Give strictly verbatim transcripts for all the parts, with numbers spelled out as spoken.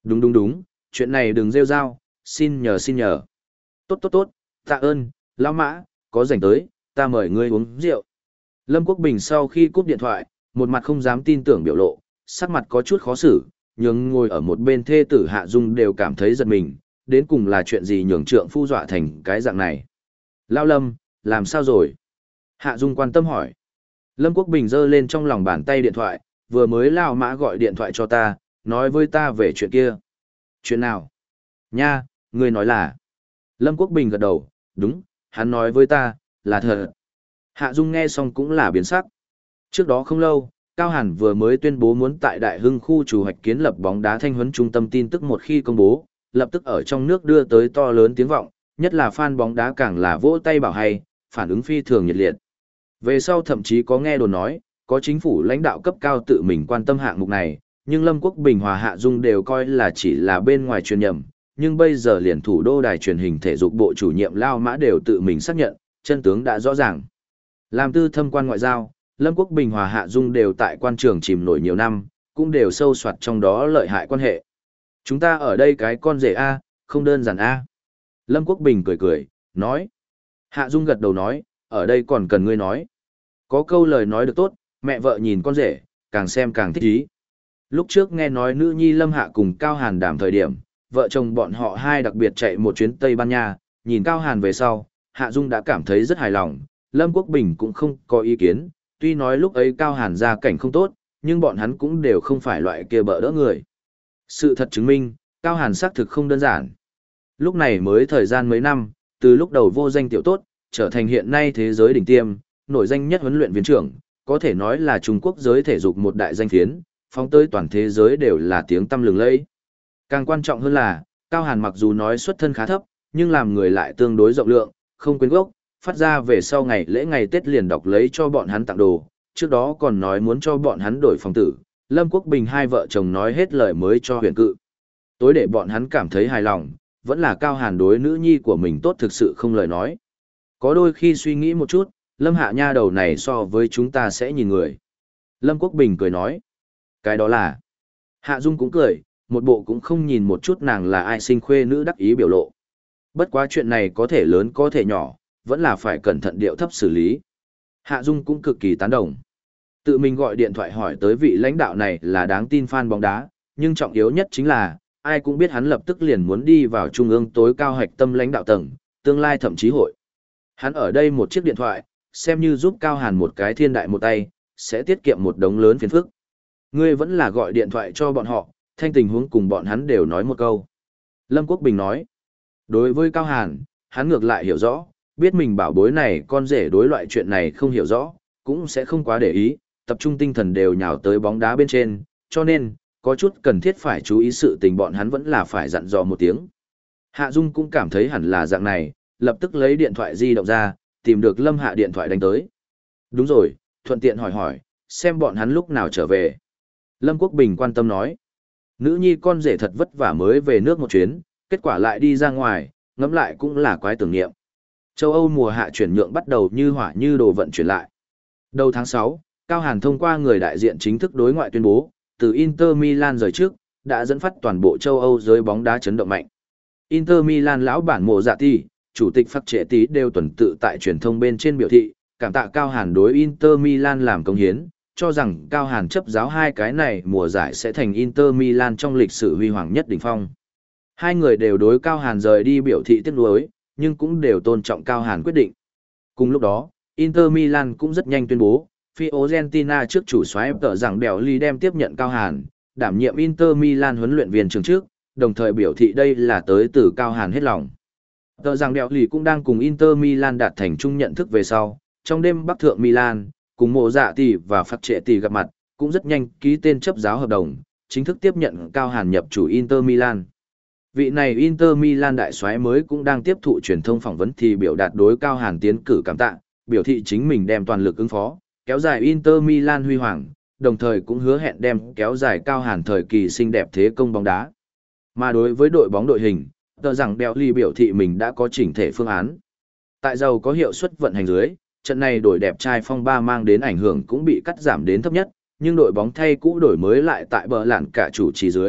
Đúng đúng đúng, chuyện này đừng rêu rao, xin nhờ xin nhờ. Tốt tốt tốt, tạ ơn, lão Mã, có rảnh tới, ta mời ngươi uống rượu. Lâm Quốc Bình sau khi cúp điện thoại, một mặt không dám tin tưởng biểu lộ, sắc mặt có chút khó xử, nhường ngồi ở một bên thê tử Hạ Dung đều cảm thấy giật mình, đến cùng là chuyện gì nhường trượng phu dọa thành cái dạng này. Lão Lâm, làm sao rồi? Hạ Dung quan tâm hỏi. Lâm Quốc Bình giơ lên trong lòng bàn tay điện thoại, vừa mới Lão Mã gọi điện thoại cho ta, nói với ta về chuyện kia. Chuyện nào? Nha, ngươi nói là. Lâm Quốc Bình gật đầu, đúng, hắn nói với ta, là thật. Hạ Dung nghe xong cũng là biến sắc. Trước đó không lâu, Cao Hàn vừa mới tuyên bố muốn tại Đại Hưng khu chủ hoạch kiến lập bóng đá thanh huấn trung tâm tin tức một khi công bố, lập tức ở trong nước đưa tới to lớn tiếng vọng, nhất là fan bóng đá càng là vỗ tay bảo hay, phản ứng phi thường nhiệt liệt. Về sau thậm chí có nghe đồn nói, có chính phủ lãnh đạo cấp cao tự mình quan tâm hạng mục này, nhưng Lâm Quốc Bình hòa Hạ Dung đều coi là chỉ là bên ngoài truyền nhầm, nhưng bây giờ liền thủ đô đài truyền hình thể dục bộ chủ nhiệm Lao Mã đều tự mình xác nhận, chân tướng đã rõ ràng. Làm tư thâm quan ngoại giao, Lâm Quốc Bình hòa Hạ Dung đều tại quan trường chìm nổi nhiều năm, cũng đều sâu soạt trong đó lợi hại quan hệ. Chúng ta ở đây cái con rể A, không đơn giản A. Lâm Quốc Bình cười cười, nói. Hạ Dung gật đầu nói, ở đây còn cần ngươi nói. Có câu lời nói được tốt, mẹ vợ nhìn con rể, càng xem càng thích ý. Lúc trước nghe nói nữ nhi Lâm Hạ cùng Cao Hàn đàm thời điểm, vợ chồng bọn họ hai đặc biệt chạy một chuyến Tây Ban Nha, nhìn Cao Hàn về sau, Hạ Dung đã cảm thấy rất hài lòng, Lâm Quốc Bình cũng không có ý kiến, tuy nói lúc ấy Cao Hàn gia cảnh không tốt, nhưng bọn hắn cũng đều không phải loại kia bỡ đỡ người. Sự thật chứng minh, Cao Hàn xác thực không đơn giản. Lúc này mới thời gian mấy năm, từ lúc đầu vô danh tiểu tốt, trở thành hiện nay thế giới đỉnh tiêm, nổi danh nhất huấn luyện viên trưởng, có thể nói là Trung Quốc giới thể dục một đại danh phiến, phóng tới toàn thế giới đều là tiếng tăm lừng lẫy. Càng quan trọng hơn là, Cao Hàn mặc dù nói xuất thân khá thấp, nhưng làm người lại tương đối rộng lượng, không quên gốc, phát ra về sau ngày lễ ngày Tết liền đọc lấy cho bọn hắn tặng đồ, trước đó còn nói muốn cho bọn hắn đổi phòng tử, Lâm Quốc Bình hai vợ chồng nói hết lời mới cho huyền cự. Tối để bọn hắn cảm thấy hài lòng, vẫn là Cao Hàn đối nữ nhi của mình tốt thực sự không lời nói. Có đôi khi suy nghĩ một chút, Lâm Hạ nha đầu này so với chúng ta sẽ nhìn người. Lâm Quốc Bình cười nói, cái đó là. Hạ Dung cũng cười, một bộ cũng không nhìn một chút nàng là ai sinh khuê nữ đắc ý biểu lộ. Bất quá chuyện này có thể lớn có thể nhỏ, vẫn là phải cẩn thận điệu thấp xử lý. Hạ Dung cũng cực kỳ tán đồng. Tự mình gọi điện thoại hỏi tới vị lãnh đạo này là đáng tin fan bóng đá, nhưng trọng yếu nhất chính là, ai cũng biết hắn lập tức liền muốn đi vào trung ương tối cao hạch tâm lãnh đạo tầng, tương lai thậm chí hội. Hắn ở đây một chiếc điện thoại, xem như giúp Cao Hàn một cái thiên đại một tay, sẽ tiết kiệm một đống lớn phiền phức. Ngươi vẫn là gọi điện thoại cho bọn họ, thanh tình huống cùng bọn hắn đều nói một câu. Lâm Quốc Bình nói, đối với Cao Hàn, hắn ngược lại hiểu rõ, biết mình bảo bối này con rể đối loại chuyện này không hiểu rõ, cũng sẽ không quá để ý, tập trung tinh thần đều nhào tới bóng đá bên trên, cho nên, có chút cần thiết phải chú ý sự tình bọn hắn vẫn là phải dặn dò một tiếng. Hạ Dung cũng cảm thấy hẳn là dạng này, lập tức lấy điện thoại di động ra, tìm được Lâm Hạ điện thoại đánh tới. Đúng rồi, thuận tiện hỏi hỏi, xem bọn hắn lúc nào trở về. Lâm Quốc Bình quan tâm nói, nữ nhi con rể thật vất vả mới về nước một chuyến, kết quả lại đi ra ngoài, ngẫm lại cũng là quái tưởng niệm. Châu Âu mùa hạ chuyển nhượng bắt đầu như hỏa như đồ vận chuyển lại. Đầu tháng sáu, Cao Hàn thông qua người đại diện chính thức đối ngoại tuyên bố, từ Inter Milan rời trước, đã dẫn phát toàn bộ châu Âu giới bóng đá chấn động mạnh. Inter Milan lão bản Mộ Dạ Tỷ, chủ tịch Phát Trệ Tỷ đều tuần tự tại truyền thông bên trên biểu thị, cảm tạ Cao Hàn đối Inter Milan làm công hiến, cho rằng Cao Hàn chấp giáo hai cái này mùa giải sẽ thành Inter Milan trong lịch sử huy hoàng nhất đỉnh phong. Hai người đều đối Cao Hàn rời đi biểu thị tiếc nuối, nhưng cũng đều tôn trọng Cao Hàn quyết định. Cùng lúc đó, Inter Milan cũng rất nhanh tuyên bố, Fiorentina trước chủ soái tờ rằng Bèo Ly đem tiếp nhận Cao Hàn, đảm nhiệm Inter Milan huấn luyện viên trường trước, đồng thời biểu thị đây là tới từ Cao Hàn hết lòng. Tờ rằng Bèo Ly cũng đang cùng Inter Milan đạt thành chung nhận thức về sau, trong đêm Bắc thượng Milan, cùng Mộ Dạ Tỷ và Phát Trệ Tỷ gặp mặt, cũng rất nhanh ký tên chấp giáo hợp đồng, chính thức tiếp nhận Cao Hàn nhập chủ Inter Milan. Vị này Inter Milan đại soái mới cũng đang tiếp thụ truyền thông phỏng vấn thì biểu đạt đối Cao Hàn tiến cử cảm tạ, biểu thị chính mình đem toàn lực ứng phó, kéo dài Inter Milan huy hoàng, đồng thời cũng hứa hẹn đem kéo dài Cao Hàn thời kỳ xinh đẹp thế công bóng đá. Mà đối với đội bóng đội hình, tờ rằng Bèo Ly biểu thị mình đã có chỉnh thể phương án. Tại giàu có hiệu suất vận hành dưới, trận này đổi đẹp trai phong ba mang đến ảnh hưởng cũng bị cắt giảm đến thấp nhất, nhưng đội bóng thay cũ đổi mới lại tại bờ lạn cả chủ trì dưới,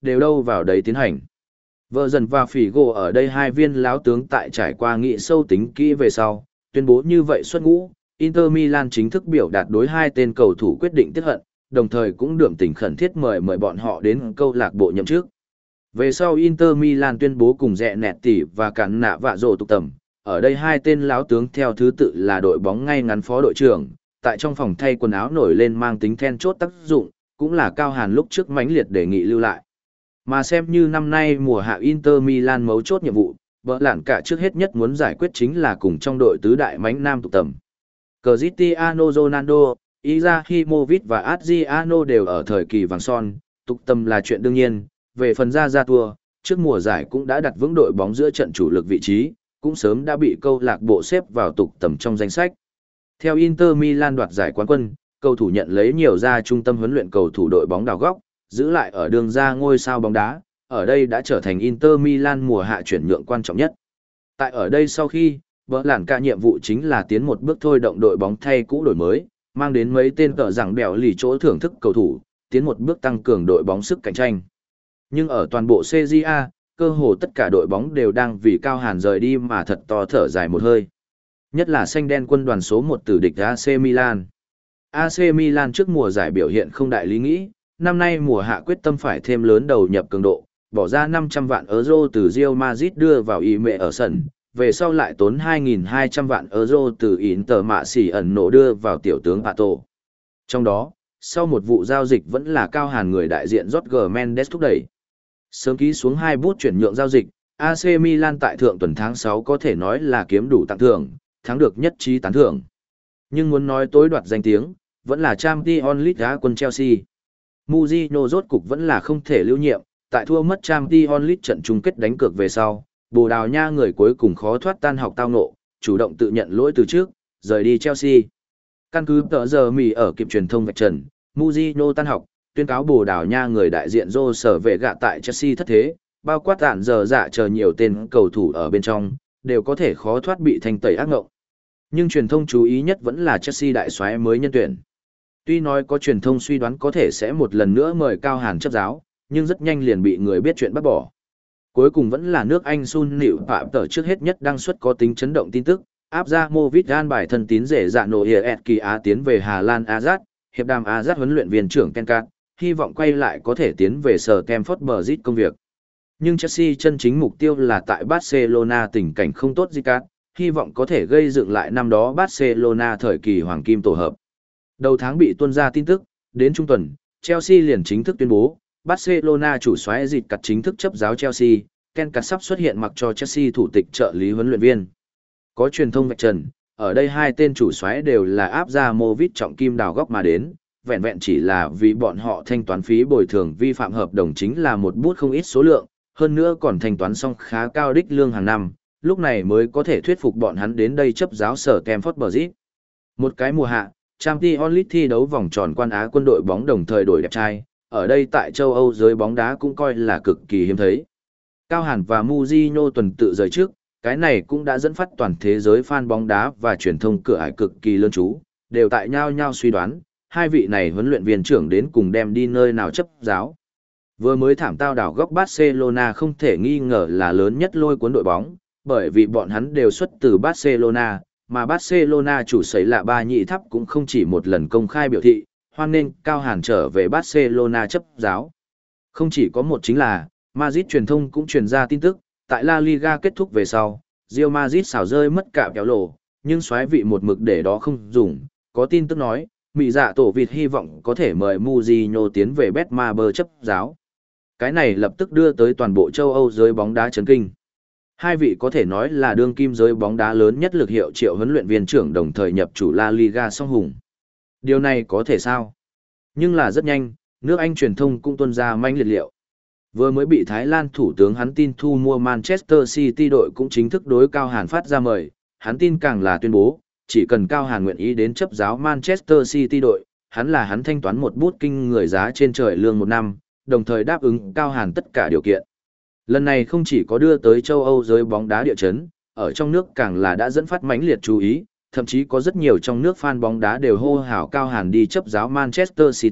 đều đâu vào đấy tiến hành. Vợ dần và phỉ gỗ ở đây hai viên láo tướng tại trải qua nghị sâu tính kỹ về sau, tuyên bố như vậy xuất ngũ, Inter Milan chính thức biểu đạt đối hai tên cầu thủ quyết định tiết hận, đồng thời cũng đượm tình khẩn thiết mời mời bọn họ đến câu lạc bộ nhậm chức. Về sau Inter Milan tuyên bố cùng rẽ nẹt tỉ và cản nạ vạ rồ tục tầm, ở đây hai tên láo tướng theo thứ tự là đội bóng ngay ngắn phó đội trưởng, tại trong phòng thay quần áo nổi lên mang tính then chốt tác dụng, cũng là Cao Hàn lúc trước mãnh liệt đề nghị lưu lại. Mà xem như năm nay mùa hạ Inter Milan mấu chốt nhiệm vụ, bỡ lạn cả trước hết nhất muốn giải quyết chính là cùng trong đội tứ đại mãnh nam tụ tầm. Cristiano Ronaldo, Izahimovic và Adriano đều ở thời kỳ vàng son, tụ tầm là chuyện đương nhiên, về phần ra ra tour, trước mùa giải cũng đã đặt vững đội bóng giữa trận chủ lực vị trí, cũng sớm đã bị câu lạc bộ xếp vào tục tầm trong danh sách. Theo Inter Milan đoạt giải quán quân, cầu thủ nhận lấy nhiều ra trung tâm huấn luyện cầu thủ đội bóng đào góc, giữ lại ở đường ra ngôi sao bóng đá, ở đây đã trở thành Inter Milan mùa hạ chuyển nhượng quan trọng nhất. Tại ở đây sau khi, bỡ lản cả nhiệm vụ chính là tiến một bước thôi động đội bóng thay cũ đổi mới, mang đến mấy tên cờ rằng bèo lì chỗ thưởng thức cầu thủ, tiến một bước tăng cường đội bóng sức cạnh tranh. Nhưng ở toàn bộ xê giê a, cơ hồ tất cả đội bóng đều đang vì Cao Hàn rời đi mà thật to thở dài một hơi. Nhất là xanh đen quân đoàn số một tử địch a xê Milan. a xê Milan trước mùa giải biểu hiện không đại lý nghĩ, năm nay mùa hạ quyết tâm phải thêm lớn đầu nhập cường độ, bỏ ra năm trăm vạn euro từ Real Madrid đưa vào ý mẹ ở sân, về sau lại tốn hai nghìn hai trăm vạn euro từ Inter mạ xỉ ẩn nổ đưa vào tiểu tướng Pato. Trong đó, sau một vụ giao dịch vẫn là Cao Hàn người đại diện Jorge Mendes thúc đẩy. Sớm ký xuống hai bút chuyển nhượng giao dịch, a xê Milan tại thượng tuần tháng sáu có thể nói là kiếm đủ tặng thưởng, thắng được nhất trí tán thưởng. Nhưng muốn nói tối đoạt danh tiếng, vẫn là Champions League đá quân Chelsea. Mourinho rốt cục vẫn là không thể lưu nhiệm, tại thua mất Champions League trận chung kết đánh cược về sau, Bồ Đào Nha người cuối cùng khó thoát tan học tao nộ, chủ động tự nhận lỗi từ trước, rời đi Chelsea. Căn cứ tờ giờ mì ở kịp truyền thông vạch trần, Mourinho tan học, tuyên cáo Bồ Đào Nha người đại diện Rô sở vệ gạ tại Chelsea thất thế, bao quát tản giờ dạ chờ nhiều tên cầu thủ ở bên trong, đều có thể khó thoát bị thanh tẩy ác ngộng. Nhưng truyền thông chú ý nhất vẫn là Chelsea đại soái mới nhân tuyển. Tuy nói có truyền thông suy đoán có thể sẽ một lần nữa mời Cao Hàn chấp giáo, nhưng rất nhanh liền bị người biết chuyện bắt bỏ. Cuối cùng vẫn là nước Anh Sun Nịu Phạm tờ trước hết nhất đăng xuất có tính chấn động tin tức, áp ra Movit gan bài thân tín rể dạ nổ hiệp kỳ Á tiến về Hà Lan Azat, hiệp đàm Azat huấn luyện viên trưởng Kenkat, hy vọng quay lại có thể tiến về sở Stamford Bridge công việc. Nhưng Chelsea chân chính mục tiêu là tại Barcelona tình cảnh không tốt Zicat, hy vọng có thể gây dựng lại năm đó Barcelona thời kỳ hoàng kim tổ hợp. Đầu tháng bị tuôn ra tin tức, đến trung tuần, Chelsea liền chính thức tuyên bố, Barcelona chủ soái Zicat chính thức chấp giáo Chelsea, Kenkat sắp xuất hiện mặc cho Chelsea thủ tịch trợ lý huấn luyện viên. Có truyền thông vạch trần, ở đây hai tên chủ soái đều là áp ra Movit trọng kim đào góc mà đến, vẹn vẹn chỉ là vì bọn họ thanh toán phí bồi thường vi phạm hợp đồng chính là một bút không ít số lượng, hơn nữa còn thanh toán xong khá cao đích lương hàng năm, lúc này mới có thể thuyết phục bọn hắn đến đây chấp giáo sở Stamford Bridge. Một cái mùa hạ, Champions League thi đấu vòng tròn quan Á quân đội bóng đồng thời đổi đẹp trai, ở đây tại châu Âu giới bóng đá cũng coi là cực kỳ hiếm thấy. Cao Hàn và Mourinho tuần tự rời trước, cái này cũng đã dẫn phát toàn thế giới fan bóng đá và truyền thông cửa ải cực kỳ lớn chú, đều tại nhau nhau suy đoán, hai vị này huấn luyện viên trưởng đến cùng đem đi nơi nào chấp giáo. Vừa mới thảm tao đảo góc Barcelona không thể nghi ngờ là lớn nhất lôi cuốn đội bóng, bởi vì bọn hắn đều xuất từ Barcelona, mà Barcelona chủ sấy là ba nhị tháp cũng không chỉ một lần công khai biểu thị, hoan nên Cao Hàn trở về Barcelona chấp giáo. Không chỉ có một chính là, Madrid truyền thông cũng truyền ra tin tức, tại La Liga kết thúc về sau, Real Madrid xảo rơi mất cả kéo lồ, nhưng soái vị một mực để đó không dùng, có tin tức nói, Mỹ dạ tổ vịt hy vọng có thể mời Mourinho tiến về Betmaber chấp giáo. Cái này lập tức đưa tới toàn bộ châu Âu giới bóng đá chấn kinh. Hai vị có thể nói là đương kim giới bóng đá lớn nhất lực hiệu triệu huấn luyện viên trưởng đồng thời nhập chủ La Liga song hùng. Điều này có thể sao? Nhưng là rất nhanh, nước Anh truyền thông cũng tuôn ra manh liệt liệu. Vừa mới bị Thái Lan thủ tướng hắn tin thu mua Manchester City đội cũng chính thức đối Cao Hàn phát ra mời, hắn tin càng là tuyên bố, chỉ cần Cao Hàn nguyện ý đến chấp giáo Manchester City đội, hắn là hắn thanh toán một bút kinh người giá trên trời lương một năm, đồng thời đáp ứng Cao Hàn tất cả điều kiện. Lần này không chỉ có đưa tới châu Âu giới bóng đá địa chấn, ở trong nước càng là đã dẫn phát mãnh liệt chú ý, thậm chí có rất nhiều trong nước fan bóng đá đều hô hào Cao Hàn đi chấp giáo Manchester City,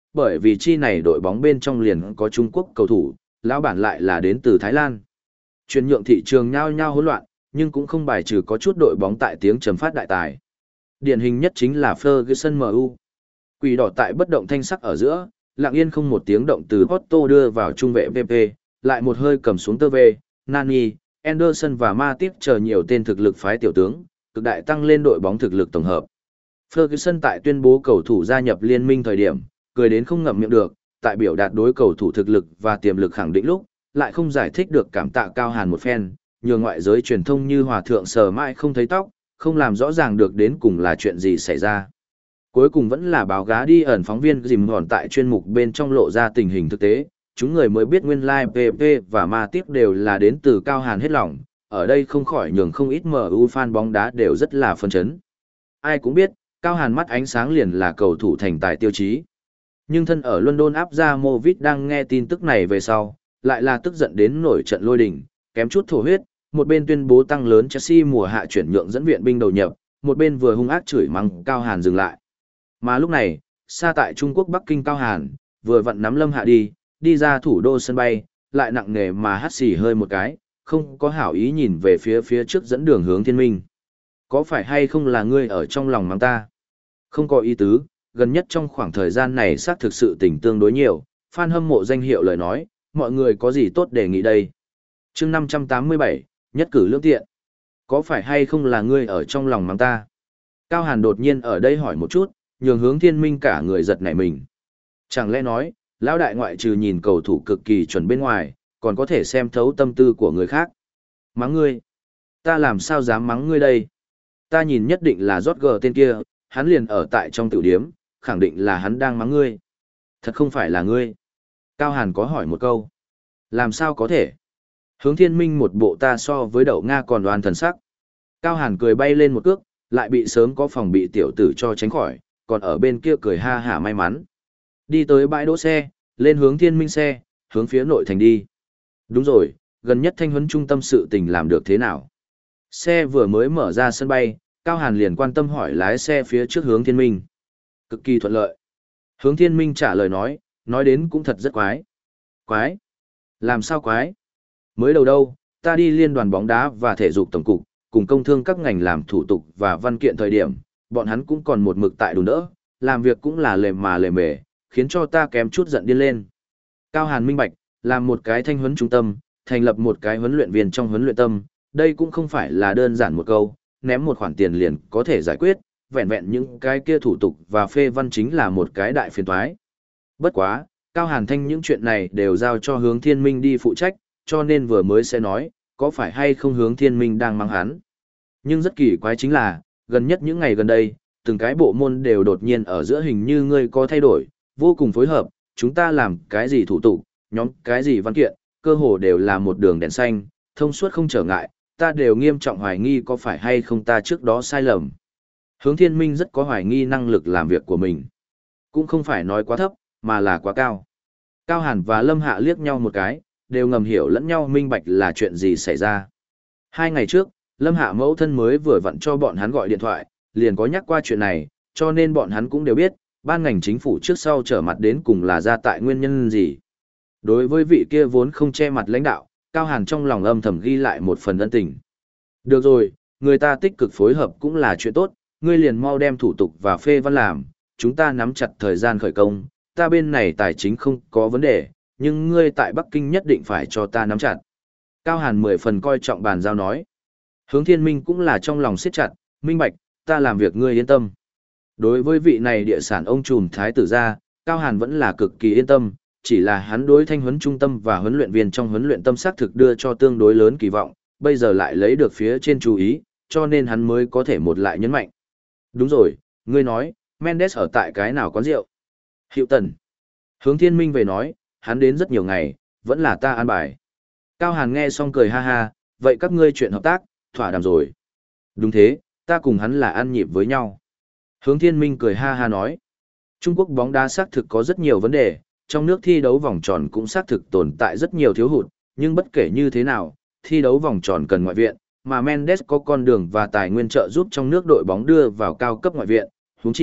bởi vì chi này đội bóng bên trong liền có Trung Quốc cầu thủ, lão bản lại là đến từ Thái Lan. Chuyển nhượng thị trường nhao nhao hỗn loạn, nhưng cũng không bài trừ có chút đội bóng tại tiếng trầm phát đại tài. Điển hình nhất chính là Ferguson em u. Quỷ đỏ tại bất động thanh sắc ở giữa, lặng yên không một tiếng động từ Otto đưa vào trung vệ vê pê, lại một hơi cầm xuống tơ vê, Nani, Anderson và Matip chờ nhiều tên thực lực phái tiểu tướng, cực đại tăng lên đội bóng thực lực tổng hợp. Ferguson tại tuyên bố cầu thủ gia nhập liên minh thời điểm, cười đến không ngậm miệng được, tại biểu đạt đối cầu thủ thực lực và tiềm lực khẳng định lúc, lại không giải thích được cảm tạ Cao Hàn một phen, nhường ngoại giới truyền thông như hòa thượng sờ mãi không thấy tóc, không làm rõ ràng được đến cùng là chuyện gì xảy ra. Cuối cùng vẫn là báo gá đi ẩn phóng viên dìm ngòn tại chuyên mục bên trong lộ ra tình hình thực tế, chúng người mới biết nguyên lai pê pê và Matip đều là đến từ Cao Hàn hết lòng, ở đây không khỏi nhường không ít em u fan bóng đá đều rất là phấn chấn. Ai cũng biết, Cao Hàn mắt ánh sáng liền là cầu thủ thành tài tiêu chí. Nhưng thân ở London Abramovich đang nghe tin tức này về sau, lại là tức giận đến nổi trận lôi đình, kém chút thổ huyết, một bên tuyên bố tăng lớn Chelsea mùa hạ chuyển nhượng dẫn viện binh đầu nhập, một bên vừa hung ác chửi mắng Cao Hàn dừng lại. Mà lúc này, xa tại Trung Quốc Bắc Kinh Cao Hàn, vừa vặn nắm Lâm Hạ đi, đi ra thủ đô sân bay, lại nặng nề mà hắt xì hơi một cái, không có hảo ý nhìn về phía phía trước dẫn đường Hướng Thiên Minh. Có phải hay không là ngươi ở trong lòng mắng ta? Không có ý tứ, gần nhất trong khoảng thời gian này xác thực sự tình tương đối nhiều, fan hâm mộ danh hiệu lời nói, mọi người có gì tốt đề nghị đây? chương năm trăm tám mươi bảy, nhất cử lương tiện. Có phải hay không là ngươi ở trong lòng mắng ta? Cao Hàn đột nhiên ở đây hỏi một chút, nhường Hướng Thiên Minh cả người giật nảy mình. Chẳng lẽ nói, lão đại ngoại trừ nhìn cầu thủ cực kỳ chuẩn bên ngoài, còn có thể xem thấu tâm tư của người khác. Mắng ngươi? Ta làm sao dám mắng ngươi đây? Ta nhìn nhất định là rót gờ tên kia, hắn liền ở tại trong tiểu điếm, khẳng định là hắn đang mắng ngươi. Thật không phải là ngươi. Cao Hàn có hỏi một câu. Làm sao có thể? Hướng Thiên Minh một bộ ta so với đậu Nga còn đoan thần sắc. Cao Hàn cười bay lên một cước, lại bị sớm có phòng bị tiểu tử cho tránh khỏi, còn ở bên kia cười ha hả may mắn. Đi tới bãi đỗ xe, lên Hướng Thiên Minh xe, hướng phía nội thành đi. Đúng rồi, gần nhất thanh huấn trung tâm sự tình làm được thế nào? Xe vừa mới mở ra sân bay, Cao Hàn liền quan tâm hỏi lái xe phía trước Hướng Thiên Minh. Cực kỳ thuận lợi. Hướng Thiên Minh trả lời nói, nói đến cũng thật rất quái. Quái? Làm sao quái? Mới đầu đâu, ta đi liên đoàn bóng đá và thể dục tổng cục, cùng công thương các ngành làm thủ tục và văn kiện thời điểm, bọn hắn cũng còn một mực tại đùn đỡ, làm việc cũng là lề mà lề mề, khiến cho ta kém chút giận điên lên. Cao Hàn minh bạch, làm một cái thanh huấn trung tâm, thành lập một cái huấn luyện viên trong huấn luyện tâm, đây cũng không phải là đơn giản một câu, ném một khoản tiền liền có thể giải quyết, vẹn vẹn những cái kia thủ tục và phê văn chính là một cái đại phiền toái. Bất quá, Cao Hàn Thanh những chuyện này đều giao cho Hướng Thiên Minh đi phụ trách, cho nên vừa mới sẽ nói, có phải hay không Hướng Thiên Minh đang mắng hắn. Nhưng rất kỳ quái chính là, gần nhất những ngày gần đây, từng cái bộ môn đều đột nhiên ở giữa hình như ngươi có thay đổi, vô cùng phối hợp, chúng ta làm cái gì thủ tục, nhóm cái gì văn kiện, cơ hồ đều là một đường đèn xanh, thông suốt không trở ngại, ta đều nghiêm trọng hoài nghi có phải hay không ta trước đó sai lầm. Hướng Thiên Minh rất có hoài nghi năng lực làm việc của mình. Cũng không phải nói quá thấp, mà là quá cao. Cao Hàn và Lâm Hạ liếc nhau một cái, đều ngầm hiểu lẫn nhau minh bạch là chuyện gì xảy ra. Hai ngày trước, Lâm Hạ mẫu thân mới vừa vặn cho bọn hắn gọi điện thoại, liền có nhắc qua chuyện này, cho nên bọn hắn cũng đều biết, ban ngành chính phủ trước sau trở mặt đến cùng là ra tại nguyên nhân gì. Đối với vị kia vốn không che mặt lãnh đạo, Cao Hàn trong lòng âm thầm ghi lại một phần ân tình. Được rồi, người ta tích cực phối hợp cũng là chuyện tốt, ngươi liền mau đem thủ tục và phê văn làm, chúng ta nắm chặt thời gian khởi công, ta bên này tài chính không có vấn đề, nhưng ngươi tại Bắc Kinh nhất định phải cho ta nắm chặt. Cao Hàn mười phần coi trọng bàn giao nói. Hướng Thiên Minh cũng là trong lòng siết chặt, minh bạch, ta làm việc ngươi yên tâm. Đối với vị này địa sản ông trùm thái tử gia, Cao Hàn vẫn là cực kỳ yên tâm, chỉ là hắn đối thanh huấn trung tâm và huấn luyện viên trong huấn luyện tâm xác thực đưa cho tương đối lớn kỳ vọng, bây giờ lại lấy được phía trên chú ý, cho nên hắn mới có thể một lại nhấn mạnh. Đúng rồi, ngươi nói, Mendes ở tại cái nào quán rượu? Hiệu Tần. Hướng Thiên Minh về nói, hắn đến rất nhiều ngày, vẫn là ta an bài. Cao Hàn nghe xong cười ha ha, vậy các ngươi chuyện hợp tác, thỏa đàm rồi. Đúng thế, ta cùng hắn là ăn nhịp với nhau. Hướng Thiên Minh cười ha ha nói. Trung Quốc bóng đá xác thực có rất nhiều vấn đề, trong nước thi đấu vòng tròn cũng xác thực tồn tại rất nhiều thiếu hụt, nhưng bất kể như thế nào, thi đấu vòng tròn cần ngoại viện, mà Mendes có con đường và tài nguyên trợ giúp trong nước đội bóng đưa vào cao cấp ngoại viện, huống chi,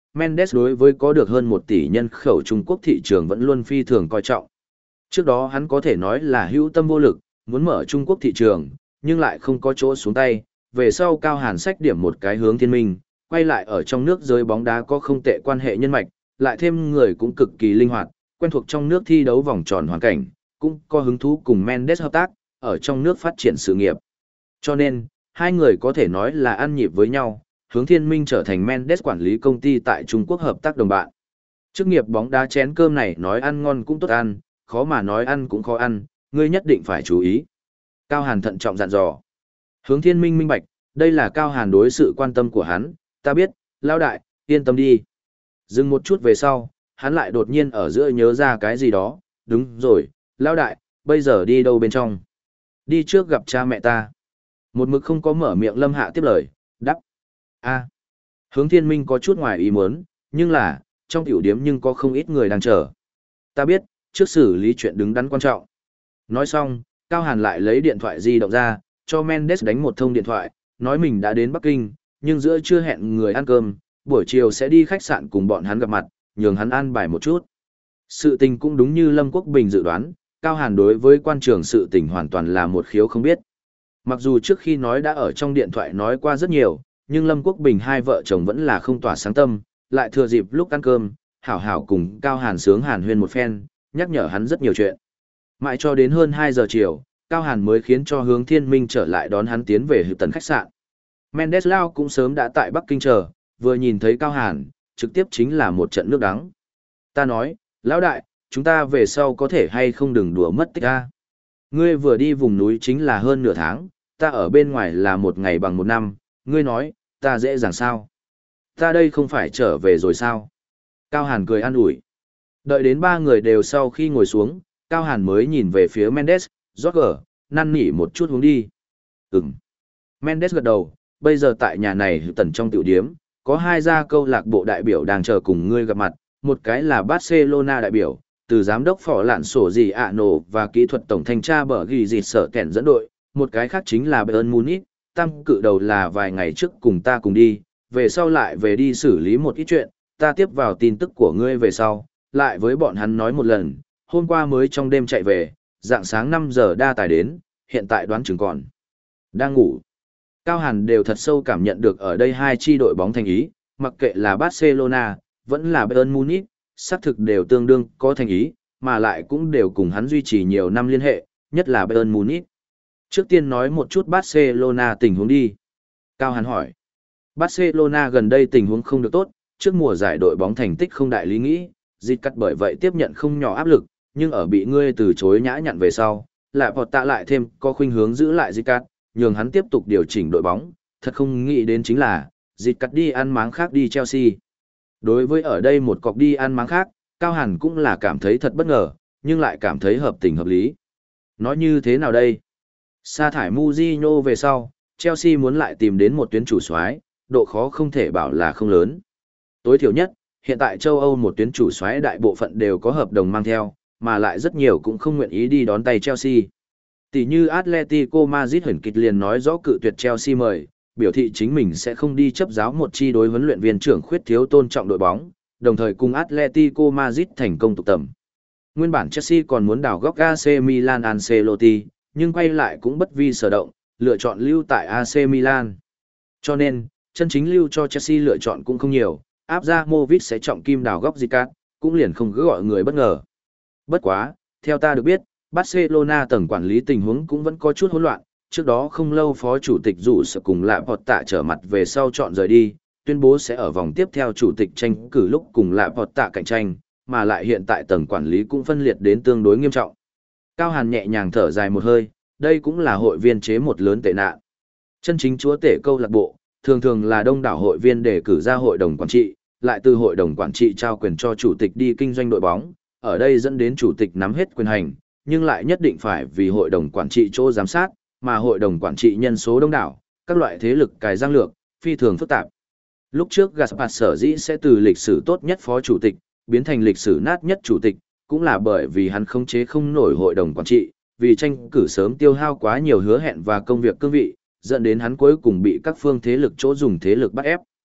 Mendes đối với có được hơn một tỷ nhân khẩu Trung Quốc thị trường vẫn luôn phi thường coi trọng. Trước đó hắn có thể nói là hữu tâm vô lực, muốn mở Trung Quốc thị trường, nhưng lại không có chỗ xuống tay. Về sau Cao Hàn sách điểm một cái hướng thiên minh, quay lại ở trong nước giới bóng đá có không tệ quan hệ nhân mạch, lại thêm người cũng cực kỳ linh hoạt, quen thuộc trong nước thi đấu vòng tròn hoàn cảnh, cũng có hứng thú cùng Mendes hợp tác, ở trong nước phát triển sự nghiệp. Cho nên, hai người có thể nói là ăn nhịp với nhau, hướng thiên minh trở thành Mendes quản lý công ty tại Trung Quốc hợp tác đồng bạn. Chức nghiệp bóng đá chén cơm này nói ăn ngon cũng tốt ăn, khó mà nói ăn cũng khó ăn, ngươi nhất định phải chú ý. Cao Hàn thận trọng dặn dò. Hướng thiên minh minh bạch, đây là Cao Hàn đối sự quan tâm của hắn, ta biết, lão đại, yên tâm đi. Dừng một chút về sau, hắn lại đột nhiên ở giữa nhớ ra cái gì đó, đúng rồi, lão đại, bây giờ đi đâu bên trong? Đi trước gặp cha mẹ ta. Một mực không có mở miệng Lâm Hạ tiếp lời, đắp. A. Hướng thiên minh có chút ngoài ý muốn, nhưng là, trong tiểu điếm nhưng có không ít người đang chờ. Ta biết, trước xử lý chuyện đứng đắn quan trọng. Nói xong, Cao Hàn lại lấy điện thoại di động ra, cho Mendes đánh một thông điện thoại, nói mình đã đến Bắc Kinh, nhưng giữa chưa hẹn người ăn cơm, buổi chiều sẽ đi khách sạn cùng bọn hắn gặp mặt, nhường hắn an bài một chút. Sự tình cũng đúng như Lâm Quốc Bình dự đoán, Cao Hàn đối với quan trường sự tình hoàn toàn là một khiếu không biết. Mặc dù trước khi nói đã ở trong điện thoại nói qua rất nhiều, nhưng Lâm Quốc Bình hai vợ chồng vẫn là không tỏa sáng tâm, lại thừa dịp lúc ăn cơm, hảo hảo cùng Cao Hàn sướng hàn huyên một phen, nhắc nhở hắn rất nhiều chuyện. Mãi cho đến hơn hai giờ chiều, Cao Hàn mới khiến cho Hướng Thiên Minh trở lại đón hắn tiến về Hữu Tần khách sạn. Mendes Lao cũng sớm đã tại Bắc Kinh chờ, vừa nhìn thấy Cao Hàn, trực tiếp chính là một trận nước đắng. Ta nói, lão đại, chúng ta về sau có thể hay không đừng đùa mất tích a. Ngươi vừa đi vùng núi chính là hơn nửa tháng, ta ở bên ngoài là một ngày bằng một năm, ngươi nói, ta dễ dàng sao? Ta đây không phải trở về rồi sao? Cao Hàn cười an ủi. Đợi đến ba người đều sau khi ngồi xuống, Cao Hàn mới nhìn về phía Mendes, Roger, năn nỉ một chút hướng đi. Ừm. Mendes gật đầu, bây giờ tại nhà này tần trong tiểu điếm, có hai gia câu lạc bộ đại biểu đang chờ cùng ngươi gặp mặt, một cái là Barcelona đại biểu, từ giám đốc phỏ lạn sổ gì ạ nổ và kỹ thuật tổng thanh tra bở ghi dịt sở kẻn dẫn đội, một cái khác chính là Bayern Munich, tam cự đầu là vài ngày trước cùng ta cùng đi, về sau lại về đi xử lý một ít chuyện, ta tiếp vào tin tức của ngươi về sau, lại với bọn hắn nói một lần, hôm qua mới trong đêm chạy về, dạng sáng năm giờ đa tài đến, hiện tại đoán chừng còn đang ngủ. Cao Hàn đều thật sâu cảm nhận được ở đây hai chi đội bóng thành ý, mặc kệ là Barcelona, vẫn là Bayern Munich, xác thực đều tương đương có thành ý, mà lại cũng đều cùng hắn duy trì nhiều năm liên hệ, nhất là Bayern Munich. Trước tiên nói một chút Barcelona tình huống đi. Cao Hàn hỏi. Barcelona gần đây tình huống không được tốt, trước mùa giải đội bóng thành tích không đại lý nghĩ, dịch cắt bởi vậy tiếp nhận không nhỏ áp lực, nhưng ở bị ngươi từ chối nhã nhặn về sau, lại vọt tạ lại thêm có khuynh hướng giữ lại dịch cắt, nhường hắn tiếp tục điều chỉnh đội bóng, thật không nghĩ đến chính là, dịch cắt đi ăn máng khác đi Chelsea. Đối với ở đây một cọc đi ăn máng khác, Cao Hàn cũng là cảm thấy thật bất ngờ, nhưng lại cảm thấy hợp tình hợp lý. Nói như thế nào đây? Sa thải Mourinho về sau, Chelsea muốn lại tìm đến một tuyến chủ soái, độ khó không thể bảo là không lớn. Tối thiểu nhất, hiện tại châu Âu một tuyến chủ soái đại bộ phận đều có hợp đồng mang theo, mà lại rất nhiều cũng không nguyện ý đi đón tay Chelsea. Tỷ như Atletico Madrid hẩn kịch liền nói rõ cự tuyệt Chelsea mời, biểu thị chính mình sẽ không đi chấp giáo một chi đối huấn luyện viên trưởng khuyết thiếu tôn trọng đội bóng, đồng thời cùng Atletico Madrid thành công tục tầm. Nguyên bản Chelsea còn muốn đào góc a xê Milan Ancelotti, nhưng quay lại cũng bất vi sở động, lựa chọn lưu tại a xê Milan. Cho nên, chân chính lưu cho Chelsea lựa chọn cũng không nhiều, áp ra Movit sẽ trọng kim đào góc Zicat, cũng liền không cứ gọi người bất ngờ. Bất quá, theo ta được biết, Barcelona tầng quản lý tình huống cũng vẫn có chút hỗn loạn, trước đó không lâu phó chủ tịch rủ sợ cùng lại Pọt tạ trở mặt về sau chọn rời đi, tuyên bố sẽ ở vòng tiếp theo chủ tịch tranh cử lúc cùng lại Pọt tạ cạnh tranh, mà lại hiện tại tầng quản lý cũng phân liệt đến tương đối nghiêm trọng. Cao Hàn nhẹ nhàng thở dài một hơi, đây cũng là hội viên chế một lớn tệ nạn. Chân chính chúa tể câu lạc bộ, thường thường là đông đảo hội viên để cử ra hội đồng quản trị, lại từ hội đồng quản trị trao quyền cho chủ tịch đi kinh doanh đội bóng, ở đây dẫn đến chủ tịch nắm hết quyền hành, nhưng lại nhất định phải vì hội đồng quản trị chỗ giám sát, mà hội đồng quản trị nhân số đông đảo, các loại thế lực cài giang lược, phi thường phức tạp. Lúc trước Gaspar sở dĩ sẽ từ lịch sử tốt nhất phó chủ tịch, biến thành lịch sử nát nhất chủ tịch, cũng là bởi vì hắn khống chế không nổi hội đồng quản trị, vì tranh cử sớm tiêu hao quá nhiều hứa hẹn và công việc cương vị, dẫn đến hắn cuối cùng bị các phương thế lực chỗ dùng thế lực bắt ép.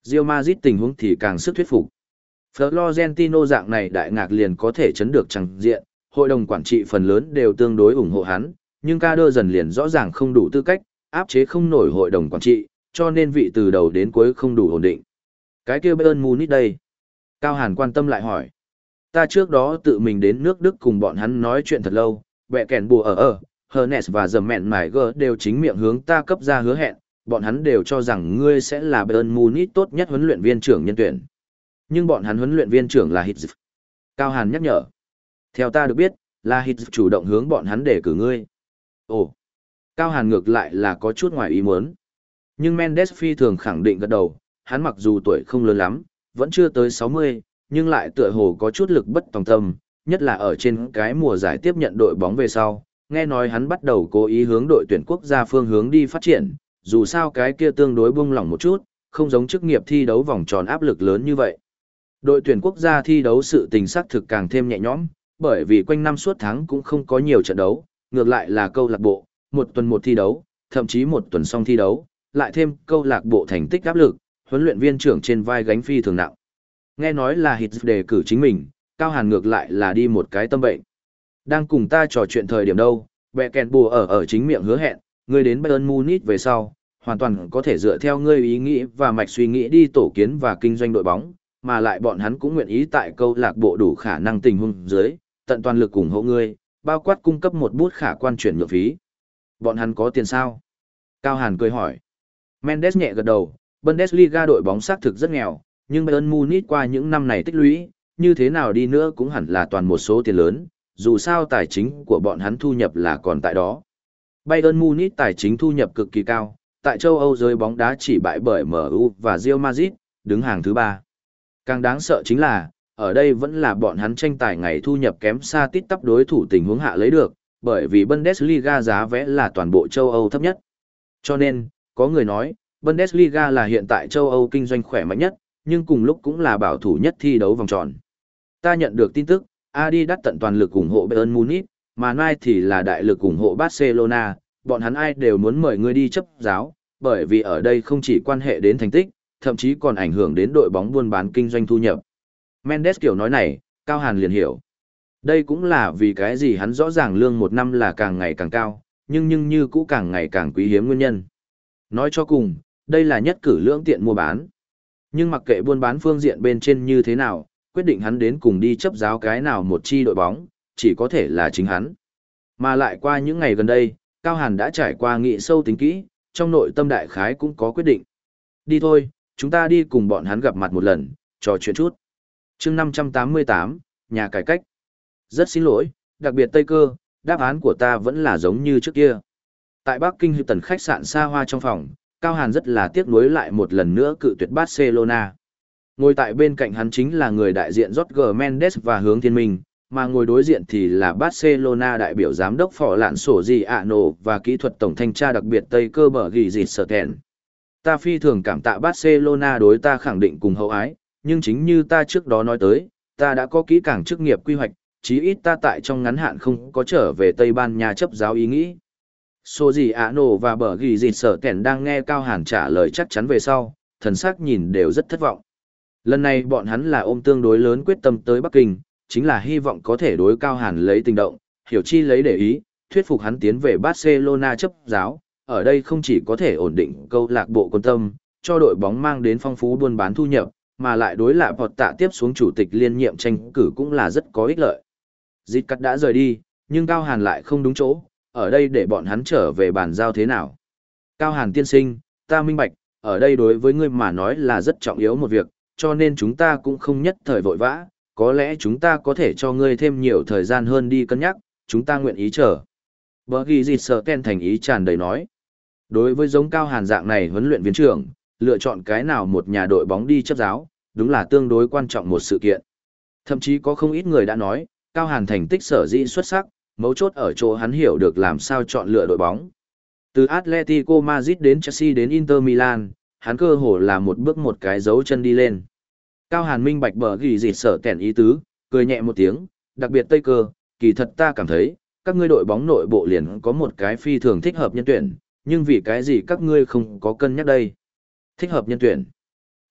Real Madrid tình huống thì càng sức thuyết phục. Florentino dạng này đại ngạc liền có thể chấn được chẳng diện, hội đồng quản trị phần lớn đều tương đối ủng hộ hắn, nhưng ca đơ dần liền rõ ràng không đủ tư cách, áp chế không nổi hội đồng quản trị, cho nên vị từ đầu đến cuối không đủ ổn định. Cái kia Bayern Munich đây? Cao Hàn quan tâm lại hỏi. Ta trước đó tự mình đến nước Đức cùng bọn hắn nói chuyện thật lâu, bẹ kèn bùa ở ở, Hernes và dầm mẹn mải gơ đều chính miệng hướng ta cấp ra hứa hẹn, bọn hắn đều cho rằng ngươi sẽ là Bayern Munich tốt nhất huấn luyện viên trưởng nhân tuyển. Nhưng bọn hắn huấn luyện viên trưởng là Hitz. Cao Hàn nhắc nhở. Theo ta được biết, là Hitz chủ động hướng bọn hắn để cử ngươi. Ồ, Cao Hàn ngược lại là có chút ngoài ý muốn. Nhưng Mendes phi thường khẳng định gật đầu, hắn mặc dù tuổi không lớn lắm, vẫn chưa tới sáu mươi, nhưng lại tựa hồ có chút lực bất tòng tâm, nhất là ở trên cái mùa giải tiếp nhận đội bóng về sau, nghe nói hắn bắt đầu cố ý hướng đội tuyển quốc gia phương hướng đi phát triển, dù sao cái kia tương đối buông lỏng một chút, không giống chức nghiệp thi đấu vòng tròn áp lực lớn như vậy. Đội tuyển quốc gia thi đấu sự tình sắc thực càng thêm nhẹ nhõm, bởi vì quanh năm suốt tháng cũng không có nhiều trận đấu, ngược lại là câu lạc bộ, một tuần một thi đấu, thậm chí một tuần xong thi đấu, lại thêm câu lạc bộ thành tích áp lực, huấn luyện viên trưởng trên vai gánh phi thường nặng. Nghe nói là Hitz đề cử chính mình, Cao Hàn ngược lại là đi một cái tâm bệnh. Đang cùng ta trò chuyện thời điểm đâu, bẹ kèn bùa ở ở chính miệng hứa hẹn, ngươi đến Bayern Munich về sau, hoàn toàn có thể dựa theo ngươi ý nghĩ và mạch suy nghĩ đi tổ kiến và kinh doanh đội bóng, mà lại bọn hắn cũng nguyện ý tại câu lạc bộ đủ khả năng tình huống dưới, tận toàn lực ủng hộ ngươi, bao quát cung cấp một bút khả quan chuyển nhượng phí. Bọn hắn có tiền sao? Cao Hàn cười hỏi. Mendes nhẹ gật đầu, Bundesliga đội bóng xác thực rất nghèo, nhưng Bayern Munich qua những năm này tích lũy, như thế nào đi nữa cũng hẳn là toàn một số tiền lớn, dù sao tài chính của bọn hắn thu nhập là còn tại đó. Bayern Munich tài chính thu nhập cực kỳ cao, tại châu Âu giới bóng đá chỉ bại bởi em u và Real Madrid, đứng hàng thứ ba. Càng đáng sợ chính là, ở đây vẫn là bọn hắn tranh tài ngày thu nhập kém xa tít tắp đối thủ tình huống hạ lấy được, bởi vì Bundesliga giá vé là toàn bộ châu Âu thấp nhất. Cho nên, có người nói, Bundesliga là hiện tại châu Âu kinh doanh khỏe mạnh nhất, nhưng cùng lúc cũng là bảo thủ nhất thi đấu vòng tròn. Ta nhận được tin tức, Adidas tận toàn lực ủng hộ Bayern Munich, mà Nike thì là đại lực ủng hộ Barcelona, bọn hắn ai đều muốn mời ngươi đi chấp giáo, bởi vì ở đây không chỉ quan hệ đến thành tích, thậm chí còn ảnh hưởng đến đội bóng buôn bán kinh doanh thu nhập. Mendes kiểu nói này, Cao Hàn liền hiểu. Đây cũng là vì cái gì hắn rõ ràng lương một năm là càng ngày càng cao, nhưng nhưng như cũ càng ngày càng quý hiếm nguyên nhân. Nói cho cùng, đây là nhất cử lưỡng tiện mua bán. Nhưng mặc kệ buôn bán phương diện bên trên như thế nào, quyết định hắn đến cùng đi chấp giáo cái nào một chi đội bóng, chỉ có thể là chính hắn. Mà lại qua những ngày gần đây, Cao Hàn đã trải qua nghị sâu tính kỹ, trong nội tâm đại khái cũng có quyết định. Đi thôi, chúng ta đi cùng bọn hắn gặp mặt một lần, trò chuyện chút. chương năm trăm tám mươi tám, nhà cải cách. Rất xin lỗi, đặc biệt Tây Cơ, đáp án của ta vẫn là giống như trước kia. Tại Bắc Kinh Hilton khách sạn xa hoa trong phòng, Cao Hàn rất là tiếc nuối lại một lần nữa cự tuyệt Barcelona. Ngồi tại bên cạnh hắn chính là người đại diện Jorge Mendes và Hướng Thiên Minh, mà ngồi đối diện thì là Barcelona đại biểu giám đốc phỏ lạn sổ gì ạ nổ và kỹ thuật tổng thanh tra đặc biệt Tây Cơ bở ghi dịt sở kèn. Ta phi thường cảm tạ Barcelona đối ta khẳng định cùng hậu ái, nhưng chính như ta trước đó nói tới, ta đã có kỹ càng chức nghiệp quy hoạch, chí ít ta tại trong ngắn hạn không có trở về Tây Ban Nha chấp giáo ý nghĩ. Sô gì ạ nổ và bở ghi dịt sở kèn đang nghe Cao Hàn trả lời chắc chắn về sau, thần sắc nhìn đều rất thất vọng. Lần này bọn hắn là ôm tương đối lớn quyết tâm tới Bắc Kinh, chính là hy vọng có thể đối Cao Hàn lấy tình động, hiểu chi lấy để ý, thuyết phục hắn tiến về Barcelona chấp giáo, ở đây không chỉ có thể ổn định câu lạc bộ quan tâm, cho đội bóng mang đến phong phú buôn bán thu nhập, mà lại đối lạ Bọt Tạ tiếp xuống chủ tịch liên nhiệm tranh cử cũng là rất có ích lợi. Dịch cắt đã rời đi, nhưng Cao Hàn lại không đúng chỗ, ở đây để bọn hắn trở về bàn giao thế nào. Cao Hàn tiên sinh, ta minh bạch, ở đây đối với ngươi mà nói là rất trọng yếu một việc, cho nên chúng ta cũng không nhất thời vội vã, có lẽ chúng ta có thể cho ngươi thêm nhiều thời gian hơn đi cân nhắc, chúng ta nguyện ý chờ. Bở ghi dịt sợ Ken thành ý tràn đầy nói. Đối với giống Cao Hàn dạng này huấn luyện viên trưởng, lựa chọn cái nào một nhà đội bóng đi chấp giáo, đúng là tương đối quan trọng một sự kiện. Thậm chí có không ít người đã nói, Cao Hàn thành tích sở dĩ xuất sắc, mấu chốt ở chỗ hắn hiểu được làm sao chọn lựa đội bóng. Từ Atletico Madrid đến Chelsea đến Inter Milan, hắn cơ hồ là một bước một cái dấu chân đi lên. Cao Hàn minh bạch bở ghi dịt sở kèn ý tứ, cười nhẹ một tiếng, đặc biệt Tây Cơ, kỳ thật ta cảm thấy, các ngươi đội bóng nội bộ liền có một cái phi thường thích hợp nhân tuyển, nhưng vì cái gì các ngươi không có cân nhắc đây? Thích hợp nhân tuyển.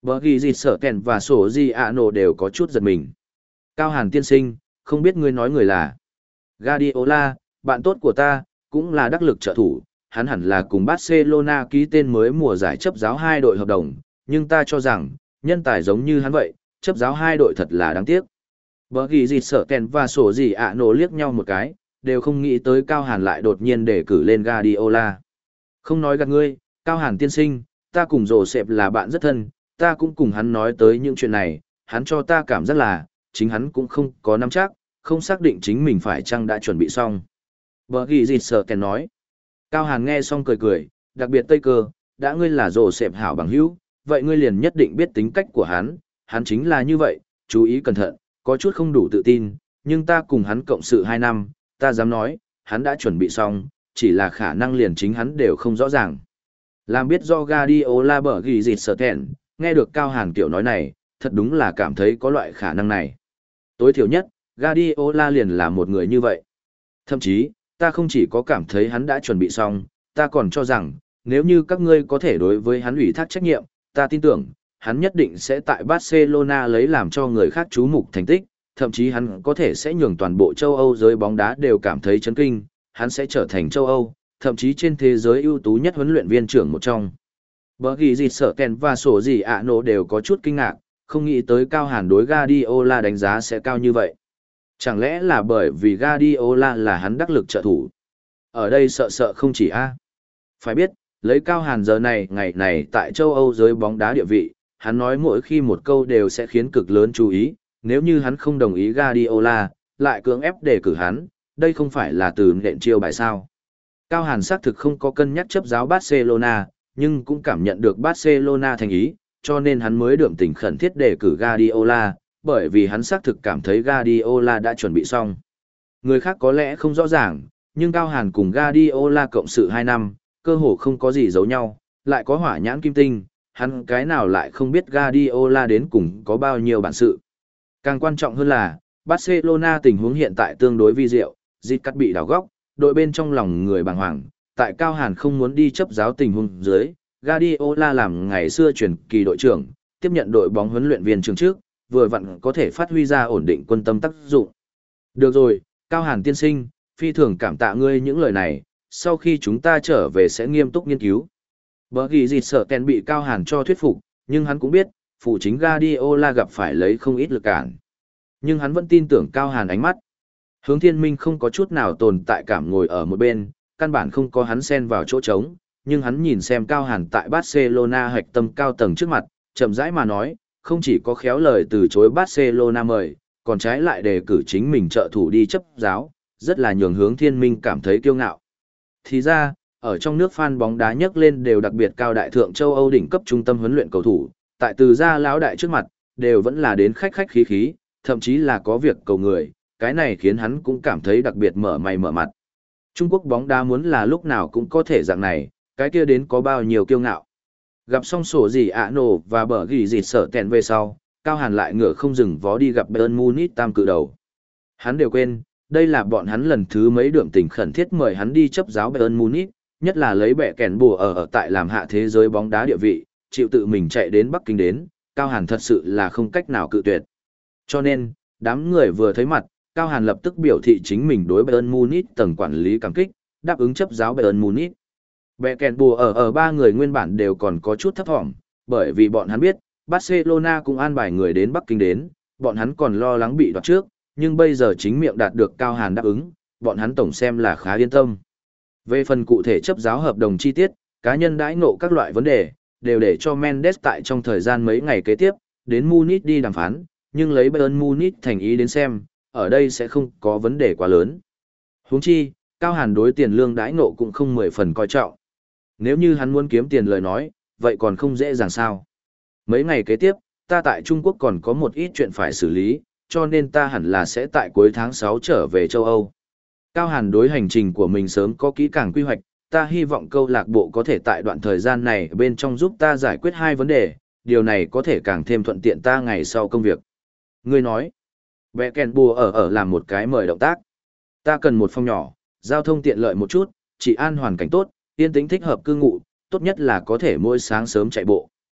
Bờ ghi dịt sở kèn và sổ di ạ nổ đều có chút giật mình. Cao Hàn tiên sinh, không biết ngươi nói người là. Guardiola, bạn tốt của ta, cũng là đắc lực trợ thủ, hắn hẳn là cùng Barcelona ký tên mới mùa giải chấp giáo hai đội hợp đồng, nhưng ta cho rằng, nhân tài giống như hắn vậy, chấp giáo hai đội thật là đáng tiếc. Bờ ghi dịt sở kèn và sổ di ạ nổ liếc nhau một cái, đều không nghĩ tới Cao Hàn lại đột nhiên để cử lên Guardiola. Không nói gạt ngươi, Cao Hàn tiên sinh, ta cùng Joseph là bạn rất thân, ta cũng cùng hắn nói tới những chuyện này, hắn cho ta cảm giác là, chính hắn cũng không có nắm chắc, không xác định chính mình phải chăng đã chuẩn bị xong. Bờ ghi dịt sở kèn nói. Cao Hàn nghe xong cười cười, đặc biệt Tây Cơ, đã ngươi là Joseph hảo bằng hữu, vậy ngươi liền nhất định biết tính cách của hắn, hắn chính là như vậy, chú ý cẩn thận, có chút không đủ tự tin, nhưng ta cùng hắn cộng sự hai năm, ta dám nói, hắn đã chuẩn bị xong, chỉ là khả năng liền chính hắn đều không rõ ràng. Làm biết do Guardiola bở ghi dịt sở kèn, nghe được Cao Hàn kiểu nói này, thật đúng là cảm thấy có loại khả năng này. Tối thiểu nhất, Guardiola liền là một người như vậy. Thậm chí, ta không chỉ có cảm thấy hắn đã chuẩn bị xong, ta còn cho rằng, nếu như các ngươi có thể đối với hắn ủy thác trách nhiệm, ta tin tưởng, hắn nhất định sẽ tại Barcelona lấy làm cho người khác chú mục thành tích, thậm chí hắn có thể sẽ nhường toàn bộ châu Âu giới bóng đá đều cảm thấy chấn kinh, hắn sẽ trở thành châu Âu, thậm chí trên thế giới ưu tú nhất huấn luyện viên trưởng một trong. Bờ ghi dịt sở kèn và sổ gì ạ nổ đều có chút kinh ngạc, không nghĩ tới Cao Hàn đối Guardiola đánh giá sẽ cao như vậy. Chẳng lẽ là bởi vì Guardiola là hắn đắc lực trợ thủ? Ở đây sợ sợ không chỉ a. Phải biết, lấy Cao Hàn giờ này ngày này tại châu Âu giới bóng đá địa vị, hắn nói mỗi khi một câu đều sẽ khiến cực lớn chú ý, nếu như hắn không đồng ý Guardiola, lại cưỡng ép đề cử hắn, đây không phải là từ nện chiêu bài sao. Cao Hàn xác thực không có cân nhắc chấp giáo Barcelona, nhưng cũng cảm nhận được Barcelona thành ý, cho nên hắn mới đượm tình khẩn thiết đề cử Guardiola, bởi vì hắn xác thực cảm thấy Guardiola đã chuẩn bị xong. Người khác có lẽ không rõ ràng, nhưng Cao Hàn cùng Guardiola cộng sự hai năm, cơ hồ không có gì giấu nhau, lại có hỏa nhãn kim tinh, hắn cái nào lại không biết Guardiola đến cùng có bao nhiêu bản sự. Càng quan trọng hơn là, Barcelona tình huống hiện tại tương đối vi diệu, dịch cắt bị đảo góc, đội bên trong lòng người bàng hoàng, tại Cao Hàn không muốn đi chấp giáo tình huống dưới, Guardiola làm ngày xưa chuyển kỳ đội trưởng, tiếp nhận đội bóng huấn luyện viên trường trước, vừa vặn có thể phát huy ra ổn định quân tâm tác dụng. Được rồi, Cao Hàn tiên sinh, phi thường cảm tạ ngươi những lời này, sau khi chúng ta trở về sẽ nghiêm túc nghiên cứu. Bờ ghi dịt sợ kèn bị Cao Hàn cho thuyết phục, nhưng hắn cũng biết, phụ chính Guardiola gặp phải lấy không ít lực cản. Nhưng hắn vẫn tin tưởng Cao Hàn ánh mắt. Hướng Thiên Minh không có chút nào tồn tại cảm ngồi ở một bên, căn bản không có hắn xen vào chỗ trống, nhưng hắn nhìn xem Cao Hàn tại Barcelona hạch tâm cao tầng trước mặt, chậm rãi mà nói, không chỉ có khéo lời từ chối Barcelona mời, còn trái lại đề cử chính mình trợ thủ đi chấp giáo, rất là nhường Hướng Thiên Minh cảm thấy kiêu ngạo. Thì ra, ở trong nước fan bóng đá nhấc lên đều đặc biệt cao đại thượng châu Âu đỉnh cấp trung tâm huấn luyện cầu thủ, tại từ gia lão đại trước mặt, đều vẫn là đến khách khách khí khí, thậm chí là có việc cầu người, cái này khiến hắn cũng cảm thấy đặc biệt mở mày mở mặt. Trung Quốc bóng đá muốn là lúc nào cũng có thể dạng này, cái kia đến có bao nhiêu kiêu ngạo. Gặp xong sổ gì ạ nổ và bở ghi gì sở kèn về sau, Cao Hàn lại ngựa không dừng vó đi gặp Bayern Munich tam cự đầu. Hắn đều quên, đây là bọn hắn lần thứ mấy đượm tình khẩn thiết mời hắn đi chấp giáo Bayern Munich, nhất là lấy bẻ kèn bùa ở ở tại làm hạ thế giới bóng đá địa vị, chịu tự mình chạy đến Bắc Kinh đến, Cao Hàn thật sự là không cách nào cự tuyệt. Cho nên, đám người vừa thấy mặt, Cao Hàn lập tức biểu thị chính mình đối Bayern Munich tầng quản lý cảm kích, đáp ứng chấp giáo Bayern Munich. Bẻ kèn bùa ở ở ba người nguyên bản đều còn có chút thấp thỏm, bởi vì bọn hắn biết, Barcelona cũng an bài người đến Bắc Kinh đến, bọn hắn còn lo lắng bị đoạt trước, nhưng bây giờ chính miệng đạt được Cao Hàn đáp ứng, bọn hắn tổng xem là khá yên tâm. Về phần cụ thể chấp giáo hợp đồng chi tiết, cá nhân đãi ngộ các loại vấn đề, đều để cho Mendes tại trong thời gian mấy ngày kế tiếp, đến Munich đi đàm phán, nhưng lấy Bayern Munich thành ý đến xem, ở đây sẽ không có vấn đề quá lớn. Huống chi, Cao Hàn đối tiền lương đãi ngộ cũng không mười phần coi trọng. Nếu như hắn muốn kiếm tiền lời nói, vậy còn không dễ dàng sao. Mấy ngày kế tiếp, ta tại Trung Quốc còn có một ít chuyện phải xử lý, cho nên ta hẳn là sẽ tại cuối tháng sáu trở về châu Âu. Cao Hàn đối hành trình của mình sớm có kỹ càng quy hoạch, ta hy vọng câu lạc bộ có thể tại đoạn thời gian này bên trong giúp ta giải quyết hai vấn đề, điều này có thể càng thêm thuận tiện ta ngày sau công việc. Ngươi nói, Bẻ kèn bùa ở ở làm một cái mời động tác. Ta cần một phòng nhỏ, giao thông tiện lợi một chút, trị an hoàn cảnh tốt, yên tĩnh thích hợp cư ngụ, tốt nhất là có thể mỗi sáng sớm chạy bộ.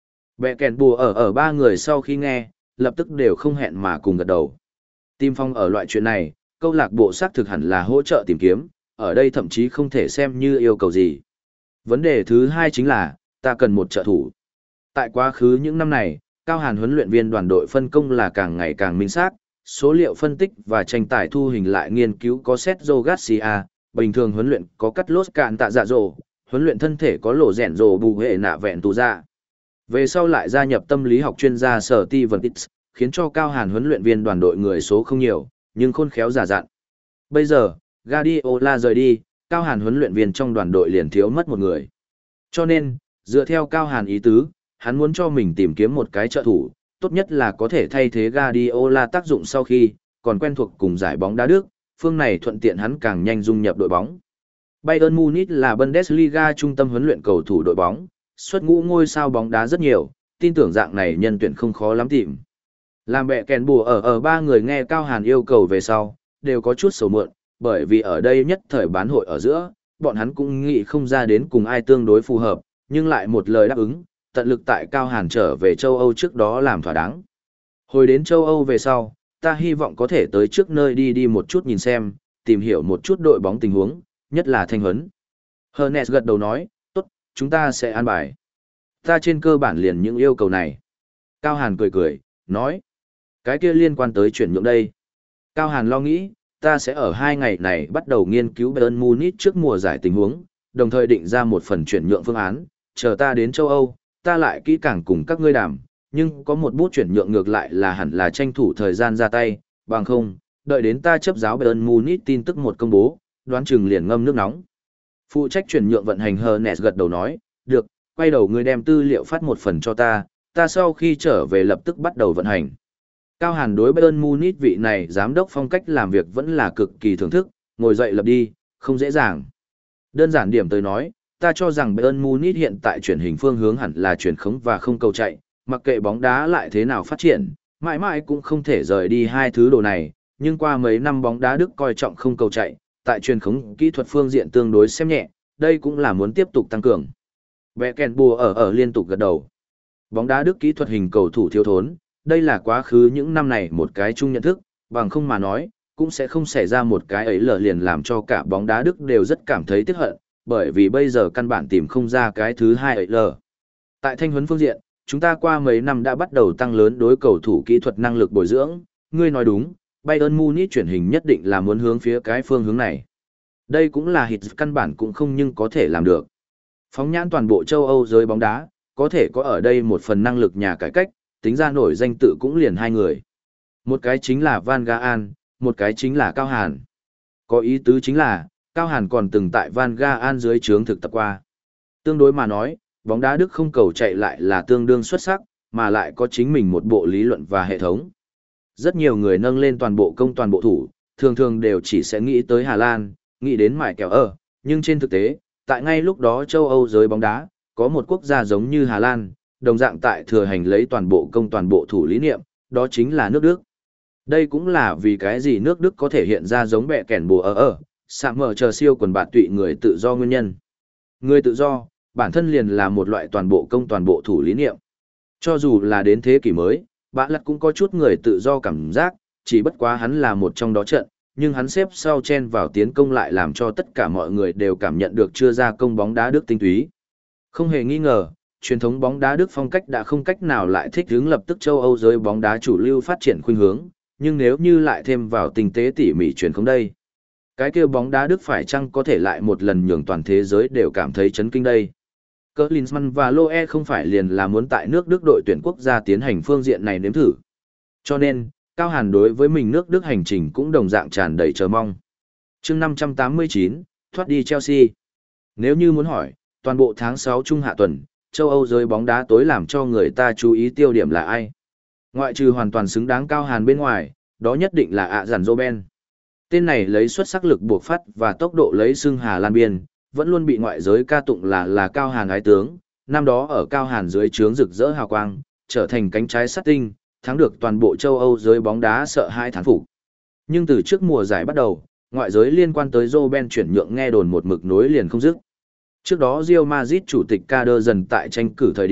Bẹ kèn bùa ở ở ba người sau khi nghe, lập tức đều không hẹn mà cùng gật đầu. Tim Phong ở loại chuyện này, câu lạc bộ xác thực hẳn là hỗ trợ tìm kiếm, ở đây thậm chí không thể xem như yêu cầu gì. Vấn đề thứ hai chính là, ta cần một trợ thủ. Tại quá khứ những năm này, Cao Hàn huấn luyện viên đoàn đội phân công là càng ngày càng minh xác, số liệu phân tích và tranh tài thu hình lại nghiên cứu có Sergio Garcia, bình thường huấn luyện có cắt lốt cạn tạ dạ dỗ, huấn luyện thân thể có lộ rèn rồ bù hệ nạ vẹn tù ra. Về sau lại gia nhập tâm lý học chuyên gia Sở Ti Vân Tix, khiến cho Cao Hàn huấn luyện viên đoàn đội người số không nhiều, nhưng khôn khéo giả dặn. Bây giờ, Guardiola rời đi, Cao Hàn huấn luyện viên trong đoàn đội liền thiếu mất một người. Cho nên, dựa theo Cao Hàn ý tứ, hắn muốn cho mình tìm kiếm một cái trợ thủ, tốt nhất là có thể thay thế Guardiola tác dụng sau khi, còn quen thuộc cùng giải bóng đá Đức, phương này thuận tiện hắn càng nhanh dung nhập đội bóng. Bayern Munich là Bundesliga trung tâm huấn luyện cầu thủ đội bóng, xuất ngũ ngôi sao bóng đá rất nhiều, tin tưởng dạng này nhân tuyển không khó lắm tìm. Làm bẹ kèn bùa ở ở ba người nghe Cao Hàn yêu cầu về sau, đều có chút sầu muộn, bởi vì ở đây nhất thời bán hội ở giữa, bọn hắn cũng nghĩ không ra đến cùng ai tương đối phù hợp, nhưng lại một lời đáp ứng, tận lực tại Cao Hàn trở về châu Âu trước đó làm thỏa đáng. Hồi đến châu Âu về sau, ta hy vọng có thể tới trước nơi đi đi một chút nhìn xem, tìm hiểu một chút đội bóng tình huống, nhất là thanh huấn. Hernes gật đầu nói, tốt, chúng ta sẽ an bài. Ta trên cơ bản liền những yêu cầu này. Cao Hàn cười cười, nói, cái kia liên quan tới chuyển nhượng đây. Cao Hàn lo nghĩ, ta sẽ ở hai ngày này bắt đầu nghiên cứu Bayern Munich trước mùa giải tình huống, đồng thời định ra một phần chuyển nhượng phương án, chờ ta đến châu Âu, ta lại kỹ càng cùng các ngươi đàm, nhưng có một bút chuyển nhượng ngược lại là hẳn là tranh thủ thời gian ra tay, bằng không, đợi đến ta chấp giáo Bayern Munich tin tức một công bố, đoán chừng liền ngâm nước nóng. Phụ trách chuyển nhượng vận hành Hernes gật đầu nói, được, quay đầu ngươi đem tư liệu phát một phần cho ta, ta sau khi trở về lập tức bắt đầu vận hành. Cao Hàn đối Bayern Munich vị này giám đốc phong cách làm việc vẫn là cực kỳ thưởng thức, ngồi dậy lập đi, không dễ dàng. Đơn giản điểm tới nói, ta cho rằng Bayern Munich hiện tại chuyển hình phương hướng hẳn là chuyển khống và không cầu chạy, mặc kệ bóng đá lại thế nào phát triển, mãi mãi cũng không thể rời đi hai thứ đồ này, nhưng qua mấy năm bóng đá Đức coi trọng không cầu chạy, tại truyền khống kỹ thuật phương diện tương đối xem nhẹ, đây cũng là muốn tiếp tục tăng cường. Bẹ kèn bùa ở ở liên tục gật đầu. Bóng đá Đức kỹ thuật hình cầu thủ thiếu thốn, đây là quá khứ những năm này một cái chung nhận thức, bằng không mà nói, cũng sẽ không xảy ra một cái ấy lờ liền làm cho cả bóng đá Đức đều rất cảm thấy tiếc hận, bởi vì bây giờ căn bản tìm không ra cái thứ hai ấy lờ. Tại thanh huấn phương diện, chúng ta qua mấy năm đã bắt đầu tăng lớn đối cầu thủ kỹ thuật năng lực bồi dưỡng, ngươi nói đúng, Bayern Munich chuyển hình nhất định là muốn hướng phía cái phương hướng này. Đây cũng là hít căn bản cũng không nhưng có thể làm được. Phóng nhãn toàn bộ châu Âu giới bóng đá, có thể có ở đây một phần năng lực nhà cải cách, tính ra nổi danh tự cũng liền hai người. Một cái chính là Van Gaal, một cái chính là Cao Hàn. Có ý tứ chính là, Cao Hàn còn từng tại Van Gaal dưới trướng thực tập qua. Tương đối mà nói, bóng đá Đức không cầu chạy lại là tương đương xuất sắc, mà lại có chính mình một bộ lý luận và hệ thống. Rất nhiều người nâng lên toàn bộ công toàn bộ thủ, thường thường đều chỉ sẽ nghĩ tới Hà Lan, nghĩ đến mải kèo ở, nhưng trên thực tế, tại ngay lúc đó châu Âu giới bóng đá, có một quốc gia giống như Hà Lan, đồng dạng tại thừa hành lấy toàn bộ công toàn bộ thủ lý niệm, đó chính là nước Đức. Đây cũng là vì cái gì nước Đức có thể hiện ra giống bẹ kẻn bùa ở ở, sạm mở chờ siêu quần bạt tụy người tự do nguyên nhân. Người tự do, bản thân liền là một loại toàn bộ công toàn bộ thủ lý niệm. Cho dù là đến thế kỷ mới, bạn lặt cũng có chút người tự do cảm giác, chỉ bất quá hắn là một trong đó trận, nhưng hắn xếp sau chen vào tiến công lại làm cho tất cả mọi người đều cảm nhận được chưa ra công bóng đá Đức tinh túy. Không hề nghi ngờ, truyền thống bóng đá Đức phong cách đã không cách nào lại thích ứng lập tức châu Âu giới bóng đá chủ lưu phát triển khuynh hướng, nhưng nếu như lại thêm vào tinh tế tỉ mỉ truyền không đây, cái kia bóng đá Đức phải chăng có thể lại một lần nhường toàn thế giới đều cảm thấy chấn kinh đây. Klinsmann và Loe không phải liền là muốn tại nước Đức đội tuyển quốc gia tiến hành phương diện này nếm thử. Cho nên, Cao Hàn đối với mình nước Đức hành trình cũng đồng dạng tràn đầy chờ mong. Chương năm trăm tám mươi chín, thoát đi Chelsea. Nếu như muốn hỏi, toàn bộ tháng sáu trung hạ tuần, châu Âu giới bóng đá tối làm cho người ta chú ý tiêu điểm là ai? Ngoại trừ hoàn toàn xứng đáng Cao Hàn bên ngoài, đó nhất định là ạ giản Robben. Tên này lấy xuất sắc lực buộc phát và tốc độ lấy xưng Hà Lan biên, vẫn luôn bị ngoại giới ca tụng là là Cao Hàn ái tướng, năm đó ở Cao Hàn dưới trướng rực rỡ hào quang, trở thành cánh trái sắt tinh, thắng được toàn bộ châu Âu giới bóng đá sợ hai thán phục. Nhưng từ trước mùa giải bắt đầu, ngoại giới liên quan tới Robben chuyển nhượng nghe đồn một mực nối liền không dứt. Trước đó Real Madrid chủ tịch Kader dần tại tranh cử thời điểm,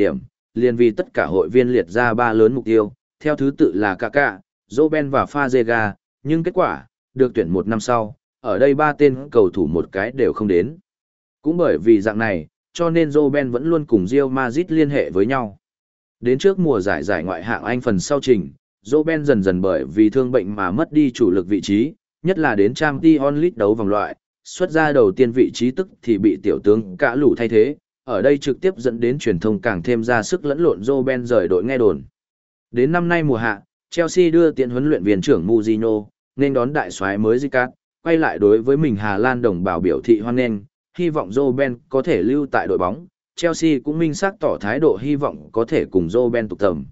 liền vì tất cả hội viên liệt ra ba lớn mục tiêu, theo thứ tự là Kaká, Robben và Fazega, nhưng kết quả, được tuyển một năm sau, ở đây ba tên cầu thủ một cái đều không đến. Cũng bởi vì dạng này, cho nên Robben vẫn luôn cùng Real Madrid liên hệ với nhau. Đến trước mùa giải giải ngoại hạng Anh phần sau trình, Robben dần dần bởi vì thương bệnh mà mất đi chủ lực vị trí, nhất là đến Champions League đấu vòng loại, xuất ra đầu tiên vị trí tức thì bị tiểu tướng Cả Lũ thay thế, ở đây trực tiếp dẫn đến truyền thông càng thêm ra sức lẫn lộn Robben rời đội nghe đồn. Đến năm nay mùa hạ, Chelsea đưa tiện huấn luyện viên trưởng Mourinho, nên đón đại soái mới Zicat, quay lại đối với mình Hà Lan đồng bào biểu thị hoan nghênh, hy vọng Robben có thể lưu tại đội bóng. Chelsea cũng minh xác tỏ thái độ hy vọng có thể cùng Robben tục tầm.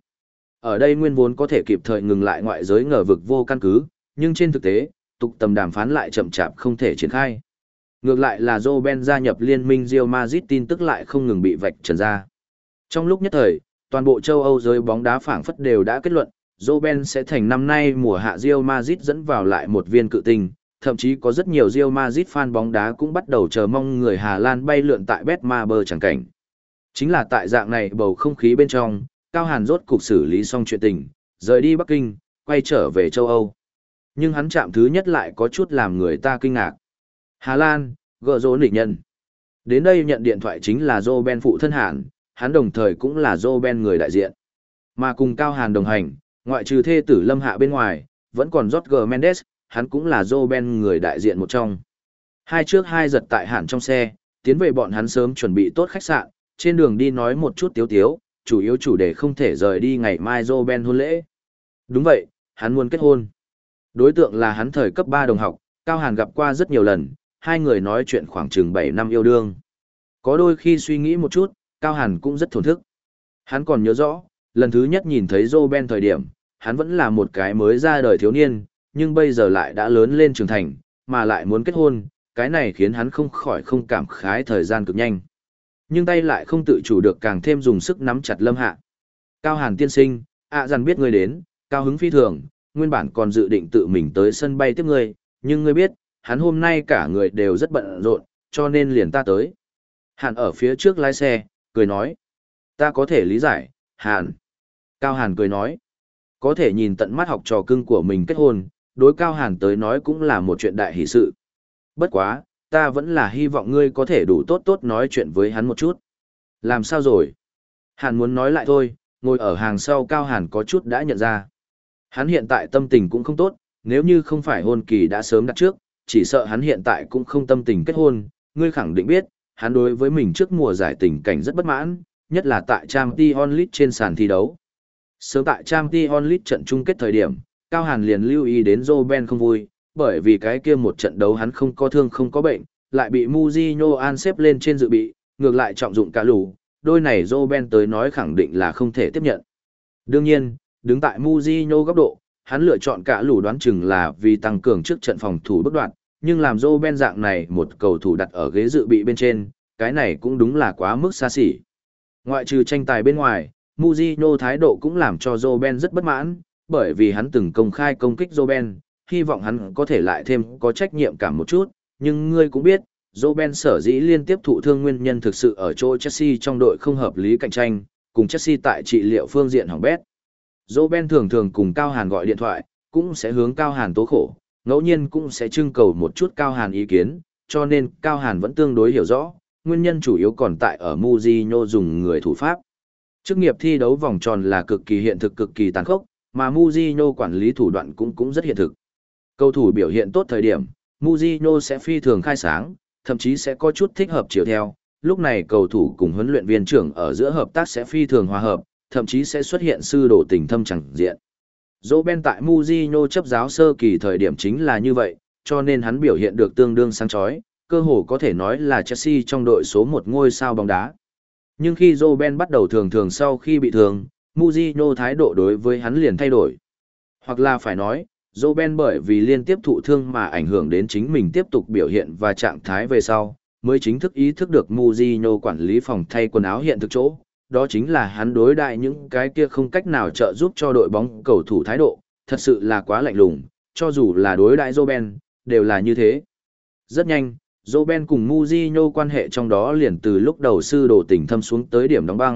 Ở đây nguyên vốn có thể kịp thời ngừng lại ngoại giới ngờ vực vô căn cứ, nhưng trên thực tế, tục tầm đàm phán lại chậm chạp không thể triển khai. Ngược lại là Robben gia nhập liên minh Real Madrid tin tức lại không ngừng bị vạch trần ra. Trong lúc nhất thời, toàn bộ châu Âu giới bóng đá phảng phất đều đã kết luận, Robben sẽ thành năm nay mùa hạ Real Madrid dẫn vào lại một viên cự tinh, thậm chí có rất nhiều Real Madrid fan bóng đá cũng bắt đầu chờ mong người Hà Lan bay lượn tại Betmaber chẳng cảnh. Chính là tại dạng này bầu không khí bên trong, Cao Hàn rốt cục xử lý xong chuyện tình, rời đi Bắc Kinh, quay trở về châu Âu. Nhưng hắn chạm thứ nhất lại có chút làm người ta kinh ngạc. Hà Lan, gỡ rỗ nịch nhân. Đến đây nhận điện thoại chính là Robben phụ thân Hàn, hắn đồng thời cũng là Robben người đại diện. Mà cùng Cao Hàn đồng hành, ngoại trừ thê tử Lâm Hạ bên ngoài, vẫn còn Jorge Mendes, hắn cũng là Robben người đại diện một trong. Hai trước hai giật tại Hàn trong xe, tiến về bọn hắn sớm chuẩn bị tốt khách sạn, trên đường đi nói một chút tiếu tiếu, chủ yếu chủ đề không thể rời đi ngày mai Robben hôn lễ. Đúng vậy, hắn muốn kết hôn. Đối tượng là hắn thời cấp ba đồng học, Cao Hàn gặp qua rất nhiều lần, hai người nói chuyện khoảng chừng bảy năm yêu đương. Có đôi khi suy nghĩ một chút, Cao Hàn cũng rất thổn thức. Hắn còn nhớ rõ, lần thứ nhất nhìn thấy Robben thời điểm, hắn vẫn là một cái mới ra đời thiếu niên, nhưng bây giờ lại đã lớn lên trưởng thành, mà lại muốn kết hôn, cái này khiến hắn không khỏi không cảm khái thời gian cực nhanh. Nhưng tay lại không tự chủ được càng thêm dùng sức nắm chặt Lâm Hạ. Cao Hàn tiên sinh, ạ à dằn biết ngươi đến, cao hứng phi thường, nguyên bản còn dự định tự mình tới sân bay tiếp ngươi, nhưng ngươi biết, hắn hôm nay cả người đều rất bận rộn, cho nên liền ta tới. Hàn ở phía trước lái xe, cười nói. Ta có thể lý giải, Hàn. Cao Hàn cười nói. Có thể nhìn tận mắt học trò cưng của mình kết hôn, đối Cao Hàn tới nói cũng là một chuyện đại hỷ sự. Bất quá, ta vẫn là hy vọng ngươi có thể đủ tốt tốt nói chuyện với hắn một chút. Làm sao rồi? Hàn muốn nói lại thôi, ngồi ở hàng sau Cao Hàn có chút đã nhận ra. Hắn hiện tại tâm tình cũng không tốt, nếu như không phải hôn kỳ đã sớm đặt trước, chỉ sợ hắn hiện tại cũng không tâm tình kết hôn. Ngươi khẳng định biết, hắn đối với mình trước mùa giải tình cảnh rất bất mãn, nhất là tại Champions League trên sàn thi đấu. Sớm tại Champions League trận chung kết thời điểm, Cao Hàn liền lưu ý đến Robben không vui, bởi vì cái kia một trận đấu hắn không có thương không có bệnh, lại bị Mourinho an xếp lên trên dự bị, ngược lại trọng dụng Cả Lũ, đôi này Robben tới nói khẳng định là không thể tiếp nhận. Đương nhiên, đứng tại Mourinho góc độ, hắn lựa chọn Cả Lũ đoán chừng là vì tăng cường trước trận phòng thủ bất đoạn, nhưng làm Robben dạng này một cầu thủ đặt ở ghế dự bị bên trên, cái này cũng đúng là quá mức xa xỉ. Ngoại trừ tranh tài bên ngoài, Mourinho thái độ cũng làm cho Robben rất bất mãn, bởi vì hắn từng công khai công kích Robben, hy vọng hắn có thể lại thêm có trách nhiệm cảm một chút, nhưng ngươi cũng biết, Robben sở dĩ liên tiếp thụ thương nguyên nhân thực sự ở chỗ Chelsea trong đội không hợp lý cạnh tranh, cùng Chelsea tại trị liệu phương diện hỏng bét. Robben thường thường cùng Cao Hàn gọi điện thoại, cũng sẽ hướng Cao Hàn tố khổ, ngẫu nhiên cũng sẽ trưng cầu một chút Cao Hàn ý kiến, cho nên Cao Hàn vẫn tương đối hiểu rõ, nguyên nhân chủ yếu còn tại ở Mourinho dùng người thủ pháp. Chức nghiệp thi đấu vòng tròn là cực kỳ hiện thực cực kỳ tàn khốc, mà Mourinho quản lý thủ đoạn cũng cũng rất hiện thực. Cầu thủ biểu hiện tốt thời điểm, Mourinho sẽ phi thường khai sáng, thậm chí sẽ có chút thích hợp chiều theo, lúc này cầu thủ cùng huấn luyện viên trưởng ở giữa hợp tác sẽ phi thường hòa hợp, thậm chí sẽ xuất hiện sư đồ tình thâm chẳng diện. Robben tại Mourinho chấp giáo sơ kỳ thời điểm chính là như vậy, cho nên hắn biểu hiện được tương đương sáng chói, cơ hồ có thể nói là Chelsea trong đội số một ngôi sao bóng đá. Nhưng khi Robben bắt đầu thường thường sau khi bị thương, Mourinho thái độ đối với hắn liền thay đổi. Hoặc là phải nói, Robben bởi vì liên tiếp thụ thương mà ảnh hưởng đến chính mình tiếp tục biểu hiện và trạng thái về sau, mới chính thức ý thức được Mourinho quản lý phòng thay quần áo hiện thực chỗ. Đó chính là hắn đối đại những cái kia không cách nào trợ giúp cho đội bóng cầu thủ thái độ, thật sự là quá lạnh lùng, cho dù là đối đại Robben, đều là như thế. Rất nhanh, Robben cùng Mourinho quan hệ trong đó liền từ lúc đầu sư đồ tình thâm xuống tới điểm đóng băng,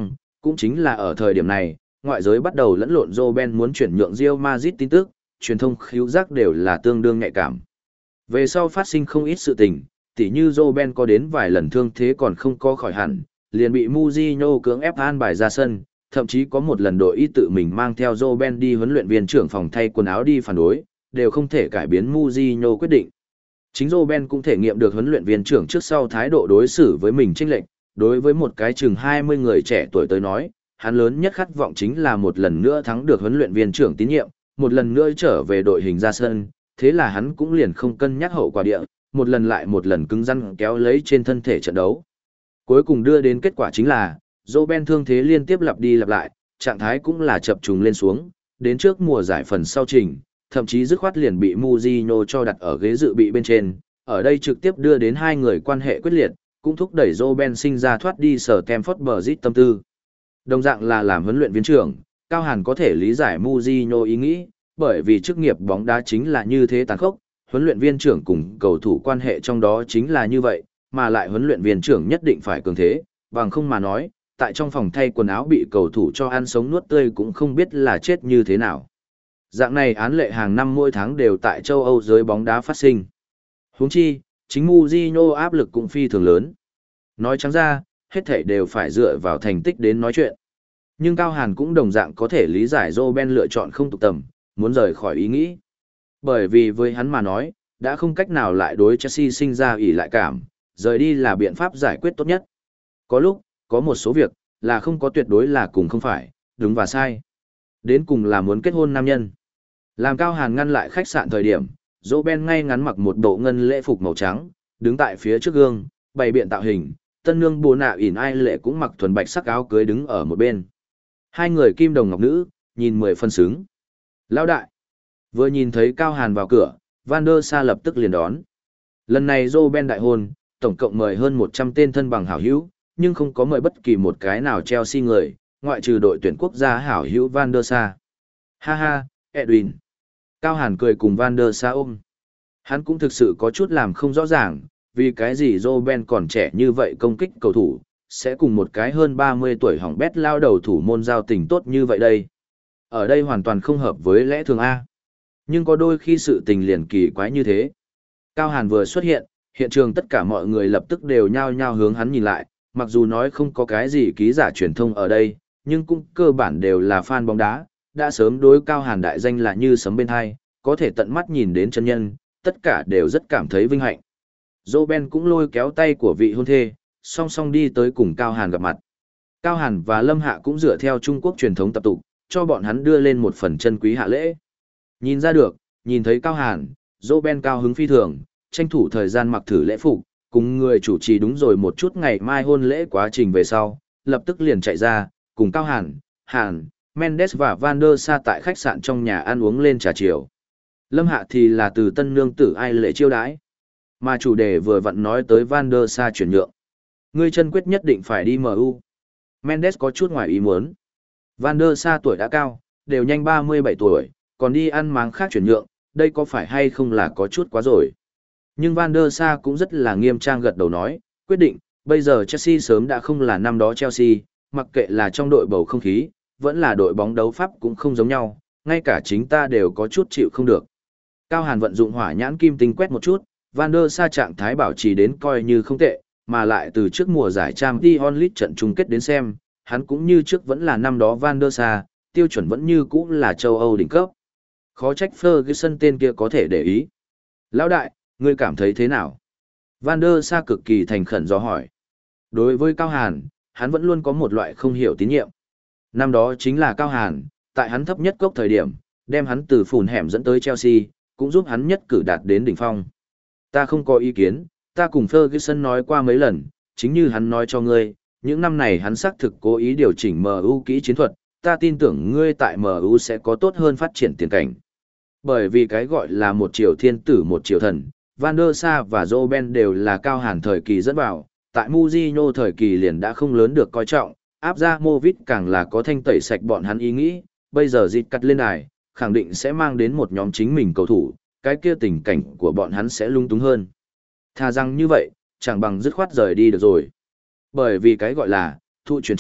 Cũng chính là ở thời điểm này, ngoại giới bắt đầu lẫn lộn Roben muốn chuyển nhượng Real Madrid tin tức, truyền thông khíu giác đều là tương đương nhạy cảm. Về sau phát sinh không ít sự tình, tỉ như Roben có đến vài lần thương thế còn không có khỏi hẳn, liền bị Mourinho cưỡng ép an bài ra sân, thậm chí có một lần đội y tự mình mang theo Roben đi huấn luyện viên trưởng phòng thay quần áo đi phản đối, đều không thể cải biến Mourinho quyết định. Chính Roben cũng thể nghiệm được huấn luyện viên trưởng trước sau thái độ đối xử với mình chênh lệch, đối với một cái chừng hai mươi người trẻ tuổi tới nói, hắn lớn nhất khát vọng chính là một lần nữa thắng được huấn luyện viên trưởng tín nhiệm, một lần nữa trở về đội hình ra sân, thế là hắn cũng liền không cân nhắc hậu quả địa, một lần lại một lần cứng rắn kéo lấy trên thân thể trận đấu. Cuối cùng đưa đến kết quả chính là, Roben thương thế liên tiếp lặp đi lặp lại, trạng thái cũng là chập trùng lên xuống, đến trước mùa giải phần sau trình, thậm chí dứt khoát liền bị Mourinho cho đặt ở ghế dự bị bên trên, ở đây trực tiếp đưa đến hai người quan hệ quyết liệt, cũng thúc đẩy Roben sinh ra thoát đi sở Stamford Bridge tâm tư. Đồng dạng là làm huấn luyện viên trưởng, Cao Hàn có thể lý giải Mourinho ý nghĩ, bởi vì chức nghiệp bóng đá chính là như thế tàn khốc, huấn luyện viên trưởng cùng cầu thủ quan hệ trong đó chính là như vậy, mà lại huấn luyện viên trưởng nhất định phải cường thế, bằng không mà nói, tại trong phòng thay quần áo bị cầu thủ cho ăn sống nuốt tươi cũng không biết là chết như thế nào. Dạng này án lệ hàng năm mỗi tháng đều tại châu Âu giới bóng đá phát sinh. Huống chi, chính Mourinho áp lực cũng phi thường lớn. Nói trắng ra, hết thảy đều phải dựa vào thành tích đến nói chuyện. Nhưng Cao Hàn cũng đồng dạng có thể lý giải Roben lựa chọn không tục tầm, muốn rời khỏi ý nghĩ. Bởi vì với hắn mà nói, đã không cách nào lại đối Chelsea sinh ra ỷ lại cảm, rời đi là biện pháp giải quyết tốt nhất. Có lúc, có một số việc, là không có tuyệt đối là cùng không phải, đúng và sai. Đến cùng là muốn kết hôn nam nhân. Làm Cao Hàn ngăn lại khách sạn thời điểm, Roben ngay ngắn mặc một bộ ngân lễ phục màu trắng, đứng tại phía trước gương, bày biện tạo hình, tân nương bồ nạ ỉn ai lệ cũng mặc thuần bạch sắc áo cưới đứng ở một bên. Hai người kim đồng ngọc nữ, nhìn mười phân xứng. Lão đại! Vừa nhìn thấy Cao Hàn vào cửa, Van der Sa lập tức liền đón. Lần này Roben đại hôn, tổng cộng mời hơn một trăm tên thân bằng hảo hữu, nhưng không có mời bất kỳ một cái nào Chelsea người, ngoại trừ đội tuyển quốc gia hảo hữu Van der Sa. Ha ha, Edwin! Cao Hàn cười cùng Van der Sa ôm. Hắn cũng thực sự có chút làm không rõ ràng, vì cái gì Roben còn trẻ như vậy công kích cầu thủ, sẽ cùng một cái hơn ba mươi tuổi hỏng bét lao đầu thủ môn giao tình tốt như vậy đây. Ở đây hoàn toàn không hợp với lẽ thường A. Nhưng có đôi khi sự tình liền kỳ quái như thế. Cao Hàn vừa xuất hiện, hiện trường tất cả mọi người lập tức đều nhao nhao hướng hắn nhìn lại, mặc dù nói không có cái gì ký giả truyền thông ở đây, nhưng cũng cơ bản đều là fan bóng đá, đã sớm đối Cao Hàn đại danh là như sấm bên hai, có thể tận mắt nhìn đến chân nhân, tất cả đều rất cảm thấy vinh hạnh. Roben cũng lôi kéo tay của vị hôn thê, song song đi tới cùng Cao Hàn gặp mặt. Cao Hàn và Lâm Hạ cũng dựa theo Trung Quốc truyền thống tập tục, cho bọn hắn đưa lên một phần chân quý hạ lễ. Nhìn ra được, nhìn thấy Cao Hàn, Roben cao hứng phi thường, tranh thủ thời gian mặc thử lễ phục, cùng người chủ trì đúng rồi một chút ngày mai hôn lễ quá trình về sau, lập tức liền chạy ra, cùng Cao Hàn, Hàn, Mendes và Van der Sa tại khách sạn trong nhà ăn uống lên trà chiều. Lâm Hạ thì là từ tân nương tử ai lệ chiêu đãi. Mà chủ đề vừa vặn nói tới Van der Sa chuyển nhượng. Ngươi chân quyết nhất định phải đi em u. Mendes có chút ngoài ý muốn. Van der Sa tuổi đã cao, đều nhanh ba mươi bảy tuổi, còn đi ăn máng khác chuyển nhượng, đây có phải hay không là có chút quá rồi. Nhưng Van der Sa cũng rất là nghiêm trang gật đầu nói, quyết định, bây giờ Chelsea sớm đã không là năm đó Chelsea, mặc kệ là trong đội bầu không khí, vẫn là đội bóng đấu pháp cũng không giống nhau, ngay cả chính ta đều có chút chịu không được. Cao Hàn vận dụng hỏa nhãn kim tinh quét một chút, Van der Sa trạng thái bảo trì đến coi như không tệ, mà lại từ trước mùa giải Champions League trận chung kết đến xem, hắn cũng như trước vẫn là năm đó Van der Sa, tiêu chuẩn vẫn như cũ là châu Âu đỉnh cấp. Khó trách Ferguson tên kia có thể để ý. Lão đại, ngươi cảm thấy thế nào? Van der Sa cực kỳ thành khẩn do hỏi. Đối với Cao Hàn, hắn vẫn luôn có một loại không hiểu tín nhiệm. Năm đó chính là Cao Hàn, tại hắn thấp nhất cốc thời điểm, đem hắn từ phùn hẻm dẫn tới Chelsea, cũng giúp hắn nhất cử đạt đến đỉnh phong. Ta không có ý kiến, ta cùng Ferguson nói qua mấy lần, chính như hắn nói cho ngươi, những năm này hắn xác thực cố ý điều chỉnh em u kỹ chiến thuật, ta tin tưởng ngươi tại em u sẽ có tốt hơn phát triển tiền cảnh. Bởi vì cái gọi là một triều thiên tử một triều thần, Van der Sa và Roben đều là Cao Hàn thời kỳ dẫn vào, tại Mourinho thời kỳ liền đã không lớn được coi trọng, áp ra Movit càng là có thanh tẩy sạch bọn hắn ý nghĩ, bây giờ dịch cắt lên đài, khẳng định sẽ mang đến một nhóm chính mình cầu thủ, cái kia tình cảnh của bọn hắn sẽ lung túng hơn. Thà rằng như vậy, chẳng bằng dứt khoát rời đi được rồi. Bởi vì cái gọi là, thụ chuyển chết,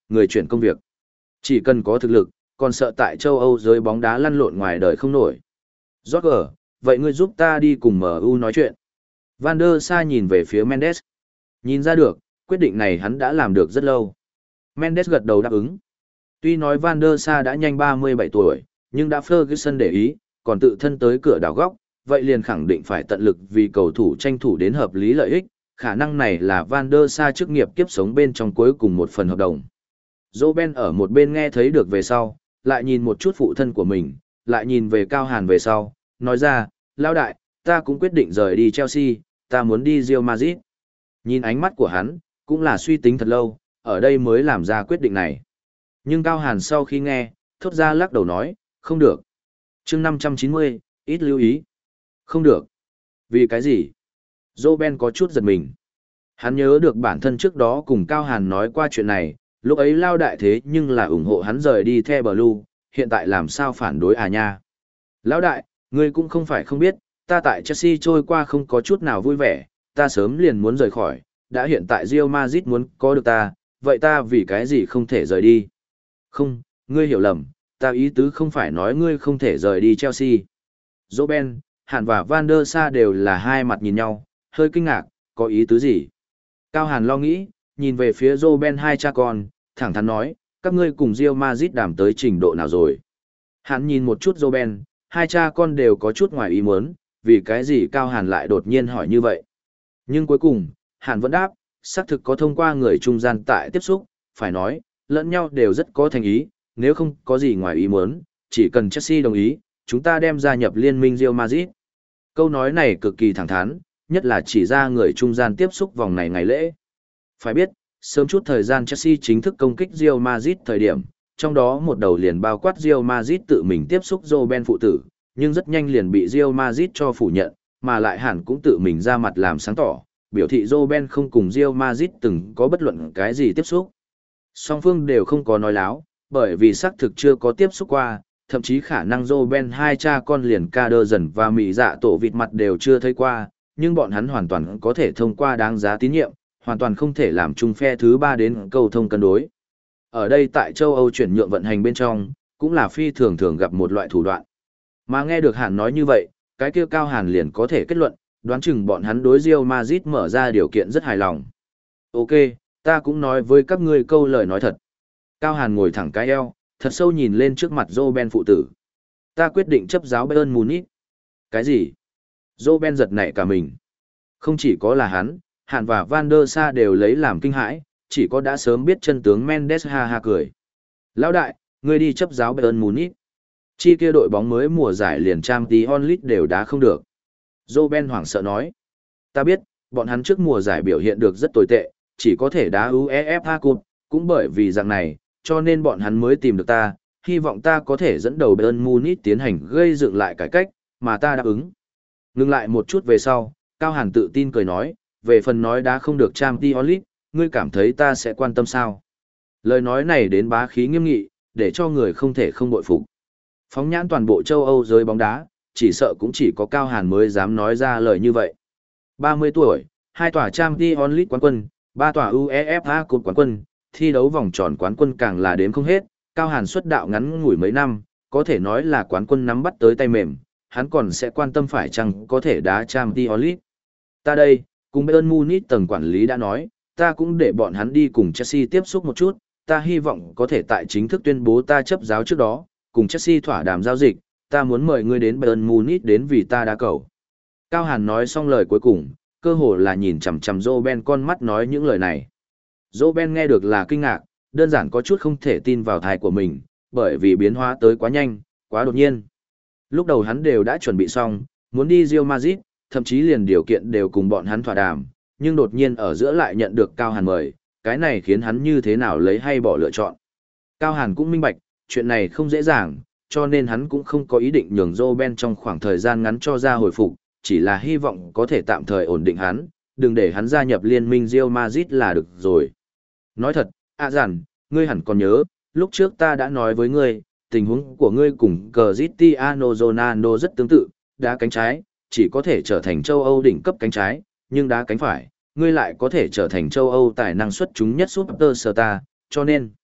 người chuyển công việc. Chỉ cần có thực lực, còn sợ tại châu Âu giới bóng đá lăn lộn ngoài đời không nổi. Roger, vậy ngươi giúp ta đi cùng em u nói chuyện. Van der Sa nhìn về phía Mendes. Nhìn ra được, quyết định này hắn đã làm được rất lâu. Mendes gật đầu đáp ứng. Tuy nói Van der Sa đã nhanh ba mươi bảy tuổi, nhưng đã Ferguson để ý, còn tự thân tới cửa đảo góc, vậy liền khẳng định phải tận lực vì cầu thủ tranh thủ đến hợp lý lợi ích, khả năng này là Van der Sa chức nghiệp kiếp sống bên trong cuối cùng một phần hợp đồng. Roben ở một bên nghe thấy được về sau, lại nhìn một chút phụ thân của mình, lại nhìn về Cao Hàn về sau, nói ra, lão đại, ta cũng quyết định rời đi Chelsea, ta muốn đi Real Madrid. Nhìn ánh mắt của hắn, cũng là suy tính thật lâu, ở đây mới làm ra quyết định này. Nhưng Cao Hàn sau khi nghe, thốt ra lắc đầu nói, không được. chương năm trăm chín mươi, ít lưu ý. Không được. Vì cái gì? Roben có chút giật mình. Hắn nhớ được bản thân trước đó cùng Cao Hàn nói qua chuyện này, lúc ấy lao đại thế nhưng là ủng hộ hắn rời đi The Blue, hiện tại làm sao phản đối à nha. Lão đại, ngươi cũng không phải không biết, ta tại Chelsea trôi qua không có chút nào vui vẻ, ta sớm liền muốn rời khỏi, đã hiện tại Real Madrid muốn có được ta, vậy ta vì cái gì không thể rời đi? Không, ngươi hiểu lầm, ta ý tứ không phải nói ngươi không thể rời đi Chelsea. Roben, Hàn và Van der Sa đều là hai mặt nhìn nhau, hơi kinh ngạc, có ý tứ gì? Cao Hàn lo nghĩ, nhìn về phía Roben hai cha con, thẳng thắn nói, các ngươi cùng Real Madrid đàm tới trình độ nào rồi? Hắn nhìn một chút Roben, hai cha con đều có chút ngoài ý muốn, vì cái gì Cao Hàn lại đột nhiên hỏi như vậy? Nhưng cuối cùng, Hàn vẫn đáp, xác thực có thông qua người trung gian tại tiếp xúc, phải nói, lẫn nhau đều rất có thành ý, nếu không có gì ngoài ý muốn, chỉ cần Chelsea đồng ý, chúng ta đem gia nhập liên minh Real Madrid. Câu nói này cực kỳ thẳng thắn, nhất là chỉ ra người trung gian tiếp xúc vòng này ngày lễ. Phải biết, sớm chút thời gian Chelsea chính thức công kích Real Madrid thời điểm, trong đó một đầu liền bao quát Real Madrid tự mình tiếp xúc Robben phụ tử, nhưng rất nhanh liền bị Real Madrid cho phủ nhận, mà lại hẳn cũng tự mình ra mặt làm sáng tỏ, biểu thị Robben không cùng Real Madrid từng có bất luận cái gì tiếp xúc. Song phương đều không có nói láo, bởi vì xác thực chưa có tiếp xúc qua, thậm chí khả năng Robben hai cha con liền ca đơ dần và mị dạ tổ vịt mặt đều chưa thấy qua, nhưng bọn hắn hoàn toàn có thể thông qua đáng giá tín nhiệm, hoàn toàn không thể làm chung phe thứ ba đến cầu thông cân đối. Ở đây tại châu Âu chuyển nhượng vận hành bên trong, cũng là phi thường thường gặp một loại thủ đoạn. Mà nghe được Hàn nói như vậy, cái kia Cao Hàn liền có thể kết luận, đoán chừng bọn hắn đối Real Madrid mở ra điều kiện rất hài lòng. Ok, ta cũng nói với các ngươi câu lời nói thật. Cao Hàn ngồi thẳng cái eo, thật sâu nhìn lên trước mặt Robben phụ tử. Ta quyết định chấp giáo Bayern Munich. Cái gì? Robben giật nảy cả mình. Không chỉ có là hắn, Hàn và Van der Sa đều lấy làm kinh hãi, chỉ có đã sớm biết chân tướng Mendes ha ha cười. Lão đại, ngươi đi chấp giáo Bayern Munich. Chi kia đội bóng mới mùa giải liền Champions League đều đá không được. Robben hoảng sợ nói. Ta biết, bọn hắn trước mùa giải biểu hiện được rất tồi tệ, chỉ có thể đá UEFA Cup, cũng bởi vì dạng này, cho nên bọn hắn mới tìm được ta, hy vọng ta có thể dẫn đầu Bayern Munich tiến hành gây dựng lại cải cách, mà ta đáp ứng. Ngừng lại một chút về sau, Cao Hàn tự tin cười nói, về phần nói đá không được Champions League, ngươi cảm thấy ta sẽ quan tâm sao? Lời nói này đến bá khí nghiêm nghị, để cho người không thể không bội phục. Phóng nhãn toàn bộ châu Âu giới bóng đá, chỉ sợ cũng chỉ có Cao Hàn mới dám nói ra lời như vậy. ba mươi tuổi, hai tòa Champions League quán quân, ba tòa UEFA Cup quán quân, thi đấu vòng tròn quán quân càng là đếm không hết, Cao Hàn xuất đạo ngắn ngủi mấy năm, có thể nói là quán quân nắm bắt tới tay mềm, hắn còn sẽ quan tâm phải chăng có thể đá Champions League. Ta đây, cùng Bayern Munich tầng quản lý đã nói, ta cũng để bọn hắn đi cùng Chelsea tiếp xúc một chút, ta hy vọng có thể tại chính thức tuyên bố ta chấp giáo trước đó, cùng Chelsea thỏa đàm giao dịch, ta muốn mời ngươi đến Bayern Munich đến vì ta đá cầu. Cao Hàn nói xong lời cuối cùng, cơ hồ là nhìn chằm chằm Robben con mắt nói những lời này. Robben nghe được là kinh ngạc, đơn giản có chút không thể tin vào thai của mình, bởi vì biến hóa tới quá nhanh, quá đột nhiên. Lúc đầu hắn đều đã chuẩn bị xong, muốn đi Real Madrid, thậm chí liền điều kiện đều cùng bọn hắn thỏa đàm, nhưng đột nhiên ở giữa lại nhận được Cao Hàn mời, cái này khiến hắn như thế nào lấy hay bỏ lựa chọn. Cao Hàn cũng minh bạch, chuyện này không dễ dàng, cho nên hắn cũng không có ý định nhường Robben trong khoảng thời gian ngắn cho ra hồi phục, chỉ là hy vọng có thể tạm thời ổn định hắn, đừng để hắn gia nhập liên minh Real Madrid là được rồi. Nói thật, à dàn, ngươi hẳn còn nhớ, lúc trước ta đã nói với ngươi, tình huống của ngươi cùng Cristiano Ronaldo rất tương tự, đá cánh trái, chỉ có thể trở thành châu Âu đỉnh cấp cánh trái, nhưng đá cánh phải, ngươi lại có thể trở thành châu Âu tài năng xuất chúng nhất superstar, cho nên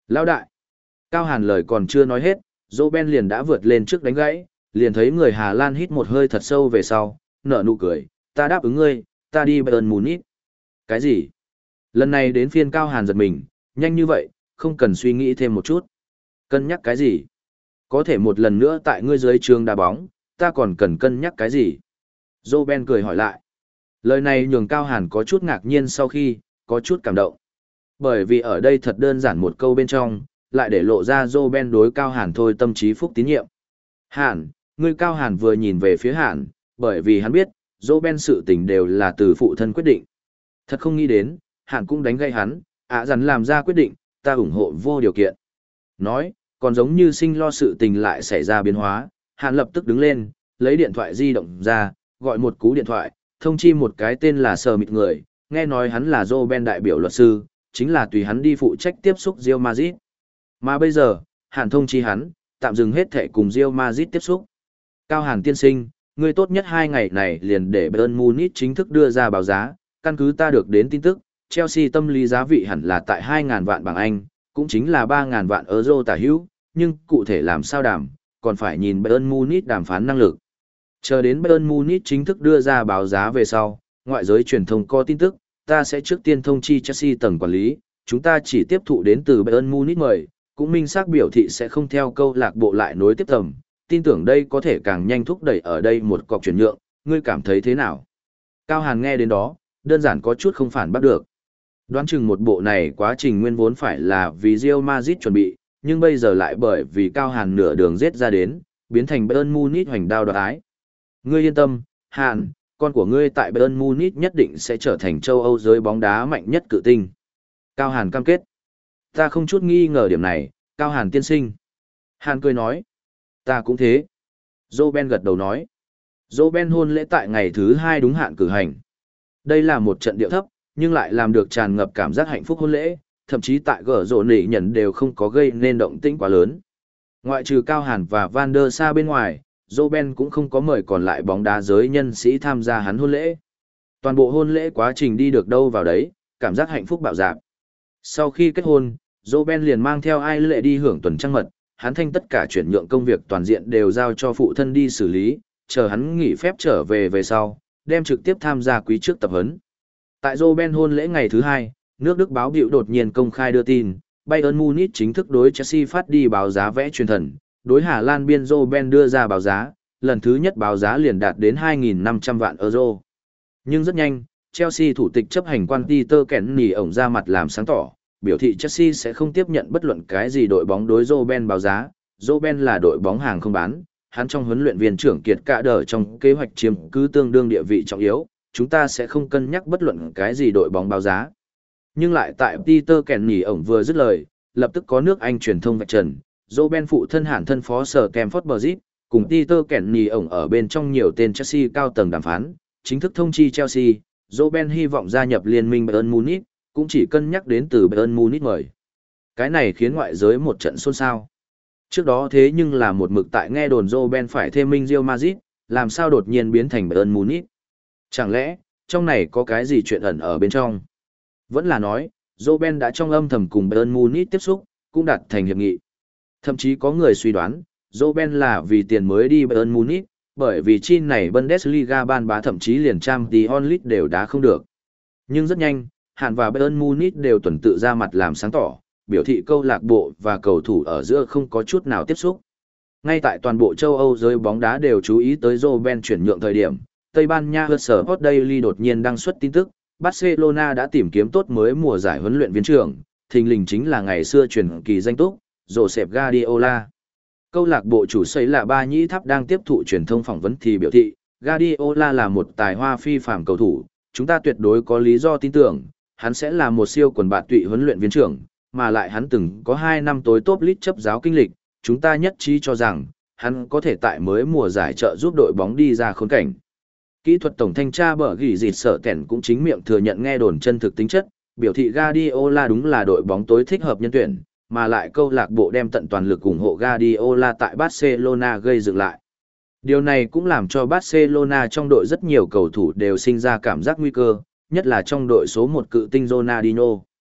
Lão đại. Cao Hàn lời còn chưa nói hết, Roben liền đã vượt lên trước đánh gãy, liền thấy người Hà Lan hít một hơi thật sâu về sau, nở nụ cười, ta đáp ứng ngươi, ta đi Bayern Munich. Cái gì? Lần này đến phiên Cao Hàn giật mình, nhanh như vậy, không cần suy nghĩ thêm một chút. Cân nhắc cái gì? Có thể một lần nữa tại ngươi dưới trường đá bóng, ta còn cần cân nhắc cái gì? Roben cười hỏi lại. Lời này nhường Cao Hàn có chút ngạc nhiên sau khi, có chút cảm động. Bởi vì ở đây thật đơn giản một câu bên trong, lại để lộ ra Roben đối Cao Hàn thôi tâm trí phúc tín nhiệm. Hàn, ngươi Cao Hàn vừa nhìn về phía Hàn, bởi vì hắn biết, Roben sự tình đều là từ phụ thân quyết định. Thật không nghĩ đến, Hàn cũng đánh gây hắn, ạ dằn làm ra quyết định, ta ủng hộ vô điều kiện. Nói, còn giống như sinh lo sự tình lại xảy ra biến hóa, Hàn lập tức đứng lên, lấy điện thoại di động ra, gọi một cú điện thoại, thông chi một cái tên là Sờ Mịt người, nghe nói hắn là Roben đại biểu luật sư, chính là tùy hắn đi phụ trách tiếp xúc Real Madrid. Mà bây giờ, Hàn thông chi hắn, tạm dừng hết thẻ cùng Real Madrid tiếp xúc. Cao Hàn tiên sinh, người tốt nhất hai ngày này liền để Bayern Munich chính thức đưa ra báo giá, căn cứ ta được đến tin tức, Chelsea tâm lý giá vị hẳn là tại hai nghìn vạn bảng Anh, cũng chính là ba nghìn vạn euro tả hữu, nhưng cụ thể làm sao đảm, còn phải nhìn Bayern Munich đàm phán năng lực. Chờ đến Bayern Munich chính thức đưa ra báo giá về sau, ngoại giới truyền thông có tin tức, ta sẽ trước tiên thông chi Chelsea tầng quản lý, chúng ta chỉ tiếp thụ đến từ Bayern Munich mời, cũng minh xác biểu thị sẽ không theo câu lạc bộ lại nối tiếp tầm, tin tưởng đây có thể càng nhanh thúc đẩy ở đây một cọc chuyển nhượng, ngươi cảm thấy thế nào? Cao Hàn nghe đến đó, đơn giản có chút không phản bắt được. Đoán chừng một bộ này quá trình nguyên vốn phải là vì Real Madrid chuẩn bị, nhưng bây giờ lại bởi vì Cao Hàn nửa đường giết ra đến, biến thành Bayern Munich hoành đao đoạt ái. Ngươi yên tâm, Hàn, con của ngươi tại Bayern Munich nhất định sẽ trở thành châu Âu giới bóng đá mạnh nhất cự tinh. Cao Hàn cam kết. Ta không chút nghi ngờ điểm này, Cao Hàn tiên sinh. Hàn cười nói. Ta cũng thế. Roben gật đầu nói. Roben hôn lễ tại ngày thứ hai đúng hạn cử hành. Đây là một trận điệu thấp, nhưng lại làm được tràn ngập cảm giác hạnh phúc hôn lễ, thậm chí tại gở rộ nỉ nhận đều không có gây nên động tĩnh quá lớn. Ngoại trừ Cao Hàn và Van der Sa bên ngoài, Roben cũng không có mời còn lại bóng đá giới nhân sĩ tham gia hắn hôn lễ. Toàn bộ hôn lễ quá trình đi được đâu vào đấy, cảm giác hạnh phúc bạo dạp. Sau khi kết hôn, Roben liền mang theo ai lệ đi hưởng tuần trăng mật, hắn thanh tất cả chuyển nhượng công việc toàn diện đều giao cho phụ thân đi xử lý, chờ hắn nghỉ phép trở về về sau, đem trực tiếp tham gia quý trước tập huấn. Tại Roben hôn lễ ngày thứ hai, nước Đức báo Bild đột nhiên công khai đưa tin, Bayern Munich chính thức đối Chelsea phát đi báo giá vẽ truyền thần, đối Hà Lan biên Roben đưa ra báo giá, lần thứ nhất báo giá liền đạt đến hai nghìn năm trăm vạn euro. Nhưng rất nhanh, Chelsea thủ tịch chấp hành quan Peter Kenny ổng ra mặt làm sáng tỏ, biểu thị Chelsea sẽ không tiếp nhận bất luận cái gì đội bóng đối Roben báo giá, Roben là đội bóng hàng không bán, hắn trong huấn luyện viên trưởng kiệt cả đời trong kế hoạch chiếm cứ tương đương địa vị trọng yếu, chúng ta sẽ không cân nhắc bất luận cái gì đội bóng báo giá. Nhưng lại tại Peter Kenny ổng vừa dứt lời, lập tức có nước Anh truyền thông vạch trần, Roben phụ thân hẳn thân phó sở Stamford Bridge, cùng Peter Kenny ổng ở bên trong nhiều tên Chelsea cao tầng đàm phán, chính thức thông chi Chelsea, Roben hy vọng gia nhập liên minh Bayern Munich, cũng chỉ cân nhắc đến từ Bayern Munich mời. Cái này khiến ngoại giới một trận xôn xao. Trước đó thế nhưng là một mực tại nghe đồn Roben phải thêm minh Real Madrid, làm sao đột nhiên biến thành Bayern Munich? Chẳng lẽ, trong này có cái gì chuyện ẩn ở bên trong? Vẫn là nói, Roben đã trong âm thầm cùng Bayern Munich tiếp xúc, cũng đạt thành hiệp nghị. Thậm chí có người suy đoán, Roben là vì tiền mới đi Bayern Munich, bởi vì chi này Bundesliga ban bá thậm chí liền Champions League đều đá không được. Nhưng rất nhanh, Hàn và Bayern Munich đều tuần tự ra mặt làm sáng tỏ, biểu thị câu lạc bộ và cầu thủ ở giữa không có chút nào tiếp xúc. Ngay tại toàn bộ châu Âu giới bóng đá đều chú ý tới Roben chuyển nhượng thời điểm, Tây Ban Nha Sport Daily đột nhiên đăng xuất tin tức, Barcelona đã tìm kiếm tốt mới mùa giải huấn luyện viên trưởng, thình lình chính là ngày xưa truyền kỳ danh túc, Josep Guardiola. Câu lạc bộ chủ xây là Ba Nhĩ Tháp đang tiếp thụ truyền thông phỏng vấn thì biểu thị, Guardiola là một tài hoa phi phàm cầu thủ, chúng ta tuyệt đối có lý do tin tưởng, hắn sẽ là một siêu quần bạn tụy huấn luyện viên trưởng, mà lại hắn từng có hai năm tối top league chấp giáo kinh lịch, chúng ta nhất trí cho rằng, hắn có thể tại mới mùa giải trợ giúp đội bóng đi ra khốn cảnh. Kỹ thuật tổng thanh tra bở gỉ dịt sợ kẻn cũng chính miệng thừa nhận nghe đồn chân thực tính chất, biểu thị Guardiola đúng là đội bóng tối thích hợp nhân tuyển, mà lại câu lạc bộ đem tận toàn lực ủng hộ Guardiola tại Barcelona gây dựng lại. Điều này cũng làm cho Barcelona trong đội rất nhiều cầu thủ đều sinh ra cảm giác nguy cơ, nhất là trong đội số một cự tinh Ronaldinho.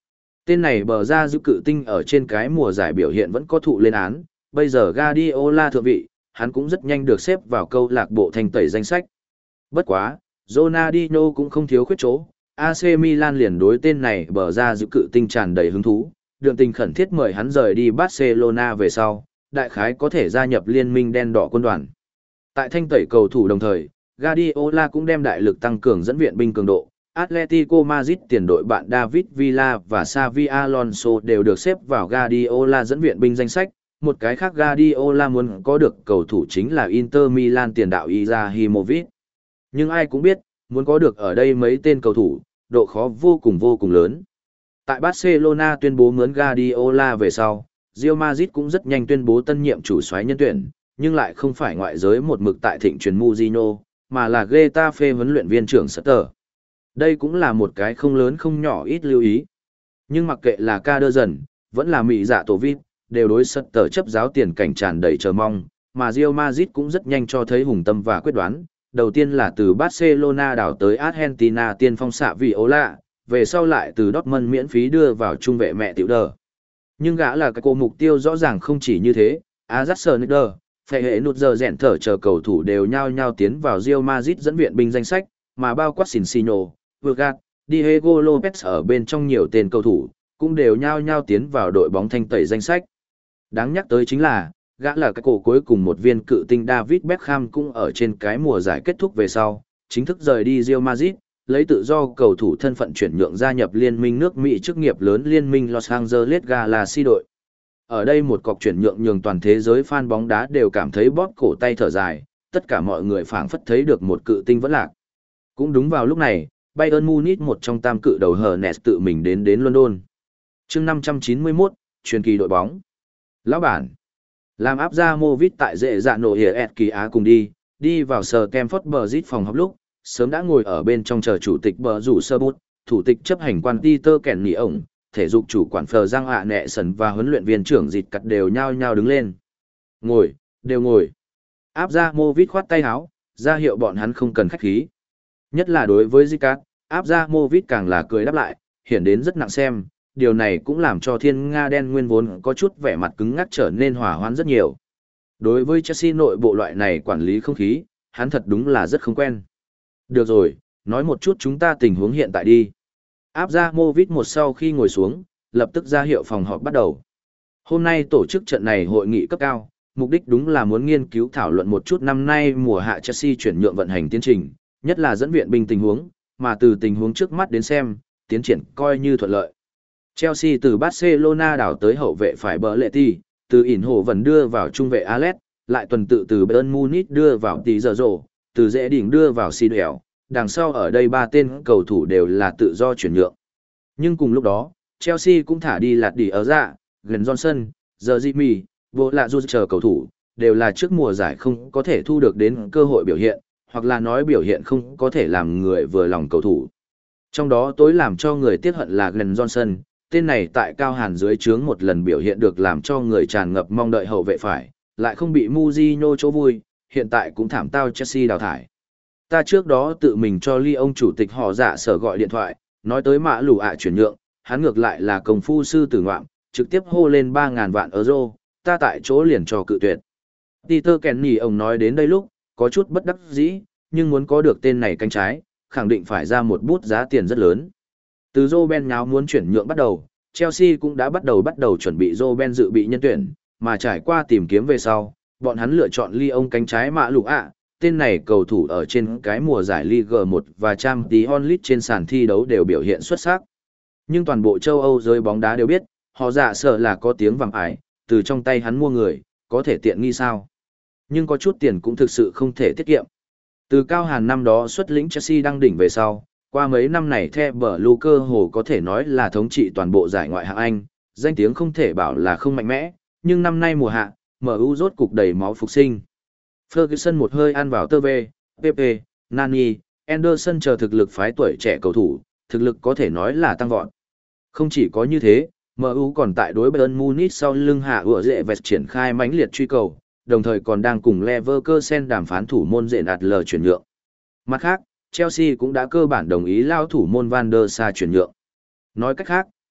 Tên này bờ ra giữ cự tinh ở trên cái mùa giải biểu hiện vẫn có thụ lên án, bây giờ Guardiola thượng vị, hắn cũng rất nhanh được xếp vào câu lạc bộ thanh tẩy danh sách. Bất quá, Ronaldinho cũng không thiếu khuyết chỗ, a xê Milan liền đối tên này bờ ra giữ cự tinh tràn đầy hứng thú, đường tình khẩn thiết mời hắn rời đi Barcelona về sau, đại khái có thể gia nhập liên minh đen đỏ quân đoàn. Tại thanh tẩy cầu thủ đồng thời, Guardiola cũng đem đại lực tăng cường dẫn viện binh cường độ. Atletico Madrid tiền đội bạn David Villa và Xavi Alonso đều được xếp vào Guardiola dẫn viện binh danh sách. Một cái khác Guardiola muốn có được cầu thủ chính là Inter Milan tiền đạo Izahimovic. Nhưng ai cũng biết, muốn có được ở đây mấy tên cầu thủ, độ khó vô cùng vô cùng lớn. Tại Barcelona tuyên bố mướn Guardiola về sau, Real Madrid cũng rất nhanh tuyên bố tân nhiệm chủ soái nhân tuyển, nhưng lại không phải ngoại giới một mực tại thịnh truyền Mourinho, mà là Getafe huấn luyện viên trưởng Sutter. Đây cũng là một cái không lớn không nhỏ ít lưu ý. Nhưng mặc kệ là Kaderson, vẫn là Mỹ Dạ Tổ Vít, đều đối Sutter chấp giáo tiền cảnh tràn đầy chờ mong, mà Real Madrid cũng rất nhanh cho thấy hùng tâm và quyết đoán. Đầu tiên là từ Barcelona đảo tới Argentina tiên phong xạ Viola, về sau lại từ Dortmund miễn phí đưa vào trung vệ mẹ tiểu đờ. Nhưng gã là cái cô mục tiêu rõ ràng không chỉ như thế, Ajax phải hệ nút giờ rèn thở chờ cầu thủ đều nhao nhao tiến vào Real Madrid dẫn viện binh danh sách, mà bao quát Cincino, Vergat, Diego Lopez ở bên trong nhiều tên cầu thủ, cũng đều nhao nhao tiến vào đội bóng thanh tẩy danh sách. Đáng nhắc tới chính là, gã là cái cổ cuối cùng một viên cự tinh David Beckham cũng ở trên cái mùa giải kết thúc về sau, chính thức rời đi Real Madrid, lấy tự do cầu thủ thân phận chuyển nhượng gia nhập liên minh nước Mỹ chức nghiệp lớn liên minh Los Angeles Galaxy đội. Ở đây một cọc chuyển nhượng nhường toàn thế giới fan bóng đá đều cảm thấy bóp cổ tay thở dài, tất cả mọi người phảng phất thấy được một cự tinh vẫn lạc. Cũng đúng vào lúc này, Bayern Munich một trong tam cự đầu Hernes tự mình đến đến London. Chương năm trăm chín mươi mốt, truyền kỳ đội bóng. Lão bản, làm áp ra Movit tại dễ dạ nổ hiệp kỳ Á cùng đi, đi vào sở Stamford Bridge phòng họp lúc, sớm đã ngồi ở bên trong chờ chủ tịch bờ rủ sơ bút, thủ tịch chấp hành quan Peter Kèn Nỉ ổng, thể dục chủ quản Phờ Giang Hạ Nẹ Sần và huấn luyện viên trưởng Dịt Cắt đều nhao nhao đứng lên. Ngồi, đều ngồi. Áp ra Movit khoát tay áo, ra hiệu bọn hắn không cần khách khí. Nhất là đối với Dịt Cắt, áp ra Movit càng là cười đáp lại, hiển đến rất nặng xem, điều này cũng làm cho thiên Nga đen nguyên vốn có chút vẻ mặt cứng ngắc trở nên hòa hoãn rất nhiều. Đối với Chelsea nội bộ loại này quản lý không khí, hắn thật đúng là rất không quen. Được rồi, nói một chút chúng ta tình huống hiện tại đi. Áp ra Movit một sau khi ngồi xuống, lập tức ra hiệu phòng họp bắt đầu. Hôm nay tổ chức trận này hội nghị cấp cao, mục đích đúng là muốn nghiên cứu thảo luận một chút năm nay mùa hạ Chelsea chuyển nhượng vận hành tiến trình, nhất là dẫn viện binh tình huống, mà từ tình huống trước mắt đến xem, tiến triển coi như thuận lợi. Chelsea từ Barcelona đảo tới hậu vệ phải bờ lệ ti, từ ỉn hồ vẫn đưa vào trung vệ Alex, lại tuần tự từ Bayern Munich đưa vào tí giờ rổ, từ dễ đỉnh đưa vào Sidwell, đằng sau ở đây ba tên cầu thủ đều là tự do chuyển nhượng. Nhưng cùng lúc đó, Chelsea cũng thả đi lạt đỉ ở dạ, Glenn Johnson, giờ Jimmy, vô lạ dù chờ cầu thủ, đều là trước mùa giải không có thể thu được đến cơ hội biểu hiện, hoặc là nói biểu hiện không có thể làm người vừa lòng cầu thủ. Trong đó tối làm cho người tiếc hận là Glenn Johnson, tên này tại Cao Hàn dưới trướng một lần biểu hiện được làm cho người tràn ngập mong đợi hậu vệ phải, lại không bị Mourinho chỗ vui, hiện tại cũng thảm tao Chelsea đào thải. Ta trước đó tự mình cho Ly ông chủ tịch họ dạ sở gọi điện thoại, nói tới mã lù ạ chuyển nhượng, hắn ngược lại là công phu sư tử ngoạm, trực tiếp hô lên ba ngàn vạn euro, ta tại chỗ liền cho cự tuyệt. Peter Kenny ông nói đến đây lúc, có chút bất đắc dĩ, nhưng muốn có được tên này cánh trái, khẳng định phải ra một bút giá tiền rất lớn. Từ Roben nháo muốn chuyển nhượng bắt đầu, Chelsea cũng đã bắt đầu bắt đầu chuẩn bị Roben dự bị nhân tuyển, mà trải qua tìm kiếm về sau, bọn hắn lựa chọn Lyon cánh trái mã lục ạ, tên này cầu thủ ở trên cái mùa giải Ligue một và Champions League trên sàn thi đấu đều biểu hiện xuất sắc. Nhưng toàn bộ châu Âu giới bóng đá đều biết, họ dạ sợ là có tiếng vàng ải, từ trong tay hắn mua người, có thể tiện nghi sao. Nhưng có chút tiền cũng thực sự không thể tiết kiệm. Từ Cao Hàn năm đó xuất lĩnh Chelsea đăng đỉnh về sau, qua mấy năm này The Blue cơ hồ có thể nói là thống trị toàn bộ giải ngoại hạng Anh, danh tiếng không thể bảo là không mạnh mẽ, nhưng năm nay mùa hạ, em u rốt cục đầy máu phục sinh. Ferguson một hơi ăn vào tơ vê, Pepe, Nani, Anderson chờ thực lực phái tuổi trẻ cầu thủ, thực lực có thể nói là tăng vọt. Không chỉ có như thế, em u còn tại đối Bayern Munich sau lưng hạ ủa dễ vẹt triển khai mãnh liệt truy cầu, đồng thời còn đang cùng Leverkusen đàm phán thủ môn dễ nạt lờ chuyển nhượng. Mặt khác, Chelsea cũng đã cơ bản đồng ý lao thủ môn Van der Sar chuyển nhượng. Nói cách khác,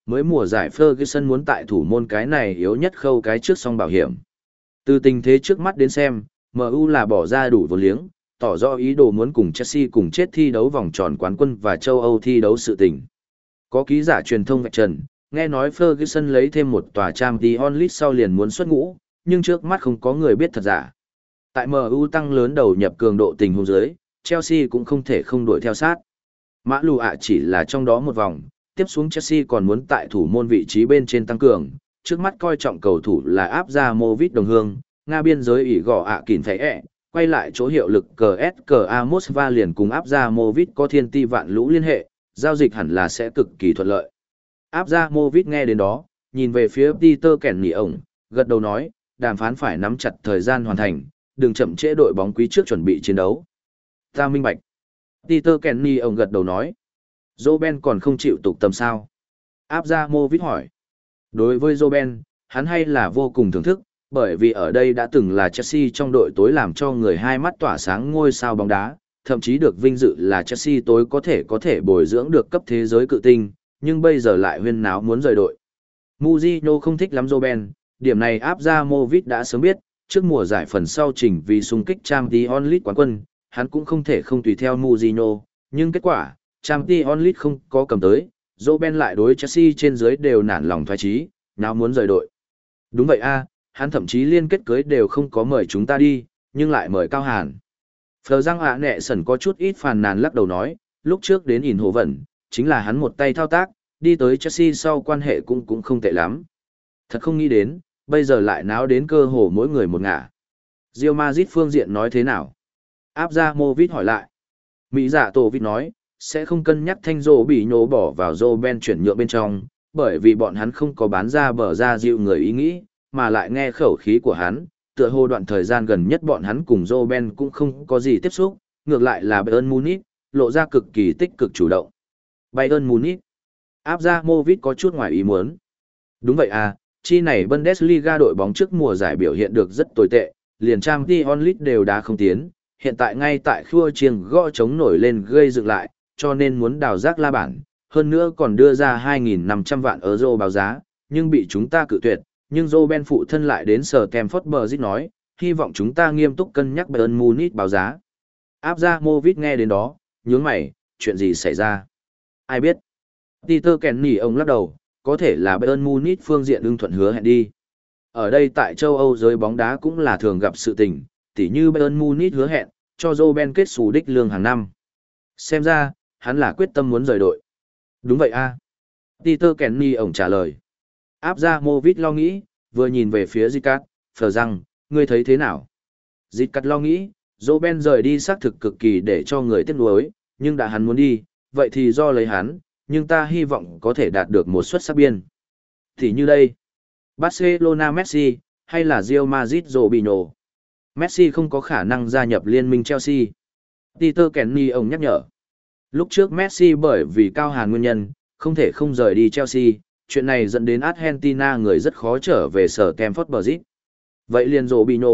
Mới mùa giải Ferguson muốn tại thủ môn cái này yếu nhất khâu cái trước song bảo hiểm. Từ tình thế trước mắt đến xem, em u là bỏ ra đủ vốn liếng, tỏ rõ ý đồ muốn cùng Chelsea cùng chết thi đấu vòng tròn quán quân và châu Âu thi đấu sự tình. Có ký giả truyền thông vạch trần, nghe nói Ferguson lấy thêm một tòa Champions League sau liền muốn xuất ngũ, nhưng trước mắt không có người biết thật giả. Tại em u tăng lớn đầu nhập cường độ tình huống dưới, Chelsea cũng không thể không đuổi theo sát. Mã lù ạ chỉ là trong đó một vòng, tiếp xuống Chelsea còn muốn tại thủ môn vị trí bên trên tăng cường, trước mắt coi trọng cầu thủ là áp ra Movit đồng hương, Nga biên giới ỉ gõ ạ kỉn phải ẹ, quay lại chỗ hiệu lực cờ ét ca a Mosva liền cùng áp ra Movit có thiên ti vạn lũ liên hệ, giao dịch hẳn là sẽ cực kỳ thuận lợi. Áp ra Movit nghe đến đó, nhìn về phía Peter Kenny ổng, gật đầu nói, đàm phán phải nắm chặt thời gian hoàn thành, đừng chậm trễ đội bóng quý trước chuẩn bị chiến đấu. Ta minh bạch. Peter Kenny ổng gật đầu nói, Roben còn không chịu tục tầm sao? Áp ra Movit hỏi. Đối với Roben, hắn hay là vô cùng thưởng thức, bởi vì ở đây đã từng là Chelsea trong đội tối làm cho người hai mắt tỏa sáng ngôi sao bóng đá, thậm chí được vinh dự là Chelsea tối có thể có thể bồi dưỡng được cấp thế giới cự tinh, nhưng bây giờ lại huyên náo muốn rời đội. Mourinho không thích lắm Roben, điểm này áp ra Movit đã sớm biết, trước mùa giải phần sau trình vì xung kích Champions League quán quân, hắn cũng không thể không tùy theo Mourinho, nhưng kết quả, Champions League không có cầm tới, Roben lại đối Chelsea trên dưới đều nản lòng thoái chí, nào muốn rời đội. Đúng vậy a, hắn thậm chí liên kết cưới đều không có mời chúng ta đi, nhưng lại mời Cao Hàn. Phờ răng ạ nẹ sần có chút ít phàn nàn lắc đầu nói, lúc trước đến ỉn hồ vẩn, chính là hắn một tay thao tác, đi tới Chelsea sau quan hệ cũng cũng không tệ lắm. Thật không nghĩ đến, bây giờ lại náo đến cơ hồ mỗi người một ngả. Real Madrid phương diện nói thế nào? Áp ra Movit hỏi lại. Mỹ giả tổ vít nói, sẽ không cân nhắc thanh rô bị nhổ bỏ vào Roben chuyển nhượng bên trong, bởi vì bọn hắn không có bán ra bờ ra dịu người ý nghĩ, mà lại nghe khẩu khí của hắn, tựa hồ đoạn thời gian gần nhất bọn hắn cùng Roben cũng không có gì tiếp xúc, ngược lại là Bayern Munich, lộ ra cực kỳ tích cực chủ động. Bayern Munich, áp ra Movit có chút ngoài ý muốn. Đúng vậy à, chi này Bundesliga đội bóng trước mùa giải biểu hiện được rất tồi tệ, liền Champions League đều đá không tiến, hiện tại ngay tại khua chiêng gõ trống nổi lên gây dựng lại, cho nên muốn đào rác la bản, hơn nữa còn đưa ra hai nghìn năm trăm vạn euro báo giá, nhưng bị chúng ta cự tuyệt, nhưng Roben phụ thân lại đến sở Stamford Bridge nói, hy vọng chúng ta nghiêm túc cân nhắc Bayern Munich báo giá. Áp ra Movit nghe đến đó, nhướng mày, chuyện gì xảy ra? Ai biết? Peter Kenny ông lắc đầu, có thể là Bayern Munich phương diện ưng thuận hứa hẹn đi. Ở đây tại châu Âu giới bóng đá cũng là thường gặp sự tình, tỉ như Bayern Munich hứa hẹn, cho Roben kết xù đích lương hàng năm. Xem ra, hắn là quyết tâm muốn rời đội. Đúng vậy a. À. Peter Kenny ông trả lời. Áp ra Movit lo nghĩ, vừa nhìn về phía Zicat, phờ rằng, ngươi thấy thế nào? Zicat lo nghĩ, Roben rời đi xác thực cực kỳ để cho người tiếc nuối, nhưng đã hắn muốn đi, vậy thì do lấy hắn, nhưng ta hy vọng có thể đạt được một suất sắc biên. Thì như đây, Barcelona Messi, hay là Real Madrid Robinho. Messi không có khả năng gia nhập liên minh Chelsea. Peter Kenny ông nhắc nhở. Lúc trước Messi bởi vì Cao Hàn nguyên nhân, không thể không rời đi Chelsea, chuyện này dẫn đến Argentina người rất khó trở về sở Stamford Bridge. Vậy liền Robinho.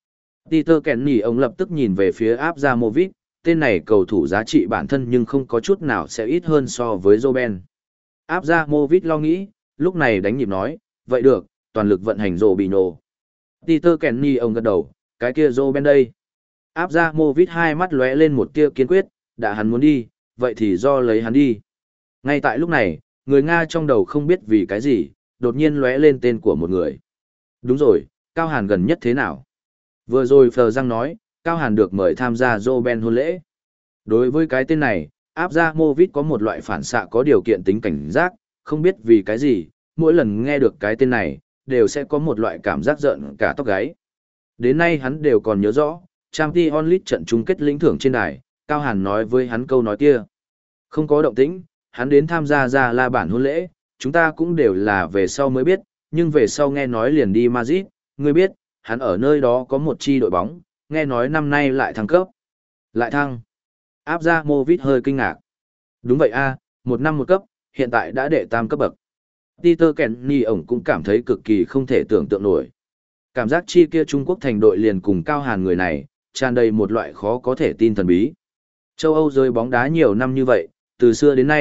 Peter Kenny ông lập tức nhìn về phía Abramovich, tên này cầu thủ giá trị bản thân nhưng không có chút nào sẽ ít hơn so với Roben. Abramovich lo nghĩ, lúc này đánh nhịp nói, vậy được, toàn lực vận hành Robinho. Peter Kenny ông gật đầu, cái kia Roben đây. Abramovich hai mắt lóe lên một tia kiên quyết, đã hắn muốn đi, vậy thì do lấy hắn đi. Ngay tại lúc này, người Nga trong đầu không biết vì cái gì, đột nhiên lóe lên tên của một người. Đúng rồi, Cao Hàn gần nhất thế nào? Vừa rồi Phờ Giang nói, Cao Hàn được mời tham gia Roben hôn lễ. Đối với cái tên này, Abramovich có một loại phản xạ có điều kiện tính cảnh giác, không biết vì cái gì, mỗi lần nghe được cái tên này, đều sẽ có một loại cảm giác giận cả tóc gáy. Đến nay hắn đều còn nhớ rõ, Champions League trận chung kết lĩnh thưởng trên đài, Cao Hàn nói với hắn câu nói kia. Không có động tĩnh, hắn đến tham gia ra la bản hôn lễ, chúng ta cũng đều là về sau mới biết, nhưng về sau nghe nói liền đi Madrid, ngươi biết, hắn ở nơi đó có một chi đội bóng, nghe nói năm nay lại thăng cấp. Lại thăng. Abramovich hơi kinh ngạc. Đúng vậy a, một năm một cấp, hiện tại đã đệ tam cấp bậc. Peter Kenny ổng cũng cảm thấy cực kỳ không thể tưởng tượng nổi. Cảm giác chi kia Trung Quốc thành đội liền cùng Cao Hàn người này, tràn đầy một loại khó có thể tin thần bí. Châu Âu rơi bóng đá nhiều năm như vậy, từ xưa đến nay,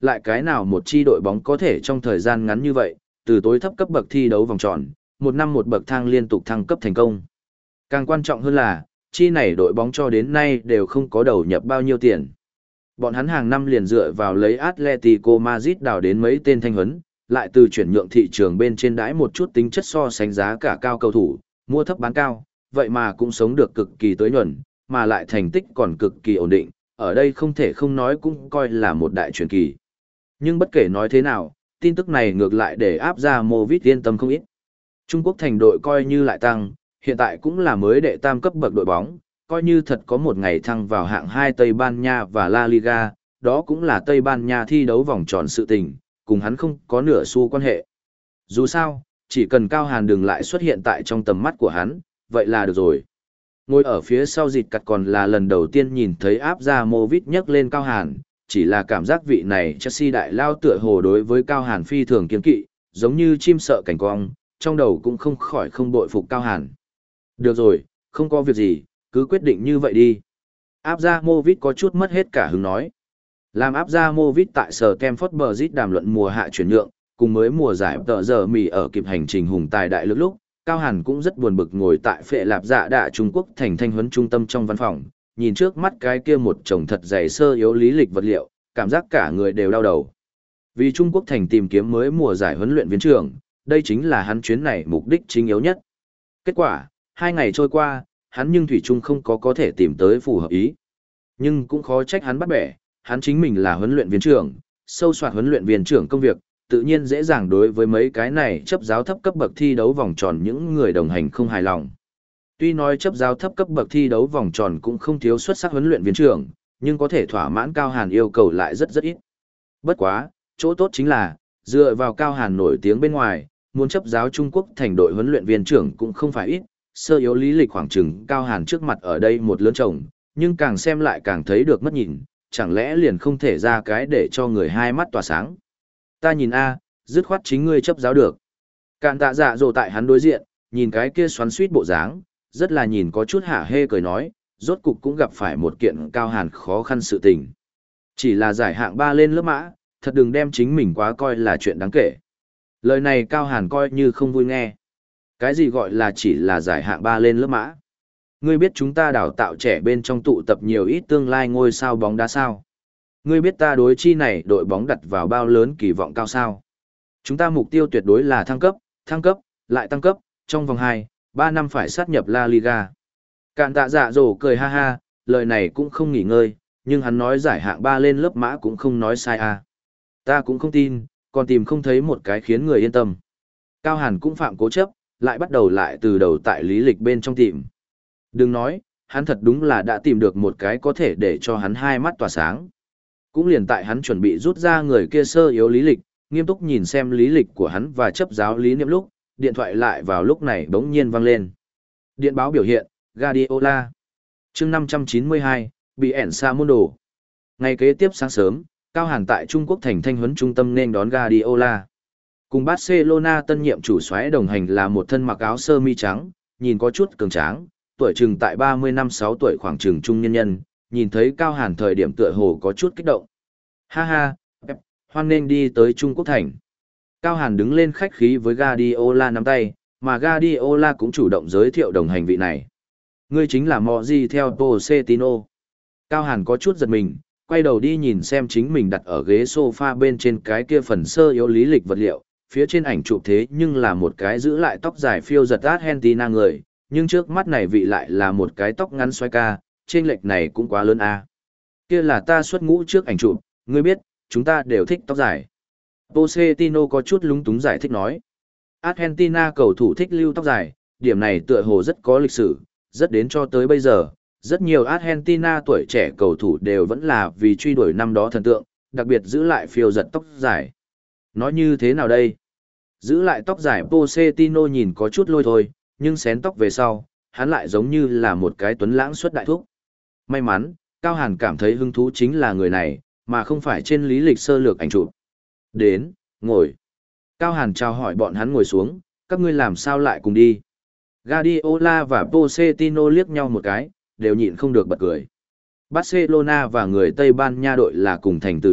lại cái nào một chi đội bóng có thể trong thời gian ngắn như vậy, từ tối thấp cấp bậc thi đấu vòng tròn, một năm một bậc thang liên tục thăng cấp thành công. Càng quan trọng hơn là, chi này đội bóng cho đến nay đều không có đầu nhập bao nhiêu tiền. Bọn hắn hàng năm liền dựa vào lấy Atletico Madrid đào đến mấy tên thanh huấn, lại từ chuyển nhượng thị trường bên trên đãi một chút tính chất so sánh giá cả cao cầu thủ, mua thấp bán cao, vậy mà cũng sống được cực kỳ tới nhuần, mà lại thành tích còn cực kỳ ổn định, ở đây không thể không nói cũng coi là một đại truyền kỳ. Nhưng bất kể nói thế nào, tin tức này ngược lại để áp ra Movit yên tâm không ít. Trung Quốc thành đội coi như lại tăng, hiện tại cũng là mới đệ tam cấp bậc đội bóng, coi như thật có một ngày thăng vào hạng hai Tây Ban Nha và La Liga, đó cũng là Tây Ban Nha thi đấu vòng tròn sự tình, cùng hắn không có nửa xu quan hệ. Dù sao, chỉ cần Cao Hàn đừng lại xuất hiện tại trong tầm mắt của hắn, vậy là được rồi. Ngồi ở phía sau dịt cặt còn là lần đầu tiên nhìn thấy áp ra Movit nhấc lên Cao Hàn, chỉ là cảm giác vị này Chelsea đại lao tựa hồ đối với Cao Hàn phi thường kiên kỵ, giống như chim sợ cảnh cong, trong đầu cũng không khỏi không bội phục Cao Hàn. Được rồi, không có việc gì, cứ quyết định như vậy đi. Áp ra Movit có chút mất hết cả hứng nói. Làm áp ra Movit tại sở Stamford Bridge đàm luận mùa hạ chuyển nhượng, cùng mới mùa giải tờ giờ mì ở kịp hành trình hùng tài đại lực lúc, Cao Hàn cũng rất buồn bực ngồi tại phệ lạp dạ đạ Trung Quốc thành thanh huấn trung tâm trong văn phòng, nhìn trước mắt cái kia một chồng thật dày sơ yếu lý lịch vật liệu, cảm giác cả người đều đau đầu. Vì Trung Quốc thành tìm kiếm mới mùa giải huấn luyện viên trưởng, đây chính là hắn chuyến này mục đích chính yếu nhất. Kết quả, hai ngày trôi qua, hắn nhưng thủy chung không có có thể tìm tới phù hợp ý. Nhưng cũng khó trách hắn bắt bẻ, hắn chính mình là huấn luyện viên trưởng, sâu soạt huấn luyện viên trưởng công việc, tự nhiên dễ dàng đối với mấy cái này chấp giáo thấp cấp bậc thi đấu vòng tròn những người đồng hành không hài lòng. Tuy nói chấp giáo thấp cấp bậc thi đấu vòng tròn cũng không thiếu xuất sắc huấn luyện viên trưởng, nhưng có thể thỏa mãn Cao Hàn yêu cầu lại rất rất ít. Bất quá, chỗ tốt chính là, dựa vào Cao Hàn nổi tiếng bên ngoài, muốn chấp giáo Trung Quốc thành đội huấn luyện viên trưởng cũng không phải ít, sơ yếu lý lịch khoảng chừng Cao Hàn trước mặt ở đây một lớn chồng, nhưng càng xem lại càng thấy được mất nhìn, chẳng lẽ liền không thể ra cái để cho người hai mắt tỏa sáng. Ta nhìn a, dứt khoát chính ngươi chấp giáo được. Cạn tạ dạ dồ tại hắn đối diện, nhìn cái kia xoắn suýt bộ dáng, rất là nhìn có chút hả hê cười nói, rốt cục cũng gặp phải một kiện Cao Hàn khó khăn sự tình. Chỉ là giải hạng ba lên lớp mã, thật đừng đem chính mình quá coi là chuyện đáng kể. Lời này Cao Hàn coi như không vui nghe. Cái gì gọi là chỉ là giải hạng ba lên lớp mã? Ngươi biết chúng ta đào tạo trẻ bên trong tụ tập nhiều ít tương lai ngôi sao bóng đá sao? Ngươi biết ta đối chi này đội bóng đặt vào bao lớn kỳ vọng cao sao? Chúng ta mục tiêu tuyệt đối là thăng cấp, thăng cấp, lại tăng cấp, trong vòng hai, ba năm phải sát nhập La Liga. Cạn tạ dạ dỗ cười ha ha, lời này cũng không nghỉ ngơi, nhưng hắn nói giải hạng ba lên lớp mã cũng không nói sai à. Ta cũng không tin, còn tìm không thấy một cái khiến người yên tâm. Cao Hàn cũng phạm cố chấp, lại bắt đầu lại từ đầu tại lý lịch bên trong tìm. Đừng nói, hắn thật đúng là đã tìm được một cái có thể để cho hắn hai mắt tỏa sáng. Cũng liền tại hắn chuẩn bị rút ra người kia sơ yếu lý lịch, nghiêm túc nhìn xem lý lịch của hắn và chấp giáo lý niệm lúc, điện thoại lại vào lúc này bỗng nhiên vang lên. Điện báo biểu hiện, Guardiola. chương năm trăm chín mươi hai, bị ẻn xa môn đồ. Ngày kế tiếp sáng sớm, Cao Hàn tại Trung Quốc thành thanh huấn trung tâm nên đón Guardiola. Cùng Barcelona tân nhiệm chủ soái đồng hành là một thân mặc áo sơ mi trắng, nhìn có chút cường tráng, tuổi chừng tại ba mươi năm sáu tuổi khoảng chừng trung nhân nhân, nhìn thấy Cao Hàn thời điểm tựa hồ có chút kích động. Ha ha, Pep, hoan nên đi tới Trung Quốc thành. Cao Hàn đứng lên khách khí với Guardiola nắm tay, mà Guardiola cũng chủ động giới thiệu đồng hành vị này. Ngươi chính là Mojji theo Pochettino. Cao Hàn có chút giật mình, quay đầu đi nhìn xem chính mình đặt ở ghế sofa bên trên cái kia phần sơ yếu lý lịch vật liệu, phía trên ảnh chụp thế nhưng là một cái giữ lại tóc dài phiêu giật Argentina người, nhưng trước mắt này vị lại là một cái tóc ngắn xoay ca, chênh lệch này cũng quá lớn a. Kia là ta xuất ngũ trước ảnh chụp, ngươi biết, chúng ta đều thích tóc dài. Pochettino có chút lúng túng giải thích nói. Argentina cầu thủ thích lưu tóc dài, điểm này tựa hồ rất có lịch sử, rất đến cho tới bây giờ, rất nhiều Argentina tuổi trẻ cầu thủ đều vẫn là vì truy đuổi năm đó thần tượng, đặc biệt giữ lại phiêu giật tóc dài. Nói như thế nào đây? Giữ lại tóc dài Pochettino nhìn có chút lôi thôi, nhưng xén tóc về sau, hắn lại giống như là một cái tuấn lãng xuất đại thúc. May mắn, Cao Hàn cảm thấy hứng thú chính là người này, mà không phải trên lý lịch sơ lược ảnh chụp. Đến, ngồi. Cao Hàn chào hỏi bọn hắn ngồi xuống, các ngươi làm sao lại cùng đi. Guardiola và Pochettino liếc nhau một cái, đều nhịn không được bật cười. Barcelona và người Tây Ban Nha đội là cùng thành tử địch,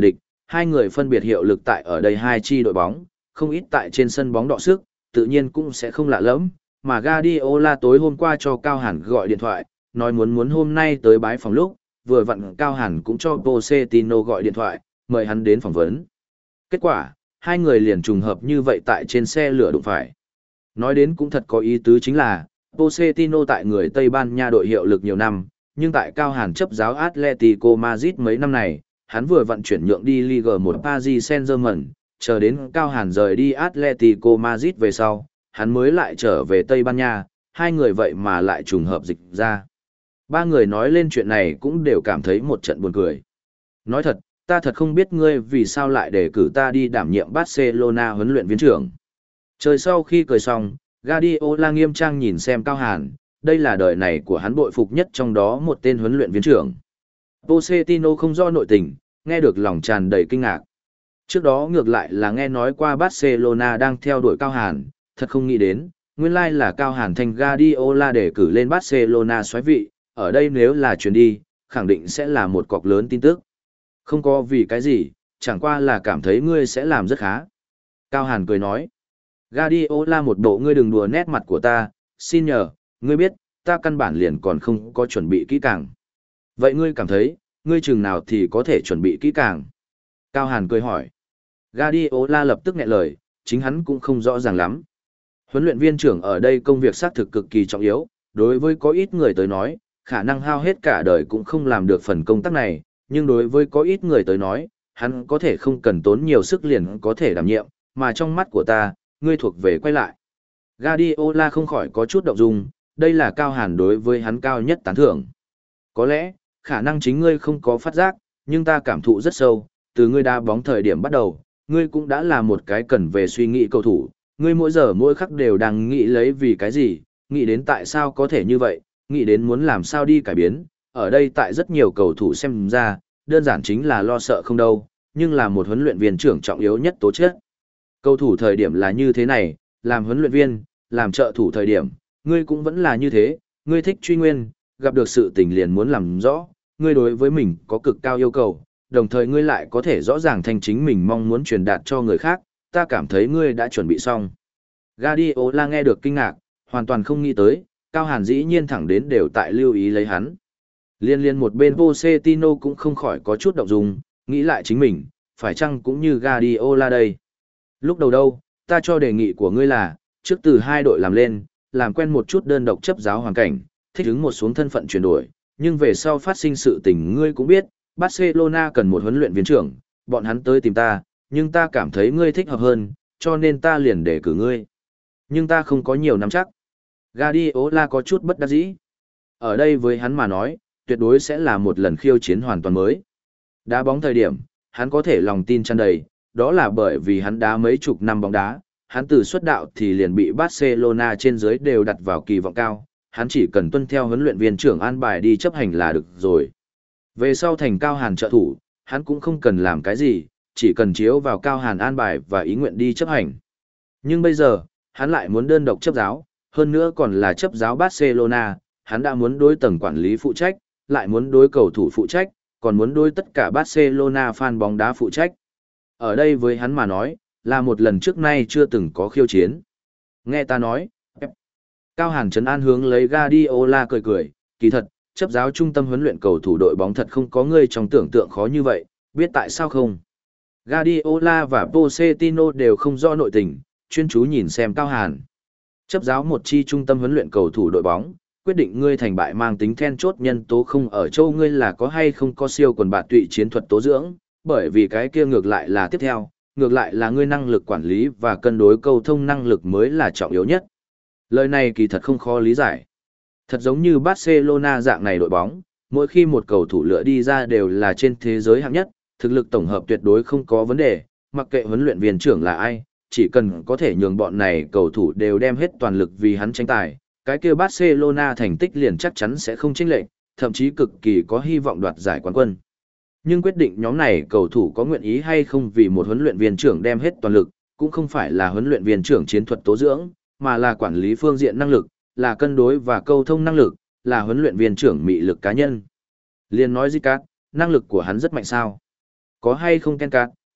hai người phân biệt hiệu lực tại ở đây hai chi đội bóng, không ít tại trên sân bóng đọ sức, tự nhiên cũng sẽ không lạ lẫm, mà Guardiola tối hôm qua cho Cao Hàn gọi điện thoại, nói muốn muốn hôm nay tới bái phòng lúc, vừa vặn Cao Hàn cũng cho Pochettino gọi điện thoại, mời hắn đến phỏng vấn. Kết quả, hai người liền trùng hợp như vậy tại trên xe lửa đụng phải. Nói đến cũng thật có ý tứ chính là, Pochettino tại người Tây Ban Nha đội hiệu lực nhiều năm, nhưng tại Cao Hàn chấp giáo Atletico Madrid mấy năm này, hắn vừa vận chuyển nhượng đi Ligue một Paris Saint-Germain, chờ đến Cao Hàn rời đi Atletico Madrid về sau, hắn mới lại trở về Tây Ban Nha, hai người vậy mà lại trùng hợp dịch ra. Ba người nói lên chuyện này cũng đều cảm thấy một trận buồn cười. Nói thật, ta thật không biết ngươi vì sao lại để cử ta đi đảm nhiệm Barcelona huấn luyện viên trưởng. Trời sau khi cười xong, Guardiola nghiêm trang nhìn xem Cao Hàn, đây là đời này của hắn bội phục nhất trong đó một tên huấn luyện viên trưởng. Pochettino không do nội tình, nghe được lòng tràn đầy kinh ngạc. Trước đó ngược lại là nghe nói qua Barcelona đang theo đuổi Cao Hàn, thật không nghĩ đến, nguyên lai là Cao Hàn thành Guardiola để cử lên Barcelona soái vị, ở đây nếu là chuyển đi, khẳng định sẽ là một cọc lớn tin tức. Không có vì cái gì, chẳng qua là cảm thấy ngươi sẽ làm rất khá. Cao Hàn cười nói, Guardiola một bộ ngươi đừng đùa nét mặt của ta, xin nhờ, ngươi biết, ta căn bản liền còn không có chuẩn bị kỹ càng. Vậy ngươi cảm thấy, ngươi chừng nào thì có thể chuẩn bị kỹ càng? Cao Hàn cười hỏi. Guardiola lập tức nghẹn lời, chính hắn cũng không rõ ràng lắm. Huấn luyện viên trưởng ở đây công việc xác thực cực kỳ trọng yếu, đối với có ít người tới nói, khả năng hao hết cả đời cũng không làm được phần công tác này, nhưng đối với có ít người tới nói, hắn có thể không cần tốn nhiều sức liền có thể đảm nhiệm, mà trong mắt của ta, ngươi thuộc về quay lại. Guardiola không khỏi có chút động dung, đây là Cao Hàn đối với hắn cao nhất tán thưởng. Có lẽ, khả năng chính ngươi không có phát giác, nhưng ta cảm thụ rất sâu, từ ngươi đá bóng thời điểm bắt đầu, ngươi cũng đã là một cái cần về suy nghĩ cầu thủ, ngươi mỗi giờ mỗi khắc đều đang nghĩ lấy vì cái gì, nghĩ đến tại sao có thể như vậy, nghĩ đến muốn làm sao đi cải biến, ở đây tại rất nhiều cầu thủ xem ra, đơn giản chính là lo sợ không đâu, nhưng là một huấn luyện viên trưởng trọng yếu nhất tố chất. Cầu thủ thời điểm là như thế này, làm huấn luyện viên, làm trợ thủ thời điểm, ngươi cũng vẫn là như thế, ngươi thích truy nguyên, gặp được sự tình liền muốn làm rõ, ngươi đối với mình có cực cao yêu cầu, đồng thời ngươi lại có thể rõ ràng thành chính mình mong muốn truyền đạt cho người khác, ta cảm thấy ngươi đã chuẩn bị xong. Guardiola nghe được kinh ngạc, hoàn toàn không nghĩ tới, Cao Hàn dĩ nhiên thẳng đến đều tại lưu ý lấy hắn. Liên liên một bên Pochettino cũng không khỏi có chút động dung, nghĩ lại chính mình, phải chăng cũng như Guardiola đây. Lúc đầu đâu, ta cho đề nghị của ngươi là, trước từ hai đội làm lên, làm quen một chút đơn độc chấp giáo hoàn cảnh, thích ứng một xuống thân phận chuyển đổi, nhưng về sau phát sinh sự tình ngươi cũng biết, Barcelona cần một huấn luyện viên trưởng, bọn hắn tới tìm ta, nhưng ta cảm thấy ngươi thích hợp hơn, cho nên ta liền đề cử ngươi. Nhưng ta không có nhiều nắm chắc. Guardiola có chút bất đắc dĩ. Ở đây với hắn mà nói, tuyệt đối sẽ là một lần khiêu chiến hoàn toàn mới. Đá bóng thời điểm, hắn có thể lòng tin tràn đầy, đó là bởi vì hắn đá mấy chục năm bóng đá, hắn từ xuất đạo thì liền bị Barcelona trên dưới đều đặt vào kỳ vọng cao, hắn chỉ cần tuân theo huấn luyện viên trưởng an bài đi chấp hành là được rồi. Về sau thành Cao Hàn trợ thủ, hắn cũng không cần làm cái gì, chỉ cần chiếu vào Cao Hàn an bài và ý nguyện đi chấp hành. Nhưng bây giờ, hắn lại muốn đơn độc chấp giáo, hơn nữa còn là chấp giáo Barcelona, hắn đã muốn đối tầng quản lý phụ trách, lại muốn đối cầu thủ phụ trách, còn muốn đối tất cả Barcelona fan bóng đá phụ trách. Ở đây với hắn mà nói, là một lần trước nay chưa từng có khiêu chiến. Nghe ta nói, Cao Hàn trấn an hướng lấy Guardiola cười cười, kỳ thật, chấp giáo trung tâm huấn luyện cầu thủ đội bóng thật không có ngươi trong tưởng tượng khó như vậy, biết tại sao không? Guardiola và Pochettino đều không rõ nội tình, chuyên chú nhìn xem Cao Hàn. Chấp giáo một chi trung tâm huấn luyện cầu thủ đội bóng, quyết định ngươi thành bại mang tính then chốt nhân tố không ở châu ngươi là có hay không có siêu quần bạt tụy chiến thuật tố dưỡng, bởi vì cái kia ngược lại là tiếp theo, ngược lại là ngươi năng lực quản lý và cân đối cầu thông năng lực mới là trọng yếu nhất. Lời này kỳ thật không khó lý giải. Thật giống như Barcelona dạng này đội bóng, mỗi khi một cầu thủ lựa đi ra đều là trên thế giới hạng nhất, thực lực tổng hợp tuyệt đối không có vấn đề, mặc kệ huấn luyện viên trưởng là ai, chỉ cần có thể nhường bọn này cầu thủ đều đem hết toàn lực vì hắn tranh tài, cái kia Barcelona thành tích liền chắc chắn sẽ không chênh lệch, thậm chí cực kỳ có hy vọng đoạt giải quán quân. Nhưng quyết định nhóm này cầu thủ có nguyện ý hay không vì một huấn luyện viên trưởng đem hết toàn lực, cũng không phải là huấn luyện viên trưởng chiến thuật tố dưỡng, mà là quản lý phương diện năng lực, là cân đối và câu thông năng lực, là huấn luyện viên trưởng mị lực cá nhân. Liên nói gì cả, năng lực của hắn rất mạnh sao? Có hay không Ken Cát,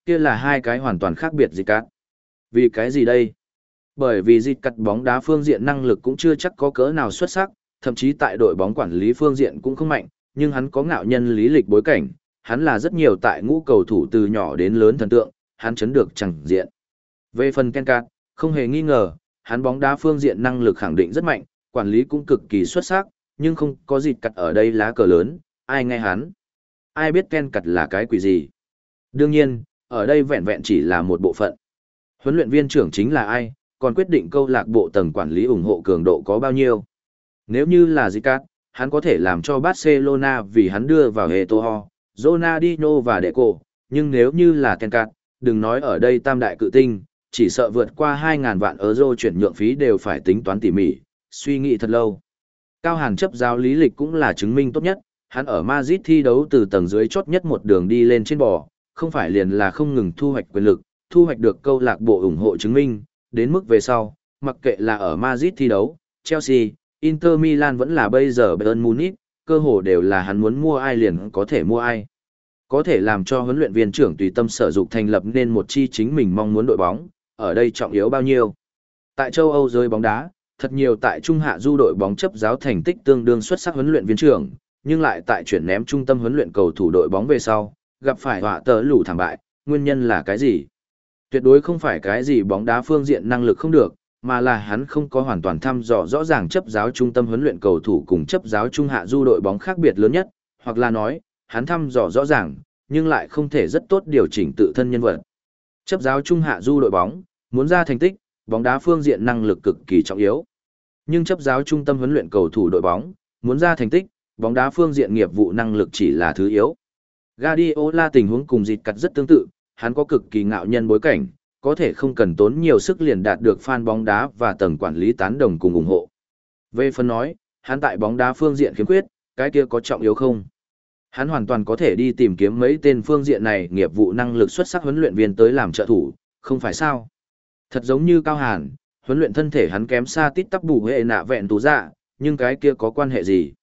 kia là hai cái hoàn toàn khác biệt dịch cắt. Vì cái gì đây? Bởi vì dịch cắt bóng đá phương diện năng lực cũng chưa chắc có cỡ nào xuất sắc, thậm chí tại đội bóng quản lý phương diện cũng không mạnh, nhưng hắn có ngạo nhân lý lịch bối cảnh, hắn là rất nhiều tại ngũ cầu thủ từ nhỏ đến lớn thần tượng, hắn chấn được chẳng diện. Về phần Ken Cát, không hề nghi ngờ, hắn bóng đá phương diện năng lực khẳng định rất mạnh, quản lý cũng cực kỳ xuất sắc, nhưng không có dịch cắt ở đây lá cờ lớn, ai nghe hắn? Ai biết Ken Cát là cái quỷ gì? Đương nhiên, ở đây vẹn vẹn chỉ là một bộ phận. Huấn luyện viên trưởng chính là ai, còn quyết định câu lạc bộ tầng quản lý ủng hộ cường độ có bao nhiêu. Nếu như là Zicat, hắn có thể làm cho Barcelona vì hắn đưa vào Eto'o, Ronaldinho và Deco, nhưng nếu như là Ken Cát, đừng nói ở đây tam đại cự tinh, chỉ sợ vượt qua hai nghìn vạn euro chuyển nhượng phí đều phải tính toán tỉ mỉ, suy nghĩ thật lâu. Cao Hàn chấp giáo lý lịch cũng là chứng minh tốt nhất, hắn ở Madrid thi đấu từ tầng dưới chót nhất một đường đi lên trên bò, không phải liền là không ngừng thu hoạch quyền lực, thu hoạch được câu lạc bộ ủng hộ chứng minh, đến mức về sau, mặc kệ là ở Madrid thi đấu, Chelsea, Inter Milan vẫn là bây giờ Bayern Munich, cơ hồ đều là hắn muốn mua ai liền có thể mua ai. Có thể làm cho huấn luyện viên trưởng tùy tâm sở dục thành lập nên một chi chính mình mong muốn đội bóng, ở đây trọng yếu bao nhiêu. Tại châu Âu giới bóng đá, thật nhiều tại trung hạ du đội bóng chấp giáo thành tích tương đương xuất sắc huấn luyện viên trưởng, nhưng lại tại chuyển ném trung tâm huấn luyện cầu thủ đội bóng về sau, gặp phải họa tờ lũ thảm bại, nguyên nhân là cái gì? Tuyệt đối không phải cái gì bóng đá phương diện năng lực không được, mà là hắn không có hoàn toàn thăm dò rõ ràng chấp giáo trung tâm huấn luyện cầu thủ cùng chấp giáo trung hạ du đội bóng khác biệt lớn nhất, hoặc là nói, hắn thăm dò rõ ràng, nhưng lại không thể rất tốt điều chỉnh tự thân nhân vật. Chấp giáo trung hạ du đội bóng, muốn ra thành tích, bóng đá phương diện năng lực cực kỳ trọng yếu. Nhưng chấp giáo trung tâm huấn luyện cầu thủ đội bóng, muốn ra thành tích, bóng đá phương diện nghiệp vụ năng lực chỉ là thứ yếu. Guardiola tình huống cùng dịch cắt rất tương tự, hắn có cực kỳ ngạo nhân bối cảnh, có thể không cần tốn nhiều sức liền đạt được fan bóng đá và tầng quản lý tán đồng cùng ủng hộ. Về phần nói, hắn tại bóng đá phương diện khiếm khuyết, cái kia có trọng yếu không? Hắn hoàn toàn có thể đi tìm kiếm mấy tên phương diện này nghiệp vụ năng lực xuất sắc huấn luyện viên tới làm trợ thủ, không phải sao? Thật giống như Cao Hàn, huấn luyện thân thể hắn kém xa tít tắp bù hệ nạ vẹn tú dạ, nhưng cái kia có quan hệ gì?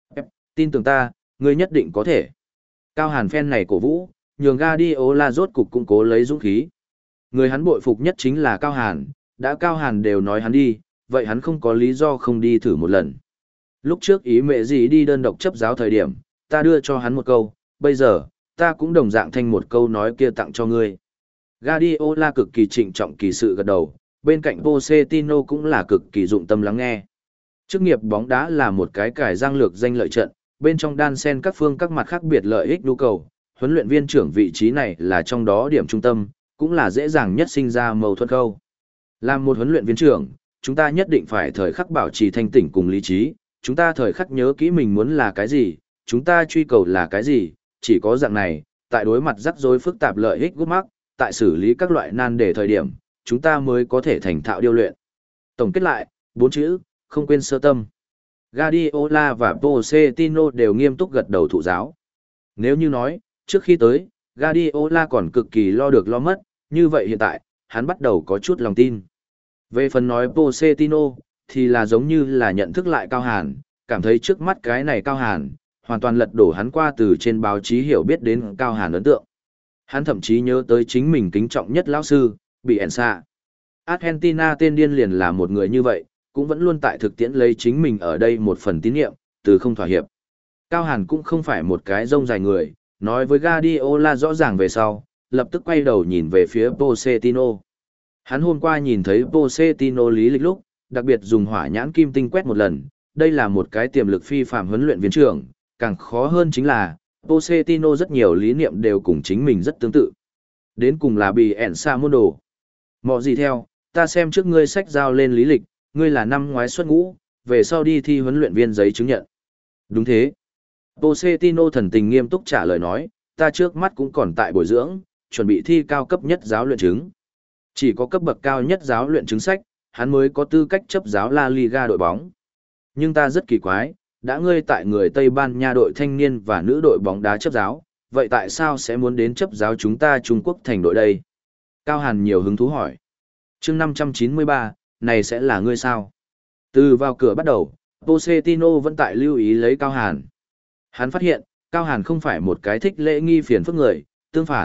Tin tưởng ta, ngươi nhất định có thể. Cao Hàn fan này cổ vũ, nhường Guardiola rốt cục cũng cố lấy dũng khí. Người hắn bội phục nhất chính là Cao Hàn, đã Cao Hàn đều nói hắn đi, vậy hắn không có lý do không đi thử một lần. Lúc trước ý mẹ gì đi đơn độc chấp giáo thời điểm, ta đưa cho hắn một câu, bây giờ, ta cũng đồng dạng thanh một câu nói kia tặng cho ngươi. Guardiola cực kỳ trịnh trọng kỳ sự gật đầu, bên cạnh Pochettino cũng là cực kỳ dụng tâm lắng nghe. Chức nghiệp bóng đá là một cái cải giang lược danh lợi trận, bên trong đan xen các phương các mặt khác biệt lợi ích nhu cầu, huấn luyện viên trưởng vị trí này là trong đó điểm trung tâm, cũng là dễ dàng nhất sinh ra mâu thuẫn câu. Làm một huấn luyện viên trưởng, chúng ta nhất định phải thời khắc bảo trì thanh tỉnh cùng lý trí, chúng ta thời khắc nhớ kỹ mình muốn là cái gì, chúng ta truy cầu là cái gì, chỉ có dạng này, tại đối mặt rắc rối phức tạp lợi ích gút mắc, tại xử lý các loại nan đề thời điểm, chúng ta mới có thể thành thạo điêu luyện. Tổng kết lại, bốn chữ, không quên sơ tâm. Guardiola và Pochettino đều nghiêm túc gật đầu thụ giáo. Nếu như nói, trước khi tới, Guardiola còn cực kỳ lo được lo mất, như vậy hiện tại, hắn bắt đầu có chút lòng tin. Về phần nói Pochettino, thì là giống như là nhận thức lại Cao Hàn, cảm thấy trước mắt cái này Cao Hàn, hoàn toàn lật đổ hắn qua từ trên báo chí hiểu biết đến Cao Hàn ấn tượng. Hắn thậm chí nhớ tới chính mình kính trọng nhất lão sư, bị Bielsa. Argentina tên điên liền là một người như vậy, cũng vẫn luôn tại thực tiễn lấy chính mình ở đây một phần tín nhiệm, từ không thỏa hiệp. Cao Hàn cũng không phải một cái rông dài người, nói với Guardiola rõ ràng về sau, lập tức quay đầu nhìn về phía Pochettino. Hắn hôm qua nhìn thấy Pochettino lý lịch lúc, đặc biệt dùng hỏa nhãn kim tinh quét một lần, đây là một cái tiềm lực phi phàm huấn luyện viên trưởng, càng khó hơn chính là, Pochettino rất nhiều lý niệm đều cùng chính mình rất tương tự. Đến cùng là bị ẻn xa môn đồ. Mọ gì theo, ta xem trước ngươi sách giao lên lý lịch, ngươi là năm ngoái xuất ngũ, về sau đi thi huấn luyện viên giấy chứng nhận. Đúng thế. Pochettino thần tình nghiêm túc trả lời nói, ta trước mắt cũng còn tại bồi dưỡng, chuẩn bị thi cao cấp nhất giáo luyện chứng. Chỉ có cấp bậc cao nhất giáo luyện chứng sách, hắn mới có tư cách chấp giáo La Liga đội bóng. Nhưng ta rất kỳ quái, đã ngươi tại người Tây Ban Nha đội thanh niên và nữ đội bóng đá chấp giáo, vậy tại sao sẽ muốn đến chấp giáo chúng ta Trung Quốc thành đội đây? Cao Hàn nhiều hứng thú hỏi. Chương năm trăm chín mươi ba, này sẽ là ngươi sao? Từ vào cửa bắt đầu, Pochettino vẫn tại lưu ý lấy Cao Hàn. Hắn phát hiện, Cao Hàn không phải một cái thích lễ nghi phiền phức người, tương phản,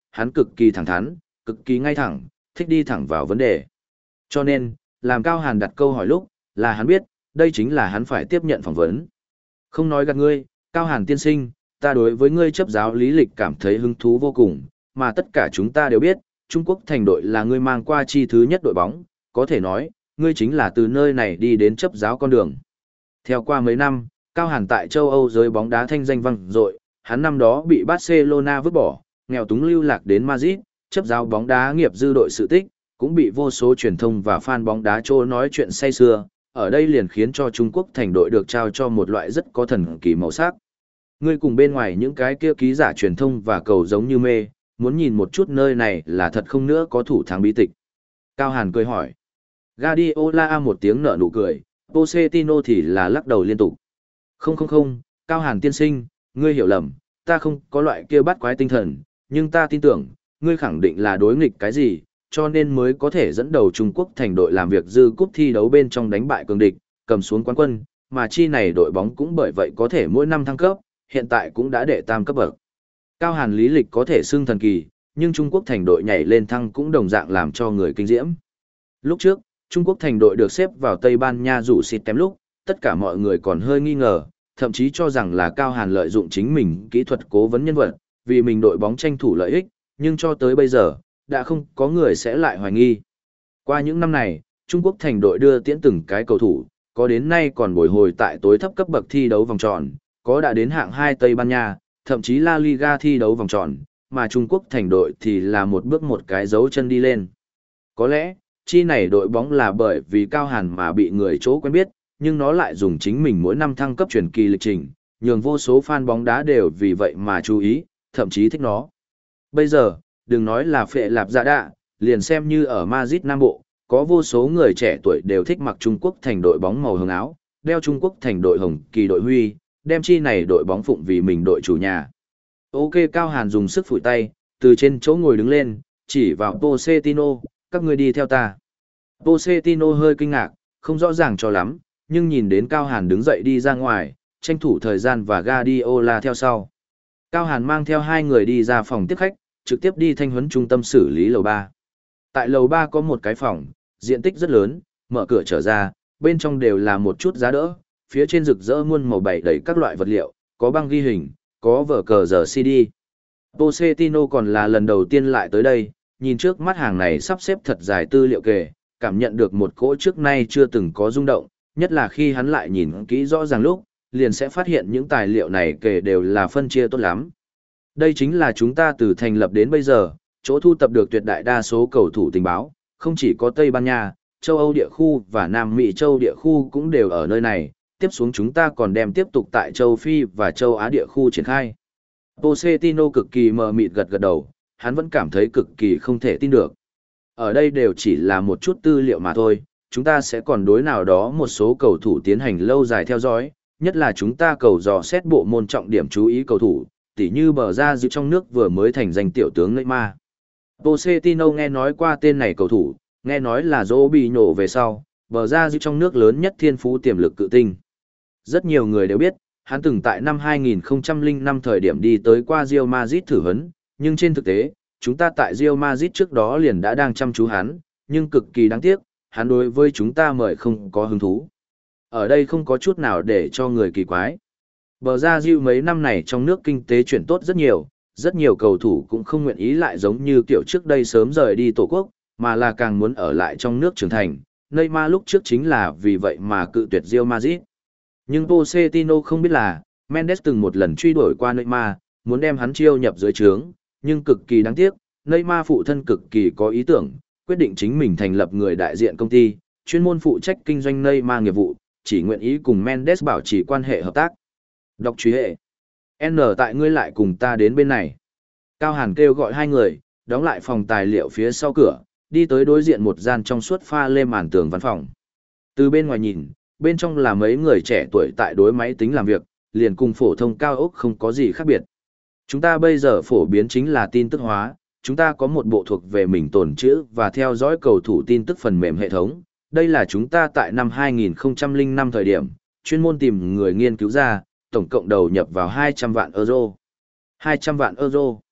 hắn cực kỳ thẳng thắn, cực kỳ ngay thẳng, thích đi thẳng vào vấn đề. Cho nên, làm Cao Hàn đặt câu hỏi lúc, là hắn biết, đây chính là hắn phải tiếp nhận phỏng vấn. Không nói gạt ngươi, Cao Hàn tiên sinh, ta đối với ngươi chấp giáo lý lịch cảm thấy hứng thú vô cùng, mà tất cả chúng ta đều biết, Trung Quốc thành đội là ngươi mang qua chi thứ nhất đội bóng, có thể nói, ngươi chính là từ nơi này đi đến chấp giáo con đường. Theo qua mấy năm, Cao Hàn tại châu Âu giới bóng đá thanh danh vang dội, hắn năm đó bị Barcelona vứt bỏ, nghèo túng lưu lạc đến Madrid, chấp giáo bóng đá nghiệp dư đội sự tích, cũng bị vô số truyền thông và fan bóng đá trô nói chuyện say xưa, ở đây liền khiến cho Trung Quốc thành đội được trao cho một loại rất có thần kỳ màu sắc. Ngươi cùng bên ngoài những cái kia ký giả truyền thông và cầu giống như mê, muốn nhìn một chút nơi này là thật không nữa có thủ thắng bí tịch. Cao Hàn cười hỏi. Guardiola một tiếng nở nụ cười, Pochettino thì là lắc đầu liên tục. Không không không, Cao Hàn tiên sinh, ngươi hiểu lầm, ta không có loại kia bắt quái tinh thần, nhưng ta tin tưởng, ngươi khẳng định là đối nghịch cái gì, cho nên mới có thể dẫn đầu Trung Quốc thành đội làm việc dư cúp thi đấu bên trong đánh bại cường địch, cầm xuống quán quân, mà chi này đội bóng cũng bởi vậy có thể mỗi năm thăng cấp, hiện tại cũng đã đệ tam cấp bậc. Cao Hàn lý lịch có thể xưng thần kỳ, nhưng Trung Quốc thành đội nhảy lên thăng cũng đồng dạng làm cho người kinh diễm. Lúc trước, Trung Quốc thành đội được xếp vào Tây Ban Nha rủ xịt kém lúc, tất cả mọi người còn hơi nghi ngờ, thậm chí cho rằng là Cao Hàn lợi dụng chính mình kỹ thuật cố vấn nhân vật, vì mình đội bóng tranh thủ lợi ích, nhưng cho tới bây giờ, đã không có người sẽ lại hoài nghi. Qua những năm này, Trung Quốc thành đội đưa tiễn từng cái cầu thủ, có đến nay còn bồi hồi tại tối thấp cấp bậc thi đấu vòng tròn, có đã đến hạng hai Tây Ban Nha, thậm chí La Liga thi đấu vòng tròn, mà Trung Quốc thành đội thì là một bước một cái dấu chân đi lên. Có lẽ, chi này đội bóng là bởi vì Cao Hàn mà bị người chỗ quen biết, nhưng nó lại dùng chính mình mỗi năm thăng cấp truyền kỳ lịch trình, nhường vô số fan bóng đá đều vì vậy mà chú ý, thậm chí thích nó. Bây giờ, đừng nói là phệ lạp dạ đạ, liền xem như ở Madrid Nam Bộ, có vô số người trẻ tuổi đều thích mặc Trung Quốc thành đội bóng màu hồng áo, đeo Trung Quốc thành đội hồng kỳ đội huy, đem chi này đội bóng phụng vì mình đội chủ nhà. Ok, Cao Hàn dùng sức phủi tay, từ trên chỗ ngồi đứng lên, chỉ vào Pochettino, các người đi theo ta. Pochettino hơi kinh ngạc, không rõ ràng cho lắm, nhưng nhìn đến Cao Hàn đứng dậy đi ra ngoài, tranh thủ thời gian và Guardiola theo sau. Cao Hàn mang theo hai người đi ra phòng tiếp khách, trực tiếp đi thanh huấn trung tâm xử lý lầu ba. Tại lầu ba có một cái phòng, diện tích rất lớn, mở cửa trở ra, bên trong đều là một chút giá đỡ, phía trên rực rỡ muôn màu bảy đầy các loại vật liệu, có băng ghi hình, có vở cờ giờ xê đê. Pochettino còn là lần đầu tiên lại tới đây, nhìn trước mắt hàng này sắp xếp thật dài tư liệu kề, cảm nhận được một cỗ trước nay chưa từng có rung động, nhất là khi hắn lại nhìn kỹ rõ ràng lúc, liền sẽ phát hiện những tài liệu này kể đều là phân chia tốt lắm. Đây chính là chúng ta từ thành lập đến bây giờ, chỗ thu tập được tuyệt đại đa số cầu thủ tình báo, không chỉ có Tây Ban Nha, châu Âu địa khu và Nam Mỹ châu địa khu cũng đều ở nơi này, tiếp xuống chúng ta còn đem tiếp tục tại châu Phi và châu Á địa khu triển khai. Pochettino cực kỳ mờ mịt gật gật đầu, hắn vẫn cảm thấy cực kỳ không thể tin được. Ở đây đều chỉ là một chút tư liệu mà thôi, chúng ta sẽ còn đối nào đó một số cầu thủ tiến hành lâu dài theo dõi, nhất là chúng ta cầu dò xét bộ môn trọng điểm chú ý cầu thủ, tỉ như bờ ra giữ trong nước vừa mới thành danh tiểu tướng Neymar. Pochettino nghe nói qua tên này cầu thủ, nghe nói là Robinho về sau, bờ ra giữ trong nước lớn nhất thiên phú tiềm lực cự tinh. Rất nhiều người đều biết, hắn từng tại năm hai nghìn không trăm lẻ năm thời điểm đi tới qua Real Madrid thử huấn, nhưng trên thực tế, chúng ta tại Real Madrid trước đó liền đã đang chăm chú hắn, nhưng cực kỳ đáng tiếc, hắn đối với chúng ta mời không có hứng thú. Ở đây không có chút nào để cho người kỳ quái. Bờ ra Diu mấy năm này trong nước kinh tế chuyển tốt rất nhiều, rất nhiều cầu thủ cũng không nguyện ý lại giống như kiểu trước đây sớm rời đi tổ quốc, mà là càng muốn ở lại trong nước trưởng thành. Neymar lúc trước chính là vì vậy mà cự tuyệt Real Madrid. Nhưng Pochettino không biết là, Mendes từng một lần truy đuổi qua Neymar, muốn đem hắn chiêu nhập dưới trướng, nhưng cực kỳ đáng tiếc, Neymar phụ thân cực kỳ có ý tưởng, quyết định chính mình thành lập người đại diện công ty, chuyên môn phụ trách kinh doanh Neymar nghiệp vụ, chỉ nguyện ý cùng Mendes bảo trì quan hệ hợp tác. Đọc truy hệ. N tại ngươi lại cùng ta đến bên này. Cao Hàn kêu gọi hai người, đóng lại phòng tài liệu phía sau cửa, đi tới đối diện một gian trong suốt pha lê màn tường văn phòng. Từ bên ngoài nhìn, bên trong là mấy người trẻ tuổi tại đối máy tính làm việc, liền cùng phổ thông cao ốc không có gì khác biệt. Chúng ta bây giờ phổ biến chính là tin tức hóa, chúng ta có một bộ thuộc về mình tồn trữ và theo dõi cầu thủ tin tức phần mềm hệ thống. Đây là chúng ta tại năm hai nghìn không trăm lẻ năm thời điểm, chuyên môn tìm người nghiên cứu ra, tổng cộng đầu nhập vào hai trăm vạn euro. hai trăm vạn euro.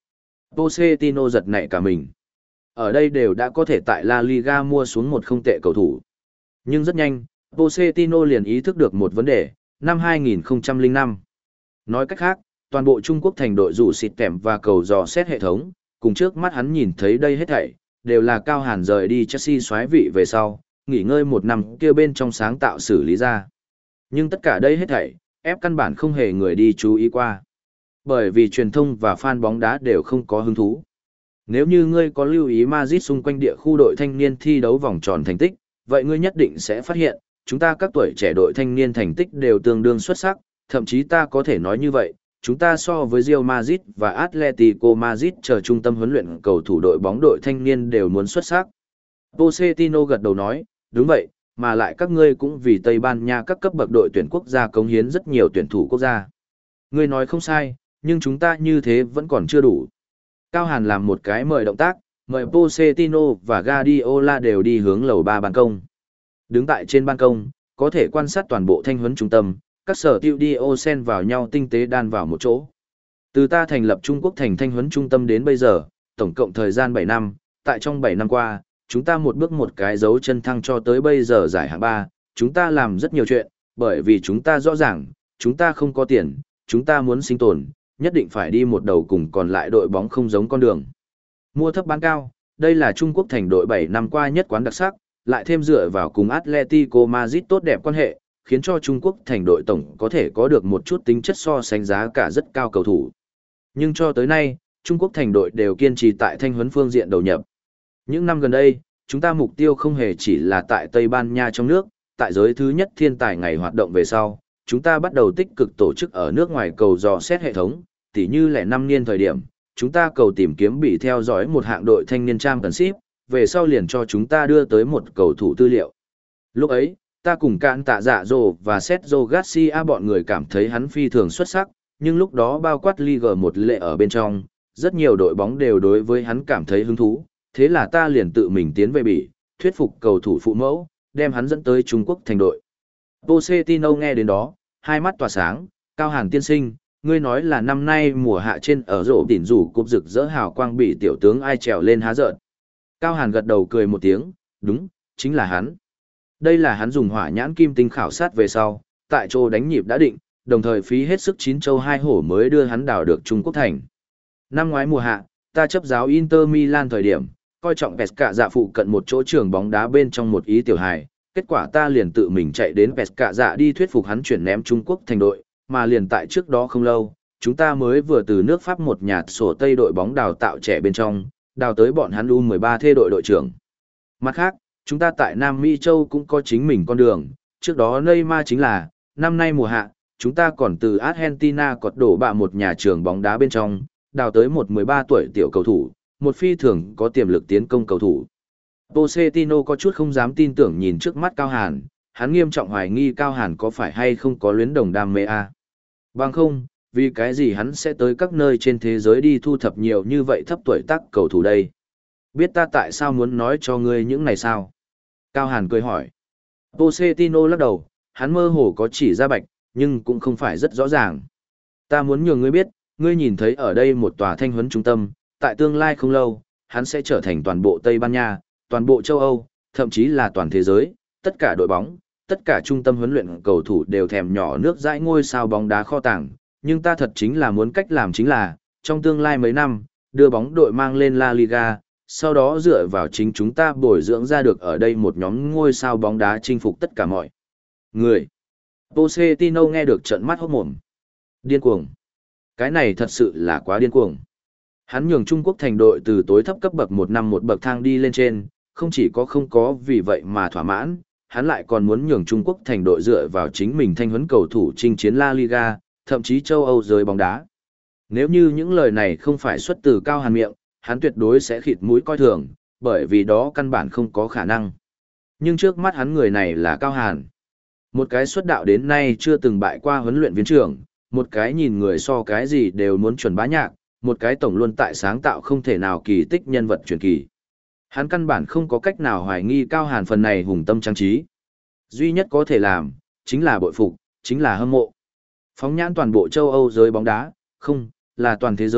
Pochettino giật nảy cả mình. Ở đây đều đã có thể tại La Liga mua xuống một không tệ cầu thủ. Nhưng rất nhanh, Pochettino liền ý thức được một vấn đề, năm hai nghìn không trăm lẻ năm. Nói cách khác, toàn bộ Trung Quốc thành đội rủ xịt kèm và cầu dò xét hệ thống, cùng trước mắt hắn nhìn thấy đây hết thảy, đều là Cao Hàn rời đi Chelsea soái vị về sau, nghỉ ngơi một năm kia bên trong sáng tạo xử lý ra. Nhưng tất cả đây hết thảy, ép căn bản không hề người đi chú ý qua. Bởi vì truyền thông và fan bóng đá đều không có hứng thú. Nếu như ngươi có lưu ý Madrid xung quanh địa khu đội thanh niên thi đấu vòng tròn thành tích, vậy ngươi nhất định sẽ phát hiện, chúng ta các tuổi trẻ đội thanh niên thành tích đều tương đương xuất sắc, thậm chí ta có thể nói như vậy, chúng ta so với Real Madrid và Atletico Madrid chờ trung tâm huấn luyện cầu thủ đội bóng đội thanh niên đều muốn xuất sắc. Pochettino gật đầu nói, đúng vậy, mà lại các ngươi cũng vì Tây Ban Nha các cấp bậc đội tuyển quốc gia cống hiến rất nhiều tuyển thủ quốc gia. Ngươi nói không sai, nhưng chúng ta như thế vẫn còn chưa đủ. Cao Hàn làm một cái mời động tác, mời Pochettino và Guardiola đều đi hướng lầu ba ban công. Đứng tại trên ban công, có thể quan sát toàn bộ thanh huấn trung tâm, các sở tiêu đi ô xen vào nhau tinh tế đan vào một chỗ. Từ ta thành lập Trung Quốc thành thanh huấn trung tâm đến bây giờ, tổng cộng thời gian bảy năm, tại trong bảy năm qua, chúng ta một bước một cái dấu chân thăng cho tới bây giờ giải hạng ba, chúng ta làm rất nhiều chuyện, bởi vì chúng ta rõ ràng, chúng ta không có tiền, chúng ta muốn sinh tồn, nhất định phải đi một đầu cùng còn lại đội bóng không giống con đường. Mua thấp bán cao, đây là Trung Quốc thành đội bảy năm qua nhất quán đặc sắc, lại thêm dựa vào cùng Atletico Madrid tốt đẹp quan hệ, khiến cho Trung Quốc thành đội tổng có thể có được một chút tính chất so sánh giá cả rất cao cầu thủ. Nhưng cho tới nay, Trung Quốc thành đội đều kiên trì tại thanh huấn phương diện đầu nhập. Những năm gần đây, chúng ta mục tiêu không hề chỉ là tại Tây Ban Nha trong nước, tại giới thứ nhất thiên tài ngày hoạt động về sau, chúng ta bắt đầu tích cực tổ chức ở nước ngoài cầu dò xét hệ thống, tỉ như lẻ năm niên thời điểm, chúng ta cầu tìm kiếm bị theo dõi một hạng đội thanh niên Championship, về sau liền cho chúng ta đưa tới một cầu thủ tư liệu. Lúc ấy, ta cùng cạn tạ dạ dồ và Sergio Garcia bọn người cảm thấy hắn phi thường xuất sắc, nhưng lúc đó bao quát Liga một lệ ở bên trong, rất nhiều đội bóng đều đối với hắn cảm thấy hứng thú, thế là ta liền tự mình tiến về Bỉ, thuyết phục cầu thủ phụ mẫu, đem hắn dẫn tới Trung Quốc thành đội. Pochettino nghe đến đó, hai mắt tỏa sáng, Cao Hàn tiên sinh, ngươi nói là năm nay mùa hạ trên ở rổ đỉnh rủ cúp rực rỡ hào quang bị tiểu tướng ai trèo lên há rợn. Cao Hàn gật đầu cười một tiếng, đúng, chính là hắn. Đây là hắn dùng hỏa nhãn kim tinh khảo sát về sau, tại chỗ đánh nhịp đã định, đồng thời phí hết sức chín châu hai hổ mới đưa hắn đào được Trung Quốc thành. Năm ngoái mùa hạ, ta chấp giáo Inter Milan thời điểm, coi trọng Pesca dạ phụ cận một chỗ trường bóng đá bên trong một ý tiểu hài, kết quả ta liền tự mình chạy đến Pesca dạ đi thuyết phục hắn chuyển ném Trung Quốc thành đội, mà liền tại trước đó không lâu, chúng ta mới vừa từ nước Pháp một nhà sổ Tây đội bóng đào tạo trẻ bên trong, đào tới bọn hắn U mười ba thê đội đội trưởng. Mặt khác, chúng ta tại Nam Mỹ Châu cũng có chính mình con đường, trước đó Neymar chính là, năm nay mùa hạ, chúng ta còn từ Argentina cọt đổ bạ một nhà trường bóng đá bên trong, đào tới một mười ba tuổi tiểu cầu thủ, một phi thường có tiềm lực tiến công cầu thủ. Pochettino có chút không dám tin tưởng nhìn trước mắt Cao Hàn, hắn nghiêm trọng hoài nghi Cao Hàn có phải hay không có luyến đồng đam mê a. À? Bằng không, vì cái gì hắn sẽ tới các nơi trên thế giới đi thu thập nhiều như vậy thấp tuổi tác cầu thủ đây? Biết ta tại sao muốn nói cho ngươi những này sao? Cao Hàn cười hỏi. Pochettino lắc đầu, hắn mơ hồ có chỉ ra bạch, nhưng cũng không phải rất rõ ràng. Ta muốn nhường ngươi biết, ngươi nhìn thấy ở đây một tòa thanh huấn trung tâm, tại tương lai không lâu, hắn sẽ trở thành toàn bộ Tây Ban Nha, toàn bộ châu Âu, thậm chí là toàn thế giới, tất cả đội bóng, tất cả trung tâm huấn luyện cầu thủ đều thèm nhỏ nước dãi ngôi sao bóng đá kho tàng, nhưng ta thật chính là muốn cách làm chính là, trong tương lai mấy năm, đưa bóng đội mang lên La Liga, sau đó dựa vào chính chúng ta bồi dưỡng ra được ở đây một nhóm ngôi sao bóng đá chinh phục tất cả mọi người. Pochettino nghe được trợn mắt hốt mồm. Điên cuồng. Cái này thật sự là quá điên cuồng. Hắn nhường Trung Quốc thành đội từ tối thấp cấp bậc một năm một bậc thang đi lên trên, không chỉ có không có vì vậy mà thỏa mãn, hắn lại còn muốn nhường Trung Quốc thành đội dựa vào chính mình thanh huấn cầu thủ chinh chiến La Liga, thậm chí châu Âu giới bóng đá. Nếu như những lời này không phải xuất từ Cao Hàn miệng, hắn tuyệt đối sẽ khịt mũi coi thường, bởi vì đó căn bản không có khả năng. Nhưng trước mắt hắn người này là Cao Hàn. Một cái xuất đạo đến nay chưa từng bại qua huấn luyện viên trưởng, một cái nhìn người so cái gì đều muốn chuẩn bá nhạc, một cái tổng luôn tại sáng tạo không thể nào kỳ tích nhân vật truyền kỳ. Hắn căn bản không có cách nào hoài nghi Cao Hàn phần này hùng tâm trang trí. Duy nhất có thể làm, chính là bội phục, chính là hâm mộ. Phóng nhãn toàn bộ châu Âu giới bóng đá, không, là toàn thế giới,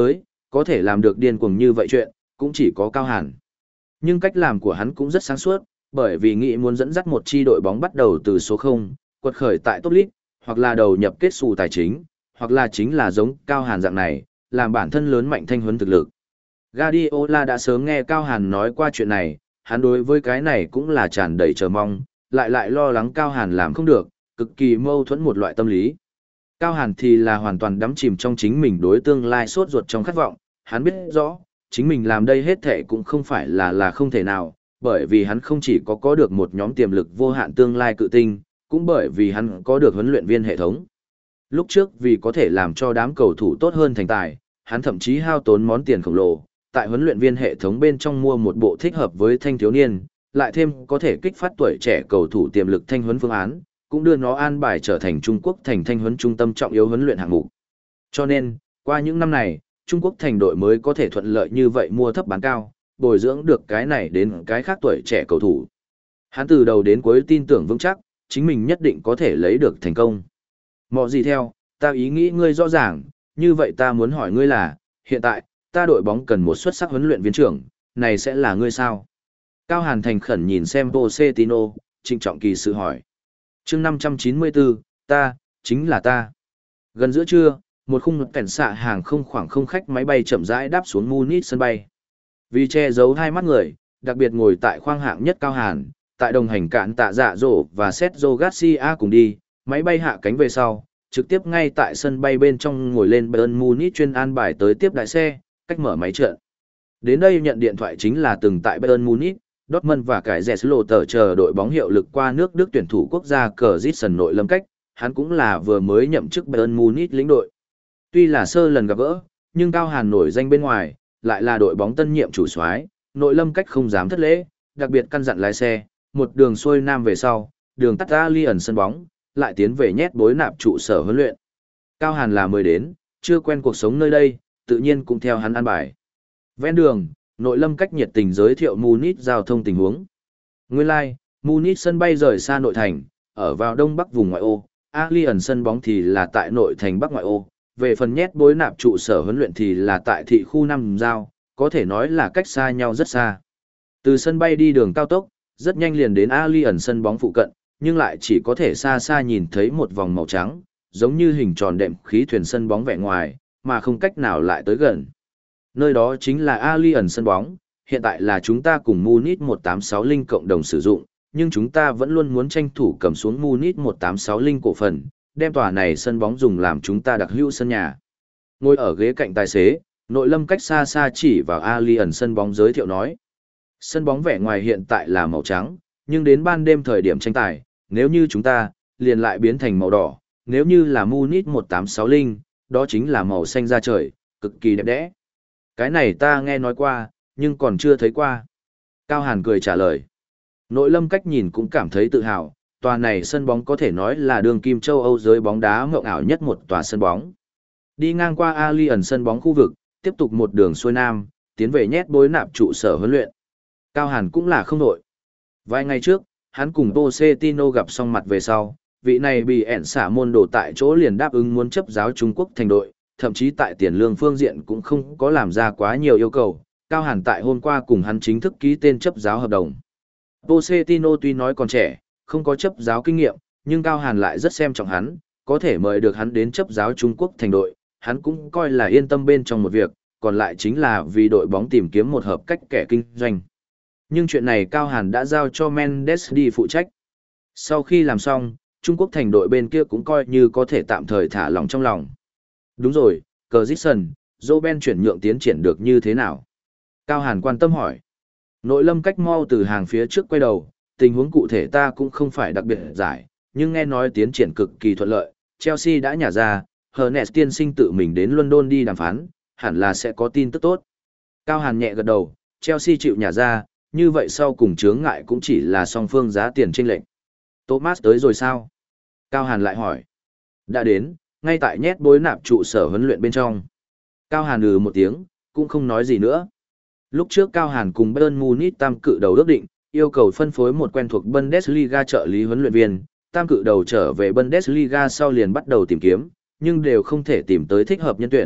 có thể làm được điên cuồng như vậy chuyện, cũng chỉ có Cao Hàn. Nhưng cách làm của hắn cũng rất sáng suốt, bởi vì nghĩ muốn dẫn dắt một chi đội bóng bắt đầu từ số không, quật khởi tại top league, hoặc là đầu nhập kết xù tài chính, hoặc là chính là giống Cao Hàn dạng này, làm bản thân lớn mạnh thanh huấn thực lực. Guardiola đã sớm nghe Cao Hàn nói qua chuyện này, hắn đối với cái này cũng là tràn đầy chờ mong, lại lại lo lắng Cao Hàn làm không được, cực kỳ mâu thuẫn một loại tâm lý. Cao Hàn thì là hoàn toàn đắm chìm trong chính mình đối tương lai sốt ruột trong khát vọng, hắn biết rõ, chính mình làm đây hết thể cũng không phải là là không thể nào, bởi vì hắn không chỉ có có được một nhóm tiềm lực vô hạn tương lai cự tinh, cũng bởi vì hắn có được huấn luyện viên hệ thống. Lúc trước vì có thể làm cho đám cầu thủ tốt hơn thành tài, hắn thậm chí hao tốn món tiền khổng lồ, tại huấn luyện viên hệ thống bên trong mua một bộ thích hợp với thanh thiếu niên, lại thêm có thể kích phát tuổi trẻ cầu thủ tiềm lực thanh huấn phương án, cũng đưa nó an bài trở thành Trung Quốc thành thanh huấn trung tâm trọng yếu huấn luyện hạng mục. Cho nên, qua những năm này, Trung Quốc thành đội mới có thể thuận lợi như vậy mua thấp bán cao, bồi dưỡng được cái này đến cái khác tuổi trẻ cầu thủ. Hắn từ đầu đến cuối tin tưởng vững chắc, chính mình nhất định có thể lấy được thành công. Mọi gì theo, ta ý nghĩ ngươi rõ ràng, như vậy ta muốn hỏi ngươi là, hiện tại, ta đội bóng cần một xuất sắc huấn luyện viên trưởng, này sẽ là ngươi sao? Cao Hàn thành khẩn nhìn xem Pochettino, trịnh trọng kỳ sự hỏi. Chương năm trăm chín mươi bốn, ta, chính là ta. Gần giữa trưa, một khung cảnh xạ hàng không khoảng không khách máy bay chậm rãi đáp xuống Munich sân bay. Vì che giấu hai mắt người, đặc biệt ngồi tại khoang hạng nhất Cao Hàn, tại đồng hành cạn tạ dạ dỗ và Sergio Garcia cùng đi, máy bay hạ cánh về sau, trực tiếp ngay tại sân bay bên trong ngồi lên Bayern Munich chuyên an bài tới tiếp đại xe, cách mở máy trận. Đến đây nhận điện thoại chính là từng tại Bayern Munich, Dortmund và cái Kaiserslautern chờ đội bóng hiệu lực qua nước Đức tuyển thủ quốc gia cờ Christian nội lâm cách, hắn cũng là vừa mới nhậm chức Bayern Munich lĩnh đội. Tuy là sơ lần gặp gỡ, nhưng Cao Hàn nổi danh bên ngoài, lại là đội bóng tân nhiệm chủ soái, nội lâm cách không dám thất lễ, đặc biệt căn dặn lái xe, một đường xuôi nam về sau, đường tắt Allianz sân bóng, lại tiến về nhét bối nạp trụ sở huấn luyện. Cao Hàn là mới đến, chưa quen cuộc sống nơi đây, tự nhiên cũng theo hắn an bài. Ven đường, nội lâm cách nhiệt tình giới thiệu Munich giao thông tình huống. Nguyên lai, like, Munich sân bay rời xa nội thành, ở vào đông bắc vùng ngoại ô, Allianz sân bóng thì là tại nội thành bắc ngoại ô, về phần nhét bối nạp trụ sở huấn luyện thì là tại thị khu năm giao, có thể nói là cách xa nhau rất xa. Từ sân bay đi đường cao tốc, rất nhanh liền đến Allianz sân bóng phụ cận, nhưng lại chỉ có thể xa xa nhìn thấy một vòng màu trắng, giống như hình tròn đệm khí thuyền sân bóng vẻ ngoài, mà không cách nào lại tới gần. Nơi đó chính là Allianz sân bóng, hiện tại là chúng ta cùng Munich một tám sáu không cộng đồng sử dụng, nhưng chúng ta vẫn luôn muốn tranh thủ cầm xuống Munich một tám sáu không cổ phần, đem tòa này sân bóng dùng làm chúng ta đặc hữu sân nhà. Ngồi ở ghế cạnh tài xế, nội lâm cách xa xa chỉ vào Allianz sân bóng giới thiệu nói. Sân bóng vẻ ngoài hiện tại là màu trắng, nhưng đến ban đêm thời điểm tranh tài, nếu như chúng ta, liền lại biến thành màu đỏ, nếu như là Munich một tám sáu không, đó chính là màu xanh da trời, cực kỳ đẹp đẽ. Cái này ta nghe nói qua, nhưng còn chưa thấy qua. Cao Hàn cười trả lời. Nội lâm cách nhìn cũng cảm thấy tự hào, tòa này sân bóng có thể nói là đường kim châu Âu giới bóng đá mộng ảo nhất một tòa sân bóng. Đi ngang qua Allianz sân bóng khu vực, tiếp tục một đường xuôi nam, tiến về nhét bối nạp trụ sở huấn luyện. Cao Hàn cũng là không đội. Vài ngày trước, hắn cùng Pochettino gặp xong mặt về sau, vị này bị ẻn xả môn đồ tại chỗ liền đáp ứng muốn chấp giáo Trung Quốc thành đội, thậm chí tại tiền lương phương diện cũng không có làm ra quá nhiều yêu cầu. Cao Hàn tại hôm qua cùng hắn chính thức ký tên chấp giáo hợp đồng. Pochettino tuy nói còn trẻ, không có chấp giáo kinh nghiệm, nhưng Cao Hàn lại rất xem trọng hắn, có thể mời được hắn đến chấp giáo Trung Quốc thành đội, hắn cũng coi là yên tâm bên trong một việc, còn lại chính là vì đội bóng tìm kiếm một hợp cách kẻ kinh doanh. Nhưng chuyện này Cao Hàn đã giao cho Mendes đi phụ trách. Sau khi làm xong, Trung Quốc thành đội bên kia cũng coi như có thể tạm thời thả lòng trong lòng. Đúng rồi, cờ Dixon, Roben chuyển nhượng tiến triển được như thế nào? Cao Hàn quan tâm hỏi. Nội lâm cách mau từ hàng phía trước quay đầu, tình huống cụ thể ta cũng không phải đặc biệt giải, nhưng nghe nói tiến triển cực kỳ thuận lợi, Chelsea đã nhả ra, Hernes tiên sinh tự mình đến London đi đàm phán, hẳn là sẽ có tin tức tốt. Cao Hàn nhẹ gật đầu, Chelsea chịu nhả ra, như vậy sau cùng chướng ngại cũng chỉ là song phương giá tiền chênh lệch. Thomas tới rồi sao? Cao Hàn lại hỏi. Đã đến, ngay tại nhét bối nạp trụ sở huấn luyện bên trong. Cao Hàn ừ một tiếng, cũng không nói gì nữa. Lúc trước Cao Hàn cùng Bayern Munich tam cự đầu ước định, yêu cầu phân phối một quen thuộc Bundesliga trợ lý huấn luyện viên, tam cự đầu trở về Bundesliga sau liền bắt đầu tìm kiếm, nhưng đều không thể tìm tới thích hợp nhân tuyển,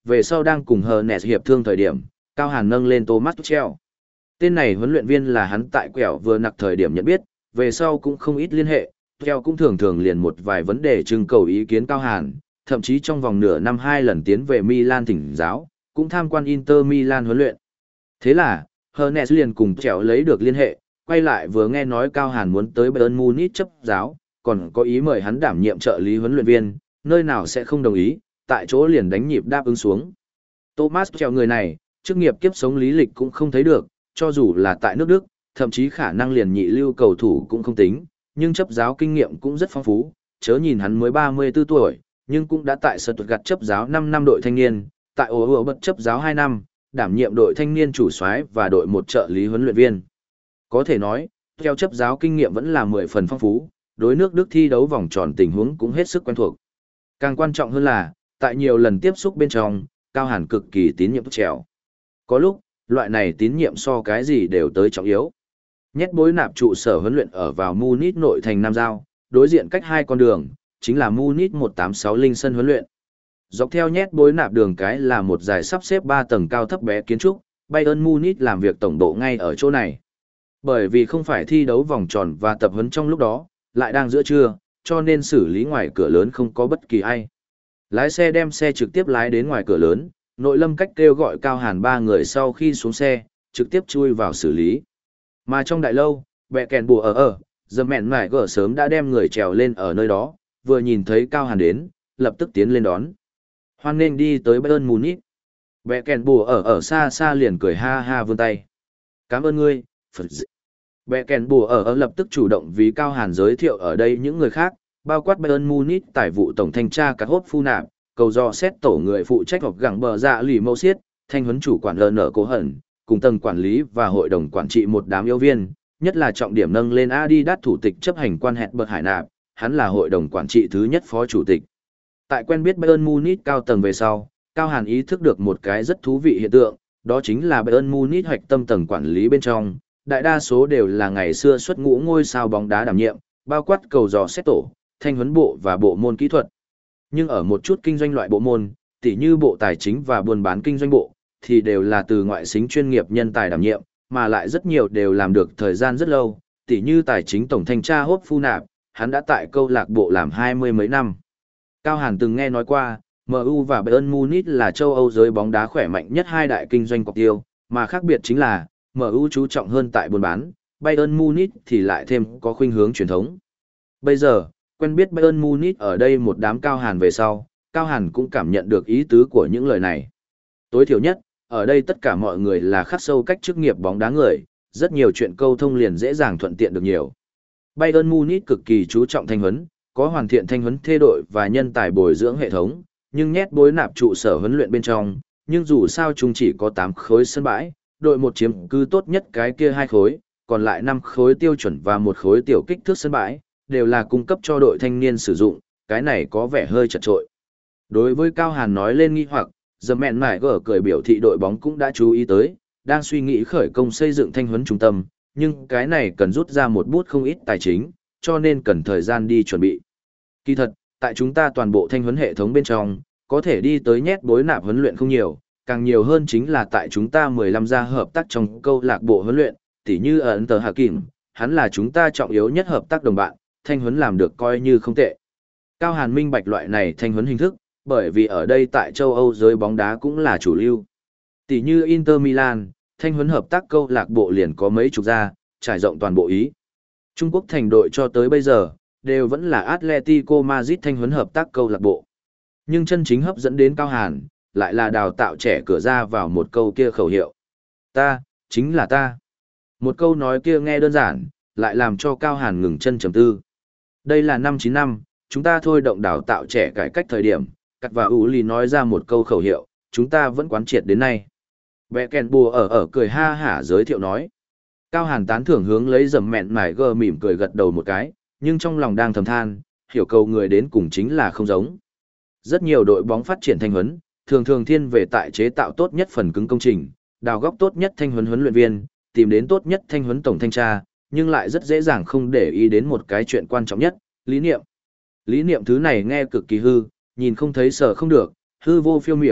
về sau đang cùng Hornets hiệp thương thời điểm, Cao Hàn nâng lên Thomas Tuchel. Tên này huấn luyện viên là hắn tại quẹo vừa nặc thời điểm nhận biết, về sau cũng không ít liên hệ, Tuchel cũng thường thường liền một vài vấn đề trưng cầu ý kiến Cao Hàn, thậm chí trong vòng nửa năm hai lần tiến về Milan thỉnh giáo, cũng tham quan Inter Milan huấn luyện. Thế là, Hornets liền cùng Tuchel lấy được liên hệ, quay lại vừa nghe nói Cao Hàn muốn tới Bayern Munich chấp giáo, còn có ý mời hắn đảm nhiệm trợ lý huấn luyện viên, nơi nào sẽ không đồng ý, tại chỗ liền đánh nhịp đáp ứng xuống. Thomas Tuchel người này, chức nghiệp kiếp sống lý lịch cũng không thấy được, cho dù là tại nước Đức, thậm chí khả năng liền nhị lưu cầu thủ cũng không tính, nhưng chấp giáo kinh nghiệm cũng rất phong phú, chớ nhìn hắn mới ba mươi tư tuổi, nhưng cũng đã tại Stuttgart chấp giáo năm năm đội thanh niên, tại Ổ bật chấp giáo hai năm, đảm nhiệm đội thanh niên chủ soái và đội một trợ lý huấn luyện viên. Có thể nói, theo chấp giáo kinh nghiệm vẫn là mười phần phong phú, đối nước Đức thi đấu vòng tròn tình huống cũng hết sức quen thuộc. Càng quan trọng hơn là, tại nhiều lần tiếp xúc bên trong, Cao Hàn cực kỳ tín nhiệm Tuchel. Có lúc, loại này tín nhiệm so cái gì đều tới trọng yếu. Nhét bối nạp trụ sở huấn luyện ở vào Munich nội thành Nam Giao, đối diện cách hai con đường, chính là Munich một tám sáu linh sân huấn luyện. Dọc theo nhét bối nạp đường cái là một dải sắp xếp ba tầng cao thấp bé kiến trúc, Bayern Munich làm việc tổng bộ ngay ở chỗ này. Bởi vì không phải thi đấu vòng tròn và tập huấn trong lúc đó, lại đang giữa trưa, cho nên xử lý ngoài cửa lớn không có bất kỳ ai. Lái xe đem xe trực tiếp lái đến ngoài cửa lớn, Nội Lâm cách kêu gọi Cao Hàn ba người sau khi xuống xe, trực tiếp chui vào xử lý. Mà trong đại lâu, bẹ kèn bùa ở ở, giờ mẹn mải gở sớm đã đem người trèo lên ở nơi đó, vừa nhìn thấy Cao Hàn đến, lập tức tiến lên đón. Hoan nên đi tới Bayern Munich. Bẹ kèn bùa ở ở xa xa liền cười ha ha vươn tay. Cảm ơn ngươi, Phật dị. Bẹ kèn bùa ở ở lập tức chủ động vì Cao Hàn giới thiệu ở đây những người khác, bao quát Bayern Munich tài vụ tổng thanh tra cả hốt phu nạp, cầu do xét tổ người phụ trách hoặc gẳng bờ dạ lì mâu xiết, thanh huấn chủ quản lờ nở cố hẩn, cùng tầng quản lý và hội đồng quản trị một đám yêu viên, nhất là trọng điểm nâng lên Adidas thủ tịch chấp hành quan hẹn bậc hải nạp, hắn là hội đồng quản trị thứ nhất phó chủ tịch. Tại quen biết Bayern Munich cao tầng về sau, Cao Hàn ý thức được một cái rất thú vị hiện tượng, đó chính là Bayern Munich hoạch tâm tầng quản lý bên trong, đại đa số đều là ngày xưa xuất ngũ ngôi sao bóng đá đảm nhiệm, bao quát cầu dò xét tổ, thanh huấn bộ và bộ môn kỹ thuật. Nhưng ở một chút kinh doanh loại bộ môn, tỉ như bộ tài chính và buôn bán kinh doanh bộ, thì đều là từ ngoại xính chuyên nghiệp nhân tài đảm nhiệm, mà lại rất nhiều đều làm được thời gian rất lâu, tỉ như tài chính tổng thanh tra Hốt Phu Nạp, hắn đã tại câu lạc bộ làm hai mươi mấy năm. Cao Hàn từng nghe nói qua, em u và Bayern Munich là châu Âu giới bóng đá khỏe mạnh nhất hai đại kinh doanh cọc tiêu, mà khác biệt chính là, em u chú trọng hơn tại buôn bán, Bayern Munich thì lại thêm có khuynh hướng truyền thống. Bây giờ, quen biết Bayern Munich ở đây một đám Cao Hàn về sau, Cao Hàn cũng cảm nhận được ý tứ của những lời này. Tối thiểu nhất, ở đây tất cả mọi người là khắc sâu cách chức nghiệp bóng đá người, rất nhiều chuyện câu thông liền dễ dàng thuận tiện được nhiều. Bayern Munich cực kỳ chú trọng thanh huấn, có hoàn thiện thanh huấn thê đội và nhân tài bồi dưỡng hệ thống, nhưng nhét bối nạp trụ sở huấn luyện bên trong, nhưng dù sao chúng chỉ có tám khối sân bãi, đội một chiếm cứ tốt nhất cái kia hai khối, còn lại năm khối tiêu chuẩn và một khối tiểu kích thước sân bãi, đều là cung cấp cho đội thanh niên sử dụng, cái này có vẻ hơi chật trội. Đối với Cao Hàn nói lên nghi hoặc, giờ mẹn mải gở cười biểu thị đội bóng cũng đã chú ý tới, đang suy nghĩ khởi công xây dựng thanh huấn trung tâm, nhưng cái này cần rút ra một bút không ít tài chính, cho nên cần thời gian đi chuẩn bị. Kỳ thật, tại chúng ta toàn bộ thanh huấn hệ thống bên trong, có thể đi tới nhét bối nạp huấn luyện không nhiều, càng nhiều hơn chính là tại chúng ta mười lăm gia hợp tác trong câu lạc bộ huấn luyện, tỉ như ở Ấn Tờ Hà Kìm, hắn là chúng ta trọng yếu nhất hợp tác đồng bạn, thanh huấn làm được coi như không tệ. Cao Hàn minh bạch loại này thanh huấn hình thức, bởi vì ở đây tại châu Âu giới bóng đá cũng là chủ lưu. Tỷ như Inter Milan, thanh huấn hợp tác câu lạc bộ liền có mấy chục gia, trải rộng toàn bộ Ý. Trung Quốc thành đội cho tới bây giờ, đều vẫn là Atletico Madrid thanh huấn hợp tác câu lạc bộ. Nhưng chân chính hấp dẫn đến Cao Hàn, lại là đào tạo trẻ cửa ra vào một câu kia khẩu hiệu. Ta, chính là ta. Một câu nói kia nghe đơn giản, lại làm cho Cao Hàn ngừng chân trầm tư. Đây là năm chín năm, chúng ta thôi động đào tạo trẻ cải cách thời điểm, Cắt và Ú Lì nói ra một câu khẩu hiệu, chúng ta vẫn quán triệt đến nay. Bẹ kèn bùa ở ở cười ha hả giới thiệu nói. Cao Hàn tán thưởng hướng lấy dầm mẹn mải gờ mỉm cười gật đầu một cái, nhưng trong lòng đang thầm than, hiểu cầu người đến cùng chính là không giống. Rất nhiều đội bóng phát triển thanh huấn, thường thường thiên về tại chế tạo tốt nhất phần cứng công trình, đào góc tốt nhất thanh huấn huấn luyện viên, tìm đến tốt nhất thanh huấn tổng thanh tra, nhưng lại rất dễ dàng không để ý đến một cái chuyện quan trọng nhất, lý niệm. Lý niệm thứ này nghe cực kỳ hư, nhìn không thấy sợ không được, hư vô phiêu miểu,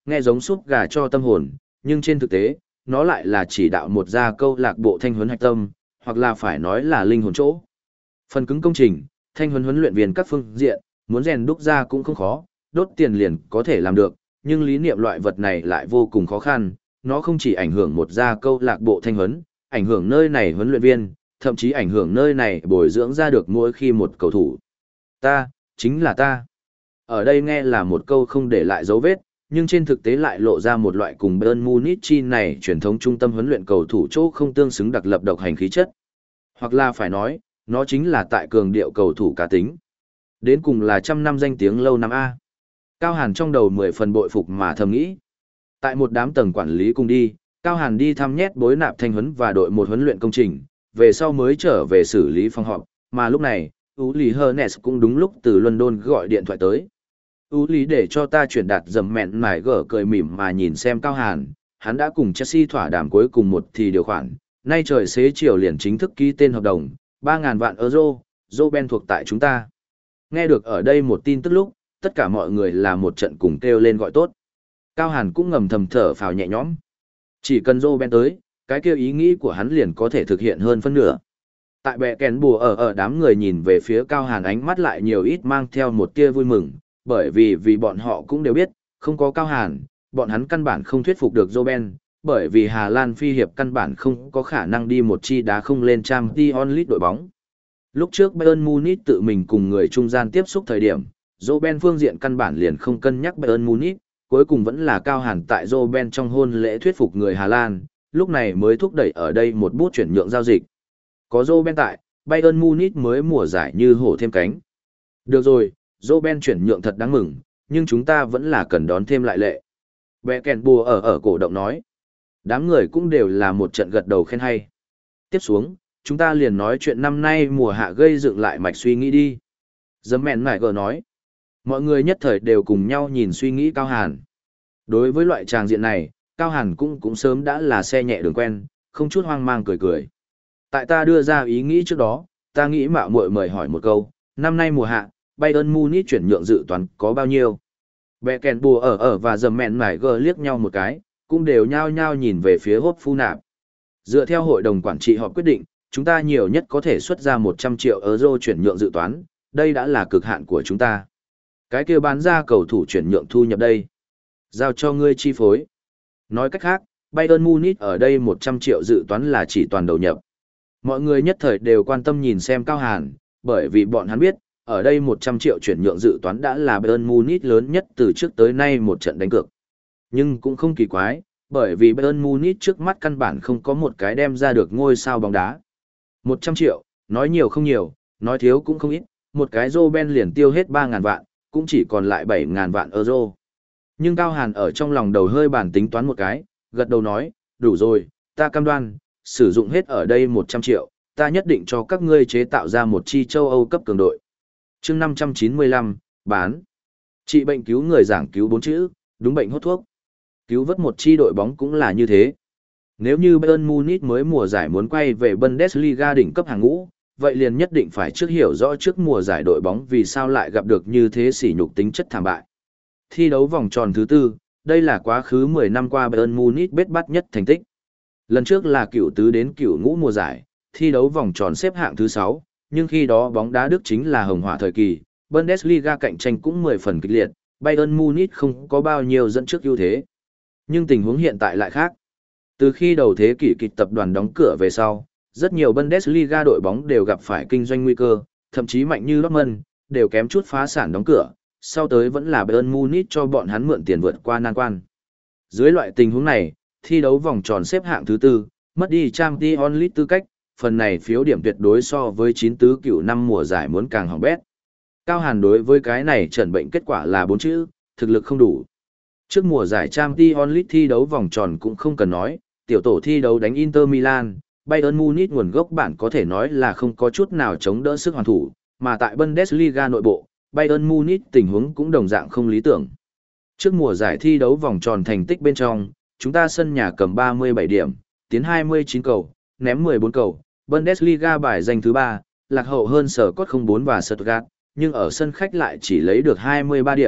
nghe giống súp gà cho tâm hồn, nhưng trên thực tế, nó lại là chỉ đạo một gia câu lạc bộ thanh huấn hạch tâm, hoặc là phải nói là linh hồn chỗ. Phần cứng công trình, thanh huấn huấn luyện viên các phương diện, muốn rèn đúc ra cũng không khó, đốt tiền liền có thể làm được, nhưng lý niệm loại vật này lại vô cùng khó khăn, nó không chỉ ảnh hưởng một gia câu lạc bộ thanh huấn, ảnh hưởng nơi này huấn luyện viên, thậm chí ảnh hưởng nơi này bồi dưỡng ra được mỗi khi một cầu thủ. Ta, chính là ta. Ở đây nghe là một câu không để lại dấu vết, nhưng trên thực tế lại lộ ra một loại cùng Bayern Munich chi này truyền thống trung tâm huấn luyện cầu thủ chỗ không tương xứng đặc lập độc hành khí chất. Hoặc là phải nói, nó chính là tại cường điệu cầu thủ cá tính. Đến cùng là trăm năm danh tiếng lâu năm A. Cao Hàn trong đầu mười phần bội phục mà thầm nghĩ. Tại một đám tầng quản lý cùng đi, Cao Hàn đi thăm nhét bối nạp thanh huấn và đội một huấn luyện công trình, về sau mới trở về xử lý phòng họp, mà lúc này, Ú Lý Hernes cũng đúng lúc từ London gọi điện thoại tới. Ú Lý để cho ta chuyển đạt dầm mẹn mải gở cười mỉm mà nhìn xem Cao Hàn, hắn đã cùng Chelsea thỏa đàm cuối cùng một thì điều khoản, nay trời xế chiều liền chính thức ký tên hợp đồng, ba ngàn vạn euro, Roben thuộc tại chúng ta. Nghe được ở đây một tin tức lúc, tất cả mọi người là một trận cùng kêu lên gọi tốt. Cao Hàn cũng ngầm thầm thở phào nhẹ nhõm. Chỉ cần Roben tới, cái kêu ý nghĩ của hắn liền có thể thực hiện hơn phân nửa. Tại bè kèn bùa ở ở đám người nhìn về phía Cao Hàn ánh mắt lại nhiều ít mang theo một tia vui mừng, bởi vì vì bọn họ cũng đều biết, không có Cao Hàn, bọn hắn căn bản không thuyết phục được Roben, bởi vì Hà Lan phi hiệp căn bản không có khả năng đi một chi đá không lên Champions League đội bóng. Lúc trước Bayern Munich tự mình cùng người trung gian tiếp xúc thời điểm, Roben phương diện căn bản liền không cân nhắc Bayern Munich, cuối cùng vẫn là Cao Hàn tại Roben trong hôn lễ thuyết phục người Hà Lan, lúc này mới thúc đẩy ở đây một bút chuyển nhượng giao dịch. Có Roben tại, Bayern Munich mới mùa giải như hổ thêm cánh. Được rồi, Roben chuyển nhượng thật đáng mừng, nhưng chúng ta vẫn là cần đón thêm lại lệ. Bè kèn bùa ở ở cổ động nói. Đám người cũng đều là một trận gật đầu khen hay. Tiếp xuống, chúng ta liền nói chuyện năm nay mùa hạ gây dựng lại mạch suy nghĩ đi. Dấm mẹn ngải gờ nói. Mọi người nhất thời đều cùng nhau nhìn suy nghĩ Cao Hàn. Đối với loại tràng diện này, Cao Hàn cũng cũng sớm đã là xe nhẹ đường quen, không chút hoang mang cười cười. Tại ta đưa ra ý nghĩ trước đó, ta nghĩ mạo muội mời hỏi một câu, năm nay mùa hạ, Bayern Munich chuyển nhượng dự toán có bao nhiêu? Bè kèn bùa ở ở và dầm mẹn mải gờ liếc nhau một cái, cũng đều nhao nhao nhìn về phía hốt phu nạp. Dựa theo hội đồng quản trị họp quyết định, chúng ta nhiều nhất có thể xuất ra một trăm triệu euro chuyển nhượng dự toán, đây đã là cực hạn của chúng ta. Cái kia bán ra cầu thủ chuyển nhượng thu nhập đây. Giao cho ngươi chi phối. Nói cách khác, Bayern Munich ở đây một trăm triệu dự toán là chỉ toàn đầu nhập. Mọi người nhất thời đều quan tâm nhìn xem Cao Hàn, bởi vì bọn hắn biết, ở đây một trăm triệu chuyển nhượng dự toán đã là Bayern Munich lớn nhất từ trước tới nay một trận đánh cược. Nhưng cũng không kỳ quái, bởi vì Bayern Munich trước mắt căn bản không có một cái đem ra được ngôi sao bóng đá. một trăm triệu, nói nhiều không nhiều, nói thiếu cũng không ít, một cái Roben liền tiêu hết ba ngàn vạn, cũng chỉ còn lại bảy ngàn vạn euro. Nhưng Cao Hàn ở trong lòng đầu hơi bản tính toán một cái, gật đầu nói, đủ rồi, ta cam đoan, sử dụng hết ở đây một trăm triệu, ta nhất định cho các ngươi chế tạo ra một chi châu Âu cấp cường đội. chương năm trăm chín mươi lăm, bán. Trị bệnh cứu người giảng cứu bốn chữ, đúng bệnh hốt thuốc. Cứu vớt một chi đội bóng cũng là như thế. Nếu như Bayern Munich mới mùa giải muốn quay về Bundesliga đỉnh cấp hàng ngũ, vậy liền nhất định phải trước hiểu rõ trước mùa giải đội bóng vì sao lại gặp được như thế sỉ nhục tính chất thảm bại. Thi đấu vòng tròn thứ tư, đây là quá khứ mười năm qua Bayern Munich bết bát nhất thành tích. Lần trước là cựu tứ đến cựu ngũ mùa giải, thi đấu vòng tròn xếp hạng thứ sáu, nhưng khi đó bóng đá Đức chính là hồng hỏa thời kỳ, Bundesliga cạnh tranh cũng mười phần kịch liệt, Bayern Munich không có bao nhiêu dẫn trước ưu thế. Nhưng tình huống hiện tại lại khác. Từ khi đầu thế kỷ kịch tập đoàn đóng cửa về sau, rất nhiều Bundesliga đội bóng đều gặp phải kinh doanh nguy cơ, thậm chí mạnh như Dortmund, đều kém chút phá sản đóng cửa, sau tới vẫn là Bayern Munich cho bọn hắn mượn tiền vượt qua nan quan. Dưới loại tình huống này, thi đấu vòng tròn xếp hạng thứ tư, mất đi Champions League tư cách, phần này phiếu điểm tuyệt đối so với chín tứ cựu năm mùa giải muốn càng hỏng bét. Cao Hàn đối với cái này trần bệnh kết quả là bốn chữ, thực lực không đủ. Trước mùa giải Champions League thi đấu vòng tròn cũng không cần nói, tiểu tổ thi đấu đánh Inter Milan, Bayern Munich nguồn gốc bản có thể nói là không có chút nào chống đỡ sức hoàn thủ, mà tại Bundesliga nội bộ, Bayern Munich tình huống cũng đồng dạng không lý tưởng. Trước mùa giải thi đấu vòng tròn thành tích bên trong, chúng ta sân nhà cầm ba mươi bảy điểm, tiến hai mươi chín cầu, ném mười bốn cầu, Bundesliga bài danh thứ ba, lạc hậu hơn Sở Cốt không bốn và Stuttgart, nhưng ở sân khách lại chỉ lấy được hai mươi ba điểm,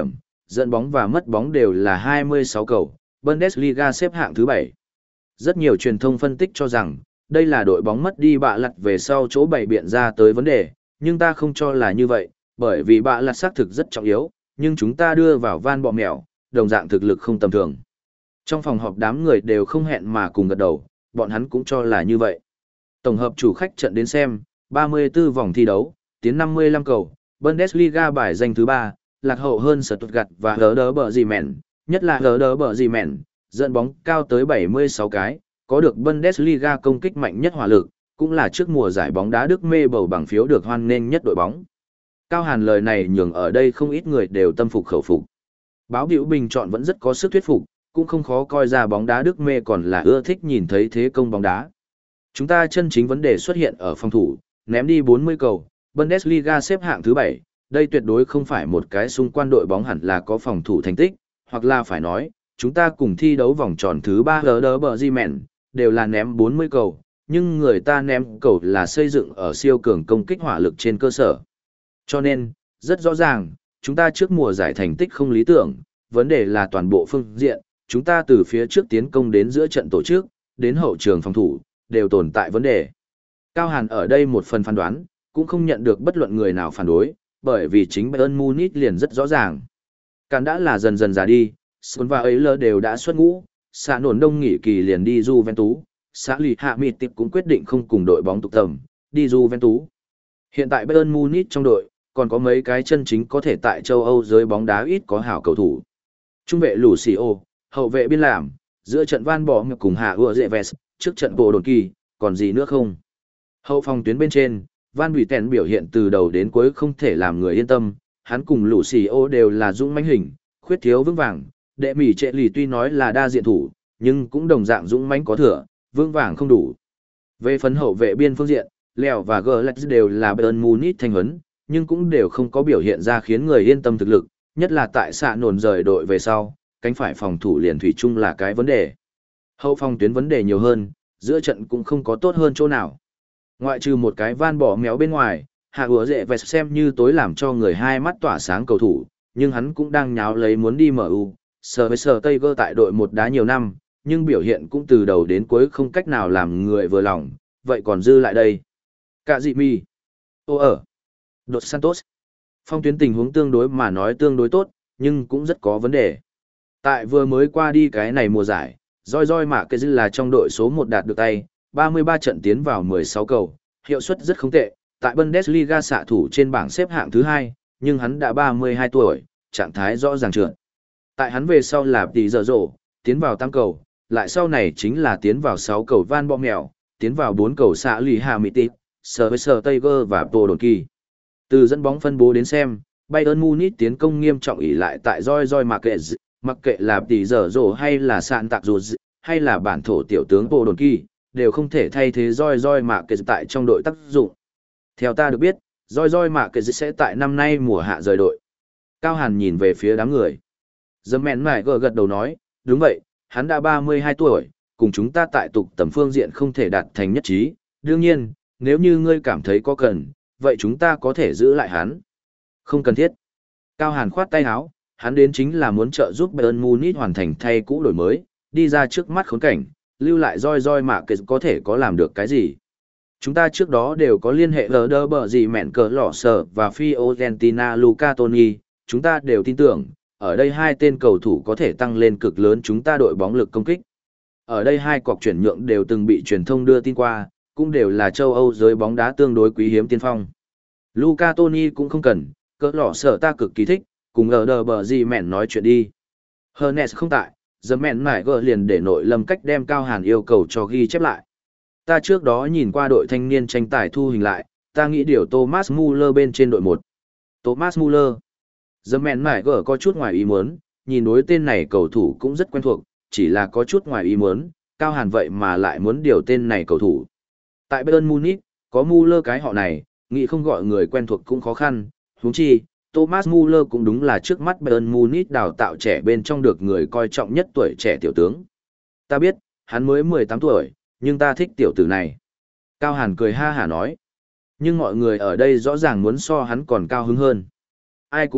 dẫn bóng và mất bóng đều là hai mươi sáu cầu, Bundesliga xếp hạng thứ bảy. Rất nhiều truyền thông phân tích cho rằng, đây là đội bóng mất đi bạ lặt về sau chỗ bày biện ra tới vấn đề, nhưng ta không cho là như vậy, bởi vì bạ lặt xác thực rất trọng yếu, nhưng chúng ta đưa vào van bọ mèo, đồng dạng thực lực không tầm thường. Trong phòng họp đám người đều không hẹn mà cùng gật đầu, bọn hắn cũng cho là như vậy. Tổng hợp chủ khách trận đến xem, ba mươi tư vòng thi đấu, tiến năm mươi lăm cầu, Bundesliga bài danh thứ ba, lạc hậu hơn Stuttgart và Werder Bremen, nhất là Werder Bremen, dẫn bóng cao tới bảy mươi sáu cái, có được Bundesliga công kích mạnh nhất hỏa lực, cũng là trước mùa giải bóng đá Đức mê bầu bằng phiếu được hoan nghênh nhất đội bóng. Cao Hàn lời này nhường ở đây không ít người đều tâm phục khẩu phục. Báo biểu bình chọn vẫn rất có sức thuyết phục, cũng không khó coi ra bóng đá Đức mê còn là ưa thích nhìn thấy thế công bóng đá. Chúng ta chân chính vấn đề xuất hiện ở phòng thủ, ném đi bốn mươi cầu, Bundesliga xếp hạng thứ bảy, đây tuyệt đối không phải một cái xung quanh đội bóng hẳn là có phòng thủ thành tích, hoặc là phải nói, chúng ta cùng thi đấu vòng tròn thứ ba Werder Bremen, đều là ném bốn mươi cầu, nhưng người ta ném cầu là xây dựng ở siêu cường công kích hỏa lực trên cơ sở. Cho nên, rất rõ ràng, chúng ta trước mùa giải thành tích không lý tưởng, vấn đề là toàn bộ phương diện, chúng ta từ phía trước tiến công đến giữa trận tổ chức, đến hậu trường phòng thủ, đều tồn tại vấn đề. Cao Hàn ở đây một phần phán đoán, cũng không nhận được bất luận người nào phản đối, bởi vì chính Bayern Munich liền rất rõ ràng. Càn đã là dần dần già đi, Son và Euler đều đã xuất ngũ, xã nổn đông nghỉ kỳ liền đi Juventus, xã lì hạ mịt tiệp cũng quyết định không cùng đội bóng tục tầm, đi Juventus. Hiện tại Bayern Munich trong đội, còn có mấy cái chân chính có thể tại châu Âu giới bóng đá ít có hảo cầu thủ. Trung vệ Lucio, hậu vệ biên làm, giữa trận Van Bommel cùng Hạ Ueves, trước trận bộ đồn kỳ, còn gì nữa không? Hậu phòng tuyến bên trên, Van Buiten biểu hiện từ đầu đến cuối không thể làm người yên tâm, hắn cùng Lucio đều là dũng mãnh hình, khuyết thiếu vững vàng, đệ mỉ trệ lì tuy nói là đa diện thủ, nhưng cũng đồng dạng dũng mãnh có thừa, vững vàng không đủ. Về phần hậu vệ biên phương diện, Lèo và Glex đều là Bayern Munich thanh huấn, nhưng cũng đều không có biểu hiện ra khiến người yên tâm thực lực, nhất là tại xạ nổn rời đội về sau, cánh phải phòng thủ liền thủy chung là cái vấn đề. Hậu phòng tuyến vấn đề nhiều hơn, giữa trận cũng không có tốt hơn chỗ nào. Ngoại trừ một cái van bỏ méo bên ngoài, Hạ Ủa Dệ Vẹt xem như tối làm cho người hai mắt tỏa sáng cầu thủ, nhưng hắn cũng đang nháo lấy muốn đi em u, sờ với sờ Tây Gơ tại đội một đá nhiều năm, nhưng biểu hiện cũng từ đầu đến cuối không cách nào làm người vừa lòng, vậy còn dư lại đây. Cả dị mi. Ô ở. Đột Santos. Phong tuyến tình huống tương đối mà nói tương đối tốt, nhưng cũng rất có vấn đề. Tại vừa mới qua đi cái này mùa giải, roi roi mạ cái dư là trong đội số một đạt được tay, ba mươi ba trận tiến vào mười sáu cầu, hiệu suất rất không tệ, tại Bundesliga xạ thủ trên bảng xếp hạng thứ hai, nhưng hắn đã ba mươi hai tuổi, trạng thái rõ ràng trượt. Tại hắn về sau là tỷ giờ rổ, tiến vào tám cầu, lại sau này chính là tiến vào sáu cầu Van Bommel, tiến vào bốn cầu xạ lì hà mỹ tịp, sờ với sờ Tiger và Tô Đồn Kỳ. Từ dẫn bóng phân bố đến xem, Bayern Munich tiến công nghiêm trọng ỷ lại tại roi roi mạ kệ, mặc kệ là tỷ giờ rổ hay là sạn tạc dù hay là bản thổ tiểu tướng Tô Đồn Kỳ, đều không thể thay thế roi roi mạ kệ tại trong đội tác dụng. Theo ta được biết, roi roi mạ kệ sẽ tại năm nay mùa hạ rời đội. Cao Hàn nhìn về phía đám người. Dâm mẹn mải gật gật đầu nói, đúng vậy, hắn đã ba mươi hai tuổi, cùng chúng ta tại tục tầm phương diện không thể đạt thành nhất trí. Đương nhiên, nếu như ngươi cảm thấy có cần, vậy chúng ta có thể giữ lại hắn. Không cần thiết. Cao Hàn khoát tay áo, hắn đến chính là muốn trợ giúp Bayern Munich hoàn thành thay cũ đổi mới, đi ra trước mắt khốn cảnh, lưu lại roi roi mạ kệ có thể có làm được cái gì. Chúng ta trước đó đều có liên hệ lỡ bờ gì mẹn cờ lỏ sở và Fiorentina Luca Toni, chúng ta đều tin tưởng, ở đây hai tên cầu thủ có thể tăng lên cực lớn chúng ta đội bóng lực công kích. Ở đây hai cọc chuyển nhượng đều từng bị truyền thông đưa tin qua, cũng đều là châu Âu giới bóng đá tương đối quý hiếm tiên phong. Luca Toni cũng không cần, cỡ lỏ sở ta cực kỳ thích, cùng lỡ bờ gì mẹn nói chuyện đi. Hernes không tại, giờ mẹn mải gỡ liền để nội lâm cách đem Cao Hàn yêu cầu cho ghi chép lại. Ta trước đó nhìn qua đội thanh niên tranh tài thu hình lại, ta nghĩ điều Thomas Muller bên trên đội một. Thomas Muller. Giờ mẹn mải gỡ có chút ngoài ý muốn, nhìn đối tên này cầu thủ cũng rất quen thuộc, chỉ là có chút ngoài ý muốn, Cao Hàn vậy mà lại muốn điều tên này cầu thủ. Tại Bayern Munich, có Muller cái họ này, nghĩ không gọi người quen thuộc cũng khó khăn, huống chi, Thomas Muller cũng đúng là trước mắt Bayern Munich đào tạo trẻ bên trong được người coi trọng nhất tuổi trẻ tiểu tướng. Ta biết, hắn mới mười tám tuổi, nhưng ta thích tiểu tử này. Cao Hàn cười ha hả nói. Nhưng mọi người ở đây rõ ràng muốn so hắn còn cao hứng hơn. Ai cũng biết,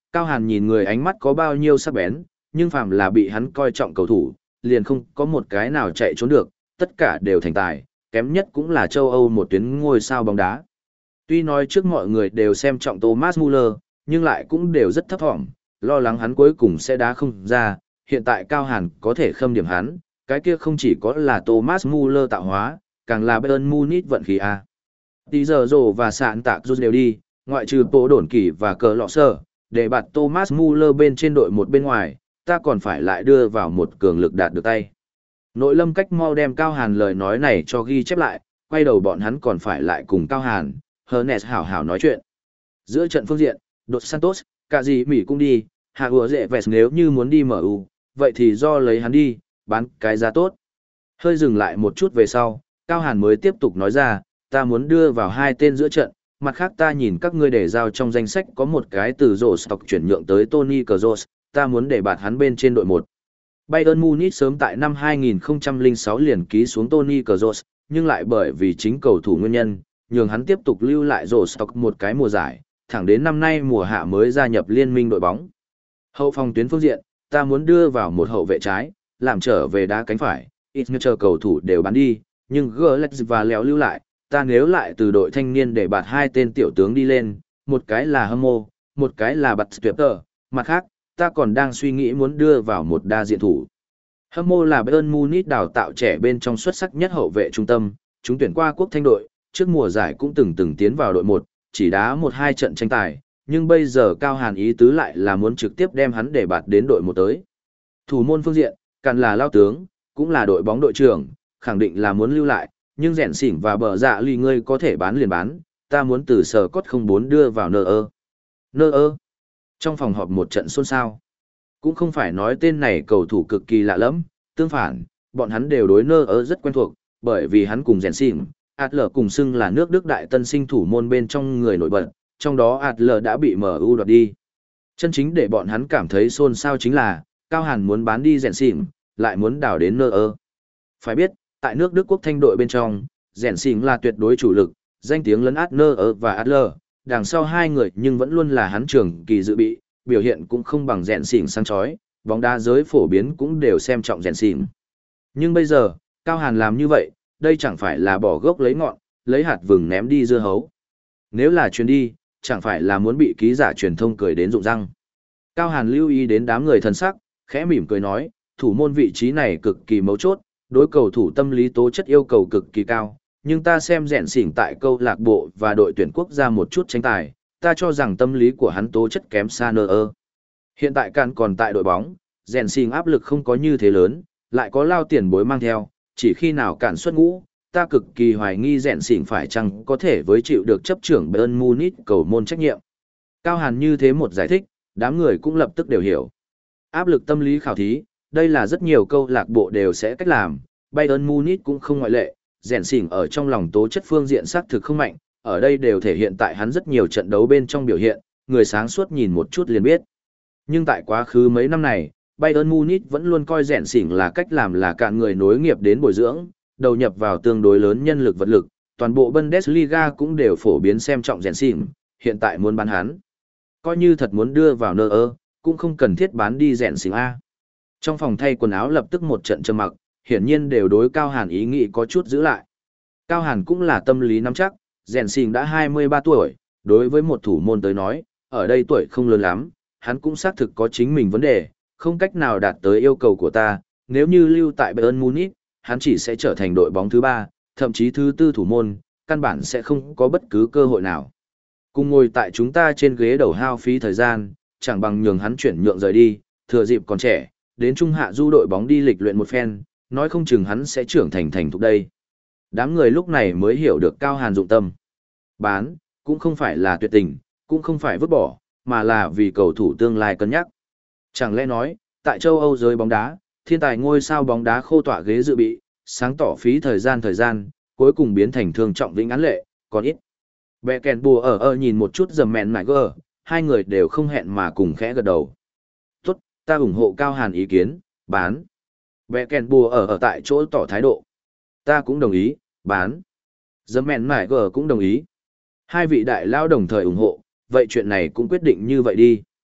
Cao Hàn nhìn người ánh mắt có bao nhiêu sắc bén, nhưng phàm là bị hắn coi trọng cầu thủ, liền không có một cái nào chạy trốn được, tất cả đều thành tài, kém nhất cũng là châu Âu một tuyến ngôi sao bóng đá. Tuy nói trước mọi người đều xem trọng Thomas Muller, nhưng lại cũng đều rất thấp thỏm, lo lắng hắn cuối cùng sẽ đá không ra, hiện tại Cao Hàn có thể khâm điểm hắn, cái kia không chỉ có là Thomas Muller tạo hóa, càng là Bayern Munich vận khí a. Tí giờ rồ và sạn tạc rút đều đi, ngoại trừ bộ đồn kỳ và cờ lọ sơ, để bạt Thomas Muller bên trên đội một bên ngoài, ta còn phải lại đưa vào một cường lực đạt được tay. Nội Lâm cách mau đem Cao Hàn lời nói này cho ghi chép lại, quay đầu bọn hắn còn phải lại cùng Cao Hàn, Hernes hảo hảo nói chuyện. Giữa trận phương diện, Đột Santos, cả gì Mỹ cũng đi, Hạ Ủa Dệ Vẹt nếu như muốn đi em u, vậy thì do lấy hắn đi, bán cái giá tốt. Hơi dừng lại một chút về sau, Cao Hàn mới tiếp tục nói ra, ta muốn đưa vào hai tên giữa trận, mặt khác ta nhìn các ngươi để giao trong danh sách có một cái từ rổ stock chuyển nhượng tới Tony Kroos, ta muốn để bạt hắn bên trên đội một. Bayern Munich sớm tại năm hai nghìn không trăm lẻ sáu liền ký xuống Tony Kroos, nhưng lại bởi vì chính cầu thủ nguyên nhân, nhường hắn tiếp tục lưu lại rổ stock một cái mùa giải, thẳng đến năm nay mùa hạ mới gia nhập liên minh đội bóng. Hậu phòng tuyến phương diện, ta muốn đưa vào một hậu vệ trái, làm trở về đá cánh phải, ít như chờ cầu thủ đều bán đi, nhưng Glex và Léo lưu lại, ta nếu lại từ đội thanh niên để bạt hai tên tiểu tướng đi lên, một cái là Hâm một cái là Bạt Tuyệt Tờ, mặt khác, ta còn đang suy nghĩ muốn đưa vào một đa diện thủ. Hâm là Bayern Munich đào tạo trẻ bên trong xuất sắc nhất hậu vệ trung tâm, chúng tuyển qua quốc thanh đội, trước mùa giải cũng từng từng tiến vào đội một, chỉ đá một hai trận tranh tài, nhưng bây giờ Cao Hàn ý tứ lại là muốn trực tiếp đem hắn để bạt đến đội một tới. Thủ môn phương diện, càng là lao tướng, cũng là đội bóng đội trưởng, khẳng định là muốn lưu lại, nhưng rèn xỉn và bờ dạ lì ngươi có thể bán liền bán, ta muốn từ sở cốt không bốn đưa vào nơ ơ. Nơ ơ. Trong phòng họp một trận xôn xao. Cũng không phải nói tên này cầu thủ cực kỳ lạ lẫm, tương phản, bọn hắn đều đối nơ ơ rất quen thuộc, bởi vì hắn cùng rèn xỉn, Adler cùng xưng là nước Đức đại tân sinh thủ môn bên trong người nổi bật, trong đó Adler đã bị em u đoạt đi. Chân chính để bọn hắn cảm thấy xôn xao chính là, Cao Hàn muốn bán đi rèn xỉn, lại muốn đào đến nơ ơ. Phải biết, tại nước Đức quốc thanh đội bên trong, rèn xỉn là tuyệt đối chủ lực, danh tiếng lấn át nơ ơ và Adler, đằng sau hai người nhưng vẫn luôn là hắn trưởng kỳ dự bị, biểu hiện cũng không bằng rèn xỉn sáng chói, bóng đá giới phổ biến cũng đều xem trọng rèn xỉn. Nhưng bây giờ, Cao Hàn làm như vậy, đây chẳng phải là bỏ gốc lấy ngọn, lấy hạt vừng ném đi dưa hấu. Nếu là chuyến đi, chẳng phải là muốn bị ký giả truyền thông cười đến rụng răng. Cao Hàn lưu ý đến đám người thân sắc, khẽ mỉm cười nói, thủ môn vị trí này cực kỳ mấu chốt, đối cầu thủ tâm lý tố chất yêu cầu cực kỳ cao, nhưng ta xem rèn xỉn tại câu lạc bộ và đội tuyển quốc gia một chút tranh tài, ta cho rằng tâm lý của hắn tố chất kém xa nơ ơ. Hiện tại Can còn tại đội bóng, rèn xỉn áp lực không có như thế lớn, lại có lao tiền bối mang theo, chỉ khi nào Cản xuất ngũ, ta cực kỳ hoài nghi rèn xỉn phải chăng có thể với chịu được chấp trưởng Bayern Munich cầu môn trách nhiệm. Cao Hàn như thế một giải thích, đám người cũng lập tức đều hiểu. Áp lực tâm lý khảo thí, đây là rất nhiều câu lạc bộ đều sẽ cách làm, Bayern Munich cũng không ngoại lệ, rèn xỉn ở trong lòng tố chất phương diện xác thực không mạnh, ở đây đều thể hiện tại hắn rất nhiều trận đấu bên trong biểu hiện, người sáng suốt nhìn một chút liền biết. Nhưng tại quá khứ mấy năm này, Bayern Munich vẫn luôn coi rèn xỉn là cách làm là cả người nối nghiệp đến bồi dưỡng, đầu nhập vào tương đối lớn nhân lực vật lực, toàn bộ Bundesliga cũng đều phổ biến xem trọng rèn xỉn, hiện tại muốn bán hắn. Coi như thật muốn đưa vào nơ ơ, cũng không cần thiết bán đi rèn xỉn A. Trong phòng thay quần áo lập tức một trận trầm mặc, hiển nhiên đều đối Cao Hàn ý nghĩ có chút giữ lại. Cao Hàn cũng là tâm lý nắm chắc, rèn xỉn đã hai mươi ba tuổi, đối với một thủ môn tới nói, ở đây tuổi không lớn lắm, hắn cũng xác thực có chính mình vấn đề, không cách nào đạt tới yêu cầu của ta, nếu như lưu tại Bayern Munich, hắn chỉ sẽ trở thành đội bóng thứ ba, thậm chí thứ tư thủ môn, căn bản sẽ không có bất cứ cơ hội nào. Cùng ngồi tại chúng ta trên ghế đầu hao phí thời gian, chẳng bằng nhường hắn chuyển nhượng rời đi, thừa dịp còn trẻ, đến trung hạ du đội bóng đi lịch luyện một phen, nói không chừng hắn sẽ trưởng thành thành thục đây. Đám người lúc này mới hiểu được Cao Hàn dụng tâm. Bán, cũng không phải là tuyệt tình, cũng không phải vứt bỏ, mà là vì cầu thủ tương lai cân nhắc. Chẳng lẽ nói, tại châu Âu giới bóng đá, thiên tài ngôi sao bóng đá khô tọa ghế dự bị, sáng tỏ phí thời gian thời gian, cuối cùng biến thành thương trọng vĩnh án lệ, còn ít. Bẹ kèn bùa ở ơ nhìn một chút dầm mẹn mải gờ, hai người đều không hẹn mà cùng khẽ gật đầu. Tốt, ta ủng hộ Cao Hàn ý kiến, bán. Bẹ kèn bùa ở ở tại chỗ tỏ thái độ. Ta cũng đồng ý, bán. Dầm mẹn mải gờ cũng đồng ý. Hai vị đại lao đồng thời ủng hộ, vậy chuyện này cũng quyết định như vậy đi.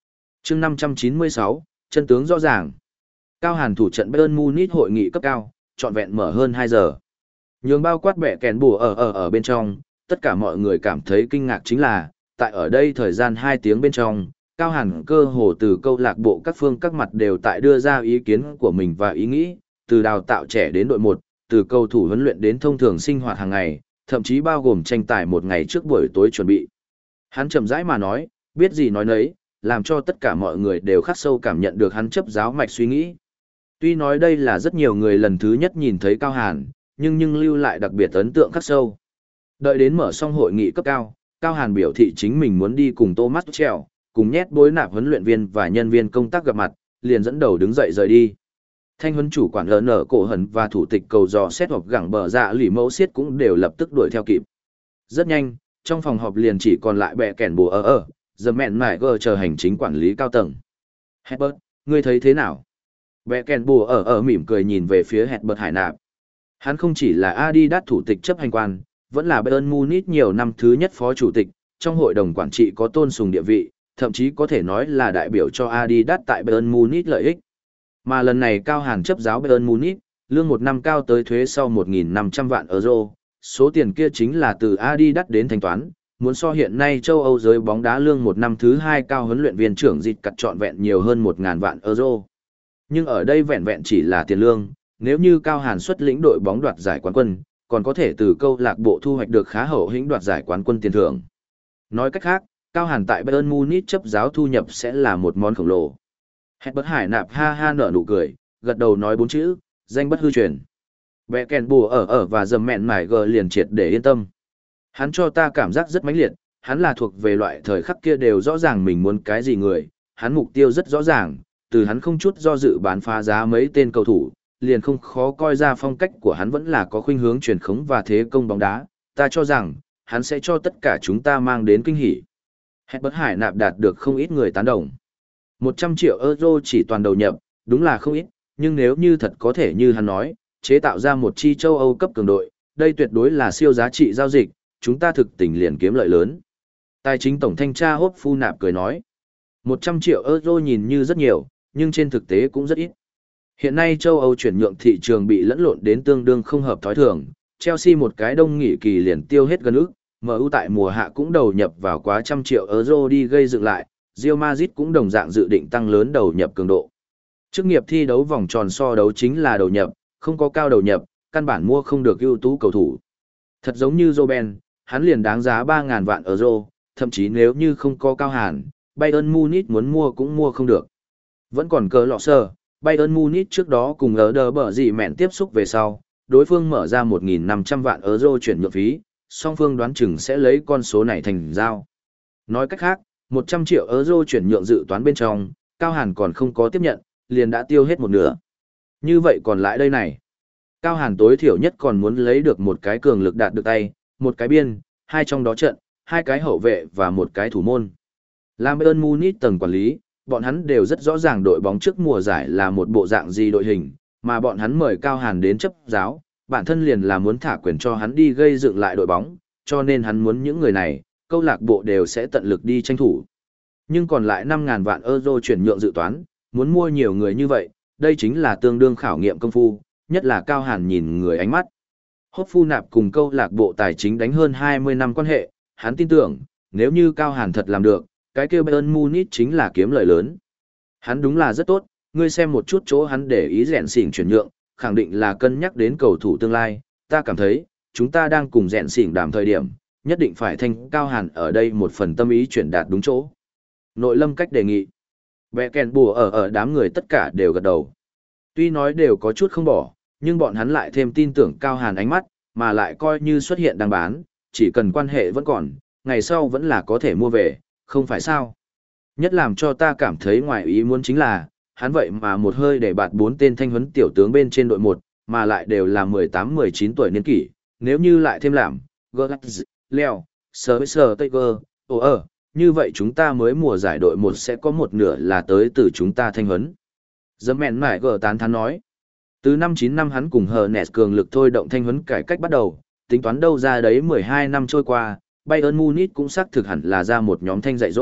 chương năm trăm chín mươi sáu, chân tướng rõ ràng. Cao Hàn thủ trận Bayern Munich hội nghị cấp cao, trọn vẹn mở hơn hai giờ. Nhường bao quát bẻ kèn bùa ở ở ở bên trong, tất cả mọi người cảm thấy kinh ngạc chính là, tại ở đây thời gian hai tiếng bên trong, Cao Hàn cơ hồ từ câu lạc bộ các phương các mặt đều tại đưa ra ý kiến của mình và ý nghĩ, từ đào tạo trẻ đến đội một, từ cầu thủ huấn luyện đến thông thường sinh hoạt hàng ngày, thậm chí bao gồm tranh tài một ngày trước buổi tối chuẩn bị. Hắn chậm rãi mà nói, biết gì nói nấy, làm cho tất cả mọi người đều khắc sâu cảm nhận được hắn chấp giáo mạch suy nghĩ. Tuy nói đây là rất nhiều người lần thứ nhất nhìn thấy Cao Hàn, nhưng nhưng lưu lại đặc biệt ấn tượng khắc sâu. Đợi đến mở xong hội nghị cấp cao, Cao Hàn biểu thị chính mình muốn đi cùng Thomas Tuchel, cùng nhét bối nạp huấn luyện viên và nhân viên công tác gặp mặt, liền dẫn đầu đứng dậy rời đi. Thanh huấn chủ quản lờ nở cổ hẩn và thủ tịch cầu dò xét họp gẳng bờ dạ lì mẫu siết cũng đều lập tức đuổi theo kịp. Rất nhanh, trong phòng họp liền chỉ còn lại bẹ kẻn bùa ở ở, giờ mẹn mải gờ chờ hành chính quản lý cao tầng. Herbert, ngươi thấy thế nào? Bẹ kẻn bùa ở ở mỉm cười nhìn về phía Herbert Hải Nạp. Hắn không chỉ là Adidas thủ tịch chấp hành quan, vẫn là Bayern Munich nhiều năm thứ nhất phó chủ tịch, trong hội đồng quản trị có tôn sùng địa vị, thậm chí có thể nói là đại biểu cho Adidas tại Bayern Munich lợi ích. Mà lần này Cao Hàn chấp giáo Bayern Munich, lương một năm cao tới thuế sau một nghìn năm trăm vạn euro, số tiền kia chính là từ Adidas đến thanh toán, muốn so hiện nay châu Âu giới bóng đá lương một năm thứ hai cao huấn luyện viên trưởng dịch cặt trọn vẹn nhiều hơn một nghìn vạn euro. Nhưng ở đây vẹn vẹn chỉ là tiền lương, nếu như Cao Hàn xuất lĩnh đội bóng đoạt giải quán quân, còn có thể từ câu lạc bộ thu hoạch được khá hậu hĩnh đoạt giải quán quân tiền thưởng. Nói cách khác, Cao Hàn tại Bayern Munich chấp giáo thu nhập sẽ là một món khổng lồ. Herbert Hải Nạp ha ha nở nụ cười, gật đầu nói bốn chữ, danh bất hư truyền. Bẻ kèn bùa ở ở và dầm mẹn mải gờ liền triệt để yên tâm. Hắn cho ta cảm giác rất mãnh liệt, hắn là thuộc về loại thời khắc kia đều rõ ràng mình muốn cái gì người, hắn mục tiêu rất rõ ràng, từ hắn không chút do dự bán phá giá mấy tên cầu thủ, liền không khó coi ra phong cách của hắn vẫn là có khuynh hướng truyền khống và thế công bóng đá, ta cho rằng, hắn sẽ cho tất cả chúng ta mang đến kinh hỉ. Herbert Hải Nạp đạt được không ít người tán đồng. một trăm triệu euro chỉ toàn đầu nhập, đúng là không ít, nhưng nếu như thật có thể như hắn nói, chế tạo ra một chi châu Âu cấp cường đội, đây tuyệt đối là siêu giá trị giao dịch, chúng ta thực tình liền kiếm lợi lớn. Tài chính tổng thanh tra Hốp Phu Nạp cười nói, một trăm triệu euro nhìn như rất nhiều, nhưng trên thực tế cũng rất ít. Hiện nay châu Âu chuyển nhượng thị trường bị lẫn lộn đến tương đương không hợp thói thường, Chelsea một cái đông nghỉ kỳ liền tiêu hết gần ức, em u tại mùa hạ cũng đầu nhập vào quá trăm triệu euro đi gây dựng lại, Real Madrid cũng đồng dạng dự định tăng lớn đầu nhập cường độ. Chức nghiệp thi đấu vòng tròn so đấu chính là đầu nhập, không có cao đầu nhập, căn bản mua không được ưu tú cầu thủ. Thật giống như Robben, hắn liền đáng giá ba nghìn vạn euro, thậm chí nếu như không có Cao Hàn, Bayern Munich muốn mua cũng mua không được. Vẫn còn cờ lọ sơ, Bayern Munich trước đó cùng ở đờ bở gì mẹn tiếp xúc về sau, đối phương mở ra một nghìn năm trăm vạn euro chuyển nhượng phí, song phương đoán chừng sẽ lấy con số này thành giao. Nói cách khác, một trăm triệu euro chuyển nhượng dự toán bên trong, Cao Hàn còn không có tiếp nhận, liền đã tiêu hết một nửa. Như vậy còn lại đây này. Cao Hàn tối thiểu nhất còn muốn lấy được một cái cường lực đạt được tay, một cái biên, hai trong đó trận, hai cái hậu vệ và một cái thủ môn. Làm Bayern Munich tầng quản lý, bọn hắn đều rất rõ ràng đội bóng trước mùa giải là một bộ dạng gì đội hình, mà bọn hắn mời Cao Hàn đến chấp giáo, bản thân liền là muốn thả quyền cho hắn đi gây dựng lại đội bóng, cho nên hắn muốn những người này, câu lạc bộ đều sẽ tận lực đi tranh thủ. Nhưng còn lại năm nghìn vạn euro chuyển nhượng dự toán, muốn mua nhiều người như vậy, đây chính là tương đương khảo nghiệm công phu, nhất là Cao Hàn nhìn người ánh mắt. Hốp Phu Nạp cùng câu lạc bộ tài chính đánh hơn hai mươi năm quan hệ, hắn tin tưởng, nếu như Cao Hàn thật làm được, cái kêu Bayern Munich chính là kiếm lợi lớn. Hắn đúng là rất tốt, ngươi xem một chút chỗ hắn để ý rèn xỉn chuyển nhượng, khẳng định là cân nhắc đến cầu thủ tương lai, ta cảm thấy, chúng ta đang cùng rèn xỉn đàm thời điểm, nhất định phải thanh Cao Hàn ở đây một phần tâm ý chuyển đạt đúng chỗ. Nội lâm cách đề nghị. Bẻ kèn bùa ở ở đám người tất cả đều gật đầu. Tuy nói đều có chút không bỏ, nhưng bọn hắn lại thêm tin tưởng Cao Hàn ánh mắt, mà lại coi như xuất hiện đang bán, chỉ cần quan hệ vẫn còn, ngày sau vẫn là có thể mua về, không phải sao. Nhất làm cho ta cảm thấy ngoài ý muốn chính là, hắn vậy mà một hơi để bạt bốn tên thanh huấn tiểu tướng bên trên đội một, mà lại đều là mười tám mười chín tuổi niên kỷ, nếu như lại thêm làm, Golax, Leo, Sơ Tiger, ồ ờ, như vậy chúng ta mới mùa giải đội một sẽ có một nửa là tới từ chúng ta thanh huấn. Dâm mẹn mải gờ tán thán nói. Từ năm chín năm hắn cùng hờ nẹt cường lực thôi động thanh huấn cải cách bắt đầu, tính toán đâu ra đấy mười hai năm trôi qua, Bayern Munich cũng xác thực hẳn là ra một nhóm thanh dạy dỗ,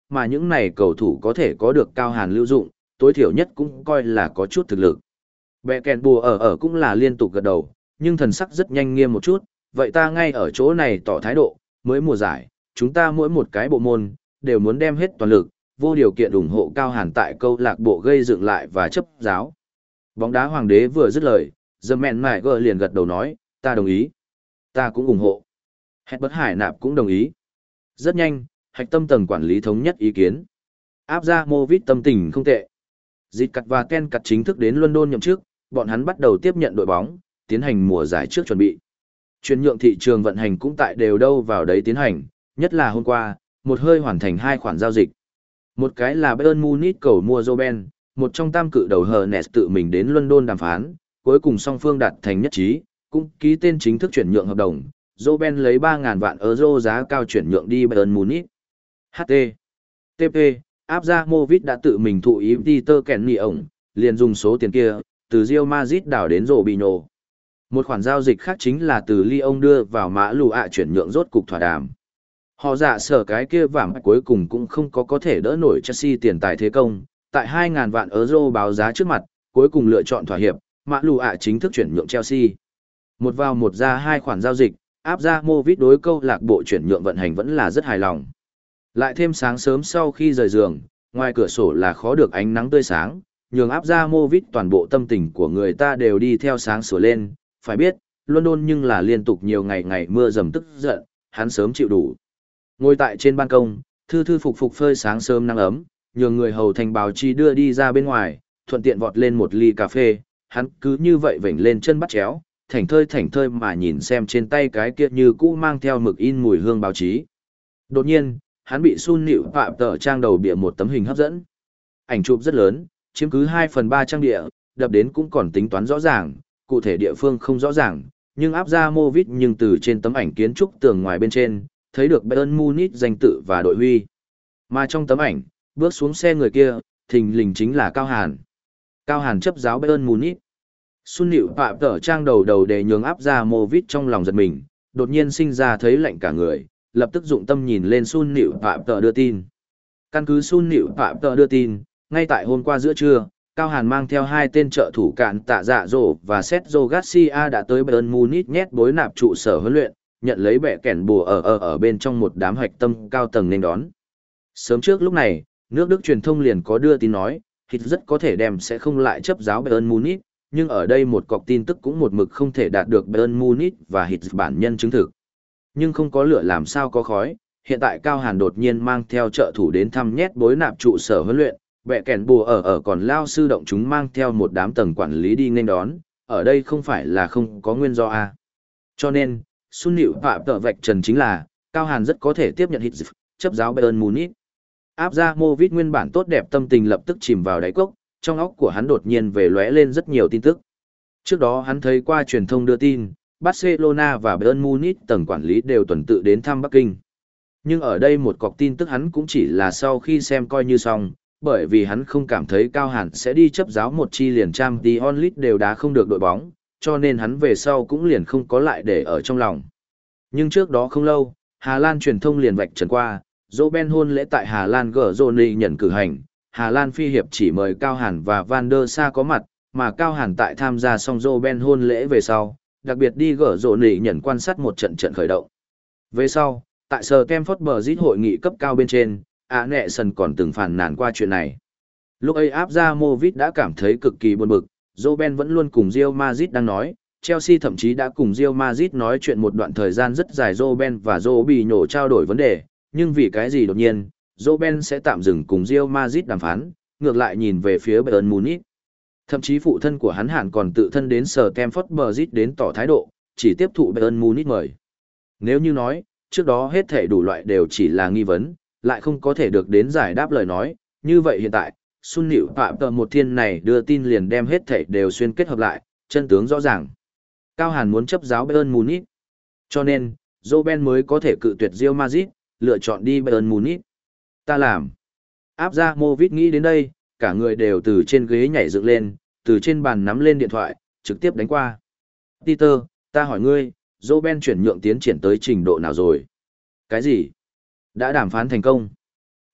mà những này cầu thủ có thể có được Cao Hàn lưu dụng, tối thiểu nhất cũng coi là có chút thực lực. Bẻ kèn bùa ở ở cũng là liên tục gật đầu, nhưng thần sắc rất nhanh nghiêm một chút, vậy ta ngay ở chỗ này tỏ thái độ, mới mùa giải, chúng ta mỗi một cái bộ môn, đều muốn đem hết toàn lực, vô điều kiện ủng hộ Cao Hàn tại câu lạc bộ gây dựng lại và chấp giáo. Bóng đá hoàng đế vừa dứt lời, The Man Maiger liền gật đầu nói, ta đồng ý. Ta cũng ủng hộ. Hẹt bất hải nạp cũng đồng ý. Rất nhanh, hạch tâm tầng quản lý thống nhất ý kiến. Áp ra Movit tâm tình không tệ. Dịch cặt và Ken cặt chính thức đến London nhậm chức, bọn hắn bắt đầu tiếp nhận đội bóng, tiến hành mùa giải trước chuẩn bị. Chuyển nhượng thị trường vận hành cũng tại đều đâu vào đấy tiến hành, nhất là hôm qua, một hơi hoàn thành hai khoản giao dịch. Một cái là Bayern Munich cầu mua Robben, một trong tam cự đầu Hernes tự mình đến London đàm phán, cuối cùng song phương đạt thành nhất trí, cũng ký tên chính thức chuyển nhượng hợp đồng. Robben lấy ba nghìn vạn euro giá cao chuyển nhượng đi Bayern Munich. hát tê. tê pê, Abramovich đã tự mình thụ ý Peter Kenny ổng, liền dùng số tiền kia, từ Real Madrid đảo đến Robinho. Một khoản giao dịch khác chính là từ Lyon đưa vào mã lù ạ chuyển nhượng rốt cục thỏa đàm. Họ giả sở cái kia vảm cuối cùng cũng không có có thể đỡ nổi Chelsea tiền tài thế công, tại hai nghìn vạn euro báo giá trước mặt, cuối cùng lựa chọn thỏa hiệp, mã lù ạ chính thức chuyển nhượng Chelsea. Một vào một ra hai khoản giao dịch, Abramovich đối câu lạc bộ chuyển nhượng vận hành vẫn là rất hài lòng. Lại thêm sáng sớm sau khi rời giường, ngoài cửa sổ là khó được ánh nắng tươi sáng, nhường Abramovich toàn bộ tâm tình của người ta đều đi theo sáng sủa lên, phải biết, London nhưng là liên tục nhiều ngày ngày mưa dầm tức giận, hắn sớm chịu đủ. Ngồi tại trên ban công, thư thư phục phục phơi sáng sớm nắng ấm, nhường người hầu thành báo chi đưa đi ra bên ngoài, thuận tiện vọt lên một ly cà phê, hắn cứ như vậy vểnh lên chân bắt chéo, thảnh thơi thảnh thơi mà nhìn xem trên tay cái kia như cũ mang theo mực in mùi hương báo chí. Đột nhiên, hắn bị Sun Nịu Phạm tờ trang đầu bìa một tấm hình hấp dẫn. Ảnh chụp rất lớn, chiếm cứ hai phần ba trang địa, đập đến cũng còn tính toán rõ ràng, cụ thể địa phương không rõ ràng, nhưng áp ra Movit nhưng từ trên tấm ảnh kiến trúc tường ngoài bên trên, thấy được Bayern Munich danh tự và đội huy. Mà trong tấm ảnh, bước xuống xe người kia, thình lình chính là Cao Hàn. Cao Hàn chấp giáo Bayern Munich. Sun Nịu Phạm tờ trang đầu đầu để nhường áp ra Movit trong lòng giật mình, đột nhiên sinh ra thấy lạnh cả người, lập tức dụng tâm nhìn lên Sun Nịu Phạm tờ đưa tin. Căn cứ Sun Nịu Phạm tờ đưa tin, ngay tại hôm qua giữa trưa, Cao Hàn mang theo hai tên trợ thủ cạn tạ dạ dỗ và Sergio Garcia đã tới Bayern Munich nhét bối nạp trụ sở huấn luyện, nhận lấy bẻ kẻn bùa ở ở ở bên trong một đám hạch tâm cao tầng nên đón. Sớm trước lúc này, nước Đức truyền thông liền có đưa tin nói, Hit rất có thể đem sẽ không lại chấp giáo Bayern Munich, nhưng ở đây một cọc tin tức cũng một mực không thể đạt được Bayern Munich và Hit bản nhân chứng thực. Nhưng không có lửa làm sao có khói, hiện tại Cao Hàn đột nhiên mang theo trợ thủ đến thăm nhét bối nạp trụ sở huấn luyện, bẻ kẻn bùa ở ở còn lao sư động chúng mang theo một đám tầng quản lý đi nên đón, ở đây không phải là không có nguyên do a. Cho nên, Sun Nịu Phạm tờ vạch trần chính là, Cao Hàn rất có thể tiếp nhận Hit chấp giáo Bayern Munich. Áp ra Movit nguyên bản tốt đẹp tâm tình lập tức chìm vào đáy cốc, trong óc của hắn đột nhiên về lóe lên rất nhiều tin tức. Trước đó hắn thấy qua truyền thông đưa tin, Barcelona và Bayern Munich tầng quản lý đều tuần tự đến thăm Bắc Kinh. Nhưng ở đây một cọc tin tức hắn cũng chỉ là sau khi xem coi như xong, bởi vì hắn không cảm thấy Cao Hàn sẽ đi chấp giáo một chi liền Champions League đều đá không được đội bóng, cho nên hắn về sau cũng liền không có lại để ở trong lòng. Nhưng trước đó không lâu, Hà Lan truyền thông liền vạch trần qua, Robben hôn lễ tại Hà Lan Gronny nhận cử hành, Hà Lan phi hiệp chỉ mời Cao Hàn và Van der Sa có mặt, mà Cao Hàn tại tham gia xong Robben hôn lễ về sau, đặc biệt đi Gronny nhận quan sát một trận trận khởi động. Về sau, tại Stamford Bridge hội nghị cấp cao bên trên, Á Nẹ Sần còn từng phàn nàn qua chuyện này. Lúc ấy áp ra Movit đã cảm thấy cực kỳ buồn bực, Robben vẫn luôn cùng Real Madrid đang nói, Chelsea thậm chí đã cùng Real Madrid nói chuyện một đoạn thời gian rất dài Robben và Robinho trao đổi vấn đề, nhưng vì cái gì đột nhiên, Robben sẽ tạm dừng cùng Real Madrid đàm phán, ngược lại nhìn về phía Bayern Munich. Thậm chí phụ thân của hắn hẳn còn tự thân đến Stamford Bridge đến tỏ thái độ, chỉ tiếp thụ Bayern Munich mời. Nếu như nói, trước đó hết thể đủ loại đều chỉ là nghi vấn, lại không có thể được đến giải đáp lời nói, như vậy hiện tại, Sun Nịu Phạm tờ một thiên này đưa tin liền đem hết thể đều xuyên kết hợp lại, chân tướng rõ ràng. Cao Hàn muốn chấp giáo Bayern Munich, cho nên, Robben mới có thể cự tuyệt Real Madrid, lựa chọn đi Bayern Munich. Ta làm. Áp ra Movit nghĩ đến đây, cả người đều từ trên ghế nhảy dựng lên, từ trên bàn nắm lên điện thoại, trực tiếp đánh qua. Peter, ta hỏi ngươi, Robben chuyển nhượng tiến triển tới trình độ nào rồi? Cái gì? Đã đàm phán thành công.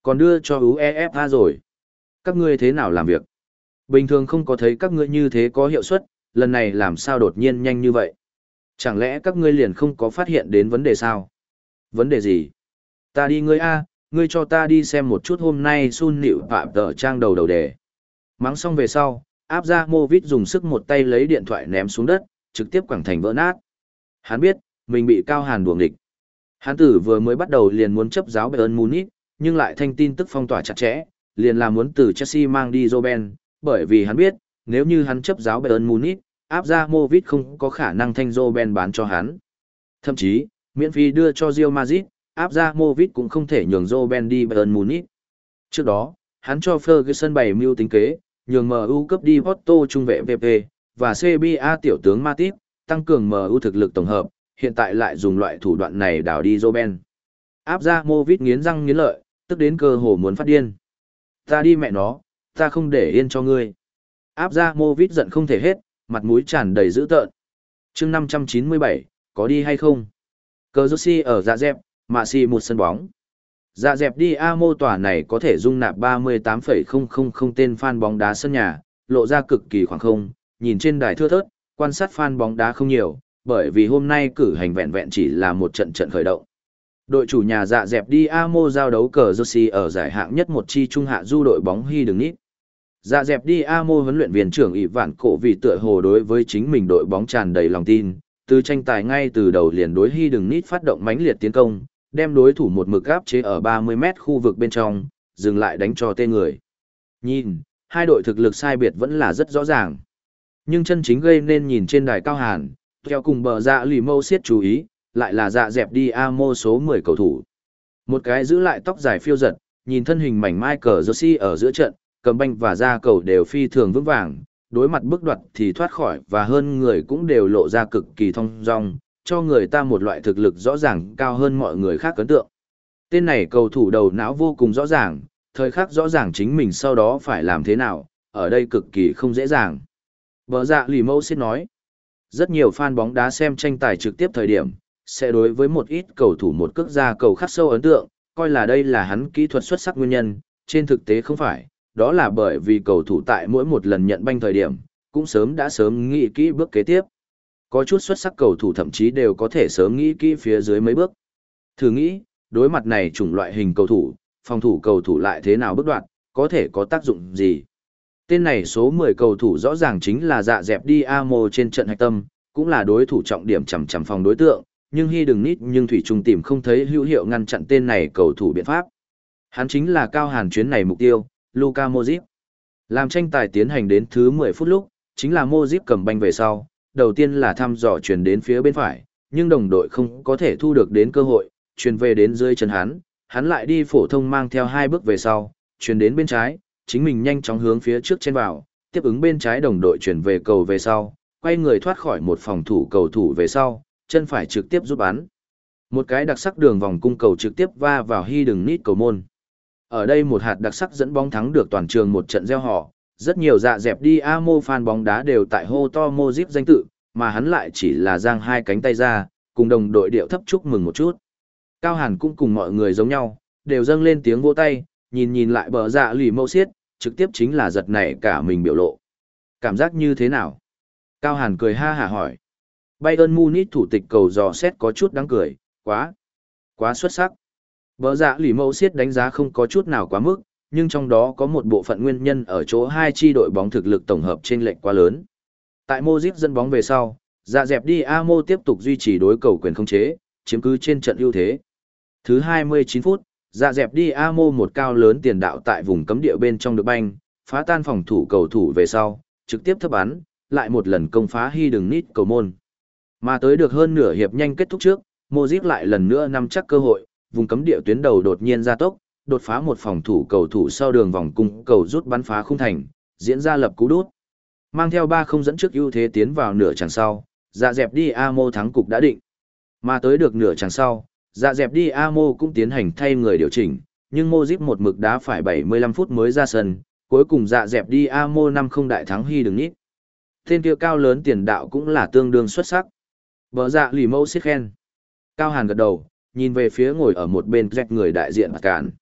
Còn đưa cho UEFA rồi. Các ngươi thế nào làm việc? Bình thường không có thấy các ngươi như thế có hiệu suất, lần này làm sao đột nhiên nhanh như vậy? Chẳng lẽ các ngươi liền không có phát hiện đến vấn đề sao? Vấn đề gì? Ta đi ngươi A, ngươi cho ta đi xem một chút hôm nay Sun Nịu Phạm tờ trang đầu đầu đề. Mắng xong về sau, áp ra mô vít dùng sức một tay lấy điện thoại ném xuống đất, trực tiếp quẳng thành vỡ nát. Hắn biết, mình bị Cao Hàn đuổi nghịch. Hắn tử vừa mới bắt đầu liền muốn chấp giáo Bayern Munich, nhưng lại thanh tin tức phong tỏa chặt chẽ, liền là muốn từ Chelsea mang đi Robben, bởi vì hắn biết, nếu như hắn chấp giáo Bayern Munich, áp ra Movit không có khả năng thanh Robben bán cho hắn. Thậm chí, miễn phí đưa cho Real Madrid, áp ra Movit cũng không thể nhường Robben đi Bayern Munich. Trước đó, hắn cho Ferguson bày mưu tính kế, nhường em u cấp đi Porto trung vệ vê pê, và xê bê a tiểu tướng Matip, tăng cường em u thực lực tổng hợp, hiện tại lại dùng loại thủ đoạn này đảo đi Robben. Áp ra Movit nghiến răng nghiến lợi, tức đến cơ hồ muốn phát điên. Ta đi mẹ nó, ta không để yên cho ngươi. Áp ra Movit giận không thể hết, mặt mũi tràn đầy dữ tợn. Chương năm trăm chín mươi bảy, có đi hay không? Cờ Jersey ở Dạ Dẹp, Mạ Xì một sân bóng. Dạ Dẹp đi a mô tòa này có thể dung nạp ba mươi tám phẩy không không không tên fan bóng đá sân nhà, lộ ra cực kỳ khoảng không, nhìn trên đài thưa thớt, quan sát fan bóng đá không nhiều, bởi vì hôm nay cử hành vẹn vẹn chỉ là một trận trận khởi động. Đội chủ nhà Dạ Dẹp đi a mô giao đấu cờ Jersey ở giải hạng nhất một chi trung hạ du đội bóng Hy Đường Nít. Dạ Dẹp đi a mô huấn luyện viên trưởng ỷ vạn cổ vì tựa hồ đối với chính mình đội bóng tràn đầy lòng tin, từ tranh tài ngay từ đầu liền đối Hy Đường Nít phát động mãnh liệt tiến công, đem đối thủ một mực áp chế ở ba mươi mét khu vực bên trong, dừng lại đánh cho tê người. Nhìn, hai đội thực lực sai biệt vẫn là rất rõ ràng. Nhưng chân chính gây nên nhìn trên đài Cao Hàn, theo cùng bờ dạ lì mâu siết chú ý, lại là Dạ Dẹp đi a mô số mười cầu thủ. Một cái giữ lại tóc dài phiêu giật, nhìn thân hình mảnh mai cờ Jersey ở giữa trận, cầm banh và ra cầu đều phi thường vững vàng, đối mặt bước đoạt thì thoát khỏi và hơn người cũng đều lộ ra cực kỳ thông dong, cho người ta một loại thực lực rõ ràng cao hơn mọi người khác ấn tượng. Tên này cầu thủ đầu não vô cùng rõ ràng, thời khắc rõ ràng chính mình sau đó phải làm thế nào, ở đây cực kỳ không dễ dàng. Bờ dạ lì mâu xin nói, rất nhiều fan bóng đá xem tranh tài trực tiếp thời điểm, sẽ đối với một ít cầu thủ một cước ra cầu khắc sâu ấn tượng, coi là đây là hắn kỹ thuật xuất sắc nguyên nhân, trên thực tế không phải, đó là bởi vì cầu thủ tại mỗi một lần nhận banh thời điểm, cũng sớm đã sớm nghĩ kỹ bước kế tiếp. Có chút xuất sắc cầu thủ thậm chí đều có thể sớm nghĩ kỹ phía dưới mấy bước. Thử nghĩ, đối mặt này chủng loại hình cầu thủ, phòng thủ cầu thủ lại thế nào bước đoạn, có thể có tác dụng gì. Tên này số mười cầu thủ rõ ràng chính là Dạ Dẹp đi a mô trên trận hạch tâm, cũng là đối thủ trọng điểm chằm chằm phòng đối tượng, nhưng Hy Đừng Nít nhưng Thủy Trung tìm không thấy hữu hiệu ngăn chặn tên này cầu thủ biện pháp. Hắn chính là Cao Hàn chuyến này mục tiêu, Luka Modric. Làm tranh tài tiến hành đến thứ mười phút lúc, chính là Modric cầm banh về sau, đầu tiên là thăm dò chuyển đến phía bên phải, nhưng đồng đội không có thể thu được đến cơ hội, chuyển về đến dưới chân hắn, hắn lại đi phổ thông mang theo hai bước về sau, chuyển đến bên trái, chính mình nhanh chóng hướng phía trước trên vào, tiếp ứng bên trái đồng đội chuyển về cầu về sau, quay người thoát khỏi một phòng thủ cầu thủ về sau, chân phải trực tiếp giúp bắn. Một cái đặc sắc đường vòng cung cầu trực tiếp va vào Hy Đừng Nít cầu môn. Ở đây một hạt đặc sắc dẫn bóng thắng được toàn trường một trận gieo họ, rất nhiều Dạ Dẹp đi a mô fan bóng đá đều tại hô to Modric danh tự, mà hắn lại chỉ là giang hai cánh tay ra, cùng đồng đội điệu thấp chúc mừng một chút. Cao Hàn cũng cùng mọi người giống nhau, đều dâng lên tiếng vỗ tay, nhìn nhìn lại bờ dạ lì mâu xiết, trực tiếp chính là giật nảy cả mình biểu lộ. Cảm giác như thế nào? Cao Hàn cười ha hả hỏi. Bayern Munich thủ tịch cầu dò xét có chút đáng cười, quá, quá xuất sắc. Bờ dạ lì mâu xiết đánh giá không có chút nào quá mức, nhưng trong đó có một bộ phận nguyên nhân ở chỗ hai chi đội bóng thực lực tổng hợp trên lệch quá lớn. Tại Modric dẫn bóng về sau, Dạ Dẹp đi a mô tiếp tục duy trì đối cầu quyền không chế, chiếm cứ trên trận ưu thế. Thứ hai mươi chín phút, Dạ Dẹp đi a mô một cao lớn tiền đạo tại vùng cấm địa bên trong được banh, phá tan phòng thủ cầu thủ về sau, trực tiếp thấp bắn, lại một lần công phá Hy Đừng Nít cầu môn. Mà tới được hơn nửa hiệp nhanh kết thúc trước, Modric lại lần nữa nắm chắc cơ hội, vùng cấm địa tuyến đầu đột nhiên gia tốc, đột phá một phòng thủ cầu thủ sau đường vòng cung cầu rút bắn phá khung thành, diễn ra lập cú đút. Mang theo ba không dẫn trước ưu thế tiến vào nửa chặng sau, Dạ Dẹp đi a mô thắng cục đã định. Mà tới được nửa chặng sau, Dạ Dẹp đi a mô cũng tiến hành thay người điều chỉnh, nhưng Modric một mực đá phải bảy mươi lăm phút mới ra sân, cuối cùng Dạ Dẹp đi a mô năm không đại thắng Hy Đừng Nít. Tên kia cao lớn tiền đạo cũng là tương đương xuất sắc. Bờ dạ lì mâu xiết khen. Cao Hàn gật đầu, nhìn về phía ngồi ở một bên rách người đại diện mặt cản.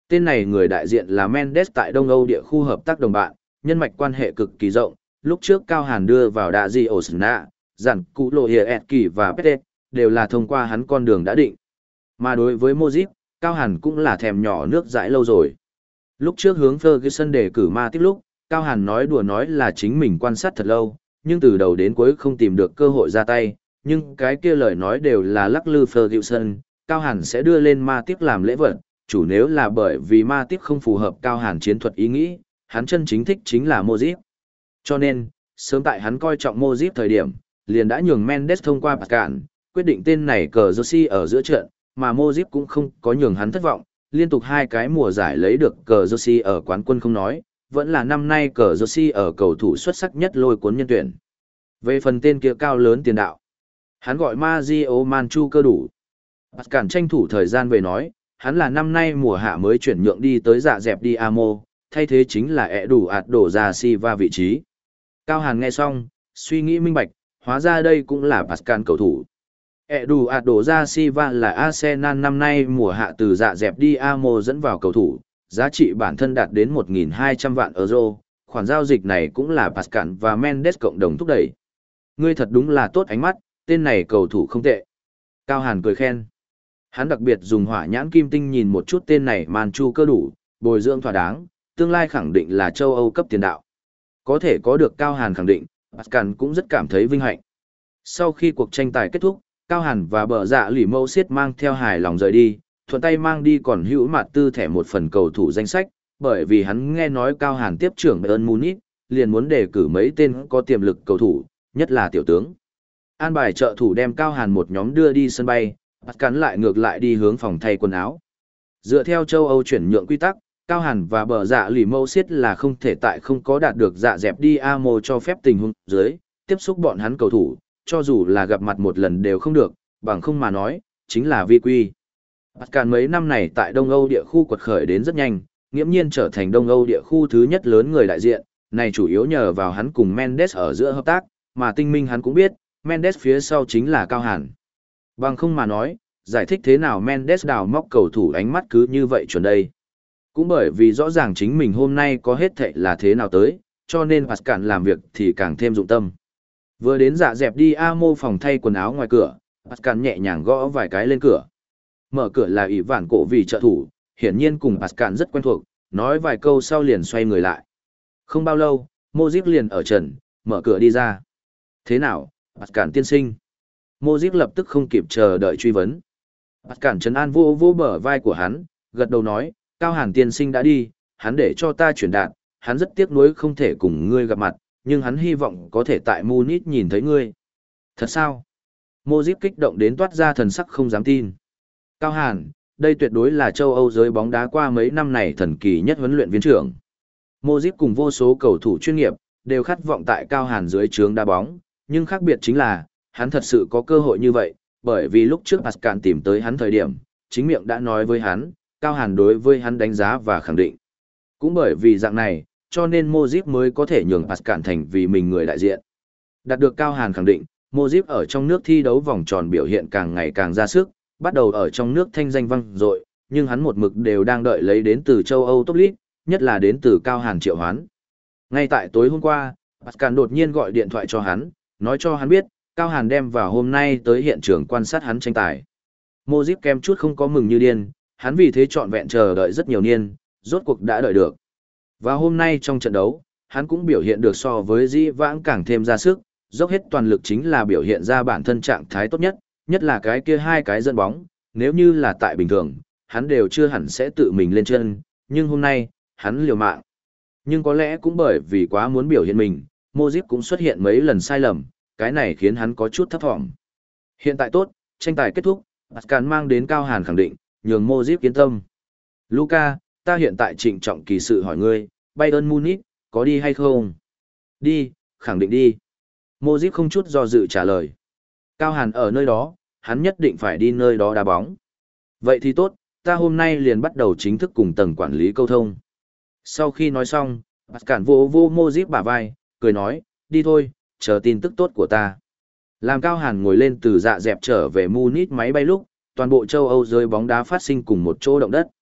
Tên này người đại diện là Mendes tại Đông Âu địa khu hợp tác đồng bạn, nhân mạch quan hệ cực kỳ rộng, lúc trước Cao Hàn đưa vào Đạ Di Osna, Giản Cụ Lộ Hiệp Etki và Pete, đều là thông qua hắn con đường đã định. Mà đối với Modric, Cao Hàn cũng là thèm nhỏ nước dãi lâu rồi. Lúc trước hướng Ferguson đề cử ma tiếp lúc, Cao Hàn nói đùa nói là chính mình quan sát thật lâu, nhưng từ đầu đến cuối không tìm được cơ hội ra tay, nhưng cái kia lời nói đều là lắc lư Ferguson, Cao Hàn sẽ đưa lên ma tiếp làm lễ vật, chủ nếu là bởi vì ma tiếp không phù hợp Cao Hàn chiến thuật ý nghĩ, hắn chân chính thích chính là Modric. Cho nên, sớm tại hắn coi trọng Modric thời điểm, liền đã nhường Mendes thông qua Pascal, quyết định tên này cờ Jersey ở giữa trận, mà Modric cũng không có nhường hắn thất vọng, liên tục hai cái mùa giải lấy được cờ Jersey ở quán quân không nói, vẫn là năm nay cờ Jersey ở cầu thủ xuất sắc nhất lôi cuốn nhân tuyển. Về phần tên kia cao lớn tiền đạo, hắn gọi Mario Manchu cơ đủ. Pascal tranh thủ thời gian về nói, hắn là năm nay mùa hạ mới chuyển nhượng đi tới dạ dẹp đi Amo, thay thế chính là ẹ đủ ạt đổ ra Silva vị trí. Cao Hàn nghe xong, suy nghĩ minh bạch, hóa ra đây cũng là Pascal cầu thủ. ẹ đủ ạt đổ ra Silva là Arsenal năm nay mùa hạ từ dạ dẹp đi Amo dẫn vào cầu thủ, giá trị bản thân đạt đến một nghìn hai trăm vạn euro, khoản giao dịch này cũng là Pascal và Mendes cộng đồng thúc đẩy. Ngươi thật đúng là tốt ánh mắt, tên này cầu thủ không tệ. Cao Hàn cười khen. Hắn đặc biệt dùng hỏa nhãn kim tinh nhìn một chút tên này Manchu cơ đủ, bồi dưỡng thỏa đáng, tương lai khẳng định là châu Âu cấp tiền đạo. Có thể có được Cao Hàn khẳng định, Pascal cũng rất cảm thấy vinh hạnh. Sau khi cuộc tranh tài kết thúc, Cao Hàn và bờ dạ lỉ mâu xiết mang theo hài lòng rời đi, thuận tay mang đi còn hữu mặt tư thẻ một phần cầu thủ danh sách, bởi vì hắn nghe nói Cao Hàn tiếp trưởng Bayern Munich, liền muốn đề cử mấy tên có tiềm lực cầu thủ, nhất là tiểu tướng. An bài trợ thủ đem Cao Hàn một nhóm đưa đi sân bay, Pascal lại ngược lại đi hướng phòng thay quần áo. Dựa theo châu Âu chuyển nhượng quy tắc, Cao Hàn và bờ dạ lì mâu xiết là không thể tại không có đạt được dạ dẹp đi Amo cho phép tình huống dưới, tiếp xúc bọn hắn cầu thủ, cho dù là gặp mặt một lần đều không được, bằng không mà nói, chính là vi quy. Pascal mấy năm này tại Đông Âu địa khu quật khởi đến rất nhanh, nghiễm nhiên trở thành Đông Âu địa khu thứ nhất lớn người đại diện, này chủ yếu nhờ vào hắn cùng Mendes ở giữa hợp tác, mà tinh minh hắn cũng biết, Mendes phía sau chính là Cao Hàn. Bằng không mà nói, giải thích thế nào Mendes đào móc cầu thủ ánh mắt cứ như vậy chuẩn đây. Cũng bởi vì rõ ràng chính mình hôm nay có hết thệ là thế nào tới, cho nên Pascal làm việc thì càng thêm dụng tâm. Vừa đến dạ dẹp đi Amo phòng thay quần áo ngoài cửa, Pascal nhẹ nhàng gõ vài cái lên cửa. Mở cửa là ỷ vạn cổ vì trợ thủ, hiển nhiên cùng Pascal rất quen thuộc, nói vài câu sau liền xoay người lại. Không bao lâu, Modric liền ở trần, mở cửa đi ra. Thế nào, Pascal tiên sinh? Modric lập tức không kịp chờ đợi truy vấn. Pascal trấn an vô vô bờ vai của hắn, gật đầu nói, Cao Hàn tiên sinh đã đi, hắn để cho ta chuyển đạt, hắn rất tiếc nuối không thể cùng ngươi gặp mặt, nhưng hắn hy vọng có thể tại Munich nhìn thấy ngươi. Thật sao? Modric kích động đến toát ra thần sắc không dám tin. Cao Hàn, đây tuyệt đối là châu Âu giới bóng đá qua mấy năm này thần kỳ nhất huấn luyện viên trưởng. Modric cùng vô số cầu thủ chuyên nghiệp, đều khát vọng tại Cao Hàn dưới trướng đá bóng, nhưng khác biệt chính là, hắn thật sự có cơ hội như vậy, bởi vì lúc trước Pascal tìm tới hắn thời điểm, chính miệng đã nói với hắn, Cao Hàn đối với hắn đánh giá và khẳng định. Cũng bởi vì dạng này, cho nên Modric mới có thể nhường Pascal thành vì mình người đại diện. Đạt được Cao Hàn khẳng định, Modric ở trong nước thi đấu vòng tròn biểu hiện càng ngày càng ra sức, bắt đầu ở trong nước thanh danh vang dội, nhưng hắn một mực đều đang đợi lấy đến từ châu Âu top league, nhất là đến từ Cao Hàn triệu hoán. Ngay tại tối hôm qua, Pascal đột nhiên gọi điện thoại cho hắn, nói cho hắn biết, Cao Hàn đem vào hôm nay tới hiện trường quan sát hắn tranh tài. Modric kem chút không có mừng như điên, hắn vì thế trọn vẹn chờ đợi rất nhiều niên, rốt cuộc đã đợi được. Và hôm nay trong trận đấu, hắn cũng biểu hiện được so với dĩ vãng càng thêm ra sức, dốc hết toàn lực chính là biểu hiện ra bản thân trạng thái tốt nhất, nhất là cái kia hai cái dẫn bóng, nếu như là tại bình thường, hắn đều chưa hẳn sẽ tự mình lên chân, nhưng hôm nay, hắn liều mạng. Nhưng có lẽ cũng bởi vì quá muốn biểu hiện mình, Modric cũng xuất hiện mấy lần sai lầm, cái này khiến hắn có chút thấp vọng. Hiện tại tốt, tranh tài kết thúc, Pascal mang đến Cao Hàn khẳng định, nhường Modric yên tâm. Luca, ta hiện tại trịnh trọng kỳ sự hỏi ngươi, Bayern Munich, có đi hay không? Đi, khẳng định đi. Modric không chút do dự trả lời. Cao Hàn ở nơi đó, hắn nhất định phải đi nơi đó đá bóng. Vậy thì tốt, ta hôm nay liền bắt đầu chính thức cùng tầng quản lý câu thông. Sau khi nói xong, Pascal vô vô Modric bả vai, cười nói, đi thôi, chờ tin tức tốt của ta. Làm Cao Hàn ngồi lên từ dạ dẹp trở về Munich máy bay lúc, toàn bộ châu Âu giới bóng đá phát sinh cùng một chỗ động đất.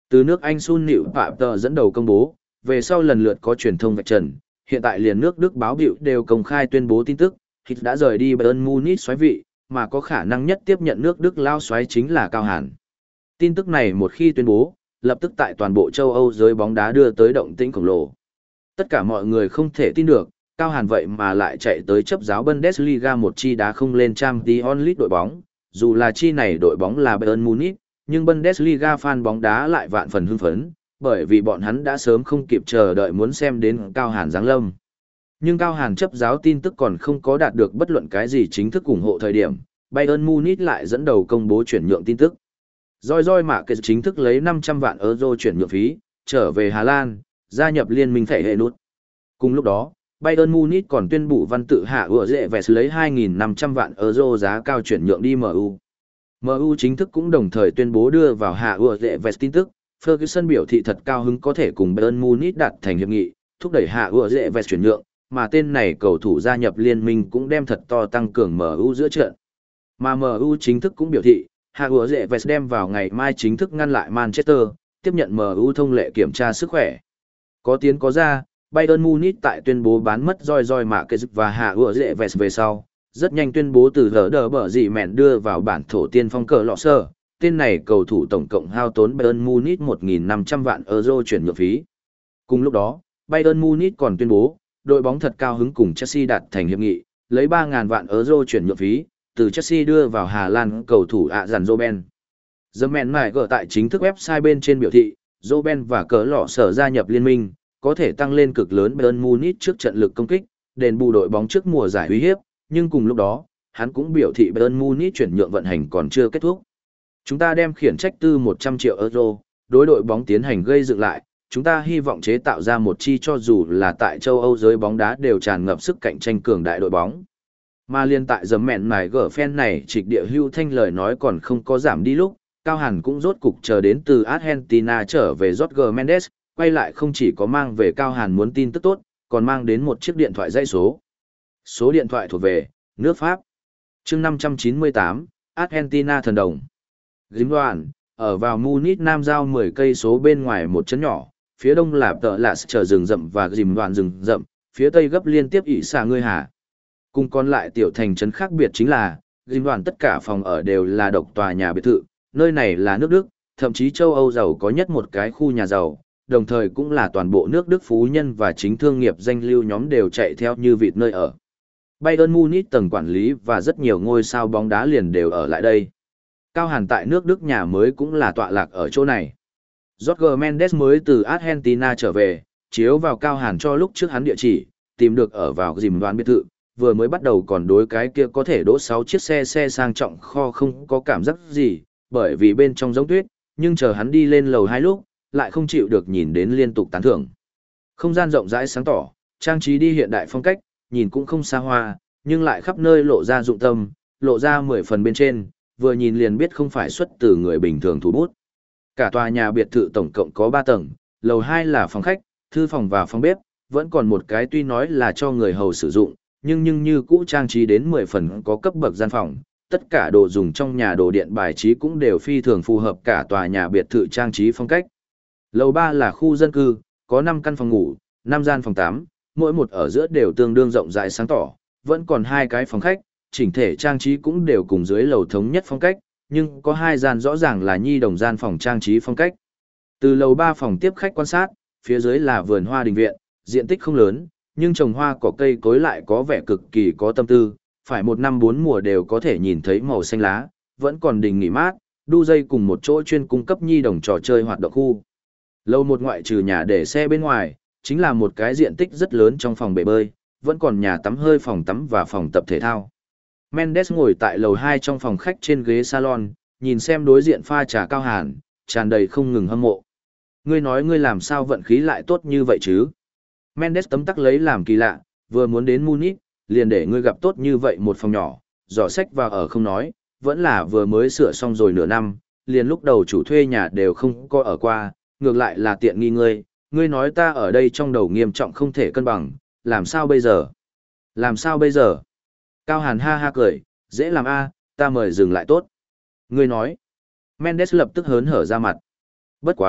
Từ nước Anh Sun Nịu Phạm Tờ dẫn đầu công bố, về sau lần lượt có truyền thông vạch trần, hiện tại liền nước Đức báo biểu đều công khai tuyên bố tin tức, Hit đã rời đi Bayern Munich soái vị, mà có khả năng nhất tiếp nhận nước Đức lao soái chính là Cao Hàn. Tin tức này một khi tuyên bố, lập tức tại toàn bộ châu Âu giới bóng đá đưa tới động tĩnh khổng lồ. Tất cả mọi người không thể tin được, Cao Hàn vậy mà lại chạy tới chấp giáo Bundesliga một chi đá không lên Champions League đội bóng, dù là chi này đội bóng là Bayern Munich, nhưng Bundesliga fan bóng đá lại vạn phần hưng phấn, bởi vì bọn hắn đã sớm không kịp chờ đợi muốn xem đến Cao Hàn giáng lâm. Nhưng Cao Hàn chấp giáo tin tức còn không có đạt được bất luận cái gì chính thức ủng hộ thời điểm, Bayern Munich lại dẫn đầu công bố chuyển nhượng tin tức. Roi Roi Mạ Kệ chính thức lấy năm trăm vạn euro chuyển nhượng phí, trở về Hà Lan, gia nhập liên minh thể hệ nút. Cùng lúc đó, Bayern Munich còn tuyên bố văn tự hạ ủa dễ vẹt lấy hai nghìn năm trăm vạn euro giá cao chuyển nhượng đi em u. em u chính thức cũng đồng thời tuyên bố đưa vào hạ ủa dễ vẹt tin tức, Ferguson biểu thị thật cao hứng có thể cùng Bayern Munich đạt thành hiệp nghị, thúc đẩy hạ ủa dễ vẹt chuyển nhượng, mà tên này cầu thủ gia nhập liên minh cũng đem thật to tăng cường em u giữa trận. Mà em u chính thức cũng biểu thị, hạ ủa dễ vẹt đem vào ngày mai chính thức ngăn lại Manchester, tiếp nhận em u thông lệ kiểm tra sức khỏe. Có tiến có ra, Bayern Munich tại tuyên bố bán mất Roi Roi Mạ Kệ và hạ ủa dễ vẹt về sau, rất nhanh tuyên bố từ hở đờ bở gì mẹn đưa vào bản thổ tiên phong cờ lọ sơ. Tên này cầu thủ tổng cộng hao tốn Bayern Munich một nghìn năm trăm vạn euro chuyển nhượng phí. Cùng lúc đó, Bayern Munich còn tuyên bố, đội bóng thật cao hứng cùng Chelsea đạt thành hiệp nghị, lấy ba nghìn vạn euro chuyển nhượng phí, từ Chelsea đưa vào Hà Lan cầu thủ ạ dàn Robben. The Man Mại gỡ tại chính thức website bên trên biểu thị, Robben và cờ lọ sở gia nhập liên minh, có thể tăng lên cực lớn Bayern Munich trước trận lực công kích, đền bù đội bóng trước mùa giải uy hiếp, nhưng cùng lúc đó, hắn cũng biểu thị Bayern Munich chuyển nhượng vận hành còn chưa kết thúc. Chúng ta đem khiển trách tư một trăm triệu euro, đối đội bóng tiến hành gây dựng lại, chúng ta hy vọng chế tạo ra một chi cho dù là tại châu Âu giới bóng đá đều tràn ngập sức cạnh tranh cường đại đội bóng. Mà liên tại giấm mẹn mài gở fan này trịch địa hưu thanh lời nói còn không có giảm đi lúc, Cao Hàn cũng rốt cục chờ đến từ Argentina trở về Jorge Mendes, quay lại không chỉ có mang về Cao Hàn muốn tin tức tốt, còn mang đến một chiếc điện thoại dãy số. Số điện thoại thuộc về, nước Pháp. chương năm trăm chín mươi tám, Argentina thần đồng. Dính đoàn, ở vào Munich Nam giao mười cây số bên ngoài một trấn nhỏ, phía đông là tợ là chờ rừng rậm và dìm đoàn rừng rậm, phía tây gấp liên tiếp ỉ xà ngươi hà. Cùng còn lại tiểu thành trấn khác biệt chính là, dìm đoàn tất cả phòng ở đều là độc tòa nhà biệt thự, nơi này là nước Đức, thậm chí châu Âu giàu có nhất một cái khu nhà giàu, đồng thời cũng là toàn bộ nước Đức phú nhân và chính thương nghiệp danh lưu nhóm đều chạy theo như vịt nơi ở. Bayern Munich tầng quản lý và rất nhiều ngôi sao bóng đá liền đều ở lại đây. Cao Hàn tại nước Đức nhà mới cũng là tọa lạc ở chỗ này. Jorge Mendes mới từ Argentina trở về, chiếu vào Cao Hàn cho lúc trước hắn địa chỉ, tìm được ở vào dìm đoán biệt thự, vừa mới bắt đầu còn đối cái kia có thể đỗ sáu chiếc xe xe sang trọng kho không có cảm giác gì, bởi vì bên trong giống tuyết, nhưng chờ hắn đi lên lầu hai lúc, lại không chịu được nhìn đến liên tục tán thưởng. Không gian rộng rãi sáng tỏ, trang trí đi hiện đại phong cách, nhìn cũng không xa hoa, nhưng lại khắp nơi lộ ra dụng tâm, lộ ra mười phần bên trên, vừa nhìn liền biết không phải xuất từ người bình thường thủ bút. Cả tòa nhà biệt thự tổng cộng có ba tầng, lầu hai là phòng khách, thư phòng và phòng bếp, vẫn còn một cái tuy nói là cho người hầu sử dụng, nhưng nhưng như cũ trang trí đến mười phần có cấp bậc gian phòng, tất cả đồ dùng trong nhà đồ điện bài trí cũng đều phi thường phù hợp cả tòa nhà biệt thự trang trí phong cách. Lầu ba là khu dân cư, có năm căn phòng ngủ, năm gian phòng tắm, mỗi một ở giữa đều tương đương rộng rãi sáng tỏ, vẫn còn hai cái phòng khách, chỉnh thể trang trí cũng đều cùng dưới lầu thống nhất phong cách, nhưng có hai gian rõ ràng là nhi đồng gian phòng trang trí phong cách. Từ lầu ba phòng tiếp khách quan sát, phía dưới là vườn hoa đình viện, diện tích không lớn, nhưng trồng hoa cỏ cây cối lại có vẻ cực kỳ có tâm tư, phải một năm bốn mùa đều có thể nhìn thấy màu xanh lá, vẫn còn đình nghỉ mát, đu dây cùng một chỗ chuyên cung cấp nhi đồng trò chơi hoạt động khu. Lầu một ngoại trừ nhà để xe bên ngoài, chính là một cái diện tích rất lớn trong phòng bể bơi, vẫn còn nhà tắm hơi phòng tắm và phòng tập thể thao. Mendes ngồi tại lầu hai trong phòng khách trên ghế salon, nhìn xem đối diện pha trà Cao Hàn, tràn đầy không ngừng hâm mộ. Ngươi nói ngươi làm sao vận khí lại tốt như vậy chứ? Mendes tấm tắc lấy làm kỳ lạ, vừa muốn đến Munich, liền để ngươi gặp tốt như vậy một phòng nhỏ, giỏ sách vào ở không nói, vẫn là vừa mới sửa xong rồi nửa năm, liền lúc đầu chủ thuê nhà đều không có ở qua, ngược lại là tiện nghi ngươi, ngươi nói ta ở đây trong đầu nghiêm trọng không thể cân bằng, làm sao bây giờ? Làm sao bây giờ? Cao Hàn ha ha cười, dễ làm a, ta mời dừng lại tốt. Ngươi nói. Mendes lập tức hớn hở ra mặt. Bất quá,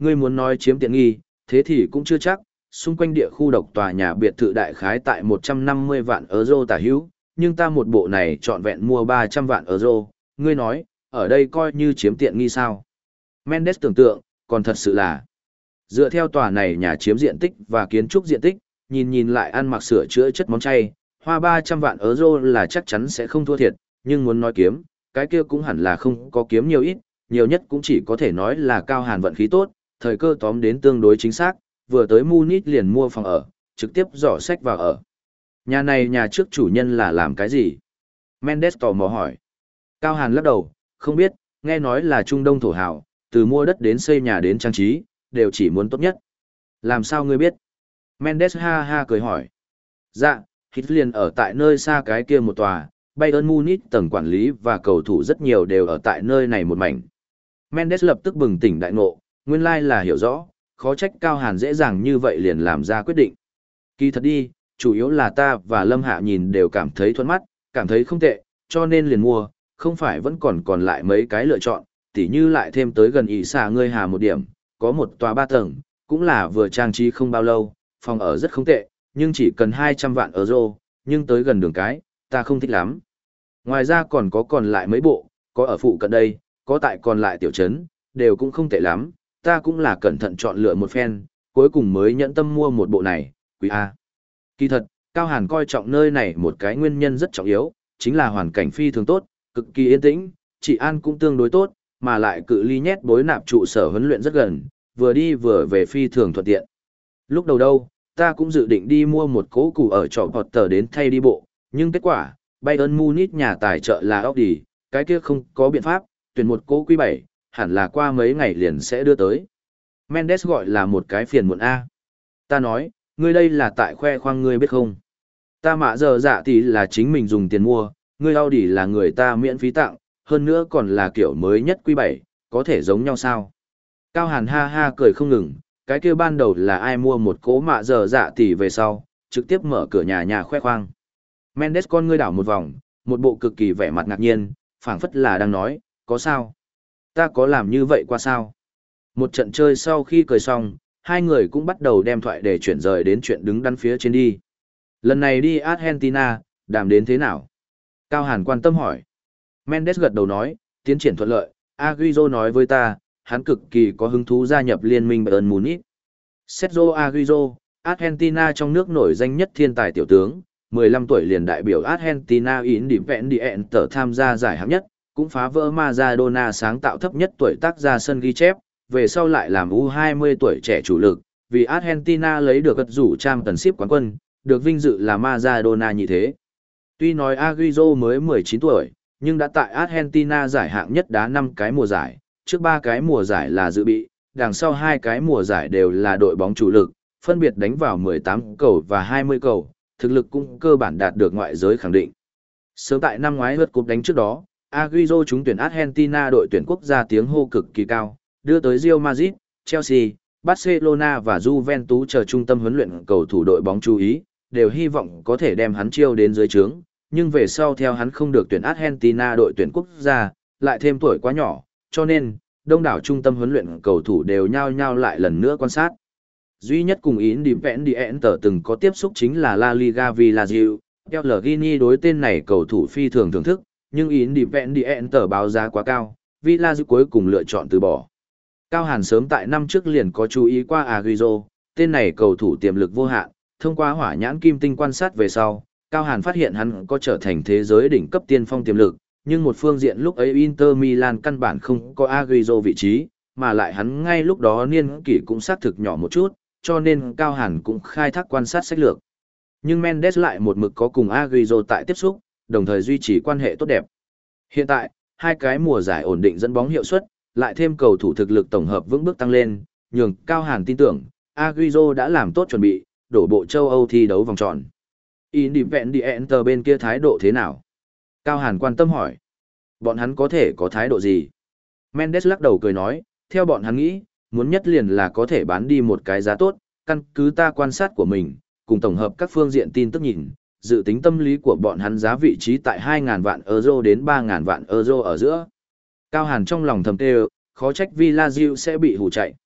Ngươi muốn nói chiếm tiện nghi, thế thì cũng chưa chắc, xung quanh địa khu độc tòa nhà biệt thự đại khái tại một trăm năm mươi vạn euro tả hữu, nhưng ta một bộ này trọn vẹn mua ba trăm vạn euro, ngươi nói, ở đây coi như chiếm tiện nghi sao. Mendes tưởng tượng, còn thật sự là, dựa theo tòa này nhà chiếm diện tích và kiến trúc diện tích, nhìn nhìn lại ăn mặc sửa chữa chất món chay, hoa ba trăm vạn euro là chắc chắn sẽ không thua thiệt, nhưng muốn nói kiếm, cái kia cũng hẳn là không có kiếm nhiều ít, nhiều nhất cũng chỉ có thể nói là Cao Hàn vận khí tốt, thời cơ tóm đến tương đối chính xác, vừa tới Munich liền mua phòng ở, trực tiếp dỏ sách vào ở. Nhà này nhà trước chủ nhân là làm cái gì? Mendes tò mò hỏi. Cao Hàn lắc đầu, không biết, nghe nói là Trung Đông thổ hào, từ mua đất đến xây nhà đến trang trí, đều chỉ muốn tốt nhất. Làm sao ngươi biết? Mendes ha ha cười hỏi. Dạ, Hít liền ở tại nơi xa cái kia một tòa, Bayern Munich tầng quản lý và cầu thủ rất nhiều đều ở tại nơi này một mảnh. Mendes lập tức bừng tỉnh đại ngộ, nguyên lai là hiểu rõ, khó trách Cao Hàn dễ dàng như vậy liền làm ra quyết định. Kỳ thật đi, chủ yếu là ta và Lâm Hạ nhìn đều cảm thấy thuận mắt, cảm thấy không tệ, cho nên liền mua, không phải vẫn còn còn lại mấy cái lựa chọn, tỉ như lại thêm tới gần ý xà ngươi hà một điểm, có một tòa ba tầng, cũng là vừa trang trí không bao lâu, phòng ở rất không tệ, nhưng chỉ cần hai trăm vạn euro, nhưng tới gần đường cái, ta không thích lắm. Ngoài ra còn có còn lại mấy bộ, có ở phụ cận đây, có tại còn lại tiểu trấn, đều cũng không tệ lắm, ta cũng là cẩn thận chọn lựa một phen, cuối cùng mới nhẫn tâm mua một bộ này, quý A. Kỳ thật, Cao Hàn coi trọng nơi này một cái nguyên nhân rất trọng yếu, chính là hoàn cảnh phi thường tốt, cực kỳ yên tĩnh, trị an cũng tương đối tốt, mà lại cự ly nhét bối nạp trụ sở huấn luyện rất gần, vừa đi vừa về phi thường thuận tiện. Lúc đầu đâu, ta cũng dự định đi mua một cố củ ở trọ Potter đến thay đi bộ, nhưng kết quả, Bayern Munich nhà tài trợ là Audi, cái kia không có biện pháp, tuyển một cố quý bảy, hẳn là qua mấy ngày liền sẽ đưa tới. Mendes gọi là một cái phiền muộn A. Ta nói, ngươi đây là tại khoe khoang ngươi biết không? Ta mạ giờ dạ thì là chính mình dùng tiền mua, ngươi Audi là người ta miễn phí tặng, hơn nữa còn là kiểu mới nhất quý bảy, có thể giống nhau sao? Cao Hàn ha ha cười không ngừng, cái kia ban đầu là ai mua một cố mạ giờ dạ tỷ về sau, trực tiếp mở cửa nhà nhà khoe khoang. Mendes con ngươi đảo một vòng, một bộ cực kỳ vẻ mặt ngạc nhiên, phảng phất là đang nói, có sao? Ta có làm như vậy qua sao? Một trận chơi sau khi cười xong, hai người cũng bắt đầu đem thoại để chuyển rời đến chuyện đứng đắn phía trên đi. Lần này đi Argentina, đàm đến thế nào? Cao Hàn quan tâm hỏi. Mendes gật đầu nói, tiến triển thuận lợi, Agüero nói với ta, hắn cực kỳ có hứng thú gia nhập liên minh Bayern Munich. Sergio Agüero, Argentina trong nước nổi danh nhất thiên tài tiểu tướng, mười lăm tuổi liền đại biểu Argentina Independiente tham gia giải hạng nhất, cũng phá vỡ Maradona sáng tạo thấp nhất tuổi tác ra sân ghi chép, về sau lại làm u hai mươi tuổi trẻ chủ lực, vì Argentina lấy được gật rủ Championship quán quân, được vinh dự là Maradona như thế. Tuy nói Agüero mới mười chín tuổi, nhưng đã tại Argentina giải hạng nhất đá năm cái mùa giải, trước ba cái mùa giải là dự bị, đằng sau hai cái mùa giải đều là đội bóng chủ lực, phân biệt đánh vào mười tám cầu và hai mươi cầu, thực lực cũng cơ bản đạt được ngoại giới khẳng định. Sớm tại năm ngoái lượt cúp đánh trước đó, Agüero trúng tuyển Argentina đội tuyển quốc gia tiếng hô cực kỳ cao, đưa tới Real Madrid, Chelsea, Barcelona và Juventus chờ trung tâm huấn luyện cầu thủ đội bóng chú ý, đều hy vọng có thể đem hắn chiêu đến dưới trướng, nhưng về sau theo hắn không được tuyển Argentina đội tuyển quốc gia, lại thêm tuổi quá nhỏ, cho nên, đông đảo trung tâm huấn luyện cầu thủ đều nhao nhao lại lần nữa quan sát. Duy nhất cùng Independiente từng có tiếp xúc chính là La Liga Villarreal, Pellegrini đối tên này cầu thủ phi thường thưởng thức, nhưng Independiente báo giá quá cao, Villarreal cuối cùng lựa chọn từ bỏ. Cao Hàn sớm tại năm trước liền có chú ý qua Agüero, tên này cầu thủ tiềm lực vô hạn, thông qua hỏa nhãn kim tinh quan sát về sau, Cao Hàn phát hiện hắn có trở thành thế giới đỉnh cấp tiên phong tiềm lực, nhưng một phương diện lúc ấy Inter Milan căn bản không có Agüero vị trí, mà lại hắn ngay lúc đó niên kỷ cũng xác thực nhỏ một chút, cho nên Cao Hàn cũng khai thác quan sát sách lược. Nhưng Mendes lại một mực có cùng Agüero tại tiếp xúc, đồng thời duy trì quan hệ tốt đẹp. Hiện tại, hai cái mùa giải ổn định dẫn bóng hiệu suất, lại thêm cầu thủ thực lực tổng hợp vững bước tăng lên, nhường Cao Hàn tin tưởng, Agüero đã làm tốt chuẩn bị, đổ bộ châu Âu thi đấu vòng tròn. Independiente bên kia thái độ thế nào? Cao Hàn quan tâm hỏi. Bọn hắn có thể có thái độ gì? Mendes lắc đầu cười nói, theo bọn hắn nghĩ, muốn nhất liền là có thể bán đi một cái giá tốt, căn cứ ta quan sát của mình, cùng tổng hợp các phương diện tin tức nhìn, dự tính tâm lý của bọn hắn giá vị trí tại hai nghìn vạn euro đến ba nghìn vạn euro ở giữa. Cao Hàn trong lòng thầm tê, khó trách Villarreal sẽ bị hù chạy.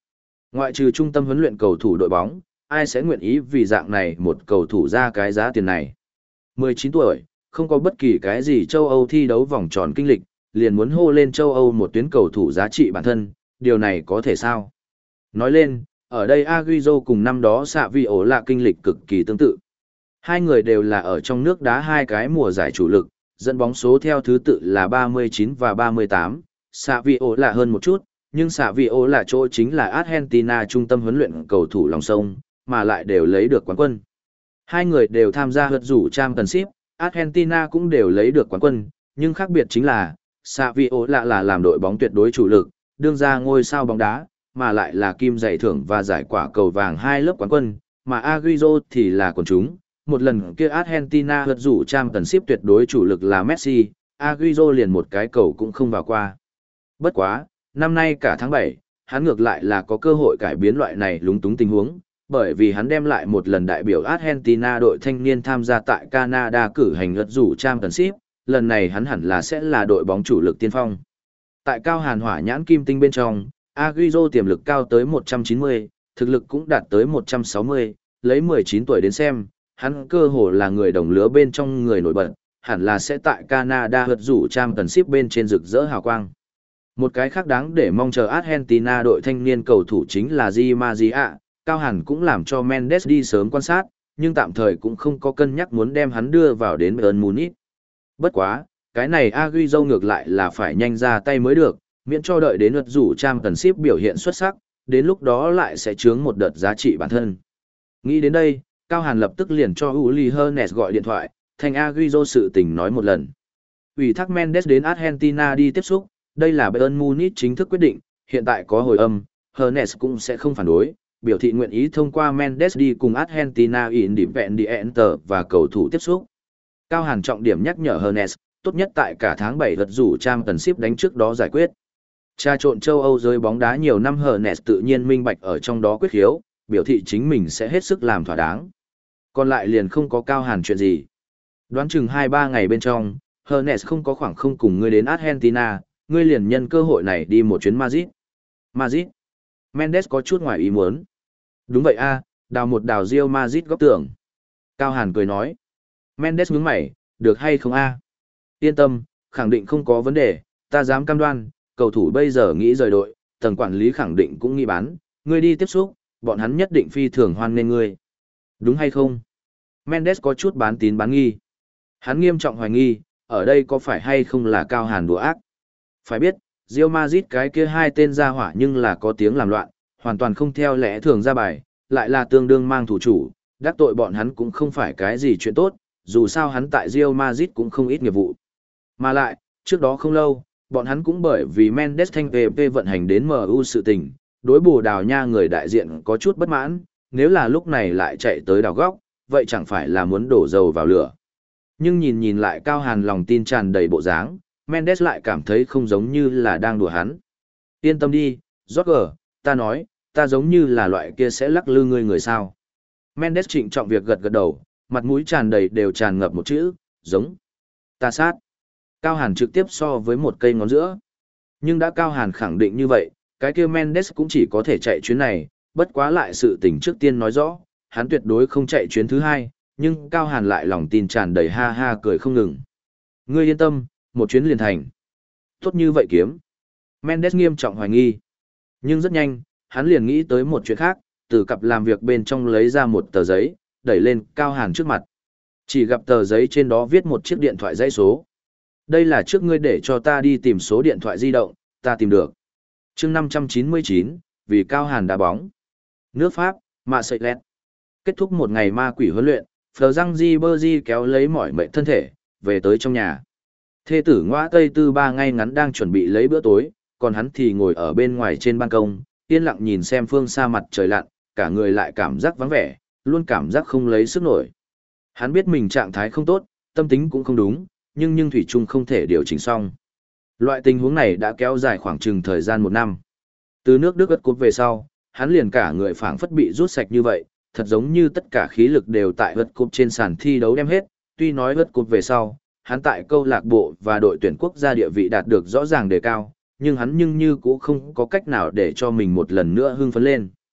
Ngoại trừ trung tâm huấn luyện cầu thủ đội bóng, ai sẽ nguyện ý vì dạng này một cầu thủ ra cái giá tiền này. mười chín tuổi, không có bất kỳ cái gì châu Âu thi đấu vòng tròn kinh lịch, liền muốn hô lên châu Âu một tuyến cầu thủ giá trị bản thân, điều này có thể sao? Nói lên, ở đây Agüero cùng năm đó Saviola kinh lịch cực kỳ tương tự. Hai người đều là ở trong nước đá hai cái mùa giải chủ lực, dẫn bóng số theo thứ tự là ba mươi chín và ba mươi tám, Saviola hơn một chút, nhưng Saviola chỗ chính là Argentina trung tâm huấn luyện cầu thủ lòng sông, mà lại đều lấy được quán quân. Hai người đều tham gia hất rủ Championship, Argentina cũng đều lấy được quán quân, nhưng khác biệt chính là, Saviola là làm đội bóng tuyệt đối chủ lực, đương ra ngôi sao bóng đá, mà lại là kim giải thưởng và giải quả cầu vàng hai lớp quán quân, mà Agüero thì là quần chúng. Một lần kia Argentina hất rủ Championship tuyệt đối chủ lực là Messi, Agüero liền một cái cầu cũng không vào qua. Bất quá, năm nay cả tháng bảy, hắn ngược lại là có cơ hội cải biến loại này lúng túng tình huống, bởi vì hắn đem lại một lần đại biểu Argentina đội thanh niên tham gia tại Canada cử hành hất rủ Championship, lần này hắn hẳn là sẽ là đội bóng chủ lực tiên phong. Tại cao hàn hỏa nhãn kim tinh bên trong, Agüero tiềm lực cao tới một trăm chín mươi, thực lực cũng đạt tới một trăm sáu mươi, lấy mười chín tuổi đến xem, hắn cơ hồ là người đồng lứa bên trong người nổi bật, hẳn là sẽ tại Canada hất rủ Championship bên trên rực rỡ hào quang. Một cái khác đáng để mong chờ Argentina đội thanh niên cầu thủ chính là Di Maria, Cao Hàn cũng làm cho Mendes đi sớm quan sát, nhưng tạm thời cũng không có cân nhắc muốn đem hắn đưa vào đến Bayern Munich. Bất quá, cái này Agüero ngược lại là phải nhanh ra tay mới được, miễn cho đợi đến lượt rủ Championship biểu hiện xuất sắc, đến lúc đó lại sẽ chướng một đợt giá trị bản thân. Nghĩ đến đây, Cao Hàn lập tức liền cho Uli Hernes gọi điện thoại, thành Agüero sự tình nói một lần. Ủy thác Mendes đến Argentina đi tiếp xúc, đây là Bayern Munich chính thức quyết định, hiện tại có hồi âm, Hernes cũng sẽ không phản đối, biểu thị nguyện ý thông qua Mendes đi cùng Argentina Independiente và cầu thủ tiếp xúc. Cao Hàn trọng điểm nhắc nhở Hernes, tốt nhất tại cả tháng bảy lượt rủ Championship đánh trước đó giải quyết. Tra trộn châu Âu giới bóng đá nhiều năm Hernes tự nhiên minh bạch ở trong đó quyết khiếu, biểu thị chính mình sẽ hết sức làm thỏa đáng. Còn lại liền không có Cao Hàn chuyện gì. Đoán chừng hai ba ngày bên trong, Hernes không có khoảng không cùng ngươi đến Argentina, ngươi liền nhân cơ hội này đi một chuyến Madrid. Madrid. Mendes có chút ngoài ý muốn. Đúng vậy a, đào một đào Real Madrid góc tưởng. Cao Hàn cười nói. Mendes nhướng mày, được hay không a? Yên tâm, khẳng định không có vấn đề, ta dám cam đoan, cầu thủ bây giờ nghĩ rời đội, tầng quản lý khẳng định cũng nghĩ bán, ngươi đi tiếp xúc, bọn hắn nhất định phi thường hoan nghênh ngươi. Đúng hay không? Mendes có chút bán tín bán nghi. Hắn nghiêm trọng hoài nghi, ở đây có phải hay không là Cao Hàn đùa ác. Phải biết, Real Madrid cái kia hai tên ra hỏa nhưng là có tiếng làm loạn, hoàn toàn không theo lẽ thường ra bài, lại là tương đương mang thủ chủ, đắc tội bọn hắn cũng không phải cái gì chuyện tốt, dù sao hắn tại Real Madrid cũng không ít nghiệp vụ. Mà lại, trước đó không lâu, bọn hắn cũng bởi vì Mendes thanh pê pê vận hành đến em u sự tình, đối Bồ Đào Nha người đại diện có chút bất mãn, nếu là lúc này lại chạy tới đào góc, vậy chẳng phải là muốn đổ dầu vào lửa. Nhưng nhìn nhìn lại Cao Hàn lòng tin tràn đầy bộ dáng, Mendes lại cảm thấy không giống như là đang đùa hắn. Yên tâm đi, Roger, ta nói, ta giống như là loại kia sẽ lắc lư ngươi người sao. Mendes trịnh trọng việc gật gật đầu, mặt mũi tràn đầy đều tràn ngập một chữ, giống. Ta sát. Cao Hàn trực tiếp so với một cây ngón giữa. Nhưng đã Cao Hàn khẳng định như vậy, cái kia Mendes cũng chỉ có thể chạy chuyến này, bất quá lại sự tình trước tiên nói rõ, hắn tuyệt đối không chạy chuyến thứ hai, nhưng Cao Hàn lại lòng tin tràn đầy ha ha cười không ngừng. Ngươi yên tâm, một chuyến liền thành. Tốt như vậy kiếm. Mendes nghiêm trọng hoài nghi. Nhưng rất nhanh, hắn liền nghĩ tới một chuyện khác, từ cặp làm việc bên trong lấy ra một tờ giấy, đẩy lên Cao Hàn trước mặt. Chỉ gặp tờ giấy trên đó viết một chiếc điện thoại dãy số. Đây là trước ngươi để cho ta đi tìm số điện thoại di động, ta tìm được. chương năm trăm chín mươi chín, vì Cao Hàn đá bóng. Nước Pháp, Marseille. Kết thúc một ngày ma quỷ huấn luyện, Phờ Răng Di Bơ Di kéo lấy mỏi mệt thân thể, về tới trong nhà. Thê tử Ngoa Tây Tư ba ngay ngắn đang chuẩn bị lấy bữa tối, còn hắn thì ngồi ở bên ngoài trên ban công, yên lặng nhìn xem phương xa mặt trời lặn, cả người lại cảm giác vắng vẻ, luôn cảm giác không lấy sức nổi. Hắn biết mình trạng thái không tốt, tâm tính cũng không đúng, nhưng nhưng thủy chung không thể điều chỉnh xong. Loại tình huống này đã kéo dài khoảng chừng thời gian một năm. Từ nước Đức ất cúp về sau, hắn liền cả người phảng phất bị rút sạch như vậy, thật giống như tất cả khí lực đều tại ất cúp trên sàn thi đấu đem hết, tuy nói ất cúp về sau, hắn tại câu lạc bộ và đội tuyển quốc gia địa vị đạt được rõ ràng đề cao, nhưng hắn nhưng như cũng không có cách nào để cho mình một lần nữa hưng phấn lên.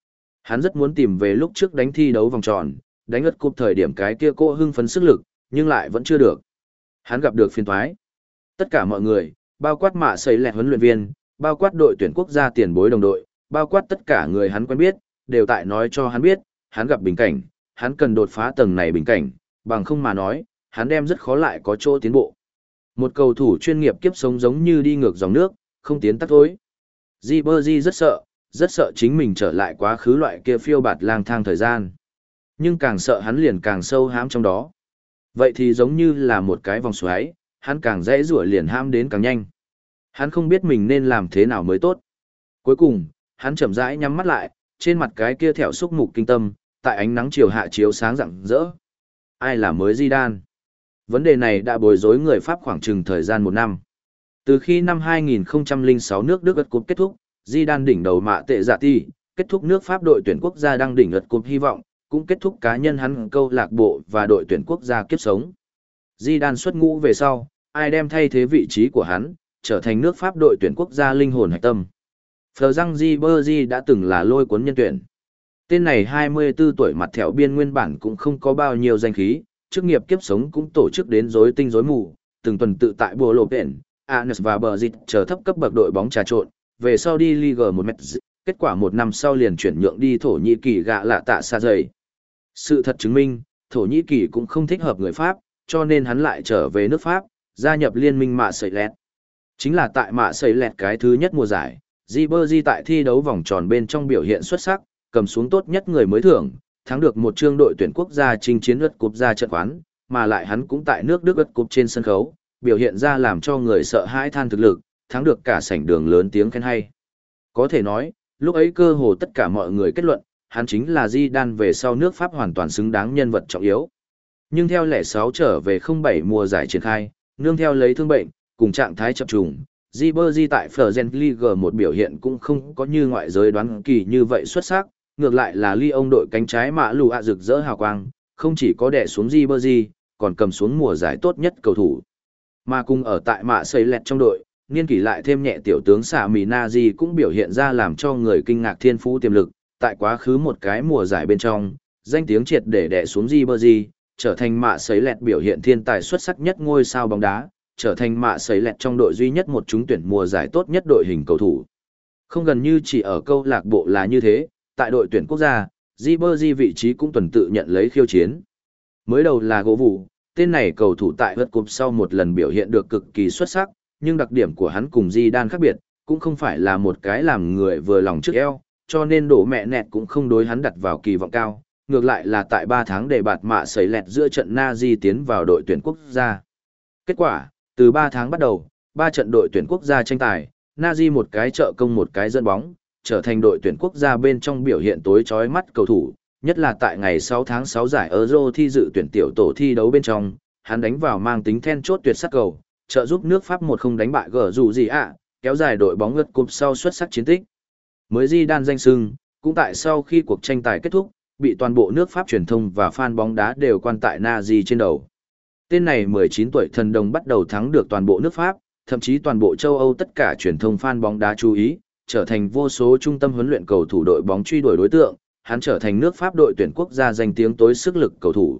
Hắn rất muốn tìm về lúc trước đánh thi đấu vòng tròn, đánh ất cúp thời điểm cái kia cô hưng phấn sức lực, nhưng lại vẫn chưa được. Hắn gặp được phiền toái. Tất cả mọi người, bao quát mạ sấy lẹt huấn luyện viên, bao quát đội tuyển quốc gia tiền bối đồng đội, bao quát tất cả người hắn quen biết, đều tại nói cho hắn biết, hắn gặp bình cảnh, hắn cần đột phá tầng này bình cảnh, bằng không mà nói, hắn đem rất khó lại có chỗ tiến bộ. Một cầu thủ chuyên nghiệp kiếp sống giống như đi ngược dòng nước, không tiến tắt thối. Ribery rất sợ, rất sợ chính mình trở lại quá khứ loại kia phiêu bạt lang thang thời gian. Nhưng càng sợ hắn liền càng sâu hãm trong đó. Vậy thì giống như là một cái vòng xoáy, hắn càng dễ rủa liền hãm đến càng nhanh. Hắn không biết mình nên làm thế nào mới tốt. Cuối cùng, hắn chậm rãi nhắm mắt lại, trên mặt cái kia thẹo xúc mục kinh tâm, tại ánh nắng chiều hạ chiếu sáng rạng rỡ. Ai là mới Zidane? Vấn đề này đã bối rối người Pháp khoảng chừng thời gian một năm. Từ khi năm hai nghìn không trăm lẻ sáu nước Đức World Cup kết thúc, Zidane đỉnh đầu mạ tệ dạ ti, kết thúc nước Pháp đội tuyển quốc gia đang đỉnh World Cup hy vọng, cũng kết thúc cá nhân hắn câu lạc bộ và đội tuyển quốc gia kiếp sống. Zidane xuất ngũ về sau, ai đem thay thế vị trí của hắn, trở thành nước Pháp đội tuyển quốc gia linh hồn hạch tâm. Franck Ribery đã từng là lôi cuốn nhân tuyển. Tên này hai mươi tư tuổi mặt thẹo biên nguyên bản cũng không có bao nhiêu danh khí, chức nghiệp kiếp sống cũng tổ chức đến rối tinh rối mù, từng tuần tự tại Bồ Lô Pện, Anes và Bờ Dịch chờ thấp cấp bậc đội bóng trà trộn, về sau đi Ligue một mét, kết quả một năm sau liền chuyển nhượng đi Thổ Nhĩ Kỳ gạ lạ tạ xa dày. Sự thật chứng minh, Thổ Nhĩ Kỳ cũng không thích hợp người Pháp, cho nên hắn lại trở về nước Pháp, gia nhập liên minh mạ sấy lẹt. Chính là tại mạ sấy lẹt cái thứ nhất mùa giải, Ribery tại thi đấu vòng tròn bên trong biểu hiện xuất sắc, cầm xuống tốt nhất người mới thưởng, thắng được một chương đội tuyển quốc gia chinh chiến World Cup ra trận quán, mà lại hắn cũng tại nước Đức World Cup trên sân khấu, biểu hiện ra làm cho người sợ hãi than thực lực, thắng được cả sảnh đường lớn tiếng khen hay. Có thể nói, lúc ấy cơ hồ tất cả mọi người kết luận, hắn chính là Zidane về sau nước Pháp hoàn toàn xứng đáng nhân vật trọng yếu. Nhưng theo lẻ sáu trở về không bảy mùa giải triển khai, nương theo lấy thương bệnh, cùng trạng thái chập trùng, Ribery tại Fergen Ligue một biểu hiện cũng không có như ngoại giới đoán kỳ như vậy xuất sắc, ngược lại là Lyon đội cánh trái mạ lù ạ rực rỡ hào quang, không chỉ có đè xuống Ribery, còn cầm xuống mùa giải tốt nhất cầu thủ. Mà cùng ở tại mạ xây lẹt trong đội, niên kỷ lại thêm nhẹ tiểu tướng xạ mì Nazi cũng biểu hiện ra làm cho người kinh ngạc thiên phú tiềm lực, tại quá khứ một cái mùa giải bên trong, danh tiếng triệt để đè xuống Ribery, trở thành mạ xây lẹt biểu hiện thiên tài xuất sắc nhất ngôi sao bóng đá, trở thành mạ xây lẹt trong đội duy nhất một trúng tuyển mùa giải tốt nhất đội hình cầu thủ. Không gần như chỉ ở câu lạc bộ là như thế, tại đội tuyển quốc gia, Ribery vị trí cũng tuần tự nhận lấy khiêu chiến. Mới đầu là gỗ vụ, tên này cầu thủ tại World Cup sau một lần biểu hiện được cực kỳ xuất sắc, nhưng đặc điểm của hắn cùng Zidane khác biệt, cũng không phải là một cái làm người vừa lòng trước eo, cho nên đổ mẹ nẹt cũng không đối hắn đặt vào kỳ vọng cao, ngược lại là tại ba tháng để bạt mạ sấy lẹt giữa trận Nazi tiến vào đội tuyển quốc gia. Kết quả, từ ba tháng bắt đầu, ba trận đội tuyển quốc gia tranh tài, Nazi một cái trợ công một cái dẫn bóng, trở thành đội tuyển quốc gia bên trong biểu hiện tối chói mắt cầu thủ, nhất là tại ngày sáu tháng sáu giải Euro thi dự tuyển tiểu tổ thi đấu bên trong, hắn đánh vào mang tính then chốt tuyệt sắc cầu, trợ giúp nước Pháp một không đánh bại gờ dù gì ạ, kéo dài đội bóng World Cup sau xuất sắc chiến tích. Mới Zidane danh sưng, cũng tại sau khi cuộc tranh tài kết thúc, bị toàn bộ nước Pháp truyền thông và fan bóng đá đều quan tại Nazi trên đầu. Tên này mười chín tuổi thần đồng bắt đầu thắng được toàn bộ nước Pháp, thậm chí toàn bộ châu Âu tất cả truyền thông fan bóng đá chú ý, trở thành vô số trung tâm huấn luyện cầu thủ đội bóng truy đuổi đối tượng, hắn trở thành nước Pháp đội tuyển quốc gia danh tiếng tối sức lực cầu thủ.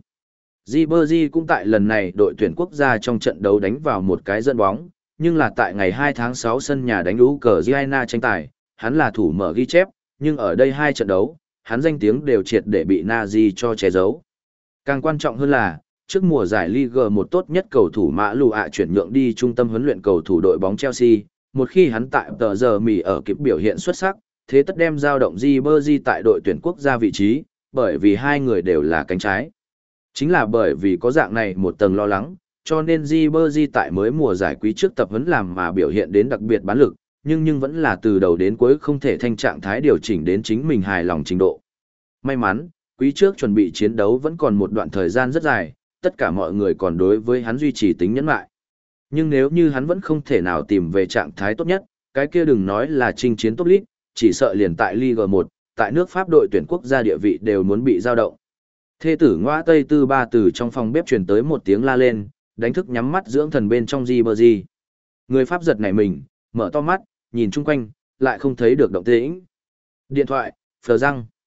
Ribery cũng tại lần này đội tuyển quốc gia trong trận đấu đánh vào một cái dẫn bóng, nhưng là tại ngày hai tháng sáu sân nhà đánh Ukraine tranh tài, hắn là thủ mở ghi chép, nhưng ở đây hai trận đấu, hắn danh tiếng đều triệt để bị Nazi cho che giấu. Càng quan trọng hơn là, trước mùa giải Ligue một tốt nhất cầu thủ Mã Lù ạ chuyển nhượng đi trung tâm huấn luyện cầu thủ đội bóng Chelsea, một khi hắn tại tờ giờ mì ở kịp biểu hiện xuất sắc, thế tất đem giao động Ribery tại đội tuyển quốc gia vị trí, bởi vì hai người đều là cánh trái. Chính là bởi vì có dạng này một tầng lo lắng, cho nên Ribery tại mới mùa giải quý trước tập huấn làm mà biểu hiện đến đặc biệt bán lực, nhưng nhưng vẫn là từ đầu đến cuối không thể thanh trạng thái điều chỉnh đến chính mình hài lòng trình độ. May mắn, quý trước chuẩn bị chiến đấu vẫn còn một đoạn thời gian rất dài, tất cả mọi người còn đối với hắn duy trì tính nhẫn lại. Nhưng nếu như hắn vẫn không thể nào tìm về trạng thái tốt nhất, cái kia đừng nói là chinh chiến top league, chỉ sợ liền tại Ligue một, tại nước Pháp đội tuyển quốc gia địa vị đều muốn bị dao động. Thê tử ngõa Tây Tư Ba từ trong phòng bếp truyền tới một tiếng la lên, đánh thức nhắm mắt dưỡng thần bên trong Ribery. Người Pháp giật nảy mình, mở to mắt, nhìn chung quanh, lại không thấy được động tĩnh. Điện thoại, phờ răng.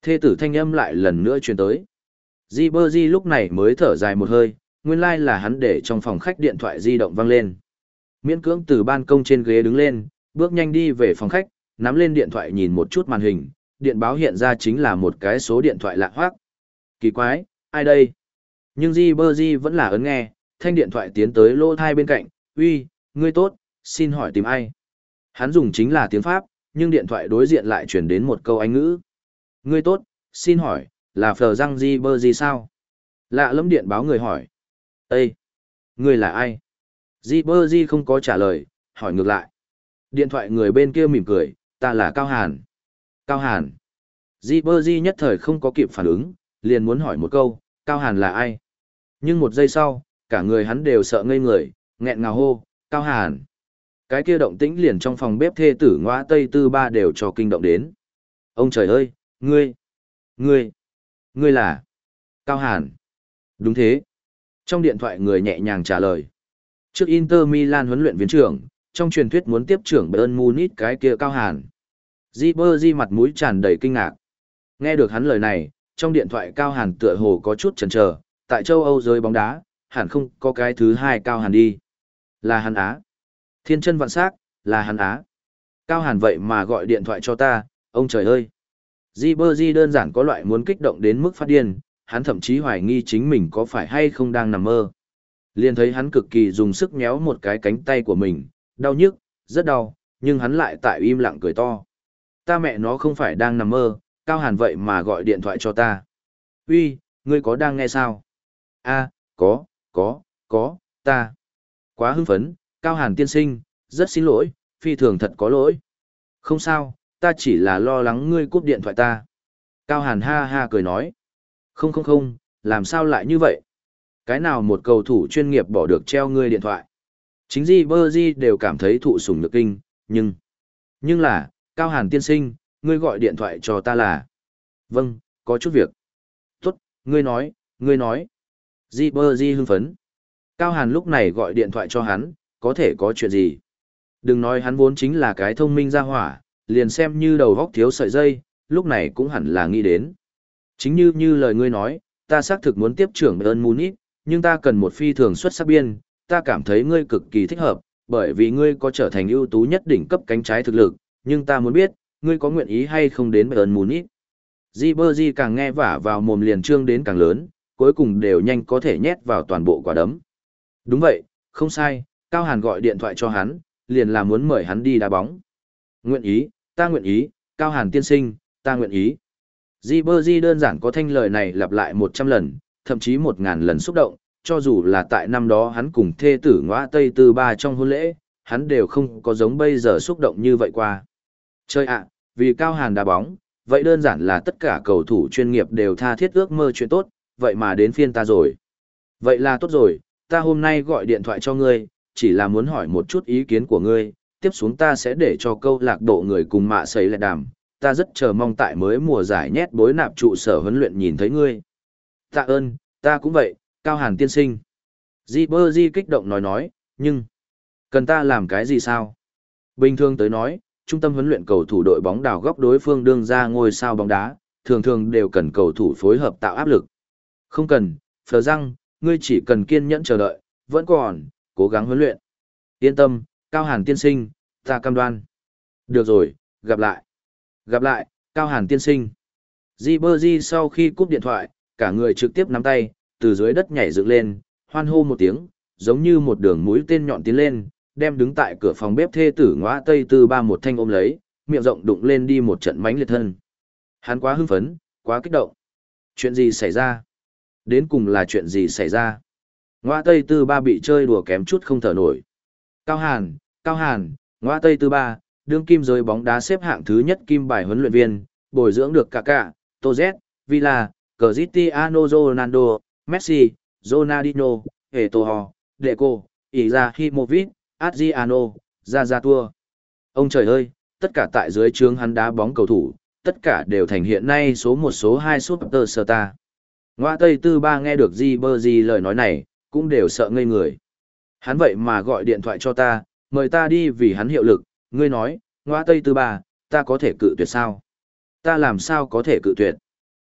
Thê tử thanh âm lại lần nữa truyền tới. Jibberjee lúc này mới thở dài một hơi, nguyên lai like là hắn để trong phòng khách điện thoại di động vang lên. Miễn cưỡng từ ban công trên ghế đứng lên, bước nhanh đi về phòng khách, nắm lên điện thoại nhìn một chút màn hình, điện báo hiện ra chính là một cái số điện thoại lạ hoắc. Kỳ quái, ai đây? Nhưng Jibberjee vẫn là ấn nghe, thanh điện thoại tiến tới lô thai bên cạnh, uy, ngươi tốt, xin hỏi tìm ai? Hắn dùng chính là tiếng Pháp, nhưng điện thoại đối diện lại chuyển đến một câu Anh ngữ. Ngươi tốt, xin hỏi, là Phờ Răng Jibberjee sao? Lạ lẫm điện báo người hỏi. Ê! Ngươi là ai? Jibberjee không có trả lời, hỏi ngược lại. Điện thoại người bên kia mỉm cười, ta là Cao Hàn. Cao Hàn. Jibberjee nhất thời không có kịp phản ứng, liền muốn hỏi một câu, Cao Hàn là ai? Nhưng một giây sau, cả người hắn đều sợ ngây người, nghẹn ngào hô, Cao Hàn. Cái kia động tĩnh liền trong phòng bếp thê tử ngõa Tây Tư Ba đều cho kinh động đến. Ông trời ơi, ngươi, ngươi, ngươi là Cao Hàn. Đúng thế. Trong điện thoại người nhẹ nhàng trả lời. Trước Inter Milan huấn luyện viên trưởng, trong truyền thuyết muốn tiếp trưởng Bayern Munich cái kia Cao Hàn. Jibberjee mặt mũi tràn đầy kinh ngạc. Nghe được hắn lời này, trong điện thoại Cao Hàn tựa hồ có chút chần chờ, tại châu Âu giới bóng đá, hẳn không có cái thứ hai Cao Hàn đi. Là hắn á. Thiên chân vạn sắc, là hắn á. Cao Hàn vậy mà gọi điện thoại cho ta, ông trời ơi. Jibberjee đơn giản có loại muốn kích động đến mức phát điên, hắn thậm chí hoài nghi chính mình có phải hay không đang nằm mơ. Liền thấy hắn cực kỳ dùng sức nhéo một cái cánh tay của mình, đau nhức, rất đau, nhưng hắn lại tại im lặng cười to. Ta mẹ nó không phải đang nằm mơ, Cao Hàn vậy mà gọi điện thoại cho ta. Uy, ngươi có đang nghe sao? A, có, có, có, ta. Quá hưng phấn, Cao Hàn tiên sinh, rất xin lỗi, phi thường thật có lỗi. Không sao, ta chỉ là lo lắng ngươi cúp điện thoại ta. Cao Hàn ha ha cười nói. Không không không, làm sao lại như vậy? Cái nào một cầu thủ chuyên nghiệp bỏ được treo ngươi điện thoại? Chính Jibberjee đều cảm thấy thụ sủng nhược kinh, nhưng... Nhưng là, Cao Hàn tiên sinh, ngươi gọi điện thoại cho ta là... Vâng, có chút việc. Tốt, ngươi nói, ngươi nói. Jibberjee hưng phấn. Cao Hàn lúc này gọi điện thoại cho hắn, có thể có chuyện gì? Đừng nói hắn vốn chính là cái thông minh ra hỏa, liền xem như đầu góc thiếu sợi dây, lúc này cũng hẳn là nghĩ đến. Chính như như lời ngươi nói, ta xác thực muốn tiếp trưởng Bayern Munich, nhưng ta cần một phi thường xuất sắc biên, ta cảm thấy ngươi cực kỳ thích hợp, bởi vì ngươi có trở thành ưu tú nhất đỉnh cấp cánh trái thực lực, nhưng ta muốn biết, ngươi có nguyện ý hay không đến Bayern Munich. Jibberjee càng nghe vả vào mồm liền trương đến càng lớn, cuối cùng đều nhanh có thể nhét vào toàn bộ quả đấm. Đúng vậy, không sai, Cao Hàn gọi điện thoại cho hắn, liền là muốn mời hắn đi đá bóng. Nguyện ý, ta nguyện ý, Cao Hàn tiên sinh, ta nguyện ý. Jibberjee đơn giản có thanh lời này lặp lại một trăm lần, thậm chí một ngàn lần xúc động, cho dù là tại năm đó hắn cùng thê tử ngõa Tây Tư Ba trong hôn lễ, hắn đều không có giống bây giờ xúc động như vậy qua. Chơi ạ, vì Cao Hàn đá bóng, vậy đơn giản là tất cả cầu thủ chuyên nghiệp đều tha thiết ước mơ chuyện tốt, vậy mà đến phiên ta rồi. Vậy là tốt rồi, ta hôm nay gọi điện thoại cho ngươi, chỉ là muốn hỏi một chút ý kiến của ngươi, tiếp xuống ta sẽ để cho câu lạc bộ người cùng mạ sấy lại đàm, ta rất chờ mong tại mới mùa giải nhét bối nạp trụ sở huấn luyện nhìn thấy ngươi. Tạ ơn, ta cũng vậy, Cao Hàn tiên sinh. Jibberjee kích động nói nói, nhưng, cần ta làm cái gì sao? Bình thường tới nói, trung tâm huấn luyện cầu thủ đội bóng đào góc đối phương đương ra ngôi sao bóng đá, thường thường đều cần cầu thủ phối hợp tạo áp lực. Không cần, Phờ Răng, ngươi chỉ cần kiên nhẫn chờ đợi, vẫn còn, cố gắng huấn luyện. Yên tâm, Cao Hàn tiên sinh, ta cam đoan. Được rồi, gặp lại. Gặp lại, Cao Hàn tiên sinh. Jibberjee sau khi cúp điện thoại, cả người trực tiếp nắm tay, từ dưới đất nhảy dựng lên, hoan hô một tiếng, giống như một đường mũi tên nhọn tiến lên, đem đứng tại cửa phòng bếp thê tử ngõa Tây Tư Ba một thanh ôm lấy, miệng rộng đụng lên đi một trận mánh liệt thân. Hắn quá hưng phấn, quá kích động. Chuyện gì xảy ra? Đến cùng là chuyện gì xảy ra? Ngõa Tây Tư Ba bị chơi đùa kém chút không thở nổi. Cao Hàn, Cao Hàn, Ngõa Tây Tư Ba, đương kim giới bóng đá xếp hạng thứ nhất kim bài huấn luyện viên, bồi dưỡng được Kaká, Toz, Villa, Cristiano Ronaldo, Messi, Ronaldinho, Eto'o, Deco, Izahimovic, Adriano, Zazatua. Ông trời ơi, tất cả tại dưới trướng hắn đá bóng cầu thủ, tất cả đều thành hiện nay số một số hai superstar. Ngoa Tây Tư Ba nghe được Jibberjee lời nói này, cũng đều sợ ngây người. Hắn vậy mà gọi điện thoại cho ta, mời ta đi vì hắn hiệu lực, ngươi nói, Ngoa Tây Tư Ba, ta có thể cự tuyệt sao? Ta làm sao có thể cự tuyệt?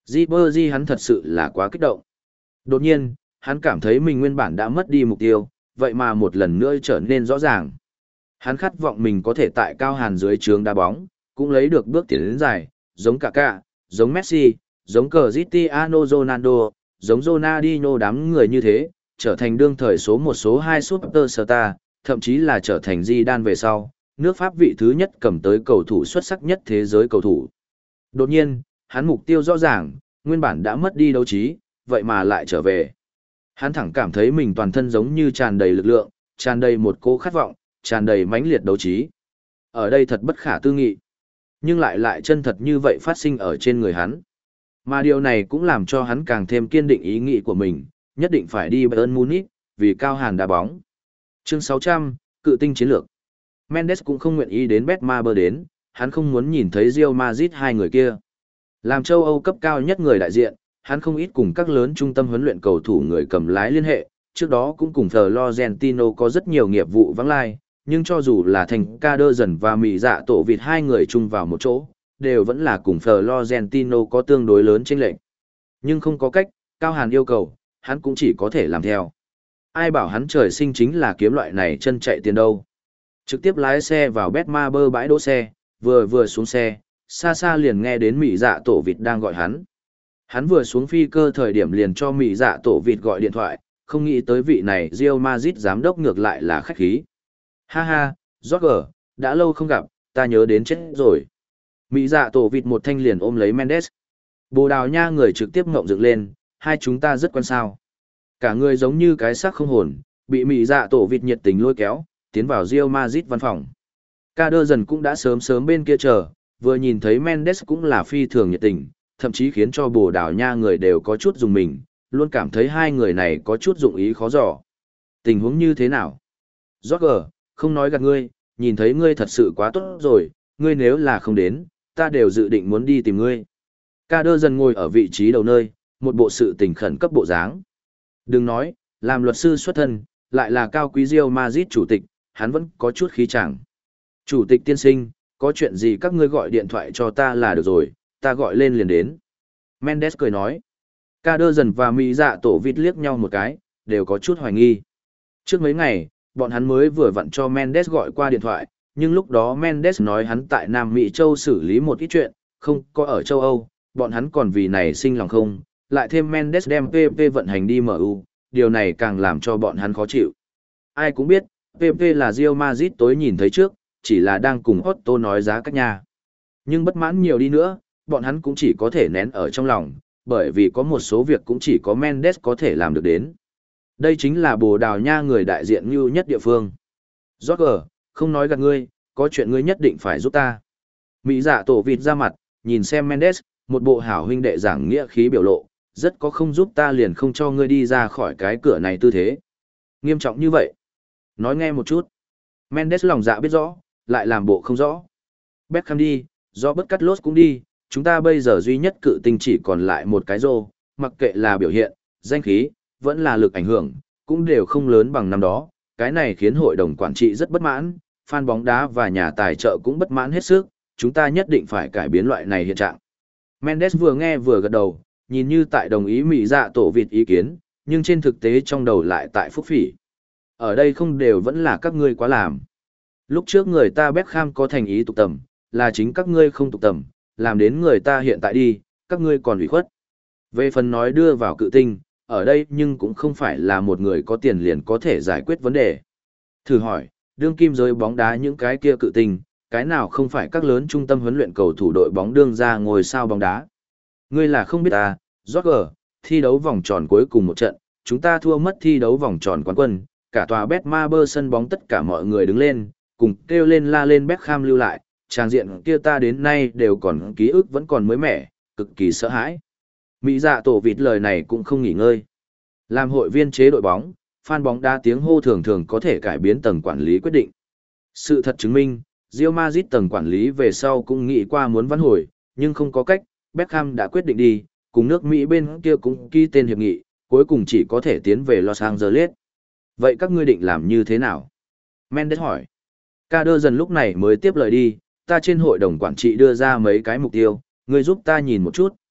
Ribery hắn thật sự là quá kích động. Đột nhiên, hắn cảm thấy mình nguyên bản đã mất đi mục tiêu, vậy mà một lần nữa trở nên rõ ràng. Hắn khát vọng mình có thể tại cao hàn dưới trướng đá bóng, cũng lấy được bước tiến đến dài, giống Kaká, giống Messi, giống Cristiano Ronaldo, giống Ronaldinho đám người như thế, trở thành đương thời số một số hai superstar, thậm chí là trở thành Zidane về sau, nước Pháp vị thứ nhất cầm tới cầu thủ xuất sắc nhất thế giới cầu thủ. Đột nhiên, hắn mục tiêu rõ ràng, nguyên bản đã mất đi đấu trí, vậy mà lại trở về. Hắn thẳng cảm thấy mình toàn thân giống như tràn đầy lực lượng, tràn đầy một cỗ khát vọng, tràn đầy mãnh liệt đấu trí. Ở đây thật bất khả tư nghị. Nhưng lại lại chân thật như vậy phát sinh ở trên người hắn. Mà điều này cũng làm cho hắn càng thêm kiên định ý nghĩ của mình, nhất định phải đi Bayern Munich, vì cao hàn đá bóng. Chương sáu trăm, cự tinh chiến lược. Mendes cũng không nguyện ý đến Betmaber đến, hắn không muốn nhìn thấy Real Madrid hai người kia. Làm châu Âu cấp cao nhất người đại diện, hắn không ít cùng các lớn trung tâm huấn luyện cầu thủ người cầm lái liên hệ, trước đó cũng cùng Florentino có rất nhiều nghiệp vụ vắng lai, nhưng cho dù là thành ca đơ dần và mị dạ tổ vịt hai người chung vào một chỗ, đều vẫn là cùng Florentino có tương đối lớn chênh lệch. Nhưng không có cách, Cao Hàn yêu cầu, hắn cũng chỉ có thể làm theo. Ai bảo hắn trời sinh chính là kiếm loại này chân chạy tiền đâu. Trực tiếp lái xe vào Betmaber bãi đỗ xe, vừa vừa xuống xe, xa xa liền nghe đến mị dạ tổ vịt đang gọi hắn. Hắn vừa xuống phi cơ thời điểm liền cho mị dạ tổ vịt gọi điện thoại, không nghĩ tới vị này Real Madrid giám đốc ngược lại là khách khí. Ha ha, Roger, đã lâu không gặp, ta nhớ đến chết rồi. Mị dạ tổ vịt một thanh liền ôm lấy Mendes. Bồ Đào Nha người trực tiếp ngộng dựng lên, hai chúng ta rất quan sao. Cả người giống như cái xác không hồn, bị mị dạ tổ vịt nhiệt tình lôi kéo, tiến vào Real Madrid văn phòng. Ca đơ dần cũng đã sớm sớm bên kia chờ, vừa nhìn thấy Mendes cũng là phi thường nhiệt tình, thậm chí khiến cho Bồ Đào Nha người đều có chút dùng mình, luôn cảm thấy hai người này có chút dụng ý khó dò. Tình huống như thế nào? Roger, không nói gạt ngươi, nhìn thấy ngươi thật sự quá tốt rồi, ngươi nếu là không đến, ta đều dự định muốn đi tìm ngươi. Ca đơ dần ngồi ở vị trí đầu nơi, một bộ sự tình khẩn cấp bộ dáng. Đừng nói, làm luật sư xuất thân, lại là cao quý Real Madrid chủ tịch, hắn vẫn có chút khí chàng. Chủ tịch tiên sinh, có chuyện gì các ngươi gọi điện thoại cho ta là được rồi, ta gọi lên liền đến. Mendes cười nói. Ca đơ dần và mỹ dạ tổ vịt liếc nhau một cái, đều có chút hoài nghi. Trước mấy ngày, bọn hắn mới vừa vặn cho Mendes gọi qua điện thoại, nhưng lúc đó Mendes nói hắn tại Nam Mỹ Châu xử lý một ít chuyện, không có ở châu Âu, bọn hắn còn vì này sinh lòng không, lại thêm Mendes đem pê pê vận hành đi em u, điều này càng làm cho bọn hắn khó chịu. Ai cũng biết, pê pê là Real Madrid tối nhìn thấy trước, chỉ là đang cùng Otto nói giá các nhà. Nhưng bất mãn nhiều đi nữa, bọn hắn cũng chỉ có thể nén ở trong lòng, bởi vì có một số việc cũng chỉ có Mendes có thể làm được đến. Đây chính là Bồ Đào Nha người đại diện như nhất địa phương. Roger, không nói gạt ngươi, có chuyện ngươi nhất định phải giúp ta. Mỹ dạ tổ vịt ra mặt, nhìn xem Mendes, một bộ hảo huynh đệ giảng nghĩa khí biểu lộ, rất có không giúp ta liền không cho ngươi đi ra khỏi cái cửa này tư thế. Nghiêm trọng như vậy. Nói nghe một chút. Mendes lòng dạ biết rõ, lại làm bộ không rõ. Beckham đi, do bất cắt lốt cũng đi, chúng ta bây giờ duy nhất cự tinh chỉ còn lại một cái rô, mặc kệ là biểu hiện, danh khí, vẫn là lực ảnh hưởng, cũng đều không lớn bằng năm đó. Cái này khiến hội đồng quản trị rất bất mãn, fan bóng đá và nhà tài trợ cũng bất mãn hết sức, chúng ta nhất định phải cải biến loại này hiện trạng. Mendes vừa nghe vừa gật đầu, nhìn như tại đồng ý mỹ dạ tổ vịt ý kiến, nhưng trên thực tế trong đầu lại tại phúc phỉ. Ở đây không đều vẫn là các ngươi quá làm. Lúc trước người ta Beckham có thành ý tục tầm, là chính các ngươi không tục tầm, làm đến người ta hiện tại đi, các ngươi còn ủy khuất. Về phần nói đưa vào cự tinh, ở đây nhưng cũng không phải là một người có tiền liền có thể giải quyết vấn đề. Thử hỏi, đương kim giới bóng đá những cái kia cự tinh, cái nào không phải các lớn trung tâm huấn luyện cầu thủ đội bóng đương ra ngồi sao bóng đá. Ngươi là không biết à, Roger, thi đấu vòng tròn cuối cùng một trận, chúng ta thua mất thi đấu vòng tròn quán quân, cả tòa Betmaber sân bóng tất cả mọi người đứng lên, cùng kêu lên la lên Beckham lưu lại, trang diện kia ta đến nay đều còn ký ức vẫn còn mới mẻ, cực kỳ sợ hãi. Mỹ dạ tổ vịt lời này cũng không nghỉ ngơi. Làm hội viên chế đội bóng, fan bóng đá tiếng hô thường thường có thể cải biến tầng quản lý quyết định. Sự thật chứng minh, Real Madrid tầng quản lý về sau cũng nghĩ qua muốn vãn hồi, nhưng không có cách, Beckham đã quyết định đi, cùng nước Mỹ bên kia cũng ký tên hiệp nghị, cuối cùng chỉ có thể tiến về Los Angeles. Vậy các ngươi định làm như thế nào? Mendes hỏi. Ca đơ dần lúc này mới tiếp lời đi, ta trên hội đồng quản trị đưa ra mấy cái mục tiêu, ngươi giúp ta nhìn một chút,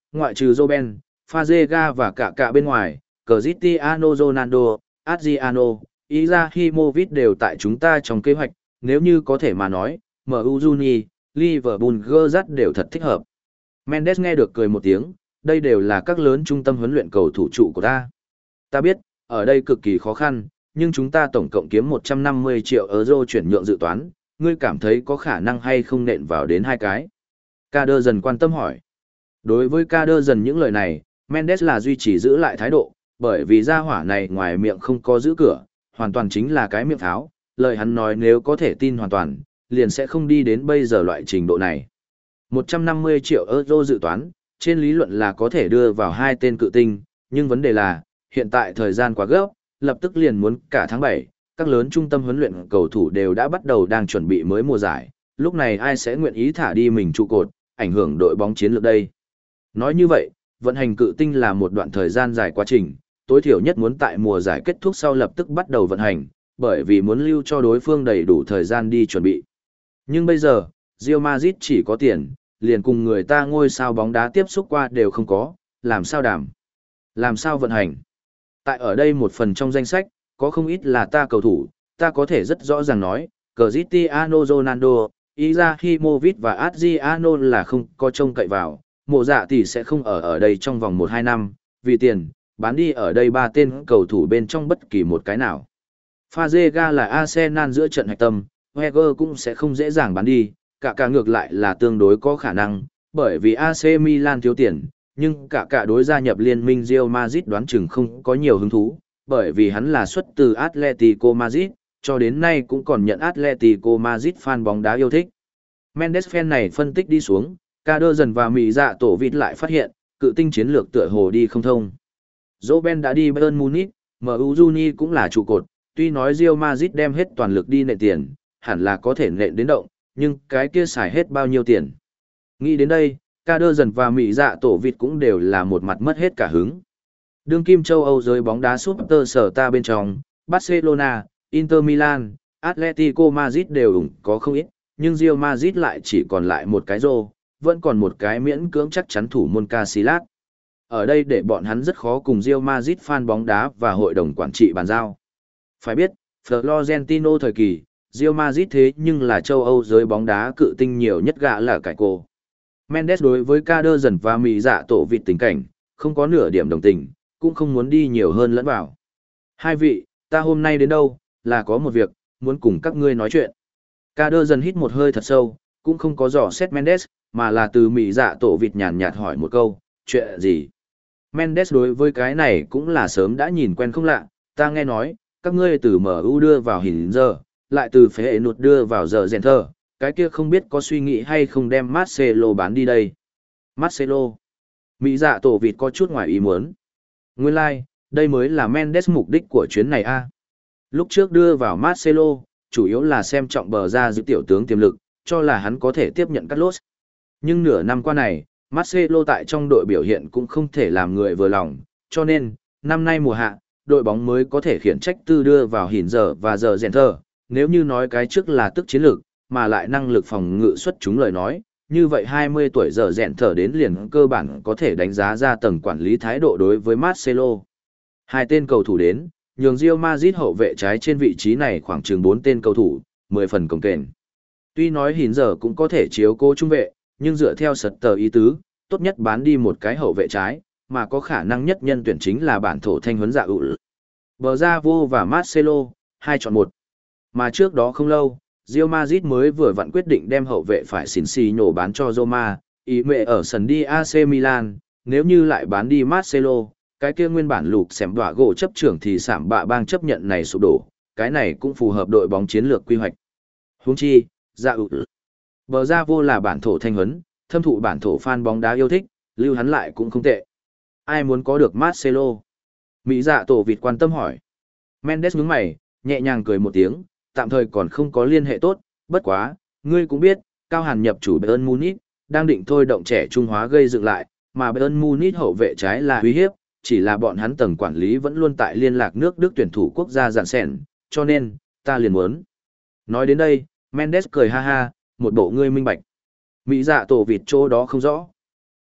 ngoại trừ Robben, Fazega và cả cả bên ngoài, Cristiano Ronaldo, Adriano, Izahimovic đều tại chúng ta trong kế hoạch, nếu như có thể mà nói, em u Juni, Liverpool Gerrard đều thật thích hợp. Mendes nghe được cười một tiếng, đây đều là các lớn trung tâm huấn luyện cầu thủ trụ của ta. Ta biết, ở đây cực kỳ khó khăn, nhưng chúng ta tổng cộng kiếm một trăm năm mươi triệu euro chuyển nhượng dự toán, ngươi cảm thấy có khả năng hay không nện vào đến hai cái. Kader dần quan tâm hỏi. Đối với Kader dần những lời này, Mendes là duy trì giữ lại thái độ, bởi vì gia hỏa này ngoài miệng không có giữ cửa, hoàn toàn chính là cái miệng pháo, lời hắn nói nếu có thể tin hoàn toàn, liền sẽ không đi đến bây giờ loại trình độ này. một trăm năm mươi triệu euro dự toán, trên lý luận là có thể đưa vào hai tên cự tinh, nhưng vấn đề là, hiện tại thời gian quá gấp, lập tức liền muốn cả tháng bảy, các lớn trung tâm huấn luyện cầu thủ đều đã bắt đầu đang chuẩn bị mới mùa giải, lúc này ai sẽ nguyện ý thả đi mình trụ cột, ảnh hưởng đội bóng chiến lược đây. Nói như vậy, vận hành cự tinh là một đoạn thời gian dài quá trình, tối thiểu nhất muốn tại mùa giải kết thúc sau lập tức bắt đầu vận hành, bởi vì muốn lưu cho đối phương đầy đủ thời gian đi chuẩn bị. Nhưng bây giờ, Real Madrid chỉ có tiền, liền cùng người ta ngôi sao bóng đá tiếp xúc qua đều không có, làm sao đảm, làm sao vận hành. Tại ở đây một phần trong danh sách, có không ít là ta cầu thủ, ta có thể rất rõ ràng nói, Cristiano Ronaldo, Izahimovic và Adriano là không có trông cậy vào, mộ dạ thì sẽ không ở ở đây trong vòng một hai năm, vì tiền, bán đi ở đây ba tên cầu thủ bên trong bất kỳ một cái nào. Fazega là Arsenal giữa trận hạch tâm, Wenger cũng sẽ không dễ dàng bán đi, cả cả ngược lại là tương đối có khả năng, bởi vì a xê Milan thiếu tiền, nhưng cả cả đối gia nhập liên minh Real Madrid đoán chừng không có nhiều hứng thú, bởi vì hắn là xuất từ Atletico Madrid, cho đến nay cũng còn nhận Atletico Madrid fan bóng đá yêu thích. Mendes fan này phân tích đi xuống, Kader dần và Mỹ dạ tổ vịt lại phát hiện, cự tinh chiến lược tựa hồ đi không thông. Robben đã đi Bayern Munich, em u Juni cũng là trụ cột, tuy nói Real Madrid đem hết toàn lực đi nện tiền, hẳn là có thể nện đến động, nhưng cái kia xài hết bao nhiêu tiền. Nghĩ đến đây, Kader dần và Mỹ dạ tổ vịt cũng đều là một mặt mất hết cả hứng. Đương kim châu Âu giới bóng đá Super sở ta bên trong, Barcelona, Inter Milan, Atletico Madrid đều ủng có không ít, nhưng Real Madrid lại chỉ còn lại một cái rô, vẫn còn một cái miễn cưỡng chắc chắn thủ môn Casillas. Ở đây để bọn hắn rất khó cùng Real Madrid fan bóng đá và hội đồng quản trị bàn giao. Phải biết, Florentino thời kỳ, Real Madrid thế nhưng là châu Âu giới bóng đá cự tinh nhiều nhất gã là cải cô. Mendes đối với Kader dần và Mỹ dạ tổ vịt tình cảnh, không có nửa điểm đồng tình, cũng không muốn đi nhiều hơn lẫn vào. Hai vị, ta hôm nay đến đâu, là có một việc, muốn cùng các ngươi nói chuyện. Kader dần hít một hơi thật sâu, cũng không có dò xét Mendes, mà là từ Mỹ dạ tổ vịt nhàn nhạt hỏi một câu, chuyện gì? Mendes đối với cái này cũng là sớm đã nhìn quen không lạ, ta nghe nói, các ngươi từ em u đưa vào hình giờ, lại từ phế nụt đưa vào giờ rèn thơ, cái kia không biết có suy nghĩ hay không đem Marcelo bán đi đây. Marcelo. Mỹ dạ tổ vịt có chút ngoài ý muốn. Nguyên lai, like, đây mới là Mendes mục đích của chuyến này a. Lúc trước đưa vào Marcelo, chủ yếu là xem trọng bờ ra giữ tiểu tướng tiềm lực, cho là hắn có thể tiếp nhận Carlos. Nhưng nửa năm qua này, Marcelo tại trong đội biểu hiện cũng không thể làm người vừa lòng, cho nên, năm nay mùa hạ, đội bóng mới có thể khiển trách tư đưa vào hình giờ và giờ rèn thơ. Nếu như nói cái trước là tức chiến lược, mà lại năng lực phòng ngự xuất chúng lời nói, như vậy hai mươi tuổi giờ rèn thở đến liền cơ bản có thể đánh giá ra tầng quản lý thái độ đối với Marcelo. Hai tên cầu thủ đến, nhường Real Madrid hậu vệ trái trên vị trí này khoảng chừng bốn tên cầu thủ, mười phần cồng kềnh. Tuy nói hình giờ cũng có thể chiếu cố trung vệ, nhưng dựa theo sật tờ ý tứ, tốt nhất bán đi một cái hậu vệ trái, mà có khả năng nhất nhân tuyển chính là bản thổ thanh huấn dạ ụ. Bờ ra vô và Marcelo, hai chọn một. Mà trước đó không lâu, Real Madrid mới vừa vặn quyết định đem hậu vệ phải xỉn xì nhổ bán cho Roma, ý mẹ ở sân đi a xê Milan, nếu như lại bán đi Marcelo, cái kia nguyên bản lục xẻm đọa gỗ chấp trưởng thì sảm bạ bang chấp nhận này sụp đổ, cái này cũng phù hợp đội bóng chiến lược quy hoạch. Huống chi, dạ ụ. Bờ ra vô là bản thổ thanh huấn, thâm thụ bản thổ fan bóng đá yêu thích, lưu hắn lại cũng không tệ. Ai muốn có được Marcelo? Mỹ dạ tổ vịt quan tâm hỏi. Mendes nhướng mày, nhẹ nhàng cười một tiếng, tạm thời còn không có liên hệ tốt, bất quá, ngươi cũng biết, Cao Hàn nhập chủ Bayern Munich, đang định thôi động trẻ Trung Hóa gây dựng lại, mà Bayern Munich hậu vệ trái là uy hiếp, chỉ là bọn hắn tầng quản lý vẫn luôn tại liên lạc nước Đức tuyển thủ quốc gia dạn sẻn, cho nên, ta liền muốn. Nói đến đây, Mendes cười ha ha, một bộ ngươi minh bạch. Mỹ dạ tổ vịt chỗ đó không rõ.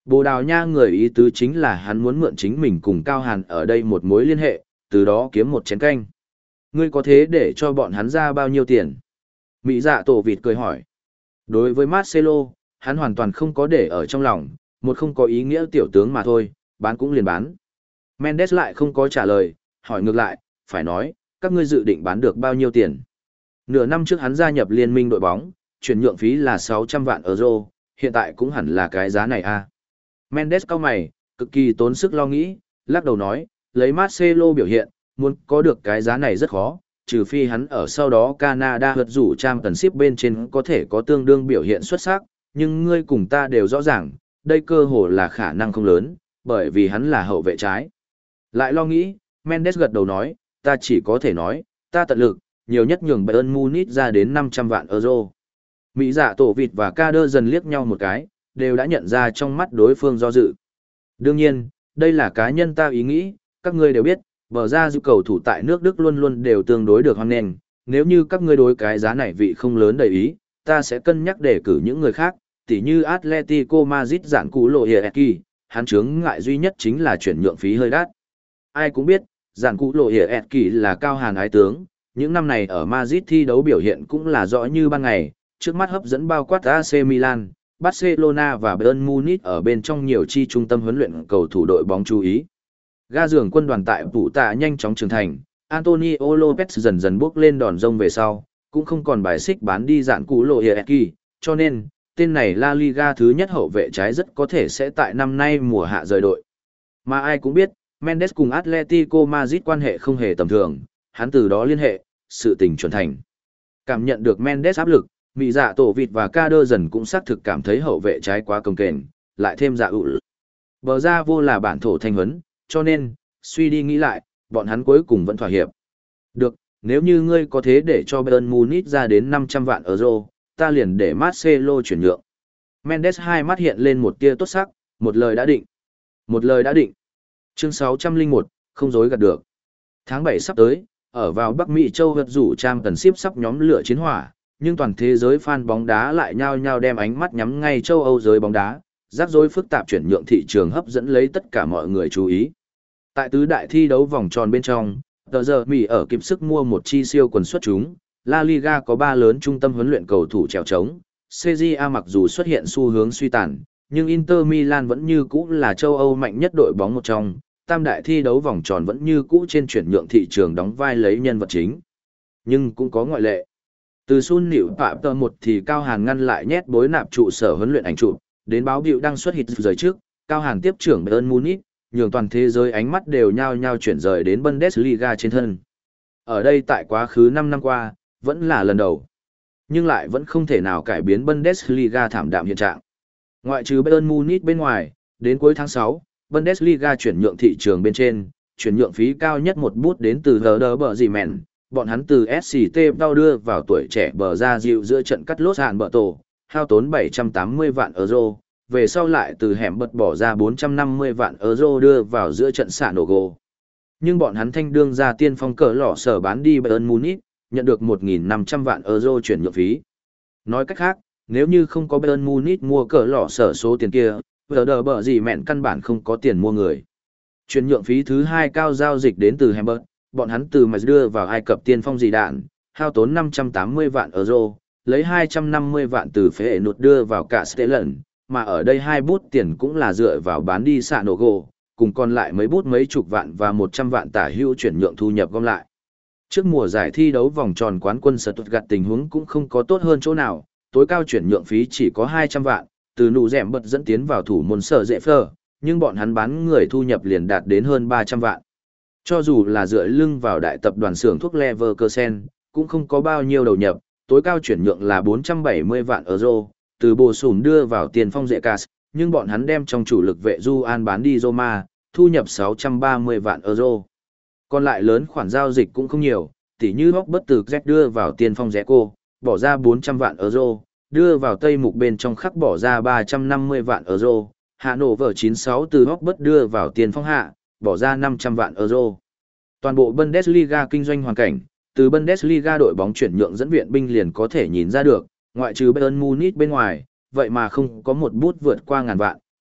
Bồ Đào Nha người ý tứ chính là hắn muốn mượn chính mình cùng Cao Hàn ở đây một mối liên hệ, từ đó kiếm một chén canh. Ngươi có thế để cho bọn hắn ra bao nhiêu tiền? Mỹ dạ tổ vịt cười hỏi. Đối với Marcelo, hắn hoàn toàn không có để ở trong lòng, một không có ý nghĩa tiểu tướng mà thôi, bán cũng liền bán. Mendes lại không có trả lời, hỏi ngược lại, phải nói, các ngươi dự định bán được bao nhiêu tiền? Nửa năm trước hắn gia nhập liên minh đội bóng, chuyển nhượng phí là sáu trăm vạn euro, hiện tại cũng hẳn là cái giá này a. À. Mendes cau mày, cực kỳ tốn sức lo nghĩ, lắc đầu nói, lấy Marcelo biểu hiện, muốn có được cái giá này rất khó, trừ phi hắn ở sau đó Canada hợt rủ trang tần ship bên trên có thể có tương đương biểu hiện xuất sắc, nhưng ngươi cùng ta đều rõ ràng, đây cơ hồ là khả năng không lớn, bởi vì hắn là hậu vệ trái. Lại lo nghĩ, Mendes gật đầu nói, ta chỉ có thể nói, ta tận lực, nhiều nhất nhường Bayern Munich ra đến năm trăm vạn euro. Mỹ dạ tổ vịt và Kader dần liếc nhau một cái, đều đã nhận ra trong mắt đối phương do dự. Đương nhiên, đây là cá nhân ta ý nghĩ, các ngươi đều biết, bờ ra dư cầu thủ tại nước Đức luôn luôn đều tương đối được hoan nghênh, nếu như các ngươi đối cái giá này vị không lớn đầy ý, ta sẽ cân nhắc để cử những người khác, tỉ như Atletico Madrid giản cú lộ Hiệki, hắn chướng ngại duy nhất chính là chuyển nhượng phí hơi đắt. Ai cũng biết, giản cú lộ Hiệki là cao hàn ái tướng, những năm này ở Madrid thi đấu biểu hiện cũng là rõ như ban ngày, trước mắt hấp dẫn bao quát a xê Milan, Barcelona và Bayern Munich ở bên trong nhiều chi trung tâm huấn luyện cầu thủ đội bóng chú ý. Ga giường quân đoàn tại Vũ Tạ nhanh chóng trưởng thành, Antonio Lopez dần dần bước lên đòn rông về sau, cũng không còn bài xích bán đi dạn cú lộ Hiệki, cho nên, tên này La Liga thứ nhất hậu vệ trái rất có thể sẽ tại năm nay mùa hạ rời đội. Mà ai cũng biết, Mendes cùng Atletico Madrid quan hệ không hề tầm thường, hắn từ đó liên hệ, sự tình chuẩn thành. Cảm nhận được Mendes áp lực, Mỹ dạ tổ vịt và Kader dần cũng xác thực cảm thấy hậu vệ trái quá cồng kềnh, lại thêm dạ ụ. Bờ ra vô là bản thổ thanh huấn, cho nên, suy đi nghĩ lại, bọn hắn cuối cùng vẫn thỏa hiệp. Được, nếu như ngươi có thế để cho Bayern Munich ra đến năm trăm vạn euro, ta liền để Marcelo chuyển nhượng. Mendes hai mắt hiện lên một tia tốt sắc, một lời đã định. Một lời đã định. Chương sáu trăm lẻ một, không dối gạt được. Tháng bảy sắp tới, ở vào Bắc Mỹ châu vật rủ trang tần ship sắp nhóm lửa chiến hỏa, nhưng toàn thế giới fan bóng đá lại nhao nhao đem ánh mắt nhắm ngay châu Âu giới bóng đá, rắc rối phức tạp chuyển nhượng thị trường hấp dẫn lấy tất cả mọi người chú ý. Tại tứ đại thi đấu vòng tròn bên trong, tờ giờ Mỹ ở kịp sức mua một chi siêu quần xuất chúng, La Liga có ba lớn trung tâm huấn luyện cầu thủ trèo trống, xê giê a mặc dù xuất hiện xu hướng suy tàn, nhưng Inter Milan vẫn như cũ là châu Âu mạnh nhất đội bóng một trong, tam đại thi đấu vòng tròn vẫn như cũ trên chuyển nhượng thị trường đóng vai lấy nhân vật chính. Nhưng cũng có ngoại lệ. Từ Sun Liễu Phạm tờ một thì Cao Hàn ngăn lại nhét bối nạp trụ sở huấn luyện ảnh chụp, đến báo biểu đăng xuất hit rời trước, Cao Hàn tiếp trưởng Bayern Munich, nhường toàn thế giới ánh mắt đều nhao nhao chuyển rời đến Bundesliga trên thân. Ở đây tại quá khứ năm năm qua, vẫn là lần đầu. Nhưng lại vẫn không thể nào cải biến Bundesliga thảm đạm hiện trạng. Ngoại trừ Bayern Munich bên ngoài, đến cuối tháng sáu, Bundesliga chuyển nhượng thị trường bên trên, chuyển nhượng phí cao nhất một bút đến từ Werder Bremen, bọn hắn từ ét xê tê đau đưa vào tuổi trẻ bờ ra dịu giữa trận cắt lốt hạn bờ tổ, hao tốn bảy trăm tám mươi vạn euro, về sau lại từ hẻm bật bỏ ra bốn trăm năm mươi vạn euro đưa vào giữa trận xạ nổ gồ. Nhưng bọn hắn thanh đương ra tiên phong cỡ lọ sở bán đi Bayern Munich, nhận được một nghìn năm trăm vạn euro chuyển nhượng phí. Nói cách khác, nếu như không có Bayern Munich mua cỡ lọ sở số tiền kia, Werder bở gì mẹn căn bản không có tiền mua người. Chuyển nhượng phí thứ hai cao giao dịch đến từ Hamburg, bọn hắn từ mà đưa vào Ai Cập tiên phong gì đạn, hao tốn năm trăm tám mươi vạn euro, lấy hai trăm năm mươi vạn từ phế nụt đưa vào cả Stelen, mà ở đây hai bút tiền cũng là dựa vào bán đi xạ nổ gồ, cùng còn lại mấy bút mấy chục vạn và một trăm vạn tả hữu chuyển nhượng thu nhập gom lại. Trước mùa giải thi đấu vòng tròn quán quân Stuttgart tình huống cũng không có tốt hơn chỗ nào, tối cao chuyển nhượng phí chỉ có hai trăm vạn, từ nụ rẻm bật dẫn tiến vào thủ môn sở dễ phơ, nhưng bọn hắn bán người thu nhập liền đạt đến hơn ba trăm vạn. Cho dù là dựa lưng vào đại tập đoàn xưởng thuốc Leverkusen, cũng không có bao nhiêu đầu nhập, tối cao chuyển nhượng là bốn trăm bảy mươi vạn euro, từ bồ sùn đưa vào tiền phong dễ cas, nhưng bọn hắn đem trong chủ lực vệ Du An bán đi Roma, thu nhập sáu trăm ba mươi vạn euro. Còn lại lớn khoản giao dịch cũng không nhiều, tỉ như Hóc bất từ Z đưa vào tiền phong rẽ cô, bỏ ra bốn trăm vạn euro, đưa vào Tây Mục bên trong khắc bỏ ra ba trăm năm mươi vạn euro, Hà Nội vở chín sáu từ Hóc bất đưa vào tiền phong hạ, bỏ ra năm trăm vạn euro. Toàn bộ Bundesliga kinh doanh hoàn cảnh, từ Bundesliga đội bóng chuyển nhượng dẫn viện binh liền có thể nhìn ra được, ngoại trừ Bayern Munich bên ngoài, vậy mà không có một bút vượt qua ngàn vạn,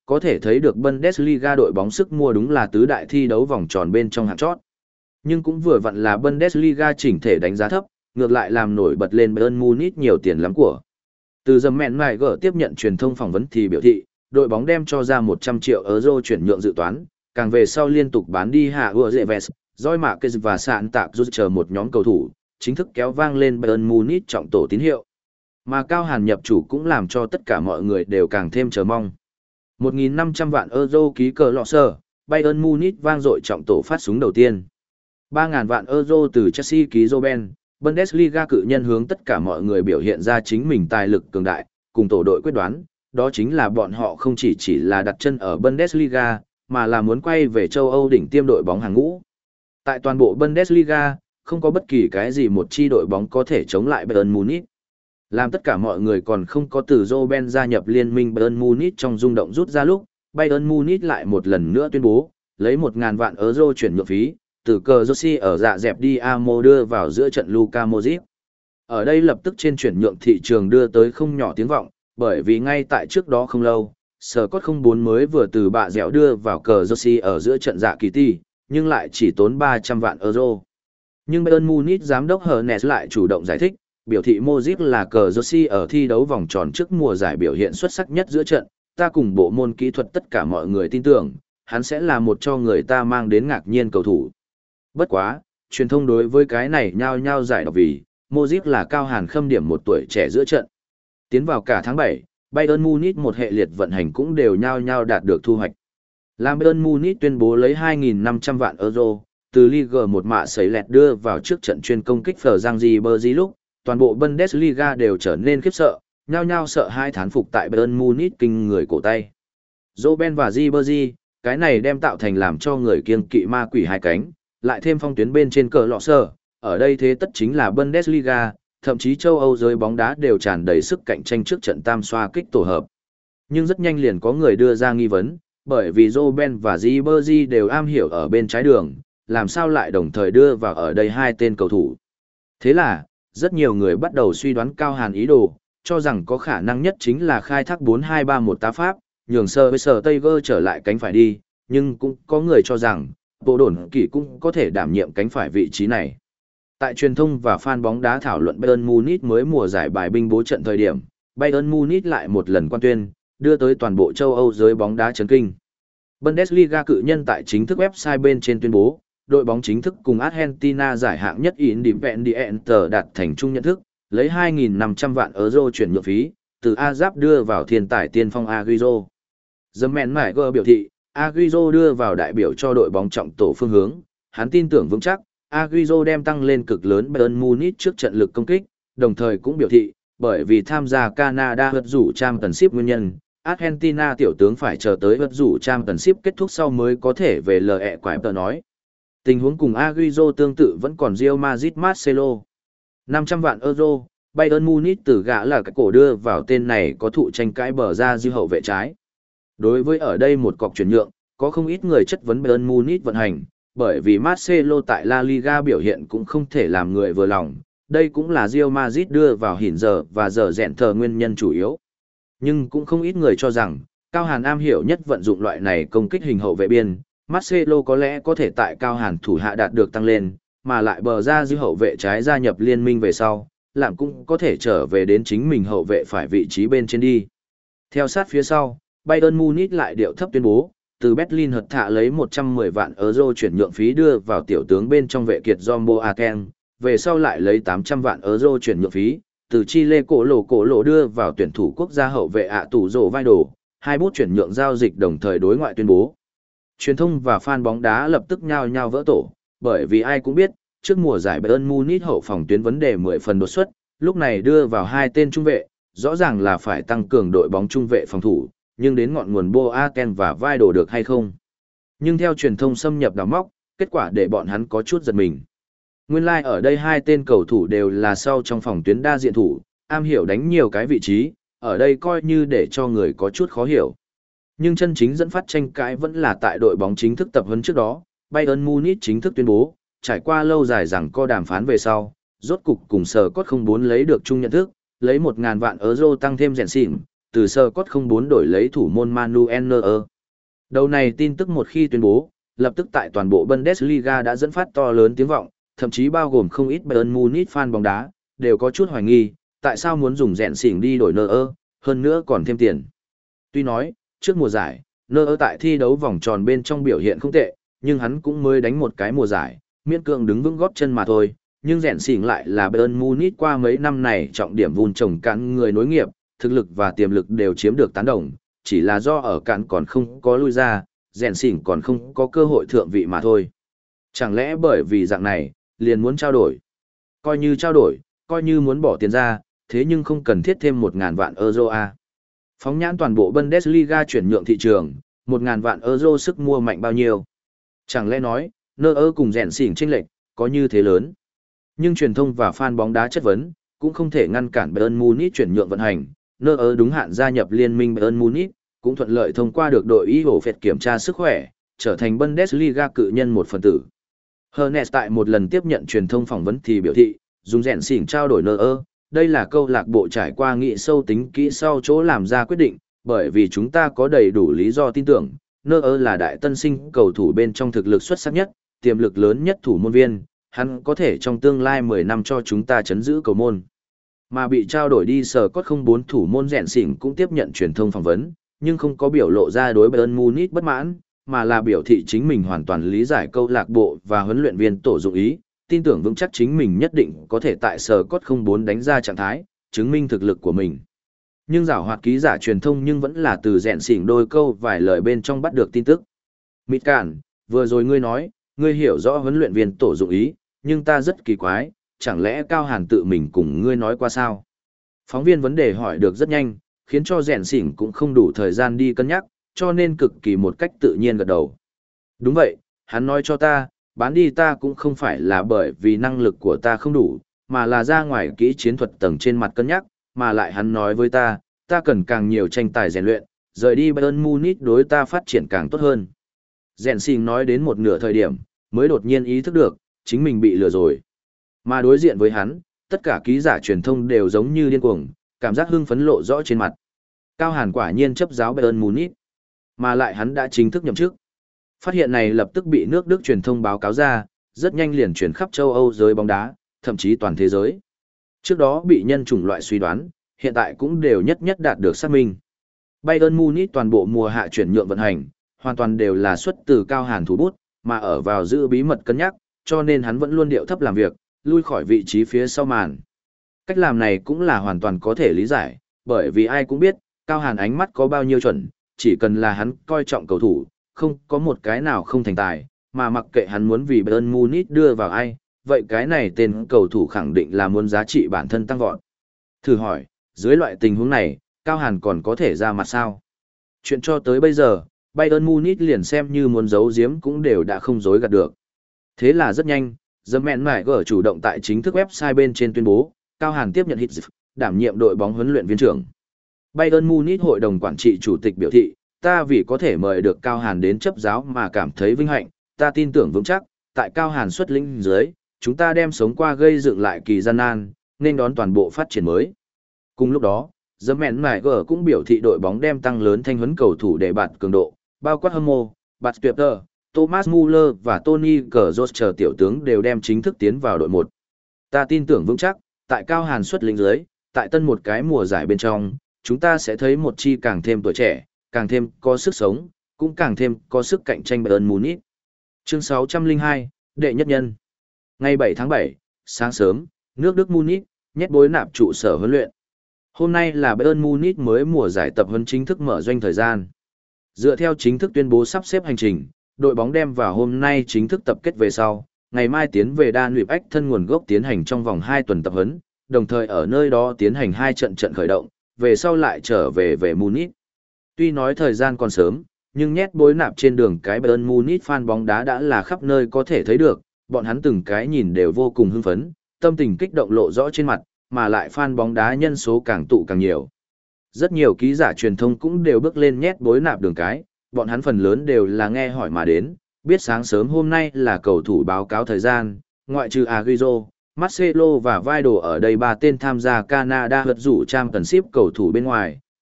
Có thể thấy được Bundesliga đội bóng sức mua đúng là tứ đại thi đấu vòng tròn bên trong hạng chót. Nhưng cũng vừa vặn là Bundesliga chỉnh thể đánh giá thấp, ngược lại làm nổi bật lên Bayern Munich nhiều tiền lắm của. Từ dầm mẹn mài gỡ tiếp nhận truyền thông phỏng vấn thì biểu thị, đội bóng đem cho ra một trăm triệu euro chuyển nhượng dự toán, càng về sau liên tục bán đi hạ ưa dệ vest, Joy Marquez và sạn tạc rút chờ một nhóm cầu thủ, chính thức kéo vang lên Bayern Munich trọng tổ tín hiệu. Mà Cao Hàn nhập chủ cũng làm cho tất cả mọi người đều càng thêm chờ mong. một nghìn năm trăm vạn euro ký cờ lọ sơ, Bayern Munich vang dội trọng tổ phát súng đầu tiên. ba nghìn vạn euro từ Chelsea ký Robben, Bundesliga cự nhân hướng tất cả mọi người biểu hiện ra chính mình tài lực cường đại, cùng tổ đội quyết đoán, đó chính là bọn họ không chỉ chỉ là đặt chân ở Bundesliga, mà là muốn quay về châu Âu đỉnh tiêm đội bóng hàng ngũ. Tại toàn bộ Bundesliga, không có bất kỳ cái gì một chi đội bóng có thể chống lại Bayern Munich. Làm tất cả mọi người còn không có từ Robben gia nhập liên minh Bayern Munich trong rung động rút ra lúc, Bayern Munich lại một lần nữa tuyên bố, lấy một nghìn vạn euro chuyển nhượng phí, từ cờ Josi ở dạ dẹp đi Amo đưa vào giữa trận Luka Modric. Ở đây lập tức trên chuyển nhượng thị trường đưa tới không nhỏ tiếng vọng, bởi vì ngay tại trước đó không lâu, Scott không bốn mới vừa từ bạ dẻo đưa vào cờ Josi ở giữa trận dạ kỳ tỷ, nhưng lại chỉ tốn ba trăm vạn euro. Nhưng Bayern Munich giám đốc Hernes lại chủ động giải thích, biểu thị Modric là cờ Josi ở thi đấu vòng tròn trước mùa giải biểu hiện xuất sắc nhất giữa trận, ta cùng bộ môn kỹ thuật tất cả mọi người tin tưởng, hắn sẽ là một cho người ta mang đến ngạc nhiên cầu thủ. Bất quá, truyền thông đối với cái này nhao nhao giải đọc vì, Modric là Cao Hàn khâm điểm một tuổi trẻ giữa trận. Tiến vào cả tháng bảy, Bayern Munich một hệ liệt vận hành cũng đều nhao nhao đạt được thu hoạch. Làm Bayern Munich tuyên bố lấy hai nghìn năm trăm vạn euro, từ Liga một mạ sấy lẹt đưa vào trước trận chuyên công kích phở Giang Ribery lúc, toàn bộ Bundesliga đều trở nên khiếp sợ, nhao nhao sợ hai thán phục tại Bayern Munich kinh người cổ tay. Robben và Ribery, cái này đem tạo thành làm cho người kiêng kỵ ma quỷ hai cánh, lại thêm phong tuyến bên trên cờ lọ sơ, ở đây thế tất chính là Bundesliga, thậm chí châu Âu giới bóng đá đều tràn đầy sức cạnh tranh trước trận tam xoa kích tổ hợp. Nhưng rất nhanh liền có người đưa ra nghi vấn, bởi vì Robben và Ribery đều am hiểu ở bên trái đường, làm sao lại đồng thời đưa vào ở đây hai tên cầu thủ. Thế là, rất nhiều người bắt đầu suy đoán Cao Hàn ý đồ, cho rằng có khả năng nhất chính là khai thác bốn hai ba một tá pháp, nhường sơ với sờ Tiger trở lại cánh phải đi, nhưng cũng có người cho rằng, bộ đồn kỳ cũng có thể đảm nhiệm cánh phải vị trí này. Tại truyền thông và fan bóng đá thảo luận Bayern Munich mới mùa giải bài binh bố trận thời điểm, Bayern Munich lại một lần quan tuyên, đưa tới toàn bộ châu Âu giới bóng đá chấn kinh. Bundesliga cự nhân tại chính thức website bên trên tuyên bố, đội bóng chính thức cùng Argentina giải hạng nhất Independiente đạt thành chung nhận thức, lấy hai nghìn năm trăm vạn euro chuyển nhượng phí, từ Azap đưa vào thiên tài tiên phong Agüero. The Man Maiger biểu thị, Agüero đưa vào đại biểu cho đội bóng trọng tổ phương hướng, hắn tin tưởng vững chắc, Agüero đem tăng lên cực lớn Bayern Munich trước trận lực công kích, đồng thời cũng biểu thị, bởi vì tham gia Canada hất rủ Championship nguyên nhân, Argentina tiểu tướng phải chờ tới hất rủ Championship kết thúc sau mới có thể về lờ ẹ quải tờ nói. Tình huống cùng Agüero tương tự vẫn còn Real Madrid Marcelo. năm trăm vạn euro, Bayern Munich từ gã là cái cổ đưa vào tên này có thụ tranh cãi bờ ra dư hậu vệ trái. Đối với ở đây một cọc chuyển nhượng, có không ít người chất vấn Bayern Munich vận hành, bởi vì Marcelo tại La Liga biểu hiện cũng không thể làm người vừa lòng, đây cũng là Real Madrid đưa vào hỉn giờ và giờ rèn thờ nguyên nhân chủ yếu. Nhưng cũng không ít người cho rằng, Cao Hàn am hiểu nhất vận dụng loại này công kích hình hậu vệ biên, Marcelo có lẽ có thể tại Cao Hàn thủ hạ đạt được tăng lên, mà lại bờ ra dư hậu vệ trái gia nhập liên minh về sau, làm cũng có thể trở về đến chính mình hậu vệ phải vị trí bên trên đi. Theo sát phía sau, Bayern Munich lại điệu thấp tuyên bố, từ Berlin hợt thạ lấy một trăm mười vạn euro chuyển nhượng phí đưa vào tiểu tướng bên trong vệ kiệt John Boateng, về sau lại lấy tám trăm vạn euro chuyển nhượng phí, từ Chile cổ lỗ cổ lỗ đưa vào tuyển thủ quốc gia hậu vệ ạ tủ rổ vai đồ, hai bút chuyển nhượng giao dịch đồng thời đối ngoại tuyên bố. Truyền thông và fan bóng đá lập tức nhao nhao vỡ tổ, bởi vì ai cũng biết, trước mùa giải Bayern Munich hậu phòng tuyến vấn đề mười phần đột xuất, lúc này đưa vào hai tên trung vệ, rõ ràng là phải tăng cường đội bóng trung vệ phòng thủ, nhưng đến ngọn nguồn Boateng và vai đổ được hay không. Nhưng theo truyền thông xâm nhập đào móc, kết quả để bọn hắn có chút giật mình. Nguyên lai like ở đây hai tên cầu thủ đều là sau trong phòng tuyến đa diện thủ, am hiểu đánh nhiều cái vị trí, ở đây coi như để cho người có chút khó hiểu. Nhưng chân chính dẫn phát tranh cãi vẫn là tại đội bóng chính thức tập huấn trước đó, Bayern Munich chính thức tuyên bố, trải qua lâu dài rằng co đàm phán về sau, rốt cục cùng sở cốt không bốn lấy được chung nhận thức, lấy một nghìn vạn euro tăng thêm rèn xỉn, từ sơ cốt không bốn đổi lấy thủ môn Manuel Neuer. Đầu này tin tức một khi tuyên bố, lập tức tại toàn bộ Bundesliga đã dẫn phát to lớn tiếng vọng, thậm chí bao gồm không ít Bayern Munich fan bóng đá, đều có chút hoài nghi, tại sao muốn dùng rèn xỉn đi đổi Neuer, hơn nữa còn thêm tiền. Tuy nói, trước mùa giải, Neuer tại thi đấu vòng tròn bên trong biểu hiện không tệ, nhưng hắn cũng mới đánh một cái mùa giải, miễn cưỡng đứng vững gót chân mà thôi, nhưng rèn xỉn lại là Bayern Munich qua mấy năm này trọng điểm vun trồng cán người nối nghiệp, thực lực và tiềm lực đều chiếm được tán đồng, chỉ là do ở cán còn không có lui ra, rèn xỉn còn không có cơ hội thượng vị mà thôi. Chẳng lẽ bởi vì dạng này, liền muốn trao đổi? Coi như trao đổi, coi như muốn bỏ tiền ra, thế nhưng không cần thiết thêm một ngàn vạn euro a. Phóng nhãn toàn bộ Bundesliga chuyển nhượng thị trường, một ngàn vạn euro sức mua mạnh bao nhiêu? Chẳng lẽ nói, Neuer cùng rèn xỉn chênh lệch có như thế lớn? Nhưng truyền thông và fan bóng đá chất vấn, cũng không thể ngăn cản Bayern Munich chuyển nhượng vận hành. Neuer đúng hạn gia nhập liên minh Bayern Munich, cũng thuận lợi thông qua được đội y hổ phệt kiểm tra sức khỏe, trở thành Bundesliga cự nhân một phần tử. Hernes tại một lần tiếp nhận truyền thông phỏng vấn thì biểu thị, dùng rèn xỉn trao đổi Neuer, đây là câu lạc bộ trải qua nghị sâu tính kỹ sau chỗ làm ra quyết định, bởi vì chúng ta có đầy đủ lý do tin tưởng, Neuer là đại tân sinh cầu thủ bên trong thực lực xuất sắc nhất, tiềm lực lớn nhất thủ môn viên, hắn có thể trong tương lai mười năm cho chúng ta chấn giữ cầu môn. Mà bị trao đổi đi sờ cốt không bốn thủ môn rèn xỉn cũng tiếp nhận truyền thông phỏng vấn, nhưng không có biểu lộ ra đối Bayern Munich bất mãn, mà là biểu thị chính mình hoàn toàn lý giải câu lạc bộ và huấn luyện viên tổ dụng ý, tin tưởng vững chắc chính mình nhất định có thể tại sờ cốt không bốn đánh ra trạng thái, chứng minh thực lực của mình. Nhưng giảo hoạt ký giả truyền thông nhưng vẫn là từ rèn xỉn đôi câu vài lời bên trong bắt được tin tức. Mịt cản, vừa rồi ngươi nói, ngươi hiểu rõ huấn luyện viên tổ dụng ý, nhưng ta rất kỳ quái, chẳng lẽ Cao Hàn tự mình cùng ngươi nói qua sao? Phóng viên vấn đề hỏi được rất nhanh, khiến cho rèn xỉn cũng không đủ thời gian đi cân nhắc, cho nên cực kỳ một cách tự nhiên gật đầu. Đúng vậy, hắn nói cho ta, bán đi ta cũng không phải là bởi vì năng lực của ta không đủ, mà là ra ngoài kỹ chiến thuật tầng trên mặt cân nhắc, mà lại hắn nói với ta, ta cần càng nhiều tranh tài rèn luyện, rời đi Bayern Munich đối ta phát triển càng tốt hơn. Rèn xỉn nói đến một nửa thời điểm, mới đột nhiên ý thức được, chính mình bị lừa rồi. Mà đối diện với hắn, tất cả ký giả truyền thông đều giống như điên cuồng, cảm giác hưng phấn lộ rõ trên mặt. Cao Hàn quả nhiên chấp giáo Bayern Munich, mà lại hắn đã chính thức nhậm chức. Phát hiện này lập tức bị nước Đức truyền thông báo cáo ra, rất nhanh liền truyền khắp châu Âu giới bóng đá, thậm chí toàn thế giới. Trước đó bị nhân chủng loại suy đoán, hiện tại cũng đều nhất nhất đạt được xác minh. Bayern Munich toàn bộ mùa hạ chuyển nhượng vận hành, hoàn toàn đều là xuất từ Cao Hàn thủ bút, mà ở vào giữ bí mật cân nhắc, cho nên hắn vẫn luôn điệu thấp làm việc, lui khỏi vị trí phía sau màn. Cách làm này cũng là hoàn toàn có thể lý giải, bởi vì ai cũng biết, Cao Hàn ánh mắt có bao nhiêu chuẩn, chỉ cần là hắn coi trọng cầu thủ, không có một cái nào không thành tài, mà mặc kệ hắn muốn vì Bayern Munich đưa vào ai, vậy cái này tên cầu thủ khẳng định là muốn giá trị bản thân tăng vọt. Thử hỏi, dưới loại tình huống này, Cao Hàn còn có thể ra mặt sao? Chuyện cho tới bây giờ, Bayern Munich liền xem như muốn giấu giếm cũng đều đã không dối gạt được. Thế là rất nhanh, The Man Maiger chủ động tại chính thức website bên trên tuyên bố, Cao Hàn tiếp nhận Hitz, đảm nhiệm đội bóng huấn luyện viên trưởng. Bayern Munich hội đồng quản trị chủ tịch biểu thị, ta vì có thể mời được Cao Hàn đến chấp giáo mà cảm thấy vinh hạnh, ta tin tưởng vững chắc, tại Cao Hàn xuất lĩnh dưới, chúng ta đem sống qua gây dựng lại kỳ gian nan, nên đón toàn bộ phát triển mới. Cùng lúc đó, The Man Maiger cũng biểu thị đội bóng đem tăng lớn thanh huấn cầu thủ để bạt cường độ, bao quát hâm mộ, Bạt Tuyệt, Thomas Muller và Tony Kroos chờ tiểu tướng đều đem chính thức tiến vào đội một. Ta tin tưởng vững chắc, tại Cao Hàn xuất lĩnh dưới, tại tân một cái mùa giải bên trong, chúng ta sẽ thấy một chi càng thêm tuổi trẻ, càng thêm có sức sống, cũng càng thêm có sức cạnh tranh Bayern Munich. Chương sáu trăm lẻ hai, đệ nhất nhân. Ngày bảy tháng bảy, sáng sớm, nước Đức Munich, nhét bối nạp trụ sở huấn luyện. Hôm nay là Bayern Munich mới mùa giải tập huấn chính thức mở doanh thời gian. Dựa theo chính thức tuyên bố sắp xếp hành trình, đội bóng đem vào hôm nay chính thức tập kết về sau, ngày mai tiến về Đan Luyệp Ách thân nguồn gốc tiến hành trong vòng hai tuần tập huấn, đồng thời ở nơi đó tiến hành hai trận trận khởi động, về sau lại trở về về Munich. Tuy nói thời gian còn sớm, nhưng nhét bối nạp trên đường cái Bayern Munich fan bóng đá đã là khắp nơi có thể thấy được, bọn hắn từng cái nhìn đều vô cùng hưng phấn, tâm tình kích động lộ rõ trên mặt, mà lại fan bóng đá nhân số càng tụ càng nhiều. Rất nhiều ký giả truyền thông cũng đều bước lên nhét bối nạp đường cái, bọn hắn phần lớn đều là nghe hỏi mà đến, biết sáng sớm hôm nay là cầu thủ báo cáo thời gian, ngoại trừ Agüero, Marcelo và Vidal ở đây ba tên tham gia Canada vượt rủ Championship cầu thủ bên ngoài,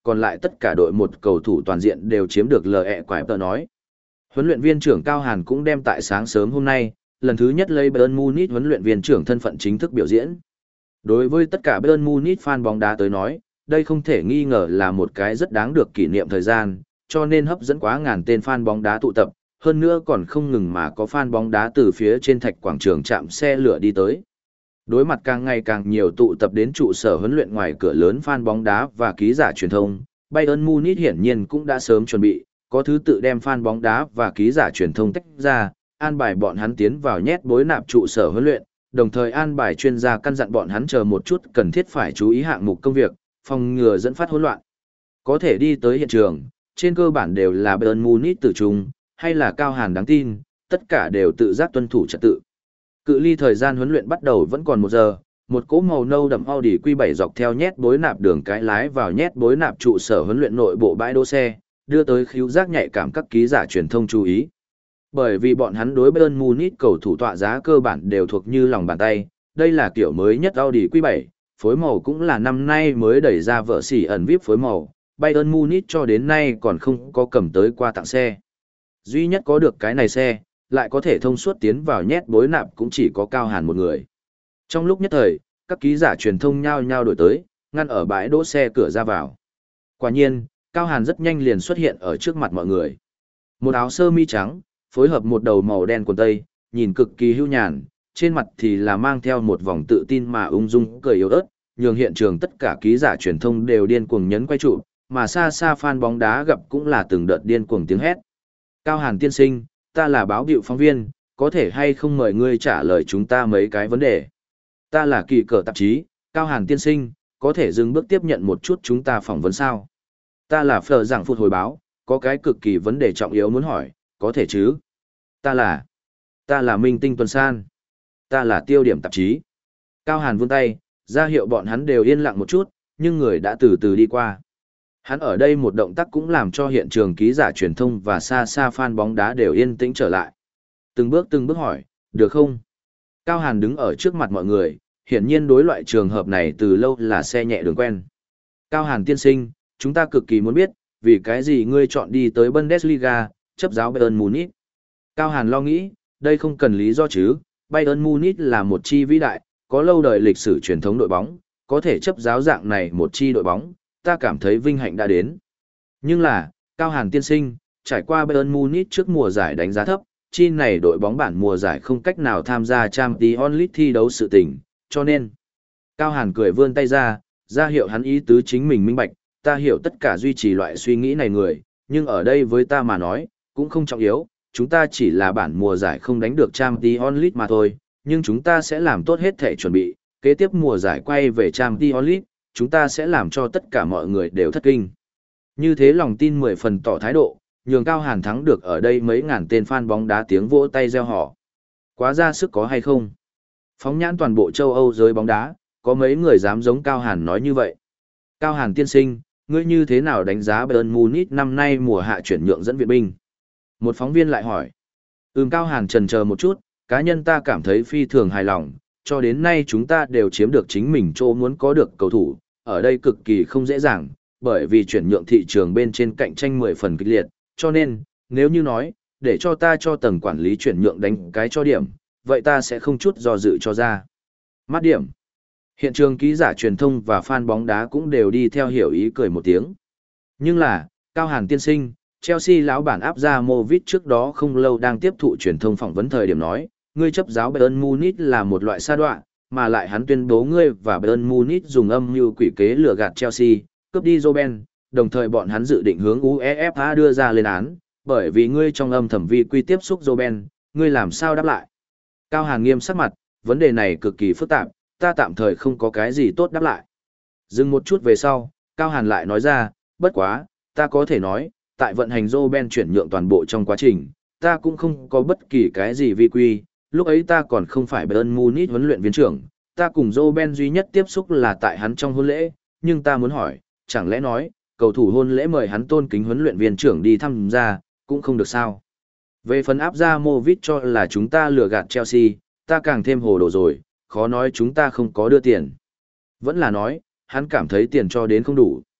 còn lại tất cả đội một cầu thủ toàn diện đều chiếm được lờ ẹ quải tờ nói. Huấn luyện viên trưởng Cao Hàn cũng đem tại sáng sớm hôm nay, lần thứ nhất lấy Bayern Munich huấn luyện viên trưởng thân phận chính thức biểu diễn. Đối với tất cả Bayern Munich fan bóng đá tới nói, đây không thể nghi ngờ là một cái rất đáng được kỷ niệm thời gian, cho nên hấp dẫn quá ngàn tên fan bóng đá tụ tập, hơn nữa còn không ngừng mà có fan bóng đá từ phía trên thạch quảng trường chạm xe lửa đi tới. Đối mặt càng ngày càng nhiều tụ tập đến trụ sở huấn luyện ngoài cửa lớn fan bóng đá và ký giả truyền thông, Bayern Munich hiển nhiên cũng đã sớm chuẩn bị, có thứ tự đem fan bóng đá và ký giả truyền thông tách ra, an bài bọn hắn tiến vào nhét bối nạp trụ sở huấn luyện, đồng thời an bài chuyên gia căn dặn bọn hắn chờ một chút cần thiết phải chú ý hạng mục công việc, phòng ngừa dẫn phát hỗn loạn. Có thể đi tới hiện trường, trên cơ bản đều là Bayern Munich tử trung, hay là Cao Hàn đáng tin, tất cả đều tự giác tuân thủ trật tự. Cự ly thời gian huấn luyện bắt đầu vẫn còn một giờ, một cỗ màu nâu đậm Audi Q bảy dọc theo nhét bối nạp đường cái lái vào nhét bối nạp trụ sở huấn luyện nội bộ bãi đỗ xe, đưa tới khíu giác nhạy cảm các ký giả truyền thông chú ý. Bởi vì bọn hắn đối Bayern Munich cầu thủ tọa giá cơ bản đều thuộc như lòng bàn tay, đây là kiểu mới nhất Audi Q bảy, phối màu cũng là năm nay mới đẩy ra vợ xỉ ẩn víp phối màu, Bayern Munich cho đến nay còn không có cầm tới qua tặng xe. Duy nhất có được cái này xe, lại có thể thông suốt tiến vào nhét bối nạp cũng chỉ có Cao Hàn một người. Trong lúc nhất thời, các ký giả truyền thông nhao nhao đổi tới, ngăn ở bãi đỗ xe cửa ra vào. Quả nhiên, Cao Hàn rất nhanh liền xuất hiện ở trước mặt mọi người. Một áo sơ mi trắng, phối hợp một đầu màu đen quần tây, nhìn cực kỳ hưu nhàn, trên mặt thì là mang theo một vòng tự tin mà ung dung cười yếu ớt, nhường hiện trường tất cả ký giả truyền thông đều điên cuồng nhấn quay trụ, mà xa xa fan bóng đá gặp cũng là từng đợt điên cuồng tiếng hét. Cao Hàn tiên sinh, ta là báo điệu phóng viên, có thể hay không mời ngươi trả lời chúng ta mấy cái vấn đề. Ta là kỳ cờ tạp chí, Cao Hàn tiên sinh, có thể dừng bước tiếp nhận một chút chúng ta phỏng vấn sao? Ta là Phở Giảng Phụt hồi báo, có cái cực kỳ vấn đề trọng yếu muốn hỏi, có thể chứ? Ta là... Ta là Minh Tinh Tuần San. Ta là Tiêu Điểm tạp chí. Cao Hàn vươn tay, ra hiệu bọn hắn đều yên lặng một chút, nhưng người đã từ từ đi qua. Hắn ở đây một động tác cũng làm cho hiện trường ký giả truyền thông và xa xa fan bóng đá đều yên tĩnh trở lại. Từng bước từng bước hỏi, được không? Cao Hàn đứng ở trước mặt mọi người, hiển nhiên đối loại trường hợp này từ lâu là xe nhẹ đường quen. Cao Hàn tiên sinh, chúng ta cực kỳ muốn biết, vì cái gì ngươi chọn đi tới Bundesliga, chấp giáo Bayern Munich. Cao Hàn lo nghĩ, đây không cần lý do chứ, Bayern Munich là một chi vĩ đại, có lâu đời lịch sử truyền thống đội bóng, có thể chấp giáo dạng này một chi đội bóng, ta cảm thấy vinh hạnh đã đến. Nhưng là, Cao Hàn tiên sinh, trải qua Bayern Munich trước mùa giải đánh giá thấp, chi này đội bóng bản mùa giải không cách nào tham gia Champions League thi đấu sự tình, cho nên. Cao Hàn cười vươn tay ra, ra hiệu hắn ý tứ chính mình minh bạch, ta hiểu tất cả duy trì loại suy nghĩ này người, nhưng ở đây với ta mà nói, cũng không trọng yếu, chúng ta chỉ là bản mùa giải không đánh được Champions League mà thôi, nhưng chúng ta sẽ làm tốt hết thể chuẩn bị, kế tiếp mùa giải quay về Champions League, chúng ta sẽ làm cho tất cả mọi người đều thất kinh. Như thế lòng tin mười phần tỏ thái độ, nhường Cao Hàn thắng được ở đây mấy ngàn tên fan bóng đá tiếng vỗ tay reo hò. Quá ra sức có hay không? Phóng nhãn toàn bộ châu Âu giới bóng đá, có mấy người dám giống Cao Hàn nói như vậy. Cao Hàn tiên sinh, ngươi như thế nào đánh giá Bayern Munich năm nay mùa hạ chuyển nhượng dẫn viện binh? Một phóng viên lại hỏi. Ừm Cao Hàn chần chờ một chút, cá nhân ta cảm thấy phi thường hài lòng, cho đến nay chúng ta đều chiếm được chính mình chỗ muốn có được cầu thủ, ở đây cực kỳ không dễ dàng, bởi vì chuyển nhượng thị trường bên trên cạnh tranh mười phần kịch liệt, cho nên, nếu như nói, để cho ta cho tầng quản lý chuyển nhượng đánh cái cho điểm, vậy ta sẽ không chút do dự cho ra. Mát điểm. Hiện trường ký giả truyền thông và fan bóng đá cũng đều đi theo hiểu ý cười một tiếng. Nhưng là, Cao Hàn tiên sinh, Chelsea lão bản áp ra Movit trước đó không lâu đang tiếp thụ truyền thông phỏng vấn thời điểm nói, ngươi chấp giáo Bayern Munich là một loại sa đọa, mà lại hắn tuyên bố ngươi và Bayern Munich dùng âm mưu quỷ kế lừa gạt Chelsea, cướp đi Robben, đồng thời bọn hắn dự định hướng UEFA đưa ra lên án, bởi vì ngươi trong âm thầm vi quy tiếp xúc Robben, ngươi làm sao đáp lại? Cao Hàn nghiêm sắc mặt, vấn đề này cực kỳ phức tạp, ta tạm thời không có cái gì tốt đáp lại. Dừng một chút về sau, Cao Hàn lại nói ra, bất quá, ta có thể nói, tại vận hành Robben chuyển nhượng toàn bộ trong quá trình, ta cũng không có bất kỳ cái gì vi quy, lúc ấy ta còn không phải Bayern Munich huấn luyện viên trưởng, ta cùng Robben duy nhất tiếp xúc là tại hắn trong hôn lễ, nhưng ta muốn hỏi, chẳng lẽ nói, cầu thủ hôn lễ mời hắn tôn kính huấn luyện viên trưởng đi tham gia, cũng không được sao? Về phần áp ra Movit cho là chúng ta lừa gạt Chelsea, ta càng thêm hồ đồ rồi, khó nói chúng ta không có đưa tiền. Vẫn là nói, hắn cảm thấy tiền cho đến không đủ.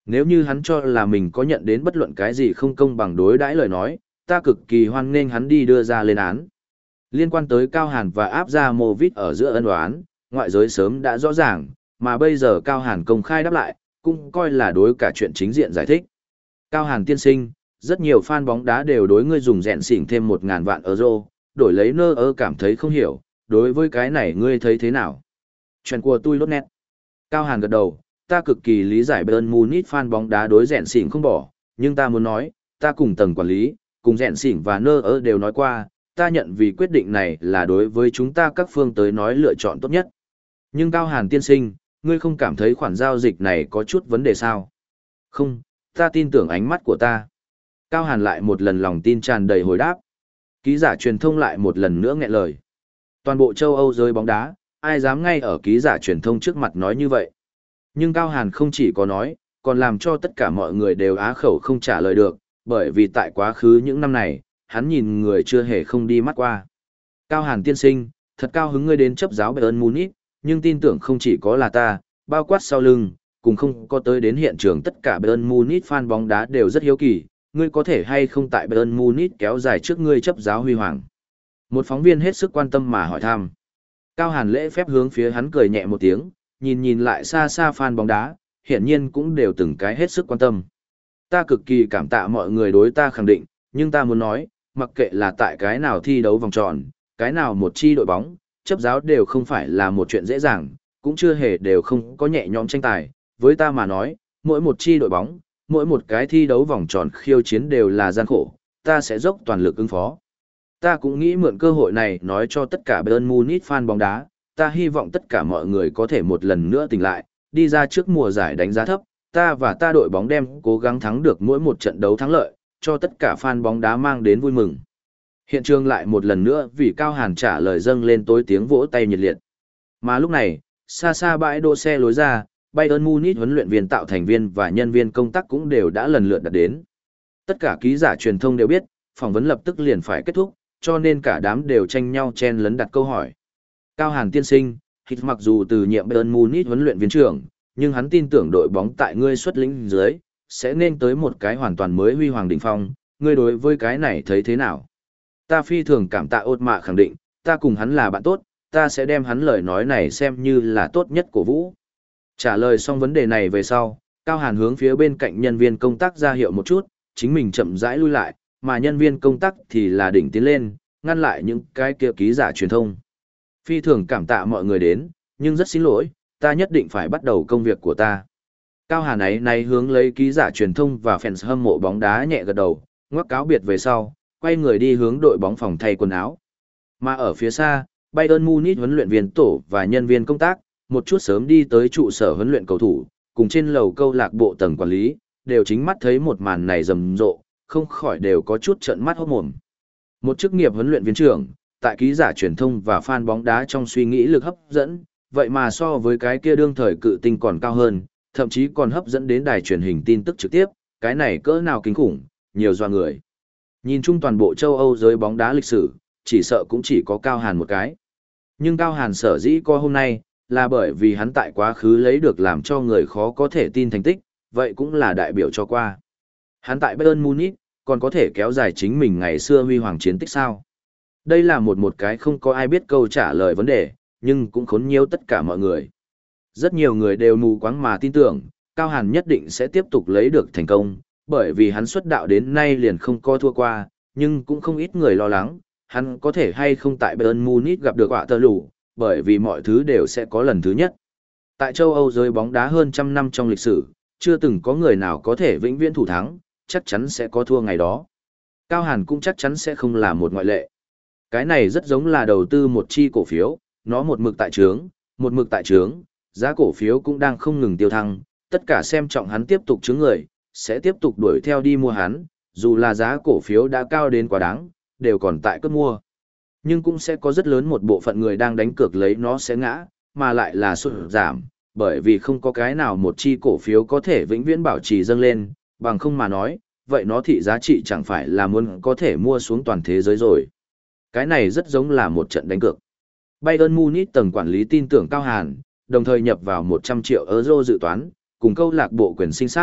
Nếu như hắn cho là mình có nhận đến bất luận cái gì không công bằng đối đãi lời nói, ta cực kỳ hoan nghênh hắn đi đưa ra lên án. Liên quan tới Cao Hàn và áp ra mô vít ở giữa ân oán, ngoại giới sớm đã rõ ràng, mà bây giờ Cao Hàn công khai đáp lại, cũng coi là đối cả chuyện chính diện giải thích. Cao Hàn tiên sinh, rất nhiều fan bóng đá đều đối ngươi dùng rèn xỉn thêm một ngàn vạn euro, đổi lấy nơ ơ cảm thấy không hiểu, đối với cái này ngươi thấy thế nào? Chuyện của tôi lốt nét. Cao Hàn gật đầu, ta cực kỳ lý giải Bayern Munich fan bóng đá đối rèn xỉn không bỏ, nhưng ta muốn nói, ta cùng tầng quản lý, cùng rèn xỉn và nơ ơ đều nói qua, ta nhận vì quyết định này là đối với chúng ta các phương tới nói lựa chọn tốt nhất. Nhưng Cao Hàn tiên sinh, ngươi không cảm thấy khoản giao dịch này có chút vấn đề sao? Không, ta tin tưởng ánh mắt của ta. Cao Hàn lại một lần lòng tin tràn đầy hồi đáp. Ký giả truyền thông lại một lần nữa nghẹn lời. Toàn bộ châu Âu giới bóng đá, ai dám ngay ở ký giả truyền thông trước mặt nói như vậy. Nhưng Cao Hàn không chỉ có nói, còn làm cho tất cả mọi người đều á khẩu không trả lời được, bởi vì tại quá khứ những năm này, hắn nhìn người chưa hề không đi mắt qua. Cao Hàn tiên sinh, thật cao hứng ngươi đến chấp giáo Bayern Munich, nhưng tin tưởng không chỉ có là ta, bao quát sau lưng, cùng không có tới đến hiện trường tất cả Bayern Munich fan bóng đá đều rất hiếu kỳ, ngươi có thể hay không tại Bayern Munich kéo dài trước ngươi chấp giáo huy hoàng. Một phóng viên hết sức quan tâm mà hỏi thăm. Cao Hàn lễ phép hướng phía hắn cười nhẹ một tiếng, nhìn nhìn lại xa xa fan bóng đá, hiển nhiên cũng đều từng cái hết sức quan tâm. Ta cực kỳ cảm tạ mọi người đối ta khẳng định, nhưng ta muốn nói, mặc kệ là tại cái nào thi đấu vòng tròn, cái nào một chi đội bóng, chấp giáo đều không phải là một chuyện dễ dàng, cũng chưa hề đều không có nhẹ nhõm tranh tài. Với ta mà nói, mỗi một chi đội bóng, mỗi một cái thi đấu vòng tròn khiêu chiến đều là gian khổ, ta sẽ dốc toàn lực ứng phó. Ta cũng nghĩ mượn cơ hội này nói cho tất cả Bayern Munich fan bóng đá, ta hy vọng tất cả mọi người có thể một lần nữa tỉnh lại, đi ra trước mùa giải đánh giá thấp, ta và ta đội bóng đem cố gắng thắng được mỗi một trận đấu thắng lợi, cho tất cả fan bóng đá mang đến vui mừng. Hiện trường lại một lần nữa vì Cao Hàn trả lời dâng lên tối tiếng vỗ tay nhiệt liệt. Mà lúc này, xa xa bãi đỗ xe lối ra, Bayern Munich huấn luyện viên tạo thành viên và nhân viên công tác cũng đều đã lần lượt đặt đến. Tất cả ký giả truyền thông đều biết, phỏng vấn lập tức liền phải kết thúc, cho nên cả đám đều tranh nhau chen lấn đặt câu hỏi. Cao Hàn tiên sinh, Hít mặc dù từ nhiệm Bayern Munich huấn luyện viên trưởng, nhưng hắn tin tưởng đội bóng tại ngươi xuất lĩnh dưới, sẽ nên tới một cái hoàn toàn mới huy hoàng đỉnh phong, ngươi đối với cái này thấy thế nào? Ta phi thường cảm tạ ột mạ khẳng định, ta cùng hắn là bạn tốt, ta sẽ đem hắn lời nói này xem như là tốt nhất của Vũ. Trả lời xong vấn đề này về sau, Cao Hàn hướng phía bên cạnh nhân viên công tác ra hiệu một chút, chính mình chậm rãi lui lại, mà nhân viên công tác thì là đỉnh tiến lên, ngăn lại những cái kia ký giả truyền thông. Phi thường cảm tạ mọi người đến, nhưng rất xin lỗi, ta nhất định phải bắt đầu công việc của ta. Cao Hàn ấy này hướng lấy ký giả truyền thông và fans hâm mộ bóng đá nhẹ gật đầu, ngoắc cáo biệt về sau, quay người đi hướng đội bóng phòng thay quần áo. Mà ở phía xa, Bayern Munich huấn luyện viên tổ và nhân viên công tác, một chút sớm đi tới trụ sở huấn luyện cầu thủ, cùng trên lầu câu lạc bộ tầng quản lý, đều chính mắt thấy một màn này rầm rộ, không khỏi đều có chút trợn mắt hốt mồm. Một chức nghiệp huấn luyện viên trưởng, tại ký giả truyền thông và fan bóng đá trong suy nghĩ lực hấp dẫn, vậy mà so với cái kia đương thời cự tinh còn cao hơn, thậm chí còn hấp dẫn đến đài truyền hình tin tức trực tiếp, cái này cỡ nào kinh khủng, nhiều doa người. Nhìn chung toàn bộ châu Âu giới bóng đá lịch sử, chỉ sợ cũng chỉ có Cao Hàn một cái. Nhưng Cao Hàn sở dĩ có hôm nay, là bởi vì hắn tại quá khứ lấy được làm cho người khó có thể tin thành tích, vậy cũng là đại biểu cho qua. Hắn tại Bayern Munich, còn có thể kéo dài chính mình ngày xưa huy hoàng chiến tích sao? Đây là một một cái không có ai biết câu trả lời vấn đề, nhưng cũng khốn nhiều tất cả mọi người. Rất nhiều người đều mù quáng mà tin tưởng, Cao Hàn nhất định sẽ tiếp tục lấy được thành công, bởi vì hắn xuất đạo đến nay liền không có thua qua, nhưng cũng không ít người lo lắng, hắn có thể hay không tại Bayern Munich gặp được quả tơ lù, bởi vì mọi thứ đều sẽ có lần thứ nhất. Tại châu Âu giới bóng đá hơn trăm năm trong lịch sử, chưa từng có người nào có thể vĩnh viễn thủ thắng, chắc chắn sẽ có thua ngày đó. Cao Hàn cũng chắc chắn sẽ không là một ngoại lệ. Cái này rất giống là đầu tư một chi cổ phiếu, nó một mực tại trướng, một mực tại trướng, giá cổ phiếu cũng đang không ngừng tiêu thăng, tất cả xem trọng hắn tiếp tục trướng người, sẽ tiếp tục đuổi theo đi mua hắn, dù là giá cổ phiếu đã cao đến quá đáng, đều còn tại cất mua. Nhưng cũng sẽ có rất lớn một bộ phận người đang đánh cược lấy nó sẽ ngã, mà lại là sụt giảm, bởi vì không có cái nào một chi cổ phiếu có thể vĩnh viễn bảo trì dâng lên, bằng không mà nói, vậy nó thị giá trị chẳng phải là muốn có thể mua xuống toàn thế giới rồi. Cái này rất giống là một trận đánh cược. Bayern Munich tầng quản lý tin tưởng Cao Hàn, đồng thời nhập vào một trăm triệu euro dự toán, cùng câu lạc bộ quyền sinh sát,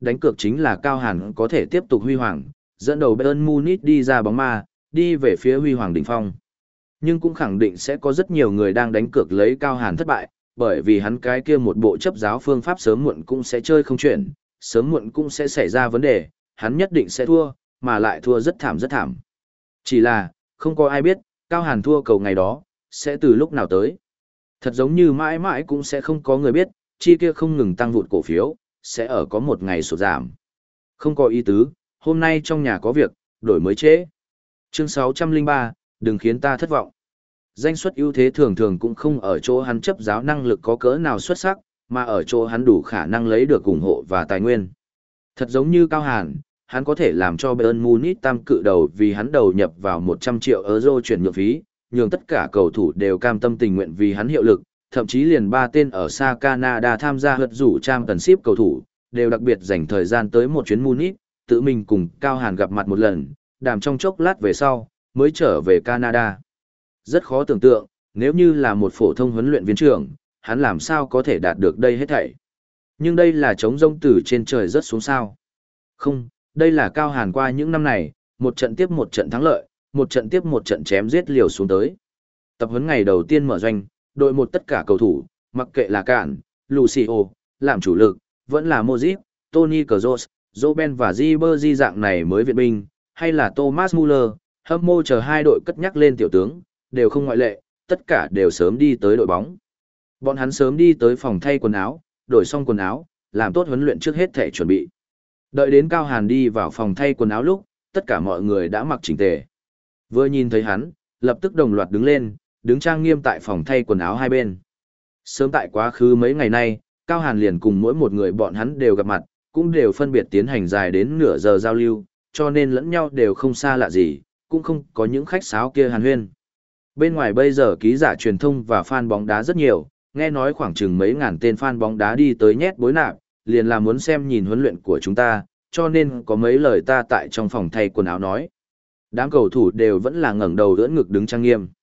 đánh cược chính là Cao Hàn có thể tiếp tục huy hoàng, dẫn đầu Bayern Munich đi ra bóng ma, đi về phía huy hoàng đỉnh phong. Nhưng cũng khẳng định sẽ có rất nhiều người đang đánh cược lấy Cao Hàn thất bại, bởi vì hắn cái kia một bộ chấp giáo phương pháp sớm muộn cũng sẽ chơi không chuyển, sớm muộn cũng sẽ xảy ra vấn đề, hắn nhất định sẽ thua, mà lại thua rất thảm rất thảm. Chỉ là, không có ai biết, Cao Hàn thua cầu ngày đó, sẽ từ lúc nào tới. Thật giống như mãi mãi cũng sẽ không có người biết, chi kia không ngừng tăng vụt cổ phiếu, sẽ ở có một ngày sụt giảm. Không có ý tứ, hôm nay trong nhà có việc, đổi mới trễ. Chương sáu trăm lẻ ba, đừng khiến ta thất vọng. Danh suất ưu thế thường thường cũng không ở chỗ hắn chấp giáo năng lực có cỡ nào xuất sắc, mà ở chỗ hắn đủ khả năng lấy được ủng hộ và tài nguyên. Thật giống như Cao Hàn, hắn có thể làm cho Bayern Munich tam cự đầu vì hắn đầu nhập vào một trăm triệu euro chuyển nhượng phí, nhường tất cả cầu thủ đều cam tâm tình nguyện vì hắn hiệu lực, thậm chí liền ba tên ở xa Canada tham gia hợt rủ Championship cầu thủ, đều đặc biệt dành thời gian tới một chuyến Munich, tự mình cùng Cao Hàn gặp mặt một lần, đàm trong chốc lát về sau, mới trở về Canada. Rất khó tưởng tượng, nếu như là một phổ thông huấn luyện viên trưởng, hắn làm sao có thể đạt được đây hết thảy. Nhưng đây là trống rông từ trên trời rớt xuống sao. Không, đây là Cao Hàn qua những năm này, một trận tiếp một trận thắng lợi, một trận tiếp một trận chém giết liều xuống tới. Tập huấn ngày đầu tiên mở doanh, đội một tất cả cầu thủ, mặc kệ là Cản, Lucio, làm chủ lực, vẫn là Modric, Toni Kroos, Robben và Ribery dạng này mới viện binh, hay là Thomas Muller, hâm mộ chờ hai đội cất nhắc lên tiểu tướng, đều không ngoại lệ, tất cả đều sớm đi tới đội bóng. Bọn hắn sớm đi tới phòng thay quần áo, đổi xong quần áo, làm tốt huấn luyện trước hết thể chuẩn bị. Đợi đến Cao Hàn đi vào phòng thay quần áo lúc, tất cả mọi người đã mặc chỉnh tề. Vừa nhìn thấy hắn, lập tức đồng loạt đứng lên, đứng trang nghiêm tại phòng thay quần áo hai bên. Sớm tại quá khứ mấy ngày nay, Cao Hàn liền cùng mỗi một người bọn hắn đều gặp mặt, cũng đều phân biệt tiến hành dài đến nửa giờ giao lưu, cho nên lẫn nhau đều không xa lạ gì, cũng không có những khách sáo kia hàn huyên. Bên ngoài bây giờ ký giả truyền thông và fan bóng đá rất nhiều, nghe nói khoảng chừng mấy ngàn tên fan bóng đá đi tới nhét bối nạp, liền là muốn xem nhìn huấn luyện của chúng ta, cho nên có mấy lời ta tại trong phòng thay quần áo nói. Đám cầu thủ đều vẫn là ngẩng đầu đỡ ngực đứng trang nghiêm.